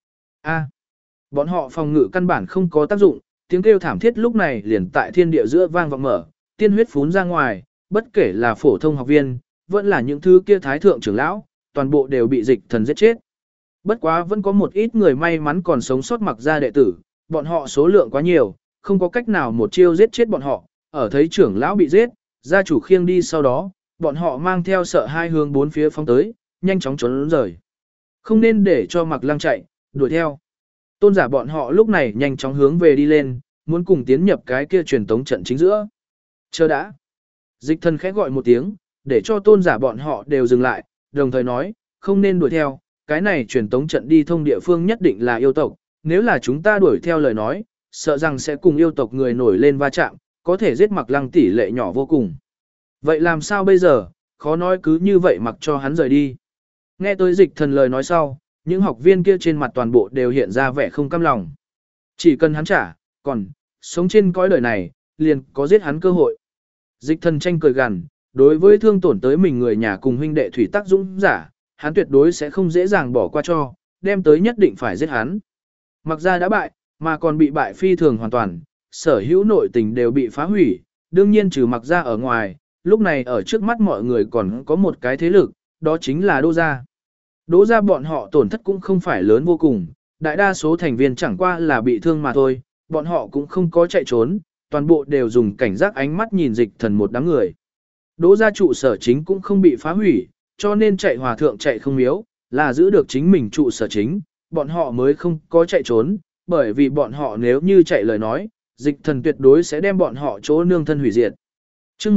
Bọn họ phòng ngự căn bản không có tác dụng, tiếng kêu thảm thiết lúc này liền tại thiên địa giữa vang vọng mở, tiên huyết phún ra ngoài, bất kể là phổ thông học viên, vẫn là những thứ kia thái thượng trưởng lão, toàn bộ đều bị Dịch Thần giết chết. Bất quá vẫn có một ít người may mắn còn sống sót mặc ra đệ tử, bọn họ số lượng quá nhiều, không có cách nào một chiêu giết chết bọn họ, ở thấy trưởng lão bị giết, gia chủ khiêng đi sau đó, bọn họ mang theo sợ hai hướng bốn phía phóng tới, nhanh chóng trốn rời. Không nên để cho Mạc Lăng chạy, đuổi theo. Tôn giả bọn họ lúc này nhanh chóng hướng về đi lên, muốn cùng tiến nhập cái kia truyền tống trận chính giữa. Chờ đã. Dịch Thần khẽ gọi một tiếng, để cho tôn giả bọn họ đều dừng lại, đồng thời nói, không nên đuổi theo, cái này truyền tống trận đi thông địa phương nhất định là yêu tộc, nếu là chúng ta đuổi theo lời nói, sợ rằng sẽ cùng yêu tộc người nổi lên va chạm, có thể giết Mạc Lăng tỷ lệ nhỏ vô cùng. Vậy làm sao bây giờ, khó nói cứ như vậy mặc cho hắn rời đi. Nghe tới Dịch Thần lời nói sau, những học viên kia trên mặt toàn bộ đều hiện ra vẻ không cam lòng. Chỉ cần hắn trả, còn, sống trên cõi đời này, liền có giết hắn cơ hội. Dịch Thần tranh cười gằn, đối với thương tổn tới mình người nhà cùng huynh đệ thủy tác dũng giả, hắn tuyệt đối sẽ không dễ dàng bỏ qua cho, đem tới nhất định phải giết hắn. Mặc ra đã bại, mà còn bị bại phi thường hoàn toàn, sở hữu nội tình đều bị phá hủy, đương nhiên trừ mặc ra ở ngoài, lúc này ở trước mắt mọi người còn có một cái thế lực, đó chính là Đỗ gia. Đỗ gia bọn họ tổn thất cũng không phải lớn vô cùng, đại đa số thành viên chẳng qua là bị thương mà thôi, bọn họ cũng không có chạy trốn, toàn bộ đều dùng cảnh giác ánh mắt nhìn Dịch Thần một đám người. Đỗ gia trụ sở chính cũng không bị phá hủy, cho nên chạy hòa thượng chạy không miếu, là giữ được chính mình trụ sở chính, bọn họ mới không có chạy trốn, bởi vì bọn họ nếu như chạy lời nói, Dịch Thần tuyệt đối sẽ đem bọn họ chỗ nương thân hủy diệt. Chương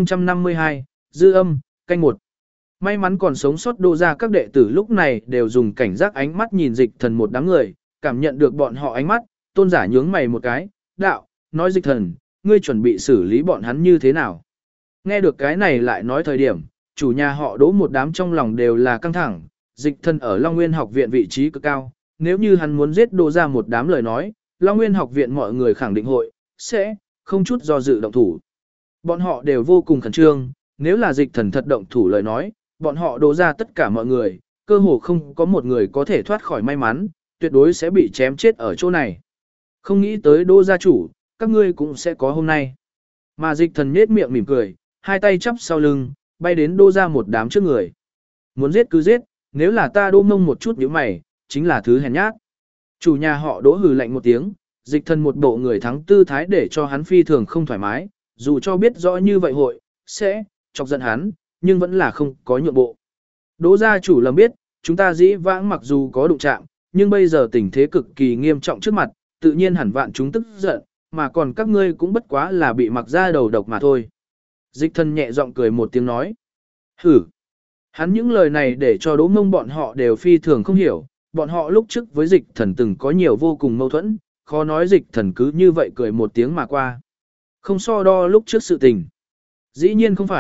1052, Dư Âm, canh 1. May mắn còn sống sót Đỗ gia các đệ tử lúc này đều dùng cảnh giác ánh mắt nhìn Dịch Thần một đám người, cảm nhận được bọn họ ánh mắt, tôn giả nhướng mày một cái, đạo, nói Dịch Thần, ngươi chuẩn bị xử lý bọn hắn như thế nào? Nghe được cái này lại nói thời điểm, chủ nhà họ Đỗ một đám trong lòng đều là căng thẳng, Dịch Thần ở Long Nguyên học viện vị trí cực cao, nếu như hắn muốn giết Đỗ gia một đám lời nói, Long Nguyên học viện mọi người khẳng định hội, sẽ, không chút do dự động thủ. Bọn họ đều vô cùng khẩn trương, nếu là Dịch Thần thật động thủ lời nói, bọn họ Đỗ gia tất cả mọi người, cơ hồ không có một người có thể thoát khỏi may mắn, tuyệt đối sẽ bị chém chết ở chỗ này. Không nghĩ tới Đỗ gia chủ, các ngươi cũng sẽ có hôm nay. Mà Dịch Thần nhếch miệng mỉm cười, hai tay chắp sau lưng, bay đến Đỗ gia một đám trước người. Muốn giết cứ giết, nếu là ta Đỗ Mông một chút nhíu mày, chính là thứ hèn nhát. Chủ nhà họ Đỗ hừ lạnh một tiếng, Dịch Thần một bộ người thắng tư thái để cho hắn phi thường không thoải mái, dù cho biết rõ như vậy hội, sẽ, chọc giận hắn, nhưng vẫn là không có nhượng bộ. Đỗ gia chủ lầm biết, chúng ta dĩ vãng mặc dù có đụng chạm, nhưng bây giờ tình thế cực kỳ nghiêm trọng trước mặt, tự nhiên hẳn vạn chúng tức giận, mà còn các ngươi cũng bất quá là bị mặc ra đầu độc mà thôi. Dịch Thần nhẹ giọng cười một tiếng nói. Hử! Hắn những lời này để cho Đỗ Mông bọn họ đều phi thường không hiểu, bọn họ lúc trước với Dịch Thần từng có nhiều vô cùng mâu thuẫn, khó nói Dịch Thần cứ như vậy cười một tiếng mà qua. Không so đo lúc trước sự tình. Dĩ nhiên không phải,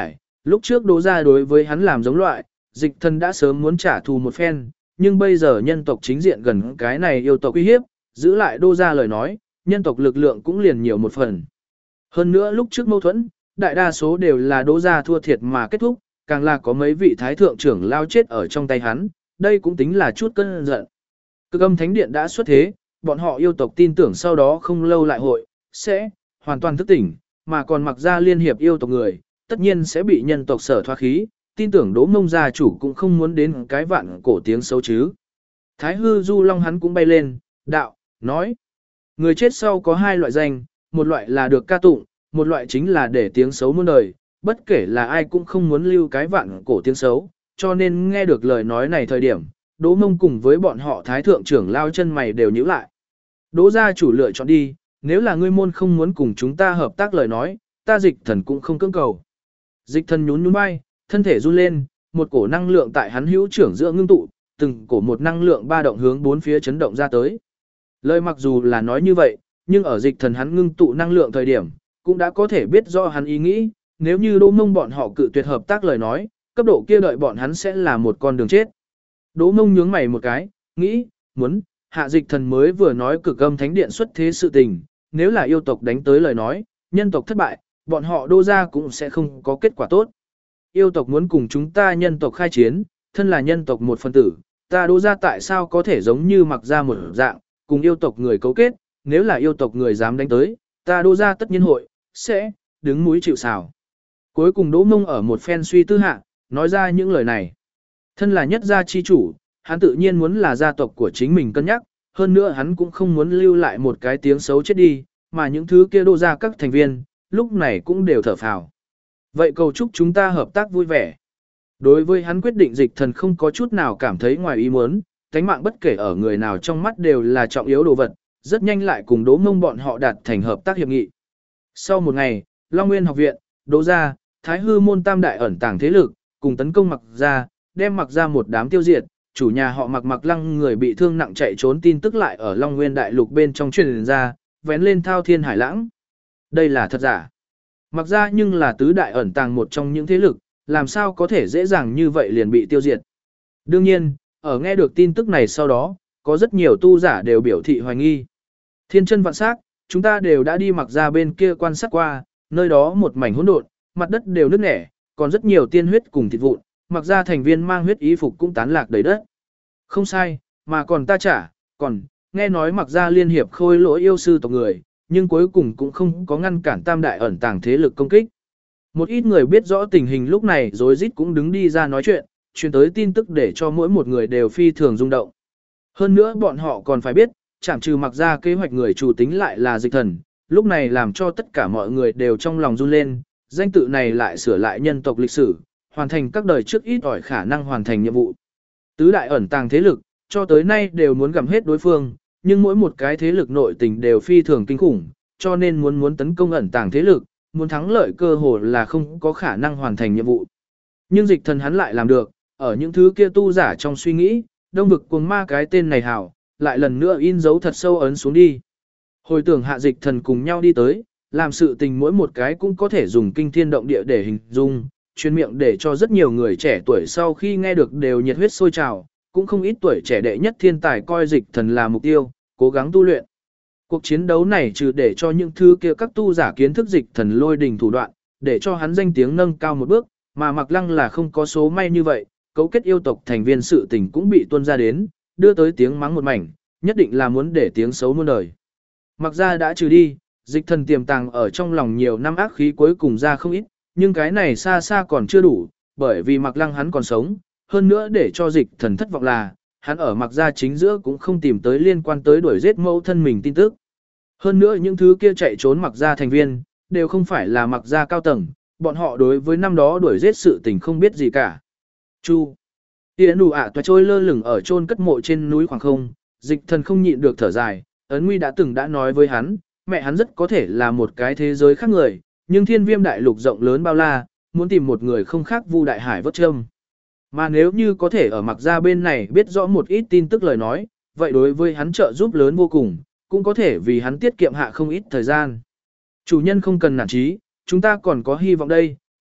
Lúc trước Đỗ gia đối với hắn làm giống loại, Dịch Thần đã sớm muốn trả thù một phen, nhưng bây giờ nhân tộc chính diện gần cái này yêu tộc uy hiếp, giữ lại Đỗ gia lời nói, nhân tộc lực lượng cũng liền nhiều một phần. Hơn nữa lúc trước mâu thuẫn, đại đa số đều là Đỗ gia thua thiệt mà kết thúc, càng là có mấy vị thái thượng trưởng lao chết ở trong tay hắn, đây cũng tính là chút cơn giận. Cực Âm Thánh Điện đã xuất thế, bọn họ yêu tộc tin tưởng sau đó không lâu lại hội, sẽ hoàn toàn thức tỉnh, mà còn mặc ra liên hiệp yêu tộc người, tất nhiên sẽ bị nhân tộc sở thoát khí, tin tưởng Đỗ Mông gia chủ cũng không muốn đến cái vạn cổ tiếng xấu chứ. Thái hư du long hắn cũng bay lên, đạo, nói. Người chết sau có hai loại danh, một loại là được ca tụng, một loại chính là để tiếng xấu muôn đời, bất kể là ai cũng không muốn lưu cái vạn cổ tiếng xấu, cho nên nghe được lời nói này thời điểm, Đỗ Mông cùng với bọn họ thái thượng trưởng lao chân mày đều nhíu lại. Đỗ gia chủ lựa chọn đi, nếu là ngươi môn không muốn cùng chúng ta hợp tác lời nói, ta Dịch Thần cũng không cưỡng cầu. Dịch Thần nhún nhún vai, thân thể run lên, một cổ năng lượng tại hắn hữu trưởng giữa ngưng tụ, từng cổ một năng lượng ba động hướng bốn phía chấn động ra tới. Lời mặc dù là nói như vậy, nhưng ở Dịch Thần hắn ngưng tụ năng lượng thời điểm, cũng đã có thể biết rõ hắn ý nghĩ, nếu như Đỗ Mông bọn họ cự tuyệt hợp tác lời nói, cấp độ kia đợi bọn hắn sẽ là một con đường chết. Đỗ Mông nhướng mày một cái, nghĩ, muốn, hạ Dịch Thần mới vừa nói Cực Âm Thánh Điện xuất thế sự tình, nếu là yêu tộc đánh tới lời nói, nhân tộc thất bại, bọn họ Đỗ gia cũng sẽ không có kết quả tốt. Yêu tộc muốn cùng chúng ta nhân tộc khai chiến, thân là nhân tộc một phần tử, ta Đỗ gia tại sao có thể giống như mặc ra một dạng, cùng yêu tộc người cấu kết, nếu là yêu tộc người dám đánh tới, ta Đỗ gia tất nhiên hội, sẽ, đứng mũi chịu sào. Cuối cùng Đỗ Mông ở một phen suy tư hạ, nói ra những lời này. Thân là nhất gia chi chủ, hắn tự nhiên muốn là gia tộc của chính mình cân nhắc, hơn nữa hắn cũng không muốn lưu lại một cái tiếng xấu chết đi, mà những thứ kia Đỗ gia các thành viên, lúc này cũng đều thở phào. Vậy cầu chúc chúng ta hợp tác vui vẻ. Đối với hắn quyết định Dịch Thần không có chút nào cảm thấy ngoài ý muốn, tánh mạng bất kể ở người nào trong mắt đều là trọng yếu đồ vật, rất nhanh lại cùng Đỗ Mông bọn họ đạt thành hợp tác hiệp nghị. Sau một ngày, Long Nguyên học viện, Đỗ gia, Thái Hư môn tam đại ẩn tàng thế lực, cùng tấn công Mặc gia, đem Mặc gia một đám tiêu diệt, chủ nhà họ Mặc Lăng người bị thương nặng chạy trốn tin tức lại ở Long Nguyên đại lục bên trong truyền ra, vén lên thao thiên hải lãng. Đây là thật giả. Mặc gia nhưng là tứ đại ẩn tàng một trong những thế lực, làm sao có thể dễ dàng như vậy liền bị tiêu diệt. Đương nhiên, ở nghe được tin tức này sau đó, có rất nhiều tu giả đều biểu thị hoài nghi. Thiên chân vạn sắc, chúng ta đều đã đi Mặc gia bên kia quan sát qua, nơi đó một mảnh hỗn độn, mặt đất đều nứt nẻ, còn rất nhiều tiên huyết cùng thịt vụn, Mặc gia thành viên mang huyết y phục cũng tán lạc đầy đất. Không sai, mà còn ta còn, nghe nói Mặc gia liên hiệp khôi lỗi yêu sư tộc người, nhưng cuối cùng cũng không có ngăn cản tam đại ẩn tàng thế lực công kích. Một ít người biết rõ tình hình lúc này rối rít cũng đứng đi ra nói chuyện, truyền tới tin tức để cho mỗi một người đều phi thường rung động. Hơn nữa bọn họ còn phải biết, chẳng trừ Mặc gia kế hoạch người chủ tính lại là Dịch Thần, lúc này làm cho tất cả mọi người đều trong lòng run lên, danh tự này lại sửa lại nhân tộc lịch sử, hoàn thành các đời trước ít ỏi khả năng hoàn thành nhiệm vụ. Tứ đại ẩn tàng thế lực, cho tới nay đều muốn gặm hết đối phương, nhưng mỗi một cái thế lực nội tình đều phi thường kinh khủng, cho nên muốn tấn công ẩn tàng thế lực, muốn thắng lợi cơ hồ là không có khả năng hoàn thành nhiệm vụ. Nhưng Dịch Thần hắn lại làm được, ở những thứ kia tu giả trong suy nghĩ, đông vực cuồng ma cái tên này hảo, lại lần nữa in dấu thật sâu ấn xuống đi. Hồi tưởng hạ Dịch Thần cùng nhau đi tới, làm sự tình mỗi một cái cũng có thể dùng kinh thiên động địa để hình dung, chuyên miệng để cho rất nhiều người trẻ tuổi sau khi nghe được đều nhiệt huyết sôi trào, cũng không ít tuổi trẻ đệ nhất thiên tài coi Dịch Thần là mục tiêu, cố gắng tu luyện. Cuộc chiến đấu này trừ để cho những thứ kia các tu giả kiến thức Dịch Thần lôi đình thủ đoạn, để cho hắn danh tiếng nâng cao một bước, mà Mặc Lăng là không có số may như vậy, cấu kết yêu tộc thành viên sự tình cũng bị tuôn ra đến, đưa tới tiếng mắng một mảnh, nhất định là muốn để tiếng xấu muôn đời. Mặc ra đã trừ đi, Dịch Thần tiềm tàng ở trong lòng nhiều năm ác khí cuối cùng ra không ít, nhưng cái này xa xa còn chưa đủ, bởi vì Mặc Lăng hắn còn sống, hơn nữa để cho Dịch Thần thất vọng là, hắn ở Mặc gia chính giữa cũng không tìm tới liên quan tới đuổi giết mẫu thân mình tin tức. Hơn nữa những thứ kia chạy trốn Mặc gia thành viên, đều không phải là Mặc gia cao tầng, bọn họ đối với năm đó đuổi giết sự tình không biết gì cả. Chu Tiễn đủ ạ toa trôi lơ lửng ở chôn cất mộ trên núi khoảng không, Dịch Thần không nhịn được thở dài, Ấn Nguy đã từng đã nói với hắn, mẹ hắn rất có thể là một cái thế giới khác người, nhưng thiên viêm đại lục rộng lớn bao la, muốn tìm một người không khác Vu Đại Hải vớt châm. Mà nếu như có thể ở Mặc gia bên này biết rõ một ít tin tức lời nói, vậy đối với hắn trợ giúp lớn vô cùng, cũng có thể vì hắn tiết kiệm hạ không ít thời gian. Chủ nhân không cần nản chí, chúng ta còn có hy vọng đây,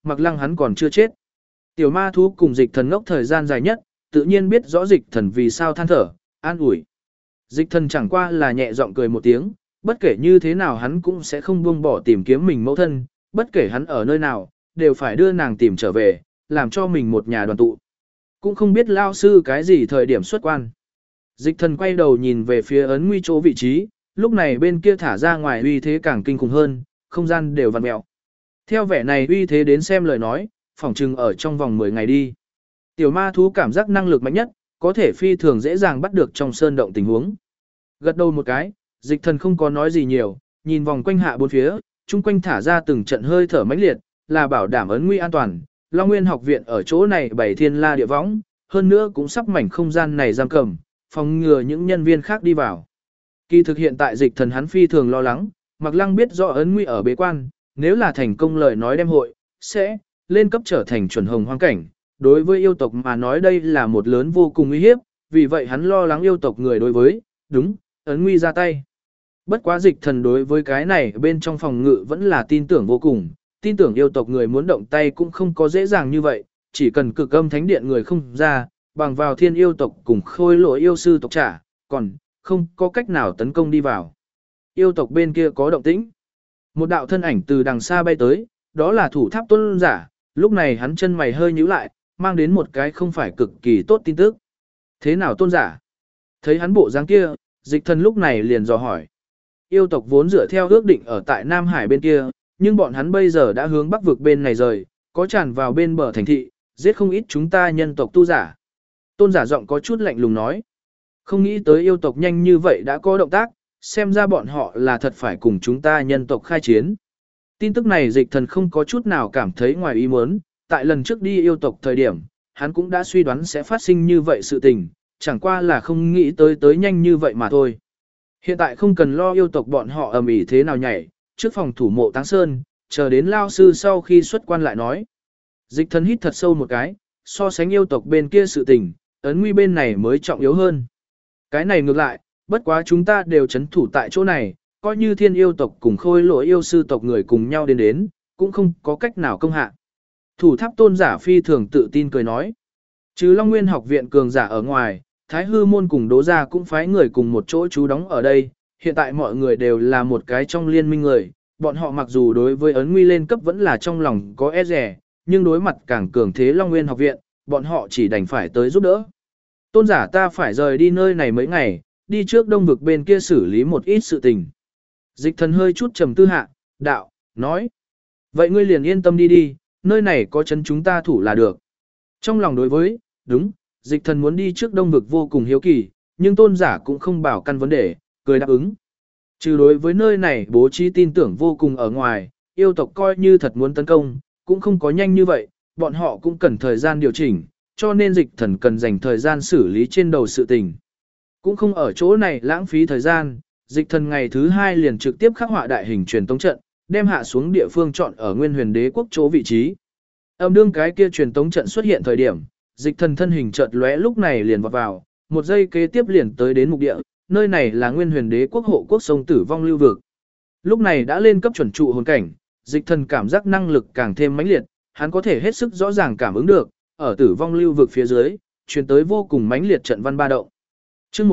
Mặc Lăng hắn còn chưa chết. Tiểu ma thú cùng dịch thần ngốc thời gian dài nhất, tự nhiên biết rõ dịch thần vì sao than thở, an ủi. Dịch thần chẳng qua là nhẹ giọng cười một tiếng, bất kể như thế nào hắn cũng sẽ không buông bỏ tìm kiếm mình mẫu thân, bất kể hắn ở nơi nào, đều phải đưa nàng tìm trở về, làm cho mình một nhà đoàn tụ. Cũng không biết lao sư cái gì thời điểm xuất quan. Dịch thần quay đầu nhìn về phía ấn nguy chỗ vị trí, lúc này bên kia thả ra ngoài uy thế càng kinh khủng hơn, không gian đều vặn mẹo. Theo vẻ này uy thế đến xem lời nói, phỏng chừng ở trong vòng 10 ngày đi. Tiểu ma thú cảm giác năng lực mạnh nhất, có thể phi thường dễ dàng bắt được trong sơn động tình huống. Gật đầu một cái, dịch thần không có nói gì nhiều, nhìn vòng quanh hạ bốn phía, chung quanh thả ra từng trận hơi thở mãnh liệt, là bảo đảm ấn nguy an toàn. Long Nguyên học viện ở chỗ này bày thiên la địa võng, hơn nữa cũng sắp mảnh không gian này giam cầm, phòng ngừa những nhân viên khác đi vào. Kỳ thực hiện tại dịch thần hắn phi thường lo lắng, Mạc Lăng biết rõ ấn nguy ở bế quan, nếu là thành công lời nói đem hội, sẽ lên cấp trở thành chuẩn hồng hoang cảnh. Đối với yêu tộc mà nói đây là một lớn vô cùng uy hiếp, vì vậy hắn lo lắng yêu tộc người đối với, đúng, ấn nguy ra tay. Bất quá dịch thần đối với cái này bên trong phòng ngự vẫn là tin tưởng vô cùng, tin tưởng yêu tộc người muốn động tay cũng không có dễ dàng như vậy, chỉ cần cực âm thánh điện người không ra, bằng vào thiên yêu tộc cùng khôi lỗi yêu sư tộc trả, còn không có cách nào tấn công đi vào. Yêu tộc bên kia có động tĩnh. Một đạo thân ảnh từ đằng xa bay tới, đó là thủ tháp tôn giả, lúc này hắn chân mày hơi nhíu lại, mang đến một cái không phải cực kỳ tốt tin tức. Thế nào tôn giả? Thấy hắn bộ dáng kia, dịch thần lúc này liền dò hỏi. Yêu tộc vốn dựa theo ước định ở tại Nam Hải bên kia, nhưng bọn hắn bây giờ đã hướng bắc vực bên này rời, có tràn vào bên bờ thành thị, giết không ít chúng ta nhân tộc tu giả. Tôn giả giọng có chút lạnh lùng nói. Không nghĩ tới yêu tộc nhanh như vậy đã có động tác, xem ra bọn họ là thật phải cùng chúng ta nhân tộc khai chiến. Tin tức này dịch thần không có chút nào cảm thấy ngoài ý muốn, tại lần trước đi yêu tộc thời điểm, hắn cũng đã suy đoán sẽ phát sinh như vậy sự tình, chẳng qua là không nghĩ tới nhanh như vậy mà thôi. Hiện tại không cần lo yêu tộc bọn họ ầm ĩ thế nào nhảy, trước phòng thủ mộ Táng Sơn, chờ đến lao sư sau khi xuất quan lại nói. Dịch thần hít thật sâu một cái, so sánh yêu tộc bên kia sự tình, ấn nguy bên này mới trọng yếu hơn. Cái này ngược lại, bất quá chúng ta đều chấn thủ tại chỗ này, coi như thiên yêu tộc cùng khôi lỗi yêu sư tộc người cùng nhau đến, cũng không có cách nào công hạ. Thủ tháp tôn giả phi thường tự tin cười nói. Trừ Long Nguyên học viện cường giả ở ngoài, Thái Hư môn cùng Đỗ gia cũng phái người cùng một chỗ trú đóng ở đây, hiện tại mọi người đều là một cái trong liên minh người, bọn họ mặc dù đối với ấn nguy lên cấp vẫn là trong lòng có e rẻ, nhưng đối mặt càng cường thế Long Nguyên học viện, bọn họ chỉ đành phải tới giúp đỡ. Tôn giả ta phải rời đi nơi này mấy ngày, đi trước đông vực bên kia xử lý một ít sự tình. Dịch thần hơi chút trầm tư hạ, đạo, nói. Vậy ngươi liền yên tâm đi đi, nơi này có chân chúng ta thủ là được. Trong lòng đối với, đúng, dịch thần muốn đi trước đông vực vô cùng hiếu kỳ, nhưng tôn giả cũng không bảo căn vấn đề, cười đáp ứng. Trừ đối với nơi này bố trí tin tưởng vô cùng ở ngoài, yêu tộc coi như thật muốn tấn công, cũng không có nhanh như vậy, bọn họ cũng cần thời gian điều chỉnh, cho nên dịch thần cần dành thời gian xử lý trên đầu sự tình. Cũng không ở chỗ này lãng phí thời gian, dịch thần ngày thứ 2 liền trực tiếp khắc họa đại hình truyền tống trận, đem hạ xuống địa phương chọn ở Nguyên Huyền Đế quốc chỗ vị trí. Âm đương cái kia truyền tống trận xuất hiện thời điểm, dịch thần thân hình chợt lóe lúc này liền vọt vào, một giây kế tiếp liền tới đến mục địa, nơi này là Nguyên Huyền Đế quốc hộ quốc sông Tử Vong lưu vực. Lúc này đã lên cấp chuẩn trụ hồn cảnh, dịch thần cảm giác năng lực càng thêm mãnh liệt, hắn có thể hết sức rõ ràng cảm ứng được, ở Tử Vong lưu vực phía dưới, truyền tới vô cùng mãnh liệt trận văn ba động. Chương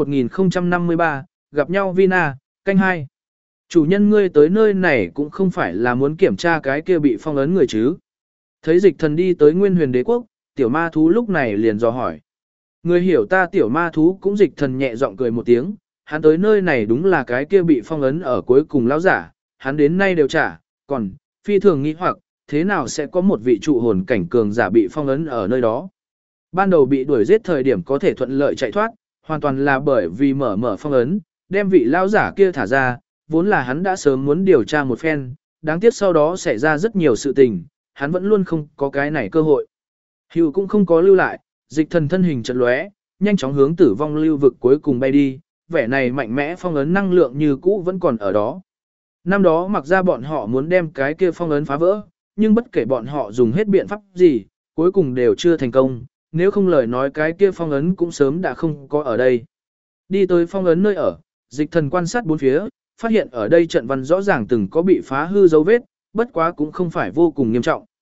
1053, gặp nhau Vina, canh 2. Chủ nhân ngươi tới nơi này cũng không phải là muốn kiểm tra cái kia bị phong ấn người chứ. Thấy dịch thần đi tới Nguyên Huyền Đế quốc, tiểu ma thú lúc này liền dò hỏi. Người hiểu ta tiểu ma thú cũng dịch thần nhẹ giọng cười một tiếng, hắn tới nơi này đúng là cái kia bị phong ấn ở cuối cùng lão giả, hắn đến nay đều trả, còn, phi thường nghĩ hoặc, thế nào sẽ có một vị trụ hồn cảnh cường giả bị phong ấn ở nơi đó. Ban đầu bị đuổi giết thời điểm có thể thuận lợi chạy thoát, hoàn toàn là bởi vì mở phong ấn, đem vị lão giả kia thả ra, vốn là hắn đã sớm muốn điều tra một phen, đáng tiếc sau đó xảy ra rất nhiều sự tình, hắn vẫn luôn không có cái này cơ hội. Hữu cũng không có lưu lại, dịch thần thân hình chợt lóe, nhanh chóng hướng Tử Vong lưu vực cuối cùng bay đi, vẻ này mạnh mẽ phong ấn năng lượng như cũ vẫn còn ở đó. Năm đó mặc ra bọn họ muốn đem cái kia phong ấn phá vỡ, nhưng bất kể bọn họ dùng hết biện pháp gì, cuối cùng đều chưa thành công, nếu không lời nói cái kia phong ấn cũng sớm đã không có ở đây. Đi tới phong ấn nơi ở, dịch thần quan sát bốn phía, phát hiện ở đây trận văn rõ ràng từng có bị phá hư dấu vết, bất quá cũng không phải vô cùng nghiêm trọng.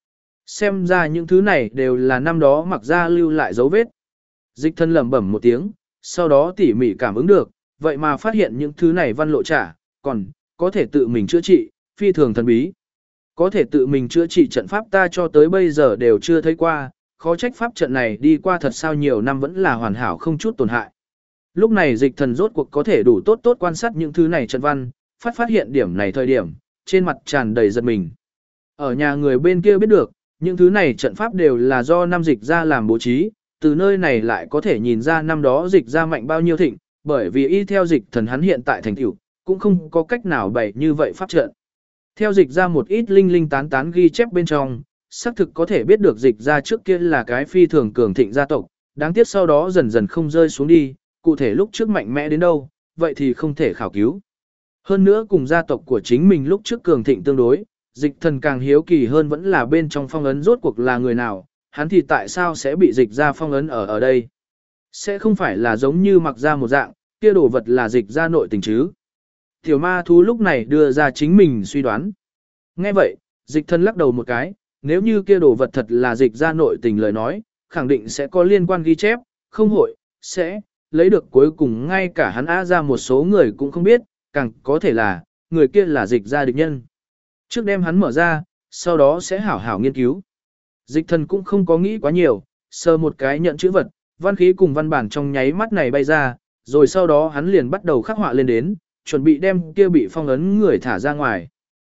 Xem ra những thứ này đều là năm đó mặc ra lưu lại dấu vết. Dịch thần lẩm bẩm một tiếng, sau đó tỉ mỉ cảm ứng được, vậy mà phát hiện những thứ này văn lộ trả, còn có thể tự mình chữa trị, phi thường thần bí. Có thể tự mình chữa trị trận pháp ta cho tới bây giờ đều chưa thấy qua, khó trách pháp trận này đi qua thật sao nhiều năm vẫn là hoàn hảo không chút tổn hại. Lúc này dịch thần rốt cuộc có thể đủ tốt tốt quan sát những thứ này trận văn, phát hiện điểm này thời điểm, trên mặt tràn đầy giật mình. Ở nhà người bên kia biết được, những thứ này trận pháp đều là do năm dịch ra làm bố trí, từ nơi này lại có thể nhìn ra năm đó dịch ra mạnh bao nhiêu thịnh, bởi vì y theo dịch thần hắn hiện tại thành tựu cũng không có cách nào bày như vậy pháp trận. Theo dịch ra một ít linh linh tán tán ghi chép bên trong, xác thực có thể biết được dịch ra trước kia là cái phi thường cường thịnh gia tộc, đáng tiếc sau đó dần dần không rơi xuống đi, cụ thể lúc trước mạnh mẽ đến đâu, vậy thì không thể khảo cứu. Hơn nữa cùng gia tộc của chính mình lúc trước cường thịnh tương đối, dịch thần càng hiếu kỳ hơn vẫn là bên trong phong ấn rốt cuộc là người nào, hắn thì tại sao sẽ bị dịch ra phong ấn ở đây. Sẽ không phải là giống như mặc ra một dạng, kia đồ vật là dịch ra nội tình chứ. Tiểu ma thú lúc này đưa ra chính mình suy đoán. Nghe vậy, dịch thần lắc đầu một cái, nếu như kia đồ vật thật là dịch ra nội tình lời nói, khẳng định sẽ có liên quan ghi chép, không hội, sẽ lấy được cuối cùng ngay cả hắn á ra một số người cũng không biết, càng có thể là, người kia là dịch ra địch nhân. Trước đem hắn mở ra, sau đó sẽ hảo hảo nghiên cứu. Dịch thần cũng không có nghĩ quá nhiều, sờ một cái nhận chữ vật, văn khí cùng văn bản trong nháy mắt này bay ra, rồi sau đó hắn liền bắt đầu khắc họa lên đến, chuẩn bị đem kia bị phong ấn người thả ra ngoài.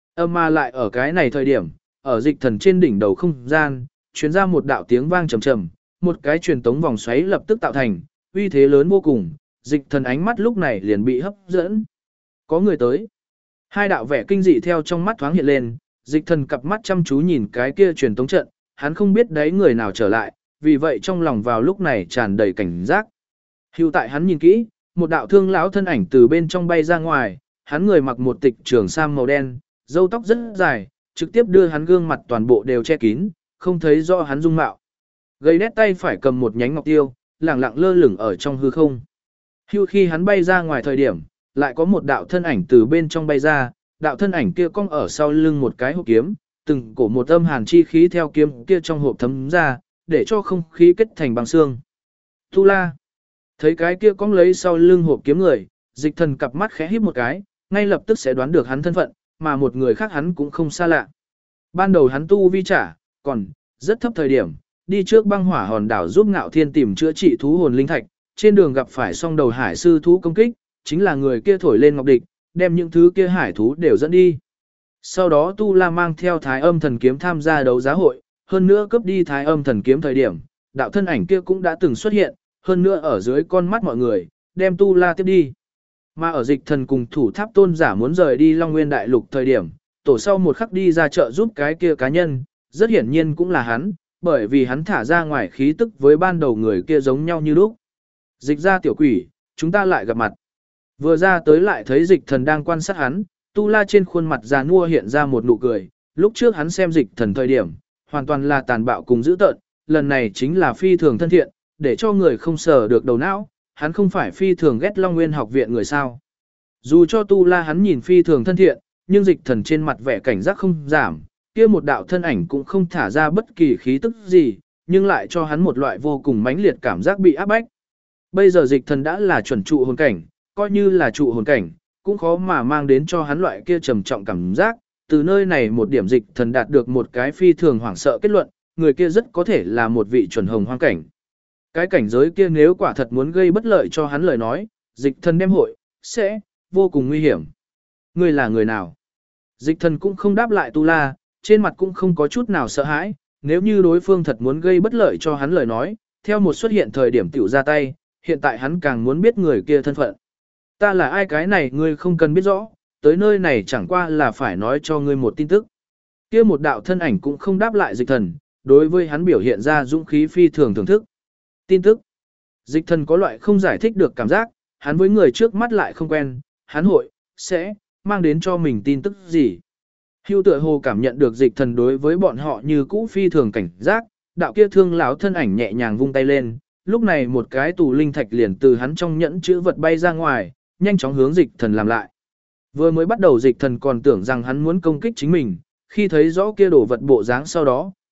Mà lại ở cái này thời điểm, ở dịch thần trên đỉnh đầu không gian, truyền ra một đạo tiếng vang trầm trầm, một cái truyền tống vòng xoáy lập tức tạo thành, uy thế lớn vô cùng, dịch thần ánh mắt lúc này liền bị hấp dẫn. Có người tới. Hai đạo vẻ kinh dị theo trong mắt thoáng hiện lên, dịch thần cặp mắt chăm chú nhìn cái kia truyền tống trận, hắn không biết đấy người nào trở lại, vì vậy trong lòng vào lúc này tràn đầy cảnh giác. Hưu tại hắn nhìn kỹ, một đạo thương lão thân ảnh từ bên trong bay ra ngoài, hắn người mặc một tịch trường sam màu đen, râu tóc rất dài, trực tiếp đưa hắn gương mặt toàn bộ đều che kín, không thấy rõ hắn dung mạo. Gầy đét tay phải cầm một nhánh ngọc tiêu, lẳng lặng lơ lửng ở trong hư không. Hưu khi hắn bay ra ngoài thời điểm, lại có một đạo thân ảnh từ bên trong bay ra, đạo thân ảnh kia cong ở sau lưng một cái hộp kiếm, từng cổ một âm hàn chi khí theo kiếm kia trong hộp thấm ra, để cho không khí kết thành băng xương. Tu La thấy cái kia cong lấy sau lưng hộp kiếm người, dịch thần cặp mắt khẽ híp một cái, ngay lập tức sẽ đoán được hắn thân phận, mà một người khác hắn cũng không xa lạ. Ban đầu hắn tu vi trả, còn rất thấp thời điểm, đi trước băng hỏa hòn đảo giúp Ngạo Thiên tìm chữa trị thú hồn linh thạch, trên đường gặp phải song đầu hải sư thú công kích, chính là người kia thổi lên ngọc địch, đem những thứ kia hải thú đều dẫn đi. Sau đó Tu La mang theo Thái Âm Thần Kiếm tham gia đấu giá hội, hơn nữa cướp đi Thái Âm Thần Kiếm thời điểm, đạo thân ảnh kia cũng đã từng xuất hiện, hơn nữa ở dưới con mắt mọi người, đem Tu La tiếp đi. Mà ở dịch thần cùng thủ tháp tôn giả muốn rời đi Long Nguyên Đại Lục thời điểm, tổ sau một khắc đi ra chợ giúp cái kia cá nhân, rất hiển nhiên cũng là hắn, bởi vì hắn thả ra ngoài khí tức với ban đầu người kia giống nhau như lúc. Dịch ra tiểu quỷ, chúng ta lại gặp mặt. Vừa ra tới lại thấy dịch thần đang quan sát hắn, Tu La trên khuôn mặt già nua hiện ra một nụ cười, lúc trước hắn xem dịch thần thời điểm, hoàn toàn là tàn bạo cùng dữ tợn, lần này chính là phi thường thân thiện, để cho người không sờ được đầu não, hắn không phải phi thường ghét Long Nguyên học viện người sao. Dù cho Tu La hắn nhìn phi thường thân thiện, nhưng dịch thần trên mặt vẻ cảnh giác không giảm, kia một đạo thân ảnh cũng không thả ra bất kỳ khí tức gì, nhưng lại cho hắn một loại vô cùng mãnh liệt cảm giác bị áp bách. Bây giờ dịch thần đã là chuẩn trụ hồn cảnh, coi như là trụ hồn cảnh, cũng khó mà mang đến cho hắn loại kia trầm trọng cảm giác, từ nơi này một điểm dịch thần đạt được một cái phi thường hoảng sợ kết luận, người kia rất có thể là một vị chuẩn hồng hoang cảnh. Cái cảnh giới kia nếu quả thật muốn gây bất lợi cho hắn lời nói, dịch thần đem hội, sẽ, vô cùng nguy hiểm. Ngươi là người nào? Dịch thần cũng không đáp lại Tu La, trên mặt cũng không có chút nào sợ hãi, nếu như đối phương thật muốn gây bất lợi cho hắn lời nói, theo một xuất hiện thời điểm tiểu ra tay, hiện tại hắn càng muốn biết người kia thân phận. Ta là ai cái này ngươi không cần biết rõ, tới nơi này chẳng qua là phải nói cho ngươi một tin tức. Kia một đạo thân ảnh cũng không đáp lại dịch thần, đối với hắn biểu hiện ra dũng khí phi thường thưởng thức. Tin tức. Dịch thần có loại không giải thích được cảm giác, hắn với người trước mắt lại không quen, hắn hội, sẽ, mang đến cho mình tin tức gì. Hưu tựa hồ cảm nhận được dịch thần đối với bọn họ như cũ phi thường cảnh giác, đạo kia thương lão thân ảnh nhẹ nhàng vung tay lên, lúc này một cái tù linh thạch liền từ hắn trong nhẫn chữ vật bay ra ngoài, nhanh chóng hướng dịch thần làm lại. Vừa mới bắt đầu dịch thần còn tưởng rằng hắn muốn công kích chính mình, khi thấy rõ kia đổ vật bộ dáng sau đó,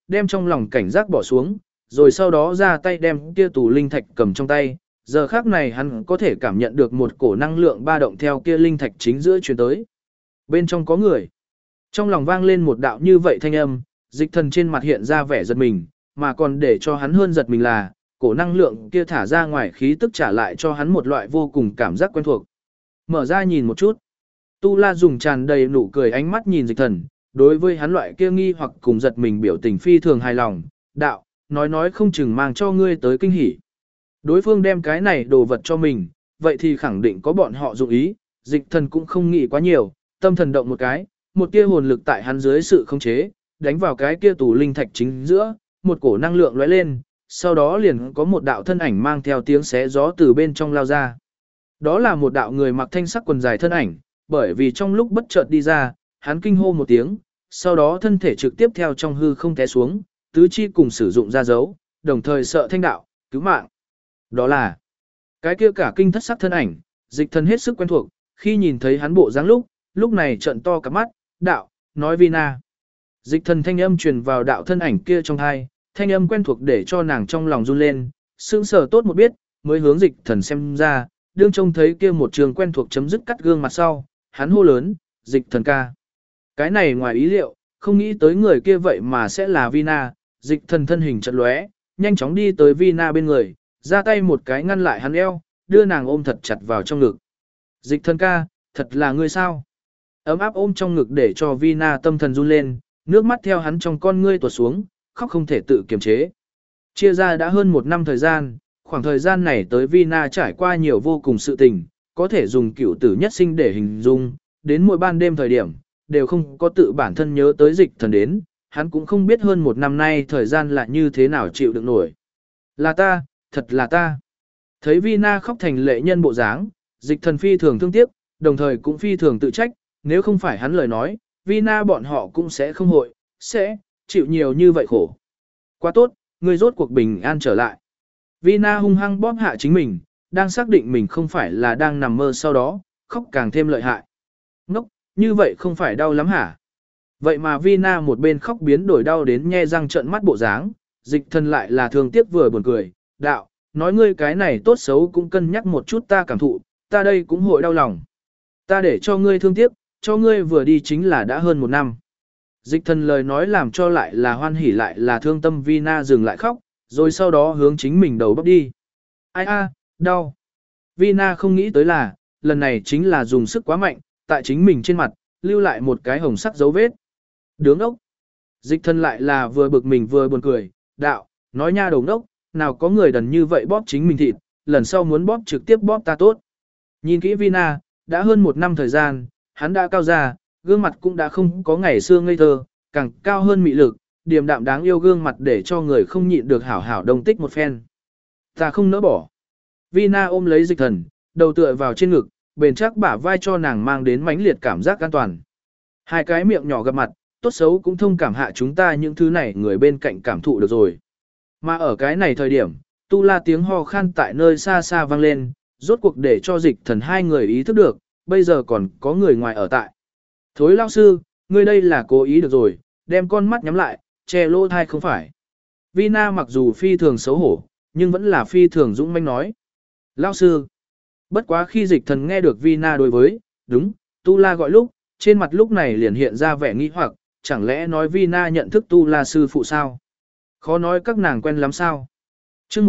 đem trong lòng cảnh giác bỏ xuống, rồi sau đó ra tay đem kia tù linh thạch cầm trong tay. Giờ khác này hắn có thể cảm nhận được một cổ năng lượng ba động theo kia linh thạch chính giữa truyền tới. Bên trong có người. Trong lòng vang lên một đạo như vậy thanh âm, Dịch Thần trên mặt hiện ra vẻ giật mình, mà còn để cho hắn hơn giật mình là, cổ năng lượng kia thả ra ngoài khí tức trả lại cho hắn một loại vô cùng cảm giác quen thuộc. Mở ra nhìn một chút. Tu La dùng tràn đầy nụ cười ánh mắt nhìn Dịch Thần, đối với hắn loại kia nghi hoặc cùng giật mình biểu tình phi thường hài lòng, đạo, nói không chừng mang cho ngươi tới kinh hỉ. Đối phương đem cái này đồ vật cho mình, vậy thì khẳng định có bọn họ dụng ý, Dịch Thần cũng không nghĩ quá nhiều, tâm thần động một cái, một tia hồn lực tại hắn dưới sự khống chế, đánh vào cái kia tù linh thạch chính giữa, một cổ năng lượng lóe lên, sau đó liền có một đạo thân ảnh mang theo tiếng xé gió từ bên trong lao ra. Đó là một đạo người mặc thanh sắc quần dài thân ảnh, bởi vì trong lúc bất chợt đi ra, hắn kinh hô một tiếng, sau đó thân thể trực tiếp theo trong hư không té xuống, tứ chi cùng sử dụng ra dấu, đồng thời sợ thanh đạo, cứu mạng. Đó là cái kia cả kinh thất sắc thân ảnh, Dịch Thần hết sức quen thuộc, khi nhìn thấy hắn bộ dáng lúc này trợn to cả mắt, đạo, nói Vina. Dịch Thần thanh âm truyền vào đạo thân ảnh kia trong tai, thanh âm quen thuộc để cho nàng trong lòng run lên, sững sờ tốt một biết, mới hướng Dịch Thần xem ra, đương trông thấy kia một trường quen thuộc chấm dứt cắt gương mặt sau, hắn hô lớn, Dịch Thần ca. Cái này ngoài ý liệu, không nghĩ tới người kia vậy mà sẽ là Vina, Dịch Thần thân hình chợt lóe, nhanh chóng đi tới Vina bên người, ra tay một cái ngăn lại hắn eo, đưa nàng ôm thật chặt vào trong ngực. Dịch Thần ca, thật là ngươi sao? Ấm áp ôm trong ngực để cho Vina tâm thần run lên, nước mắt theo hắn trong con ngươi tuột xuống, khóc không thể tự kiềm chế. Chia ra đã hơn 1 năm thời gian, khoảng thời gian này tới Vina trải qua nhiều vô cùng sự tình, có thể dùng cửu tử nhất sinh để hình dung, đến mỗi ban đêm thời điểm, đều không có tự bản thân nhớ tới Dịch Thần đến, hắn cũng không biết hơn 1 năm nay thời gian là như thế nào chịu đựng nổi. Là ta, thật là ta. Thấy Vina khóc thành lệ nhân bộ dáng, Dịch Thần phi thường thương tiếc, đồng thời cũng phi thường tự trách, nếu không phải hắn lời nói, Vina bọn họ cũng sẽ không sẽ chịu nhiều như vậy khổ. Quá tốt, người rốt cuộc bình an trở lại. Vina hung hăng bóp hạ chính mình, đang xác định mình không phải là đang nằm mơ sau đó, khóc càng thêm lợi hại. Ngốc, như vậy không phải đau lắm hả? Vậy mà Vina một bên khóc biến đổi đau đến nhe răng trợn mắt bộ dáng, Dịch Thần lại là thương tiếc vừa buồn cười, đạo, nói ngươi cái này tốt xấu cũng cân nhắc một chút ta cảm thụ, ta đây cũng hội đau lòng. Ta để cho ngươi thương tiếc, cho ngươi vừa đi chính là đã hơn 1 năm. Dịch Thần lời nói làm cho lại là hoan hỉ lại là thương tâm Vina dừng lại khóc, rồi sau đó hướng chính mình đầu bóc đi. Ai đau. Vina không nghĩ tới là, lần này chính là dùng sức quá mạnh, tại chính mình trên mặt, lưu lại một cái hồng sắc dấu vết. Đứng ốc. Dịch Thần lại là vừa bực mình vừa buồn cười, đạo, nói nha đầu ngốc, nào có người đần như vậy bóp chính mình thịt, lần sau muốn bóp trực tiếp bóp ta tốt. Nhìn kỹ Vina, đã hơn 1 năm thời gian, hắn đã cao ra, gương mặt cũng đã không có ngày xưa ngây thơ, càng cao hơn mị lực, điềm đạm đáng yêu gương mặt để cho người không nhịn được hảo hảo đồng tích một phen. Ta không nỡ bỏ. Vina ôm lấy Dịch Thần, đầu tựa vào trên ngực, bền chắc bả vai cho nàng mang đến mãnh liệt cảm giác an toàn. Hai cái miệng nhỏ gặp mặt, tốt xấu cũng thông cảm hạ chúng ta những thứ này người bên cạnh cảm thụ được rồi. Mà ở cái này thời điểm, Tu La tiếng ho khan tại nơi xa xa vang lên, rốt cuộc để cho Dịch Thần hai người ý thức được, bây giờ còn có người ngoài ở tại. Thối lao sư, ngươi đây là cố ý được rồi, đem con mắt nhắm lại, che lỗ thai không phải. Vina mặc dù phi thường xấu hổ, nhưng vẫn là phi thường dũng mãnh nói. Lao sư. Bất quá khi Dịch Thần nghe được Vina đối với, đúng, Tu La gọi lúc, trên mặt lúc này liền hiện ra vẻ nghi hoặc, chẳng lẽ nói Vina nhận thức Tu La sư phụ sao? Khó nói các nàng quen lắm sao? Chương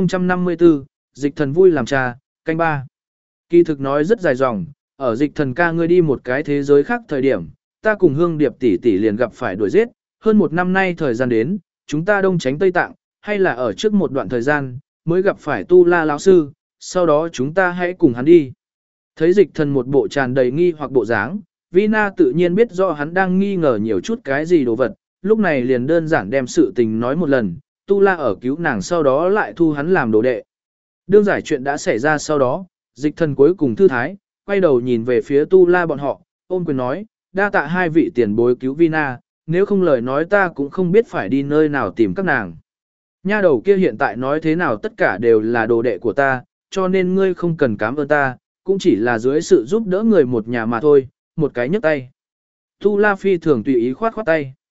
1054, Dịch Thần vui làm trà, canh 3. Kỳ thực nói rất dài dòng, ở Dịch Thần ca ngươi đi một cái thế giới khác thời điểm, ta cùng Hương Điệp tỷ tỷ liền gặp phải đuổi giết, hơn 1 năm nay thời gian đến, chúng ta đông tránh Tây Tạng, hay là ở trước một đoạn thời gian, mới gặp phải Tu La lão sư, sau đó chúng ta hãy cùng hắn đi. Thấy Dịch Thần một bộ tràn đầy nghi hoặc bộ dáng, Vina tự nhiên biết rõ hắn đang nghi ngờ nhiều chút cái gì đồ vật, lúc này liền đơn giản đem sự tình nói một lần, Tu La ở cứu nàng sau đó lại thu hắn làm đồ đệ. Đương giải chuyện đã xảy ra sau đó, Dịch Thần cuối cùng thư thái, quay đầu nhìn về phía Tu La bọn họ, ôm quyền nói, đa tạ hai vị tiền bối cứu Vina, nếu không lời nói ta cũng không biết phải đi nơi nào tìm các nàng. Nha đầu kia hiện tại nói thế nào tất cả đều là đồ đệ của ta, cho nên ngươi không cần cảm ơn ta, cũng chỉ là dưới sự giúp đỡ người một nhà mà thôi, một cái nhấc tay. Tu La phi thường tùy ý khoát khoát tay.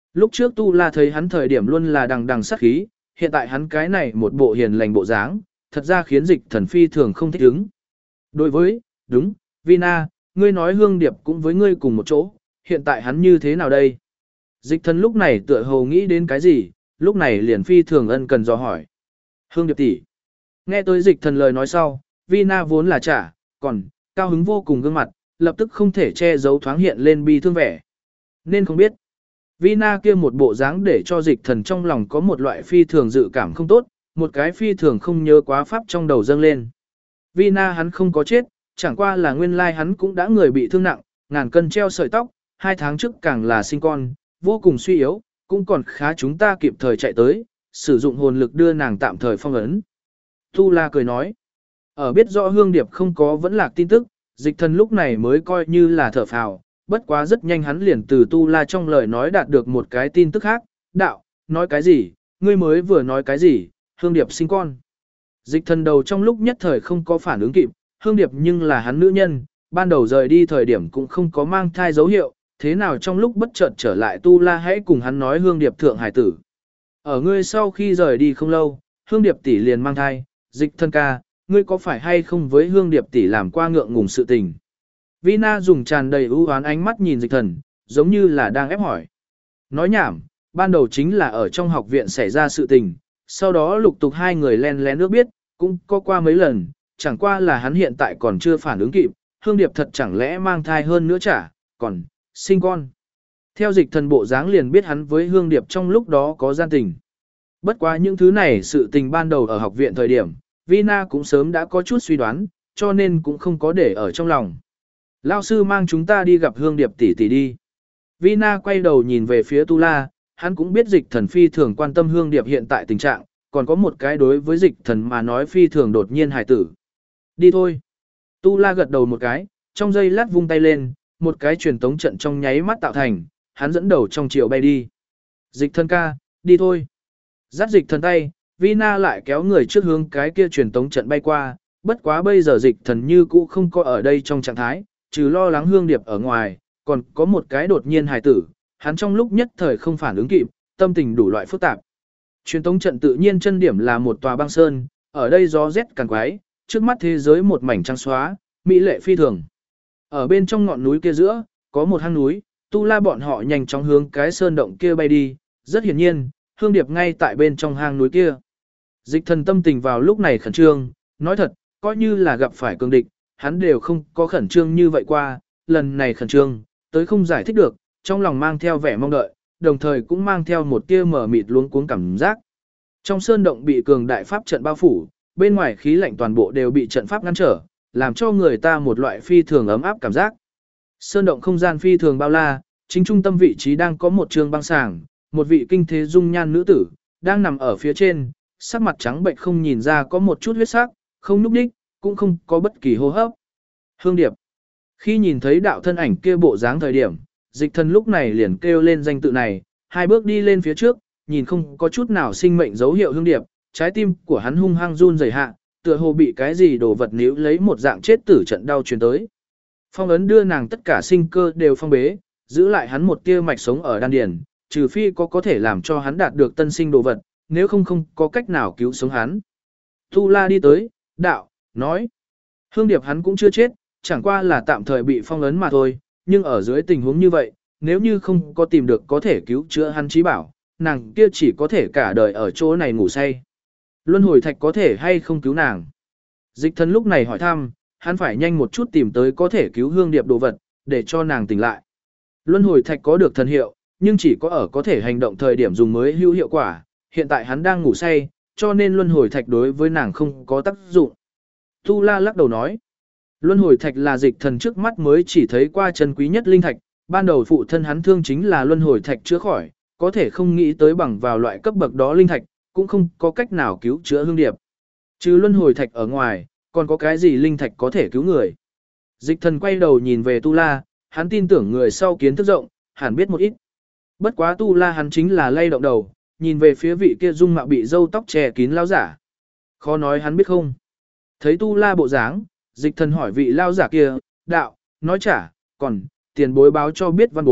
Lúc trước Tu La thấy hắn thời điểm luôn là đằng đằng sát khí, hiện tại hắn cái này một bộ hiền lành bộ dáng, thật ra khiến dịch thần phi thường không thích ứng. Đối với, đúng, Vina, ngươi nói Hương Điệp cũng với ngươi cùng một chỗ, hiện tại hắn như thế nào đây? Dịch thần lúc này tựa hồ nghĩ đến cái gì, lúc này liền phi thường ân cần dò hỏi. Hương Điệp tỷ. Nghe tới dịch thần lời nói sau, Vina vốn là trả, còn, cao hứng vô cùng gương mặt, lập tức không thể che giấu thoáng hiện lên bi thương vẻ. Nên không biết. Vina kia một bộ dáng để cho dịch thần trong lòng có một loại phi thường dự cảm không tốt, một cái phi thường không nhớ quá pháp trong đầu dâng lên. Vina hắn không có chết, chẳng qua là nguyên lai hắn cũng đã người bị thương nặng, ngàn cân treo sợi tóc, 2 tháng trước càng là sinh con, vô cùng suy yếu, cũng còn khá chúng ta kịp thời chạy tới, sử dụng hồn lực đưa nàng tạm thời phong ấn. Tu La cười nói, ở biết rõ Hương Điệp không có vẫn lạc tin tức, dịch thần lúc này mới coi như là thở phào, bất quá rất nhanh hắn liền từ Tu La trong lời nói đạt được một cái tin tức khác, đạo, nói cái gì, ngươi mới vừa nói cái gì, Hương Điệp sinh con. Dịch thần đầu trong lúc nhất thời không có phản ứng kịp, Hương Điệp nhưng là hắn nữ nhân, ban đầu rời đi thời điểm cũng không có mang thai dấu hiệu, thế nào trong lúc bất chợt trở lại Tu La hãy cùng hắn nói Hương Điệp thượng hải tử. Ở ngươi sau khi rời đi không lâu, Hương Điệp tỷ liền mang thai, dịch thân ca, ngươi có phải hay không với Hương Điệp tỷ làm qua ngượng ngùng sự tình? Vina dùng tràn đầy ưu oán ánh mắt nhìn dịch thần, giống như là đang ép hỏi. Nói nhảm, ban đầu chính là ở trong học viện xảy ra sự tình, sau đó lục tục hai người len lén nước biết, cũng có qua mấy lần, chẳng qua là hắn hiện tại còn chưa phản ứng kịp, Hương Điệp thật chẳng lẽ mang thai hơn nữa chả, còn, sinh con. Theo dịch thần bộ dáng liền biết hắn với Hương Điệp trong lúc đó có gian tình. Bất quá những thứ này sự tình ban đầu ở học viện thời điểm, Vina cũng sớm đã có chút suy đoán, cho nên cũng không có để ở trong lòng. Lao sư mang chúng ta đi gặp Hương Điệp tỷ tỷ đi. Vina quay đầu nhìn về phía Tu La, hắn cũng biết dịch thần phi thường quan tâm Hương Điệp hiện tại tình trạng, còn có một cái đối với dịch thần mà nói phi thường đột nhiên hài tử. Đi thôi. Tu La gật đầu một cái, trong giây lát vung tay lên, một cái truyền tống trận trong nháy mắt tạo thành, hắn dẫn đầu trong chiều bay đi. Dịch thần ca, đi thôi. Dắt dịch thần tay, Vina lại kéo người trước hướng cái kia truyền tống trận bay qua, bất quá bây giờ dịch thần như cũ không có ở đây trong trạng thái, trừ lo lắng Hương Điệp ở ngoài, còn có một cái đột nhiên hài tử, hắn trong lúc nhất thời không phản ứng kịp, tâm tình đủ loại phức tạp. Truyền tống trận tự nhiên chân điểm là một tòa băng sơn, ở đây gió rét càng quái, trước mắt thế giới một mảnh trắng xóa, mỹ lệ phi thường. Ở bên trong ngọn núi kia giữa, có một hang núi, Tu La bọn họ nhanh chóng hướng cái sơn động kia bay đi, rất hiển nhiên, Hương Điệp ngay tại bên trong hang núi kia. Dịch thần tâm tình vào lúc này khẩn trương, nói thật, coi như là gặp phải cường địch, hắn đều không có khẩn trương như vậy qua, lần này khẩn trương, tới không giải thích được, trong lòng mang theo vẻ mong đợi, đồng thời cũng mang theo một tia mở mịt luống cuống cảm giác. Trong sơn động bị cường đại pháp trận bao phủ, bên ngoài khí lạnh toàn bộ đều bị trận pháp ngăn trở, làm cho người ta một loại phi thường ấm áp cảm giác. Sơn động không gian phi thường bao la, chính trung tâm vị trí đang có một trường băng sàng, một vị kinh thế dung nhan nữ tử, đang nằm ở phía trên, sắc mặt trắng bệnh không nhìn ra có một chút huyết sắc, không núp đích, cũng không có bất kỳ hô hấp. Hương Điệp. Khi nhìn thấy đạo thân ảnh kia bộ dáng thời điểm, dịch thần lúc này liền kêu lên danh tự này, hai bước đi lên phía trước, nhìn không có chút nào sinh mệnh dấu hiệu Hương Điệp, trái tim của hắn hung hăng run rẩy hạ, tựa hồ bị cái gì đồ vật níu lấy một dạng chết tử trận đau truyền tới. Phong ấn đưa nàng tất cả sinh cơ đều phong bế, giữ lại hắn một tia mạch sống ở đan điền, trừ phi có thể làm cho hắn đạt được tân sinh đồ vật, nếu không không có cách nào cứu sống hắn. Tu La đi tới, đạo, nói, Hương Điệp hắn cũng chưa chết, chẳng qua là tạm thời bị phong ấn mà thôi, nhưng ở dưới tình huống như vậy, nếu như không có tìm được có thể cứu chữa hắn trí bảo, nàng kia chỉ có thể cả đời ở chỗ này ngủ say. Luân hồi thạch có thể hay không cứu nàng? Dịch thần lúc này hỏi thăm, hắn phải nhanh một chút tìm tới có thể cứu Hương Điệp đồ vật, để cho nàng tỉnh lại. Luân hồi thạch có được thần hiệu, nhưng chỉ có ở có thể hành động thời điểm dùng mới hữu hiệu quả, hiện tại hắn đang ngủ say, cho nên luân hồi thạch đối với nàng không có tác dụng. Tu La lắc đầu nói, luân hồi thạch là dịch thần trước mắt mới chỉ thấy qua chân quý nhất linh thạch, ban đầu phụ thân hắn thương chính là luân hồi thạch chữa khỏi, có thể không nghĩ tới bằng vào loại cấp bậc đó linh thạch, cũng không có cách nào cứu chữa Hương Điệp. Trừ luân hồi thạch ở ngoài, còn có cái gì linh thạch có thể cứu người? Dịch thần quay đầu nhìn về Tu La, hắn tin tưởng người sau kiến thức rộng, hẳn biết một ít. Bất quá Tu La hắn chính là lay động đầu, nhìn về phía vị kia dung mạo bị râu tóc che kín lão giả. Khó nói hắn biết không? Thấy Tu La bộ dáng, dịch thần hỏi vị lão giả kia, đạo, nói trả, còn, tiền bối báo cho biết văn bối,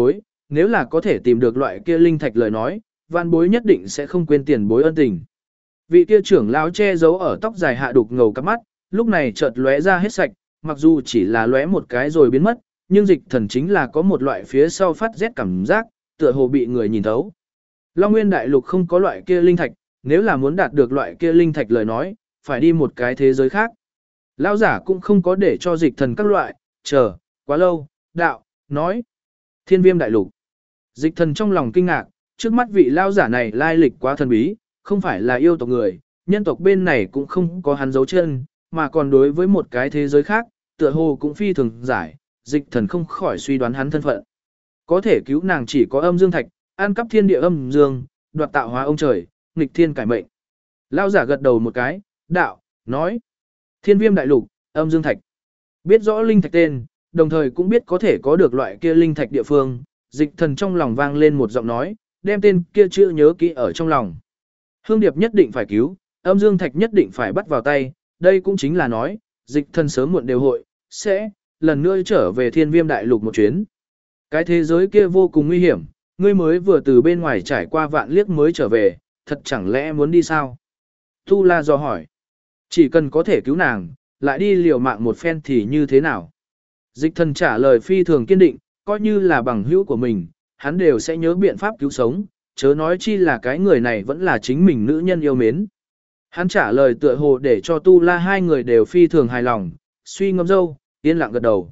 nếu là có thể tìm được loại kia linh thạch lời nói, vạn bối nhất định sẽ không quên tiền bối ân tình. Vị kia trưởng lão che giấu ở tóc dài hạ đục ngầu cắp mắt, lúc này chợt lóe ra hết sạch, mặc dù chỉ là lóe một cái rồi biến mất, nhưng dịch thần chính là có một loại phía sau phát rét cảm giác, tựa hồ bị người nhìn thấu. Long Nguyên Đại Lục không có loại kia linh thạch, nếu là muốn đạt được loại kia linh thạch lời nói, phải đi một cái thế giới khác. Lão giả cũng không có để cho dịch thần các loại, chờ, quá lâu, đạo, nói. Thiên Viêm Đại Lục. Dịch thần trong lòng kinh ngạc, trước mắt vị lão giả này lai lịch quá thần bí, không phải là yêu tộc người, nhân tộc bên này cũng không có hắn dấu chân, mà còn đối với một cái thế giới khác, tựa hồ cũng phi thường giải, dịch thần không khỏi suy đoán hắn thân phận. Có thể cứu nàng chỉ có âm dương thạch, ăn cắp thiên địa âm dương, đoạt tạo hóa ông trời, nghịch thiên cải mệnh. Lão giả gật đầu một cái, đạo, nói. Thiên Viêm Đại Lục, âm dương thạch. Biết rõ linh thạch tên, đồng thời cũng biết có thể có được loại kia linh thạch địa phương, dịch thần trong lòng vang lên một giọng nói, đem tên kia chữ nhớ kỹ ở trong lòng. Hương điệp nhất định phải cứu, âm dương thạch nhất định phải bắt vào tay, đây cũng chính là nói, dịch thần sớm muộn đều hội, sẽ, lần nữa trở về Thiên Viêm Đại Lục một chuyến. Cái thế giới kia vô cùng nguy hiểm, ngươi mới vừa từ bên ngoài trải qua vạn liếc mới trở về, thật chẳng lẽ muốn đi sao? Tu La dò hỏi. Chỉ cần có thể cứu nàng, lại đi liều mạng một phen thì như thế nào? Dịch thần trả lời phi thường kiên định, coi như là bằng hữu của mình, hắn đều sẽ nhớ biện pháp cứu sống, chớ nói chi là cái người này vẫn là chính mình nữ nhân yêu mến. Hắn trả lời tựa hồ để cho Tu La hai người đều phi thường hài lòng, suy ngẫm dâu, yên lặng gật đầu.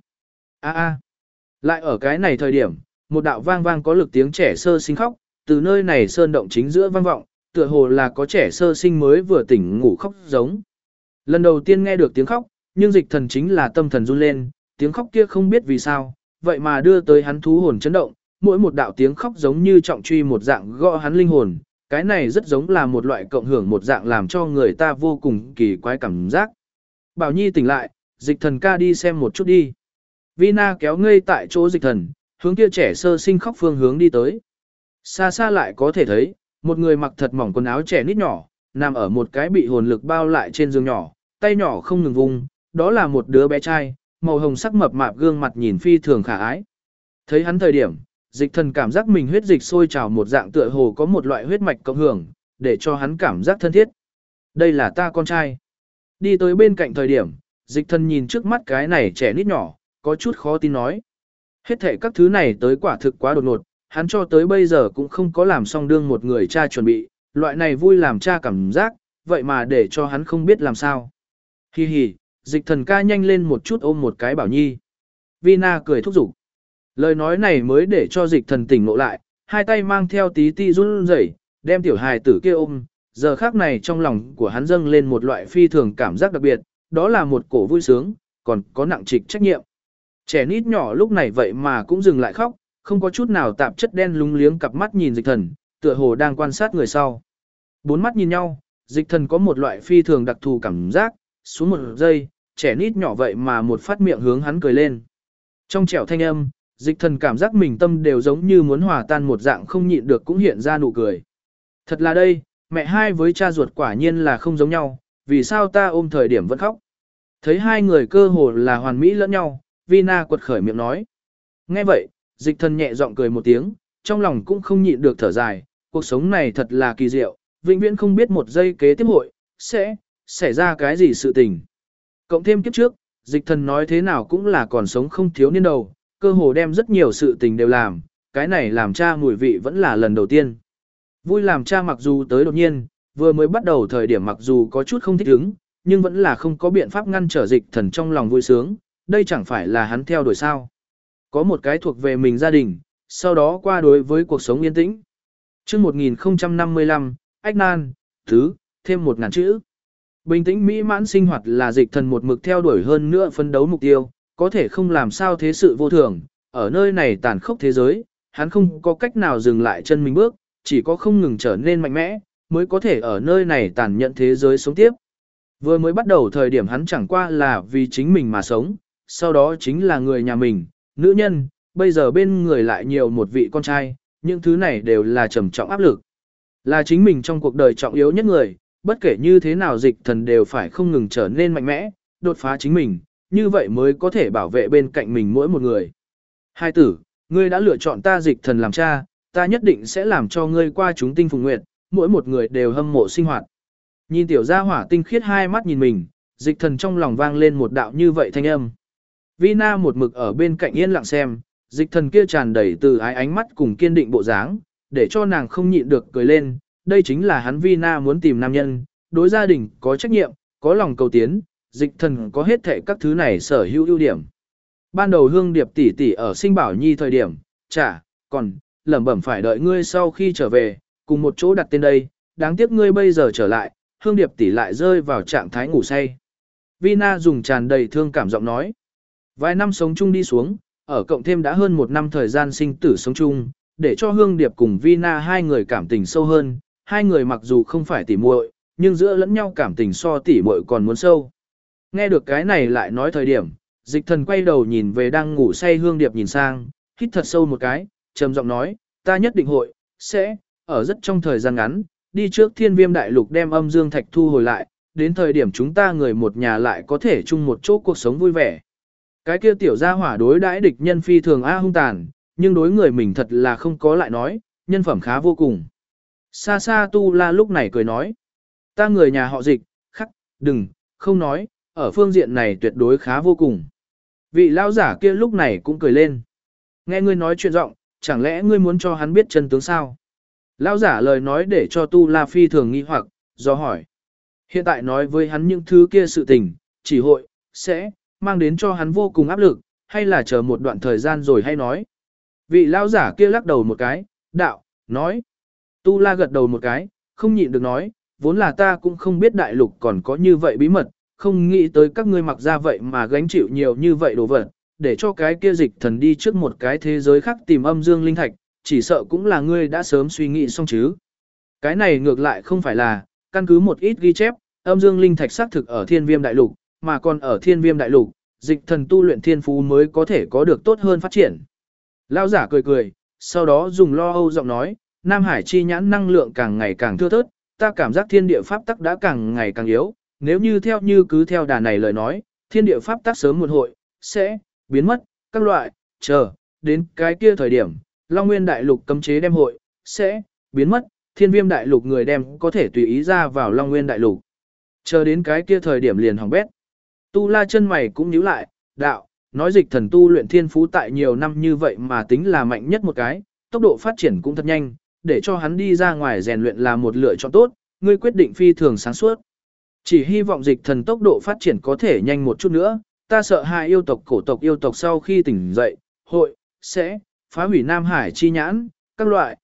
Lại ở cái này thời điểm, một đạo vang vang có lực tiếng trẻ sơ sinh khóc, từ nơi này sơn động chính giữa vang vọng, tựa hồ là có trẻ sơ sinh mới vừa tỉnh ngủ khóc giống. Lần đầu tiên nghe được tiếng khóc, nhưng dịch thần chính là tâm thần run lên, tiếng khóc kia không biết vì sao, vậy mà đưa tới hắn thú hồn chấn động, mỗi một đạo tiếng khóc giống như trọng truy một dạng gõ hắn linh hồn, cái này rất giống là một loại cộng hưởng một dạng làm cho người ta vô cùng kỳ quái cảm giác. Bảo Nhi tỉnh lại, dịch thần ca đi xem một chút đi. Vina kéo ngây tại chỗ dịch thần, hướng kia trẻ sơ sinh khóc phương hướng đi tới. Xa xa lại có thể thấy, một người mặc thật mỏng quần áo trẻ nít nhỏ, nằm ở một cái bị hồn lực bao lại trên giường nhỏ, tay nhỏ không ngừng vùng, đó là một đứa bé trai, màu hồng sắc mập mạp gương mặt nhìn phi thường khả ái. Thấy hắn thời điểm, dịch thần cảm giác mình huyết dịch sôi trào một dạng tựa hồ có một loại huyết mạch cộng hưởng, để cho hắn cảm giác thân thiết. Đây là ta con trai. Đi tới bên cạnh thời điểm, dịch thần nhìn trước mắt cái này trẻ nít nhỏ, có chút khó tin nói. Hết thảy các thứ này tới quả thực quá đột ngột, hắn cho tới bây giờ cũng không có làm xong đương một người cha chuẩn bị, loại này vui làm cha cảm giác, vậy mà để cho hắn không biết làm sao. Hi hi, dịch thần ca nhanh lên một chút ôm một cái Bảo Nhi. Vina cười thúc giục. Lời nói này mới để cho dịch thần tỉnh ngộ lại, hai tay mang theo tí ti run rẩy, đem tiểu hài tử kia ôm, giờ khác này trong lòng của hắn dâng lên một loại phi thường cảm giác đặc biệt, đó là một cổ vui sướng, còn có nặng trịch trách nhiệm. Trẻ nít nhỏ lúc này vậy mà cũng dừng lại khóc, không có chút nào tạp chất đen lúng liếng cặp mắt nhìn dịch thần, tựa hồ đang quan sát người sau. Bốn mắt nhìn nhau, dịch thần có một loại phi thường đặc thù cảm giác, xuống một giây, trẻ nít nhỏ vậy mà một phát miệng hướng hắn cười lên. Trong trẻo thanh âm, dịch thần cảm giác mình tâm đều giống như muốn hòa tan một dạng không nhịn được cũng hiện ra nụ cười. Thật là đây, mẹ hai với cha ruột quả nhiên là không giống nhau, vì sao ta ôm thời điểm vẫn khóc. Thấy hai người cơ hồ là hoàn mỹ lẫn nhau, Vina quật khởi miệng nói. Nghe vậy, dịch thần nhẹ giọng cười một tiếng, trong lòng cũng không nhịn được thở dài, cuộc sống này thật là kỳ diệu, vĩnh viễn không biết một giây kế tiếp hội, sẽ xảy ra cái gì sự tình. Cộng thêm kiếp trước, dịch thần nói thế nào cũng là còn sống không thiếu niên đầu, cơ hồ đem rất nhiều sự tình đều làm, cái này làm cha mùi vị vẫn là lần đầu tiên. Vui làm cha mặc dù tới đột nhiên, vừa mới bắt đầu thời điểm mặc dù có chút không thích ứng, nhưng vẫn là không có biện pháp ngăn trở dịch thần trong lòng vui sướng, đây chẳng phải là hắn theo đuổi sao. Có một cái thuộc về mình gia đình, sau đó qua đối với cuộc sống yên tĩnh. Trước 1055, Ách Nan, Thứ, thêm 1000 chữ. Bình tĩnh mỹ mãn sinh hoạt là dịch thần một mực theo đuổi hơn nữa phấn đấu mục tiêu, có thể không làm sao thế sự vô thường, ở nơi này tàn khốc thế giới, hắn không có cách nào dừng lại chân mình bước, chỉ có không ngừng trở nên mạnh mẽ, mới có thể ở nơi này tàn nhẫn thế giới sống tiếp. Vừa mới bắt đầu thời điểm hắn chẳng qua là vì chính mình mà sống, sau đó chính là người nhà mình, nữ nhân, bây giờ bên người lại nhiều một vị con trai, những thứ này đều là trầm trọng áp lực. Là chính mình trong cuộc đời trọng yếu nhất người, bất kể như thế nào dịch thần đều phải không ngừng trở nên mạnh mẽ, đột phá chính mình, như vậy mới có thể bảo vệ bên cạnh mình mỗi một người. Hai tử, Ngươi đã lựa chọn ta dịch thần làm cha, ta nhất định sẽ làm cho ngươi qua chúng tinh phùng nguyệt, mỗi một người đều hâm mộ sinh hoạt. Nhìn tiểu gia hỏa tinh khiết hai mắt nhìn mình, dịch thần trong lòng vang lên một đạo như vậy thanh âm. Vina một mực ở bên cạnh yên lặng xem, dịch thần kia tràn đầy từ ái ánh mắt cùng kiên định bộ dáng, để cho nàng không nhịn được cười lên. Đây chính là hắn Vina muốn tìm nam nhân, đối gia đình có trách nhiệm, có lòng cầu tiến, dịch thần có hết thảy các thứ này sở hữu ưu điểm. Ban đầu Hương Điệp tỷ tỷ ở sinh Bảo Nhi thời điểm, còn lẩm bẩm phải đợi ngươi sau khi trở về, cùng một chỗ đặt tên đây, đáng tiếc ngươi bây giờ trở lại, Hương Điệp tỷ lại rơi vào trạng thái ngủ say. Vina dùng tràn đầy thương cảm giọng nói. Vài năm sống chung đi xuống, ở cộng thêm đã hơn một năm thời gian sinh tử sống chung, để cho Hương Điệp cùng Vina hai người cảm tình sâu hơn, hai người mặc dù không phải tỉ muội, nhưng giữa lẫn nhau cảm tình so tỉ muội còn muốn sâu. Nghe được cái này lại nói thời điểm, dịch thần quay đầu nhìn về đang ngủ say Hương Điệp nhìn sang, hít thật sâu một cái, trầm giọng nói, ta nhất định sẽ, ở rất trong thời gian ngắn, đi trước Thiên Viêm Đại Lục đem âm dương thạch thu hồi lại, đến thời điểm chúng ta người một nhà lại có thể chung một chỗ cuộc sống vui vẻ. Cái kia tiểu gia hỏa đối đãi địch nhân phi thường hung tàn, nhưng đối người mình thật là không có lại nói, nhân phẩm khá vô cùng. Sa Sa Tu La lúc này cười nói, ta người nhà họ dịch, không nói, ở phương diện này tuyệt đối khá vô cùng. Vị lão giả kia lúc này cũng cười lên. Nghe ngươi nói chuyện giọng, chẳng lẽ ngươi muốn cho hắn biết chân tướng sao? Lão giả lời nói để cho Tu La phi thường nghi hoặc, do hỏi. Hiện tại nói với hắn những thứ kia sự tình, chỉ sẽ mang đến cho hắn vô cùng áp lực, hay là chờ một đoạn thời gian rồi hay nói. Vị lão giả kia lắc đầu một cái, nói. Tu La gật đầu một cái, không nhịn được nói, vốn là ta cũng không biết đại lục còn có như vậy bí mật, không nghĩ tới các ngươi mặc ra vậy mà gánh chịu nhiều như vậy đồ vật, để cho cái kia dịch thần đi trước một cái thế giới khác tìm âm dương linh thạch, chỉ sợ cũng là ngươi đã sớm suy nghĩ xong chứ. Cái này ngược lại không phải là, căn cứ một ít ghi chép, âm dương linh thạch xác thực ở Thiên Viêm Đại Lục, mà còn ở Thiên Viêm Đại Lục, dịch thần tu luyện thiên phú mới có thể có được tốt hơn phát triển. Lão giả cười cười, sau đó dùng lo âu giọng nói, Nam Hải chi nhãn năng lượng càng ngày càng thưa thớt, ta cảm giác thiên địa pháp tắc đã càng ngày càng yếu, nếu như cứ theo đà này lời nói, thiên địa pháp tắc sớm muộn sẽ biến mất, các loại, đến cái kia thời điểm, Long Nguyên Đại Lục cấm chế đem sẽ biến mất, Thiên Viêm Đại Lục người đem có thể tùy ý ra vào Long Nguyên Đại Lục. Chờ đến cái kia thời điểm liền hỏng bét. Tu La chân mày cũng nhíu lại, nói dịch thần tu luyện thiên phú tại nhiều năm như vậy mà tính là mạnh nhất một cái, tốc độ phát triển cũng thật nhanh, để cho hắn đi ra ngoài rèn luyện là một lựa chọn tốt, ngươi quyết định phi thường sáng suốt. Chỉ hy vọng dịch thần tốc độ phát triển có thể nhanh một chút nữa, ta sợ hai yêu tộc cổ tộc yêu tộc sau khi tỉnh dậy, sẽ phá hủy Nam Hải chi nhãn, các loại,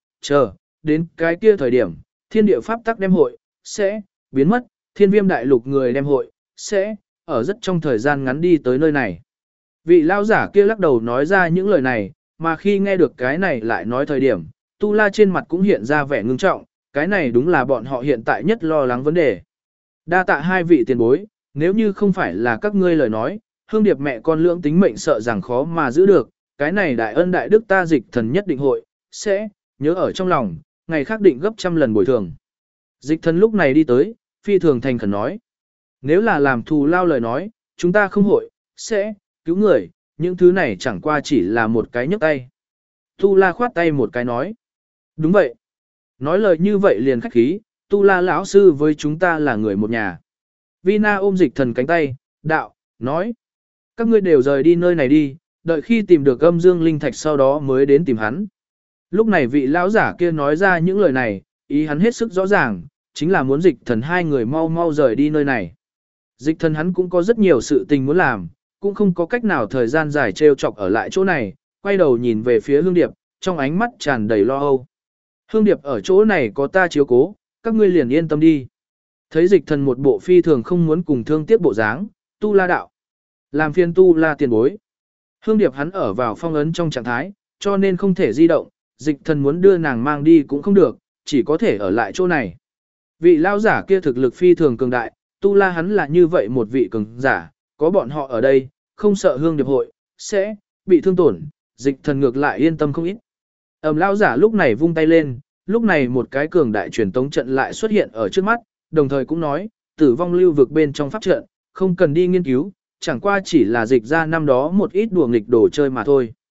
đến cái kia thời điểm, thiên địa pháp tắc đem sẽ biến mất, Thiên Viêm Đại Lục người đem sẽ ở rất trong thời gian ngắn đi tới nơi này. Vị lão giả kia lắc đầu nói ra những lời này, mà khi nghe được cái này lại nói thời điểm, Tu La trên mặt cũng hiện ra vẻ ngưng trọng, cái này đúng là bọn họ hiện tại nhất lo lắng vấn đề. Đa tạ hai vị tiền bối, nếu như không phải là các ngươi lời nói, Hương Điệp mẹ con lưỡng tính mệnh sợ rằng khó mà giữ được, cái này đại ân đại đức ta dịch thần nhất định sẽ nhớ ở trong lòng, ngày khác định gấp trăm lần bồi thường. Dịch thần lúc này đi tới, phi thường thành khẩn nói. Nếu là làm thù lao lời nói, chúng ta không sẽ cứu người, những thứ này chẳng qua chỉ là một cái nhấc tay. Tu La khoát tay một cái nói. Đúng vậy. Nói lời như vậy liền khách khí, Tu La lão sư với chúng ta là người một nhà. Vina ôm dịch thần cánh tay, nói. Các ngươi đều rời đi nơi này đi, đợi khi tìm được âm dương linh thạch sau đó mới đến tìm hắn. Lúc này vị lão giả kia nói ra những lời này, ý hắn hết sức rõ ràng, chính là muốn dịch thần hai người mau mau rời đi nơi này. Dịch thần hắn cũng có rất nhiều sự tình muốn làm, cũng không có cách nào thời gian dài trêu chọc ở lại chỗ này, quay đầu nhìn về phía Hương Điệp, trong ánh mắt tràn đầy lo âu. Hương Điệp ở chỗ này có ta chiếu cố, các ngươi liền yên tâm đi. Thấy dịch thần một bộ phi thường không muốn cùng thương tiếc bộ dáng, Tu La đạo. Làm phiền Tu La tiền bối. Hương Điệp hắn ở vào phong ấn trong trạng thái, cho nên không thể di động, dịch thần muốn đưa nàng mang đi cũng không được, chỉ có thể ở lại chỗ này. Vị lão giả kia thực lực phi thường cường đại, Tu La hắn là như vậy một vị cường giả, có bọn họ ở đây, không sợ Hương Điệp sẽ bị thương tổn, dịch thần ngược lại yên tâm không ít. Lão giả lúc này vung tay lên, lúc này một cái cường đại truyền tống trận lại xuất hiện ở trước mắt, đồng thời cũng nói, tử vong lưu vực bên trong pháp trận, không cần đi nghiên cứu, chẳng qua chỉ là dịch ra năm đó một ít đùa nghịch đồ chơi mà thôi.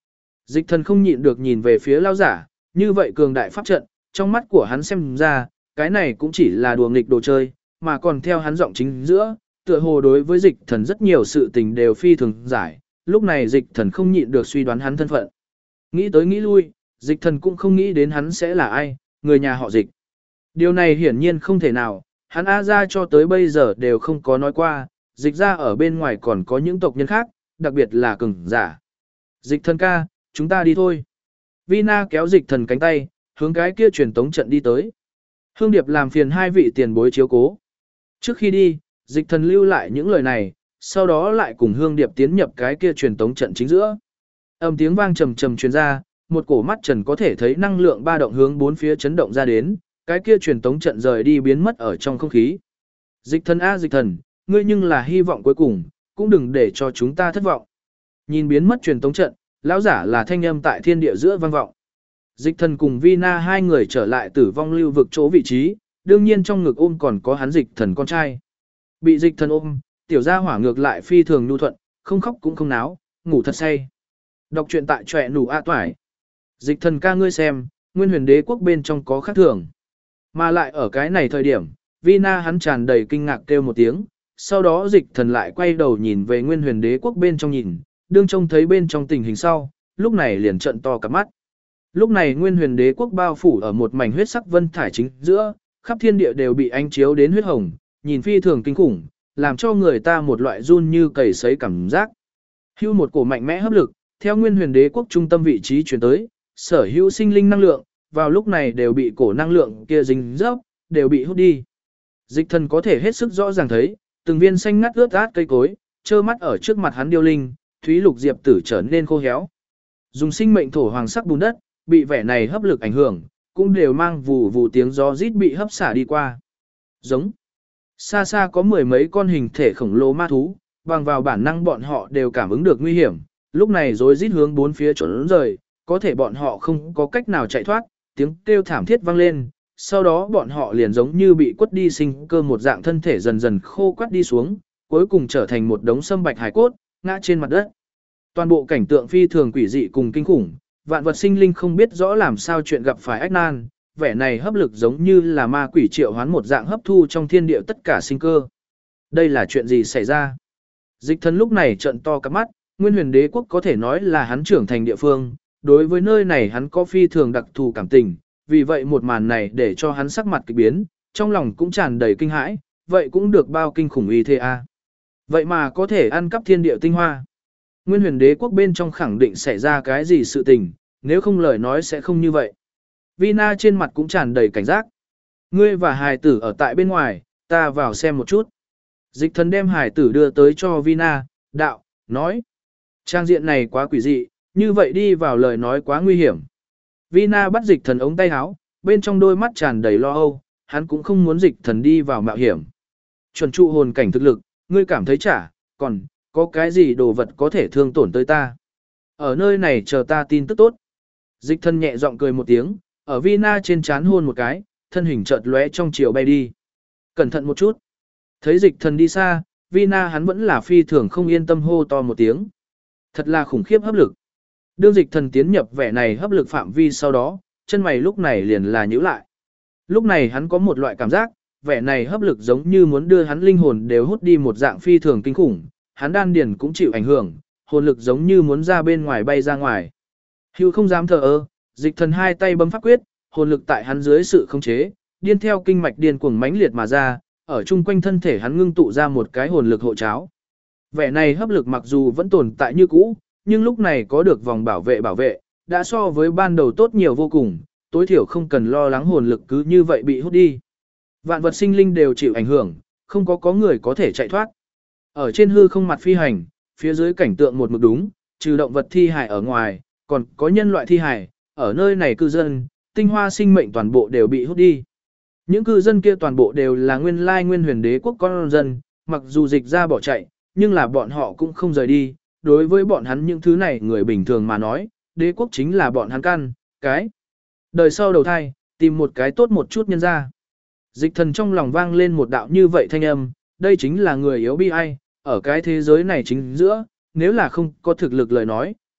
Dịch thần không nhịn được nhìn về phía lao giả, như vậy cường đại pháp trận, trong mắt của hắn xem ra, cái này cũng chỉ là đùa nghịch đồ chơi, mà còn theo hắn giọng chính giữa, tựa hồ đối với dịch thần rất nhiều sự tình đều phi thường giải, lúc này dịch thần không nhịn được suy đoán hắn thân phận. Nghĩ tới nghĩ lui, dịch thần cũng không nghĩ đến hắn sẽ là ai, người nhà họ dịch. Điều này hiển nhiên không thể nào, hắn A ra cho tới bây giờ đều không có nói qua, dịch ra ở bên ngoài còn có những tộc nhân khác, đặc biệt là cường giả. Dịch thần ca, chúng ta đi thôi. Vina kéo dịch thần cánh tay, hướng cái kia truyền tống trận đi tới. Hương Điệp làm phiền hai vị tiền bối chiếu cố. Trước khi đi, dịch thần lưu lại những lời này, sau đó lại cùng Hương Điệp tiến nhập cái kia truyền tống trận chính giữa. Âm tiếng vang trầm trầm truyền ra, một cổ mắt trần có thể thấy năng lượng ba động hướng bốn phía chấn động ra đến, cái kia truyền tống trận rời đi biến mất ở trong không khí. Dịch thần a dịch thần, ngươi nhưng là hy vọng cuối cùng, cũng đừng để cho chúng ta thất vọng. Nhìn biến mất truyền tống trận, lão giả là thanh âm tại thiên địa giữa vang vọng. Dịch thần cùng Vina hai người trở lại tử vong lưu vực chỗ vị trí, đương nhiên trong ngực ôm còn có hắn dịch thần con trai. Bị dịch thần ôm, tiểu gia hỏa ngược lại phi thường nhu thuận, không khóc cũng không náo, ngủ thật say. Đọc truyện tại trọe nủ a toải. Dịch thần ca ngươi xem, nguyên huyền đế quốc bên trong có khác thường. Mà lại ở cái này thời điểm, Vina hắn tràn đầy kinh ngạc kêu một tiếng, sau đó dịch thần lại quay đầu nhìn về nguyên huyền đế quốc bên trong nhìn, đương trông thấy bên trong tình hình sau, lúc này liền trận to cả mắt. Lúc này nguyên huyền đế quốc bao phủ ở một mảnh huyết sắc vân thải chính giữa, khắp thiên địa đều bị ánh chiếu đến huyết hồng, nhìn phi thường kinh khủng, làm cho người ta một loại run như cầy sấy cảm giác. Hưu một cổ mạnh mẽ hấp lực, theo nguyên huyền đế quốc trung tâm vị trí chuyển tới, sở hữu sinh linh năng lượng, vào lúc này đều bị cổ năng lượng kia dính dấp, đều bị hút đi. Dịch thần có thể hết sức rõ ràng thấy, từng viên xanh ngắt ướt át cây cối, trơ mắt ở trước mặt hắn điêu linh, thúy lục diệp tử trở nên khô héo. Dùng sinh mệnh thổ hoàng sắc bùn đất, bị vẻ này hấp lực ảnh hưởng, cũng đều mang vù vù tiếng gió rít bị hấp xả đi qua. Giống. Xa xa có mười mấy con hình thể khổng lồ ma thú, bằng vào bản năng bọn họ đều cảm ứng được nguy hiểm, lúc này rối rít hướng bốn phía trốn rời, có thể bọn họ không có cách nào chạy thoát, tiếng kêu thảm thiết vang lên, sau đó bọn họ liền giống như bị quất đi sinh cơ một dạng thân thể dần dần khô quắt đi xuống, cuối cùng trở thành một đống sâm bạch hải cốt, ngã trên mặt đất. Toàn bộ cảnh tượng phi thường quỷ dị cùng kinh khủng, vạn vật sinh linh không biết rõ làm sao chuyện gặp phải ách nan, vẻ này hấp lực giống như là ma quỷ triệu hoán một dạng hấp thu trong thiên địa tất cả sinh cơ. Đây là chuyện gì xảy ra? Dịch thần lúc này trợn to cặp mắt, nguyên huyền đế quốc có thể nói là hắn trưởng thành địa phương, đối với nơi này hắn có phi thường đặc thù cảm tình, vì vậy một màn này để cho hắn sắc mặt kỳ biến, trong lòng cũng tràn đầy kinh hãi, vậy cũng được bao kinh khủng y thế a. Vậy mà có thể ăn cắp thiên địa tinh hoa. Nguyên huyền đế quốc bên trong khẳng định xảy ra cái gì sự tình, nếu không lời nói sẽ không như vậy. Vina trên mặt cũng tràn đầy cảnh giác. Ngươi và hài tử ở tại bên ngoài, ta vào xem một chút. Dịch thần đem hài tử đưa tới cho Vina, đạo, nói. Trang diện này quá quỷ dị, như vậy đi vào lời nói quá nguy hiểm. Vina bắt dịch thần ống tay áo, bên trong đôi mắt tràn đầy lo âu, hắn cũng không muốn dịch thần đi vào mạo hiểm. Chuẩn trụ hồn cảnh thực lực, ngươi cảm thấy chả, còn, có cái gì đồ vật có thể thương tổn tới ta. Ở nơi này chờ ta tin tức tốt. Dịch thần nhẹ giọng cười một tiếng, ở Vina trên trán hôn một cái, thân hình chợt lóe trong chiều bay đi. Cẩn thận một chút. Thấy dịch thần đi xa, Vina hắn vẫn là phi thường không yên tâm hô to một tiếng. Thật là khủng khiếp hấp lực. Đương dịch thần tiến nhập vẻ này hấp lực phạm vi sau đó, chân mày lúc này liền là nhíu lại. Lúc này hắn có một loại cảm giác, vẻ này hấp lực giống như muốn đưa hắn linh hồn đều hút đi một dạng phi thường kinh khủng, hắn đan điền cũng chịu ảnh hưởng, hồn lực giống như muốn ra bên ngoài bay ra ngoài. Hưu không dám thờ ơ, dịch thần hai tay bấm pháp quyết, hồn lực tại hắn dưới sự khống chế, điên theo kinh mạch điên cuồng mãnh liệt mà ra, ở chung quanh thân thể hắn ngưng tụ ra một cái hồn lực hộ cháo. Vẻ này hấp lực mặc dù vẫn tồn tại như cũ, nhưng lúc này có được vòng bảo vệ, đã so với ban đầu tốt nhiều vô cùng, tối thiểu không cần lo lắng hồn lực cứ như vậy bị hút đi. Vạn vật sinh linh đều chịu ảnh hưởng, không có người có thể chạy thoát. Ở trên hư không mặt phi hành, phía dưới cảnh tượng một mực đúng, trừ động vật thi hài ở ngoài, còn có nhân loại thi hài, ở nơi này cư dân, tinh hoa sinh mệnh toàn bộ đều bị hút đi. Những cư dân kia toàn bộ đều là nguyên lai nguyên huyền đế quốc con dân, mặc dù dịch ra bỏ chạy, nhưng là bọn họ cũng không rời đi. Đối với bọn hắn những thứ này người bình thường mà nói, đế quốc chính là bọn hắn căn, cái. Đời sau đầu thai, tìm một cái tốt một chút nhân ra. Dịch thần trong lòng vang lên một đạo như vậy thanh âm, đây chính là người yếu bi ai, ở cái thế giới này chính giữa, nếu là không có thực lực lời nói,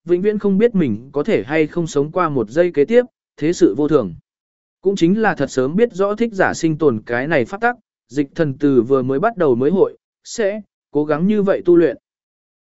vĩnh viễn không biết mình có thể hay không sống qua một giây kế tiếp, thế sự vô thường. Cũng chính là thật sớm biết rõ thích giả sinh tồn cái này pháp tắc, dịch thần từ vừa mới bắt đầu mới hội, sẽ cố gắng như vậy tu luyện.